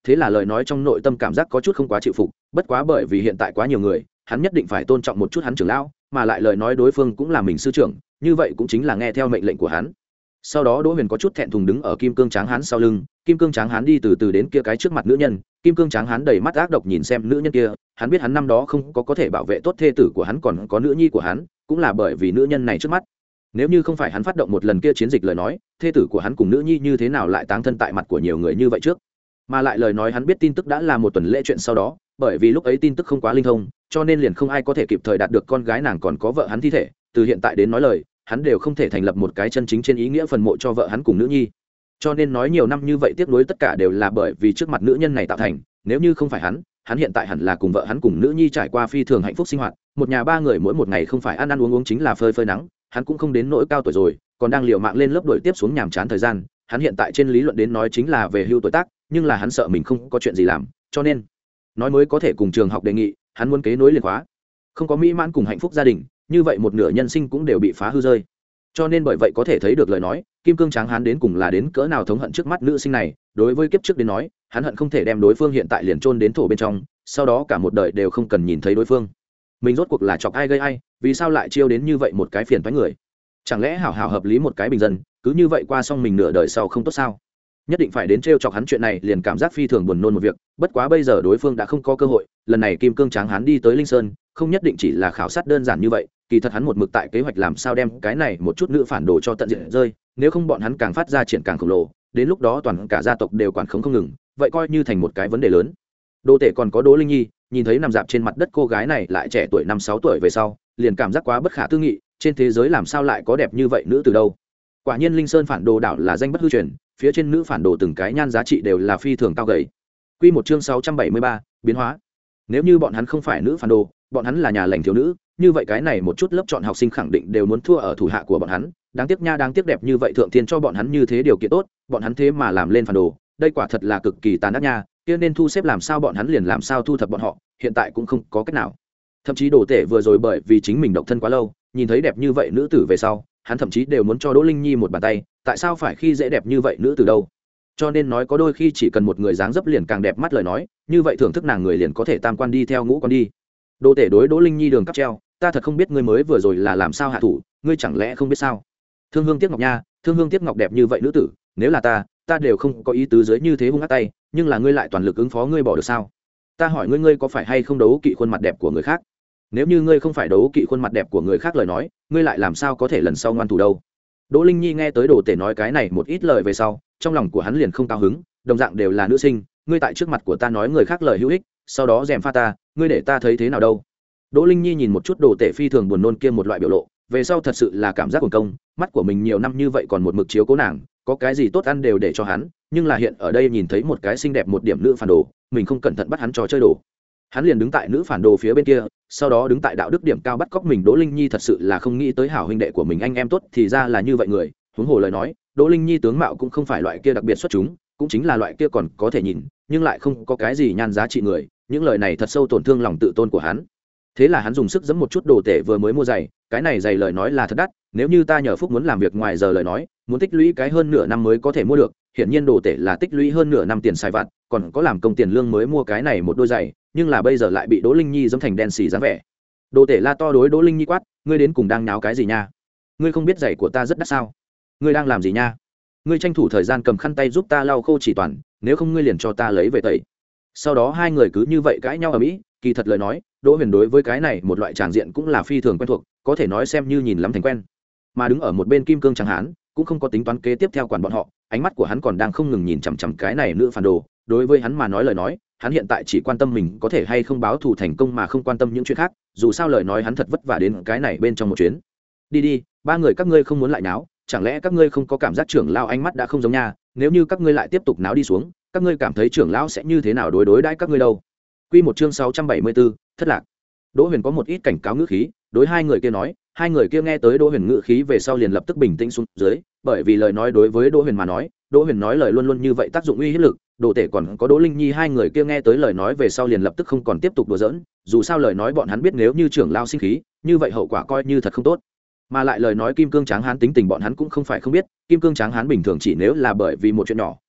thế là lời nói trong nội tâm cảm giác có chút không quá chịu phục, bất quá bởi vì hiện tại quá nhiều người, hắn nhất định phải tôn trọng một chút hắn trưởng lão, mà lại lời nói đối phương cũng là mình sư trưởng, như vậy cũng chính là nghe theo mệnh lệnh của hắn. Sau đó Đỗ Huyền có chút thẹn thùng đứng ở Kim Cương Tráng Hán sau lưng, Kim Cương Tráng Hán đi từ từ đến kia cái trước mặt nữ nhân, Kim Cương Tráng Hán đầy mắt ác độc nhìn xem nữ nhân kia, hắn biết hắn năm đó không có có thể bảo vệ tốt thê tử của hắn còn có nữ nhi của hắn, cũng là bởi vì nữ nhân này trước mắt. Nếu như không phải hắn phát động một lần kia chiến dịch lời nói, thê tử của hắn cùng nữ nhi như thế nào lại táng thân tại mặt của nhiều người như vậy trước. Mà lại lời nói hắn biết tin tức đã là một tuần lễ chuyện sau đó, bởi vì lúc ấy tin tức không quá linh thông, cho nên liền không ai có thể kịp thời đạt được con gái nàng còn có vợ hắn thi thể, từ hiện tại đến nói lời, hắn đều không thể thành lập một cái chân chính trên ý nghĩa phần mộ cho vợ hắn cùng nữ nhi. Cho nên nói nhiều năm như vậy tiếc nuối tất cả đều là bởi vì trước mặt nữ nhân này tạo thành, nếu như không phải hắn, hắn hiện tại hẳn là cùng vợ hắn cùng nữ nhi trải qua phi thường hạnh phúc sinh hoạt, một nhà ba người mỗi một ngày không phải ăn ăn uống uống chính là phơi phơi nắng, hắn cũng không đến nỗi cao tuổi rồi, còn đang liều mạng lên lớp đổi tiếp xuống nhàm chán thời gian, hắn hiện tại trên lý luận đến nói chính là về hưu tuổi tác, nhưng là hắn sợ mình không có chuyện gì làm, cho nên nói mới có thể cùng trường học đề nghị, hắn muốn kế nối liền khóa. Không có mỹ mãn cùng hạnh phúc gia đình, như vậy một nửa nhân sinh cũng đều bị phá hư rơi. Cho nên bởi vậy có thể thấy được lời nói, Kim Cương Tráng Hán đến cùng là đến cỡ nào thống hận trước mắt nữ sinh này, đối với kiếp trước đến nói, hắn hận không thể đem đối phương hiện tại liền chôn đến thổ bên trong, sau đó cả một đời đều không cần nhìn thấy đối phương. Mình rốt cuộc là chọc ai gây ai, vì sao lại chiêu đến như vậy một cái phiền toái người? Chẳng lẽ hảo hảo hợp lý một cái bình dân, cứ như vậy qua xong mình nửa đời sau không tốt sao? Nhất định phải đến trêu chọc hắn chuyện này, liền cảm giác phi thường buồn nôn một việc, bất quá bây giờ đối phương đã không có cơ hội, lần này Kim Cương Tráng Hán đi tới Linh Sơn, không nhất định chỉ là khảo sát đơn giản như vậy, kỳ thật hắn một mực tại kế hoạch làm sao đem cái này một chút nữ phản đồ cho tận diệt rơi, nếu không bọn hắn càng phát ra triển càng khổng lồ, đến lúc đó toàn cả gia tộc đều quản khống không ngừng, vậy coi như thành một cái vấn đề lớn. Đỗ Tể còn có Đỗ Linh Nhi, nhìn thấy nằm dạp trên mặt đất cô gái này lại trẻ tuổi năm sáu tuổi về sau, liền cảm giác quá bất khả tư nghị, trên thế giới làm sao lại có đẹp như vậy nữ từ đâu? Quả nhiên Linh Sơn phản đồ đảo là danh bất hư truyền, phía trên nữ phản đồ từng cái nhan giá trị đều là phi thường cao gầy. Quy một chương sáu trăm bảy mươi ba, biến hóa. Nếu như bọn hắn không phải nữ phản đồ, bọn hắn là nhà lành thiếu nữ, như vậy cái này một chút lớp chọn học sinh khẳng định đều muốn thua ở thủ hạ của bọn hắn, đáng tiếc nha, đáng tiếc đẹp như vậy thượng thiên cho bọn hắn như thế điều kiện tốt, bọn hắn thế mà làm lên phản đồ, đây quả thật là cực kỳ tàn ác nha, kia nên thu xếp làm sao bọn hắn liền làm sao thu thập bọn họ, hiện tại cũng không có cách nào. Thậm chí Đồ Tể vừa rồi bởi vì chính mình độc thân quá lâu, nhìn thấy đẹp như vậy nữ tử về sau, hắn thậm chí đều muốn cho Đỗ Linh Nhi một bàn tay, tại sao phải khi dễ đẹp như vậy nữ tử đâu? Cho nên nói có đôi khi chỉ cần một người dáng dấp liền càng đẹp mắt lời nói, như vậy thưởng thức nàng người liền có thể tam quan đi theo ngũ quan đi. Đồ Tể đối Đỗ Linh Nhi đường cắp treo, ta thật không biết ngươi mới vừa rồi là làm sao hạ thủ, ngươi chẳng lẽ không biết sao? Thương Hương Tiếc Ngọc nha, Thương Hương Tiếc Ngọc đẹp như vậy nữ tử, nếu là ta, ta đều không có ý tứ dưới như thế hung ác tay, nhưng là ngươi lại toàn lực ứng phó, ngươi bỏ được sao? Ta hỏi ngươi, ngươi có phải hay không đấu kỵ khuôn mặt đẹp của người khác? Nếu như ngươi không phải đấu kỵ khuôn mặt đẹp của người khác lời nói, ngươi lại làm sao có thể lần sau ngoan thủ đâu? Đỗ Linh Nhi nghe tới Đồ Tể nói cái này một ít lời về sau, trong lòng của hắn liền không cao hứng, đồng dạng đều là nữ sinh, ngươi tại trước mặt của ta nói người khác lời hữu ích, sau đó dèm pha ta, ngươi để ta thấy thế nào đâu? Đỗ Linh Nhi nhìn một chút Đồ Tể phi thường buồn nôn kia một loại biểu lộ, về sau thật sự là cảm giác cuồng công, mắt của mình nhiều năm như vậy còn một mực chiếu cố nàng, có cái gì tốt ăn đều để cho hắn, nhưng là hiện ở đây nhìn thấy một cái xinh đẹp một điểm nữ phản đồ, mình không cẩn thận bắt hắn trò chơi đồ. Hắn liền đứng tại nữ phản đồ phía bên kia, sau đó đứng tại đạo đức điểm cao bắt cóc mình. Đỗ Linh Nhi thật sự là không nghĩ tới hảo huynh đệ của mình anh em tốt thì ra là như vậy người, huống hồ lời nói, Đỗ Linh Nhi tướng mạo cũng không phải loại kia đặc biệt xuất chúng, cũng chính là loại kia còn có thể nhìn, nhưng lại không có cái gì nhan giá trị người, những lời này thật sâu tổn thương lòng tự tôn của hắn. Thế là hắn dùng sức giẫm một chút Đồ Tể vừa mới mua giày, cái này giày lời nói là thật đắt, nếu như ta nhờ Phúc muốn làm việc ngoài giờ lời nói, muốn tích lũy cái hơn nửa năm mới có thể mua được, hiển nhiên Đồ Tể là tích lũy hơn nửa năm tiền xài vặt, còn có làm công tiền lương mới mua cái này một đôi giày, nhưng là bây giờ lại bị Đỗ Linh Nhi giẫm thành đen xì dáng vẻ. Đồ Tể la to đối Đỗ Linh Nhi quát, ngươi đến cùng đang náo cái gì nha? Ngươi không biết giày của ta rất đắt sao? Ngươi đang làm gì nha? Ngươi tranh thủ thời gian cầm khăn tay giúp ta lau khô chỉ toàn, nếu không ngươi liền cho ta lấy về tẩy. Sau đó hai người cứ như vậy cãi nhau ở mỹ, kỳ thật lời nói, Đỗ Huyền đối với cái này một loại tràng diện cũng là phi thường quen thuộc, có thể nói xem như nhìn lắm thành quen. Mà đứng ở một bên Kim Cương Tráng Hán cũng không có tính toán kế tiếp theo quản bọn họ, ánh mắt của hắn còn đang không ngừng nhìn chằm chằm cái này nữ phản đồ, đối với hắn mà nói lời nói, hắn hiện tại chỉ quan tâm mình có thể hay không báo thù thành công mà không quan tâm những chuyện khác, dù sao lời nói hắn thật vất vả đến cái này bên trong một chuyến. Đi đi, ba người các ngươi không muốn lại náo, chẳng lẽ các ngươi không có cảm giác trưởng lão ánh mắt đã không giống nha, nếu như các ngươi lại tiếp tục náo đi xuống, các ngươi cảm thấy trưởng lão sẽ như thế nào đối đối đãi các ngươi đâu? Quy một chương sáu trăm bảy mươi tư, thất lạc. Đỗ Huyền có một ít cảnh cáo ngữ khí, đối hai người kia nói, hai người kia nghe tới Đỗ Huyền ngữ khí về sau liền lập tức bình tĩnh xuống dưới, bởi vì lời nói đối với Đỗ Huyền mà nói, Đỗ Huyền nói lời luôn luôn như vậy tác dụng uy hiếp lực, Đồ Tể còn có Đỗ Linh Nhi hai người kia nghe tới lời nói về sau liền lập tức không còn tiếp tục đùa giỡn, dù sao lời nói bọn hắn biết nếu như trưởng lão sinh khí, như vậy hậu quả coi như thật không tốt. Mà lại lời nói Kim Cương Tráng Hán tính tình bọn hắn cũng không phải không biết, Kim Cương Tráng Hán bình thường chỉ nếu là bởi vì một chuyện nhỏ,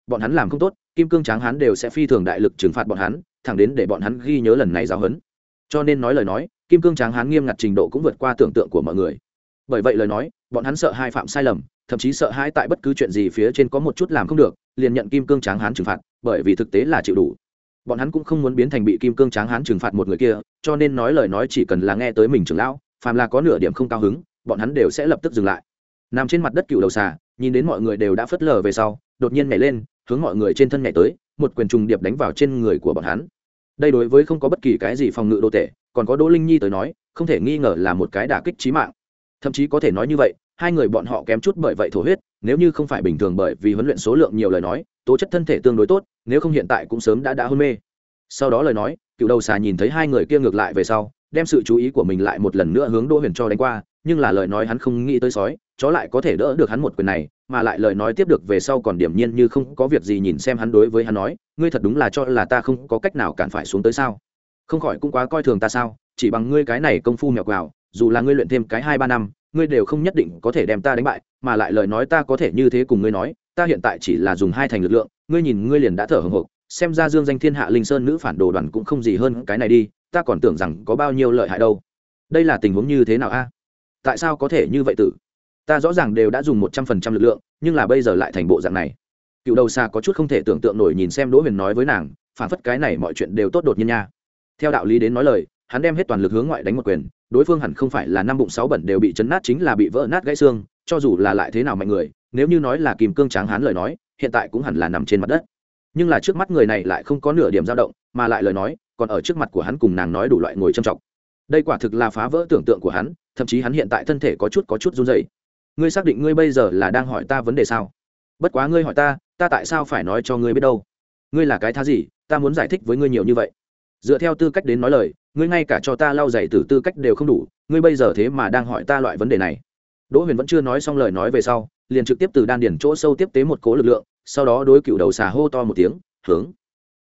bọn hắn làm không tốt kim cương tráng hán đều sẽ phi thường đại lực trừng phạt bọn hắn, thẳng đến để bọn hắn ghi nhớ lần này giáo huấn. Cho nên nói lời nói kim cương tráng hán nghiêm ngặt trình độ cũng vượt qua tưởng tượng của mọi người. Bởi vậy lời nói bọn hắn sợ hai phạm sai lầm, thậm chí sợ hai tại bất cứ chuyện gì phía trên có một chút làm không được liền nhận kim cương tráng hán trừng phạt, bởi vì thực tế là chịu đủ. Bọn hắn cũng không muốn biến thành bị kim cương tráng hán trừng phạt một người kia, cho nên nói lời nói chỉ cần là nghe tới mình trưởng lão, phàm là có nửa điểm không cao hứng bọn hắn đều sẽ lập tức dừng lại. Nằm trên mặt đất cựu đầu xà nhìn đến mọi người đều đã phớt lờ về sau, đột nhiên nhảy lên hướng mọi người trên thân nhảy tới, một quyền trùng điệp đánh vào trên người của bọn hắn. Đây đối với không có bất kỳ cái gì phòng ngự đồ tệ, còn có Đỗ Linh Nhi tới nói không thể nghi ngờ là một cái đả kích chí mạng. Thậm chí có thể nói như vậy hai người bọn họ kém chút bởi vậy thổ huyết, nếu như không phải bình thường bởi vì huấn luyện số lượng nhiều lời nói tố chất thân thể tương đối tốt, nếu không hiện tại cũng sớm đã đã hôn mê. Sau đó lời nói cựu đầu xà nhìn thấy hai người kia ngược lại về sau, đem sự chú ý của mình lại một lần nữa hướng Đỗ Huyền cho đánh qua, nhưng là lời nói hắn không nghĩ tới sói chó lại có thể đỡ được hắn một quyền này, mà lại lời nói tiếp được về sau còn điểm nhiên như không có việc gì nhìn xem hắn, đối với hắn nói ngươi thật đúng là cho là ta không có cách nào cản phải xuống tới sao, không khỏi cũng quá coi thường ta sao, chỉ bằng ngươi cái này công phu mèo quào, dù là ngươi luyện thêm cái hai ba năm ngươi đều không nhất định có thể đem ta đánh bại, mà lại lời nói ta có thể như thế cùng ngươi nói, ta hiện tại chỉ là dùng hai thành lực lượng, ngươi nhìn ngươi liền đã thở hổn hộc, xem ra dương danh thiên hạ linh sơn nữ phản đồ đoàn cũng không gì hơn cái này đi, ta còn tưởng rằng có bao nhiêu lợi hại đâu. Đây là tình huống như thế nào a? Tại sao có thể như vậy tử? Ta rõ ràng đều đã dùng một trăm phần trăm lực lượng, nhưng là bây giờ lại thành bộ dạng này. Cựu đầu xa có chút không thể tưởng tượng nổi nhìn xem Đỗ Huyền nói với nàng, phản phất cái này mọi chuyện đều tốt đột nhiên nha. Theo đạo lý đến nói lời, hắn đem hết toàn lực hướng ngoại đánh một quyền, đối phương hẳn không phải là năm bụng sáu bẩn đều bị chấn nát, chính là bị vỡ nát gãy xương, cho dù là lại thế nào mạnh người, nếu như nói là kim cương tráng hán lời nói, hiện tại cũng hẳn là nằm trên mặt đất. Nhưng là trước mắt người này lại không có nửa điểm dao động, mà lại lời nói còn ở trước mặt của hắn cùng nàng nói đủ loại ngồi châm trọng. Đây quả thực là phá vỡ tưởng tượng của hắn, thậm chí hắn hiện tại thân thể có chút có chút run rẩy. Ngươi xác định ngươi bây giờ là đang hỏi ta vấn đề sao? Bất quá ngươi hỏi ta, ta tại sao phải nói cho ngươi biết đâu? Ngươi là cái thá gì, ta muốn giải thích với ngươi nhiều như vậy. Dựa theo tư cách đến nói lời, ngươi ngay cả cho ta lau giày từ tư cách đều không đủ, ngươi bây giờ thế mà đang hỏi ta loại vấn đề này. Đỗ Huyền vẫn chưa nói xong lời nói về sau, liền trực tiếp từ đan điền chỗ sâu tiếp tế một cỗ lực lượng, sau đó đối cựu đầu xà hô to một tiếng, hướng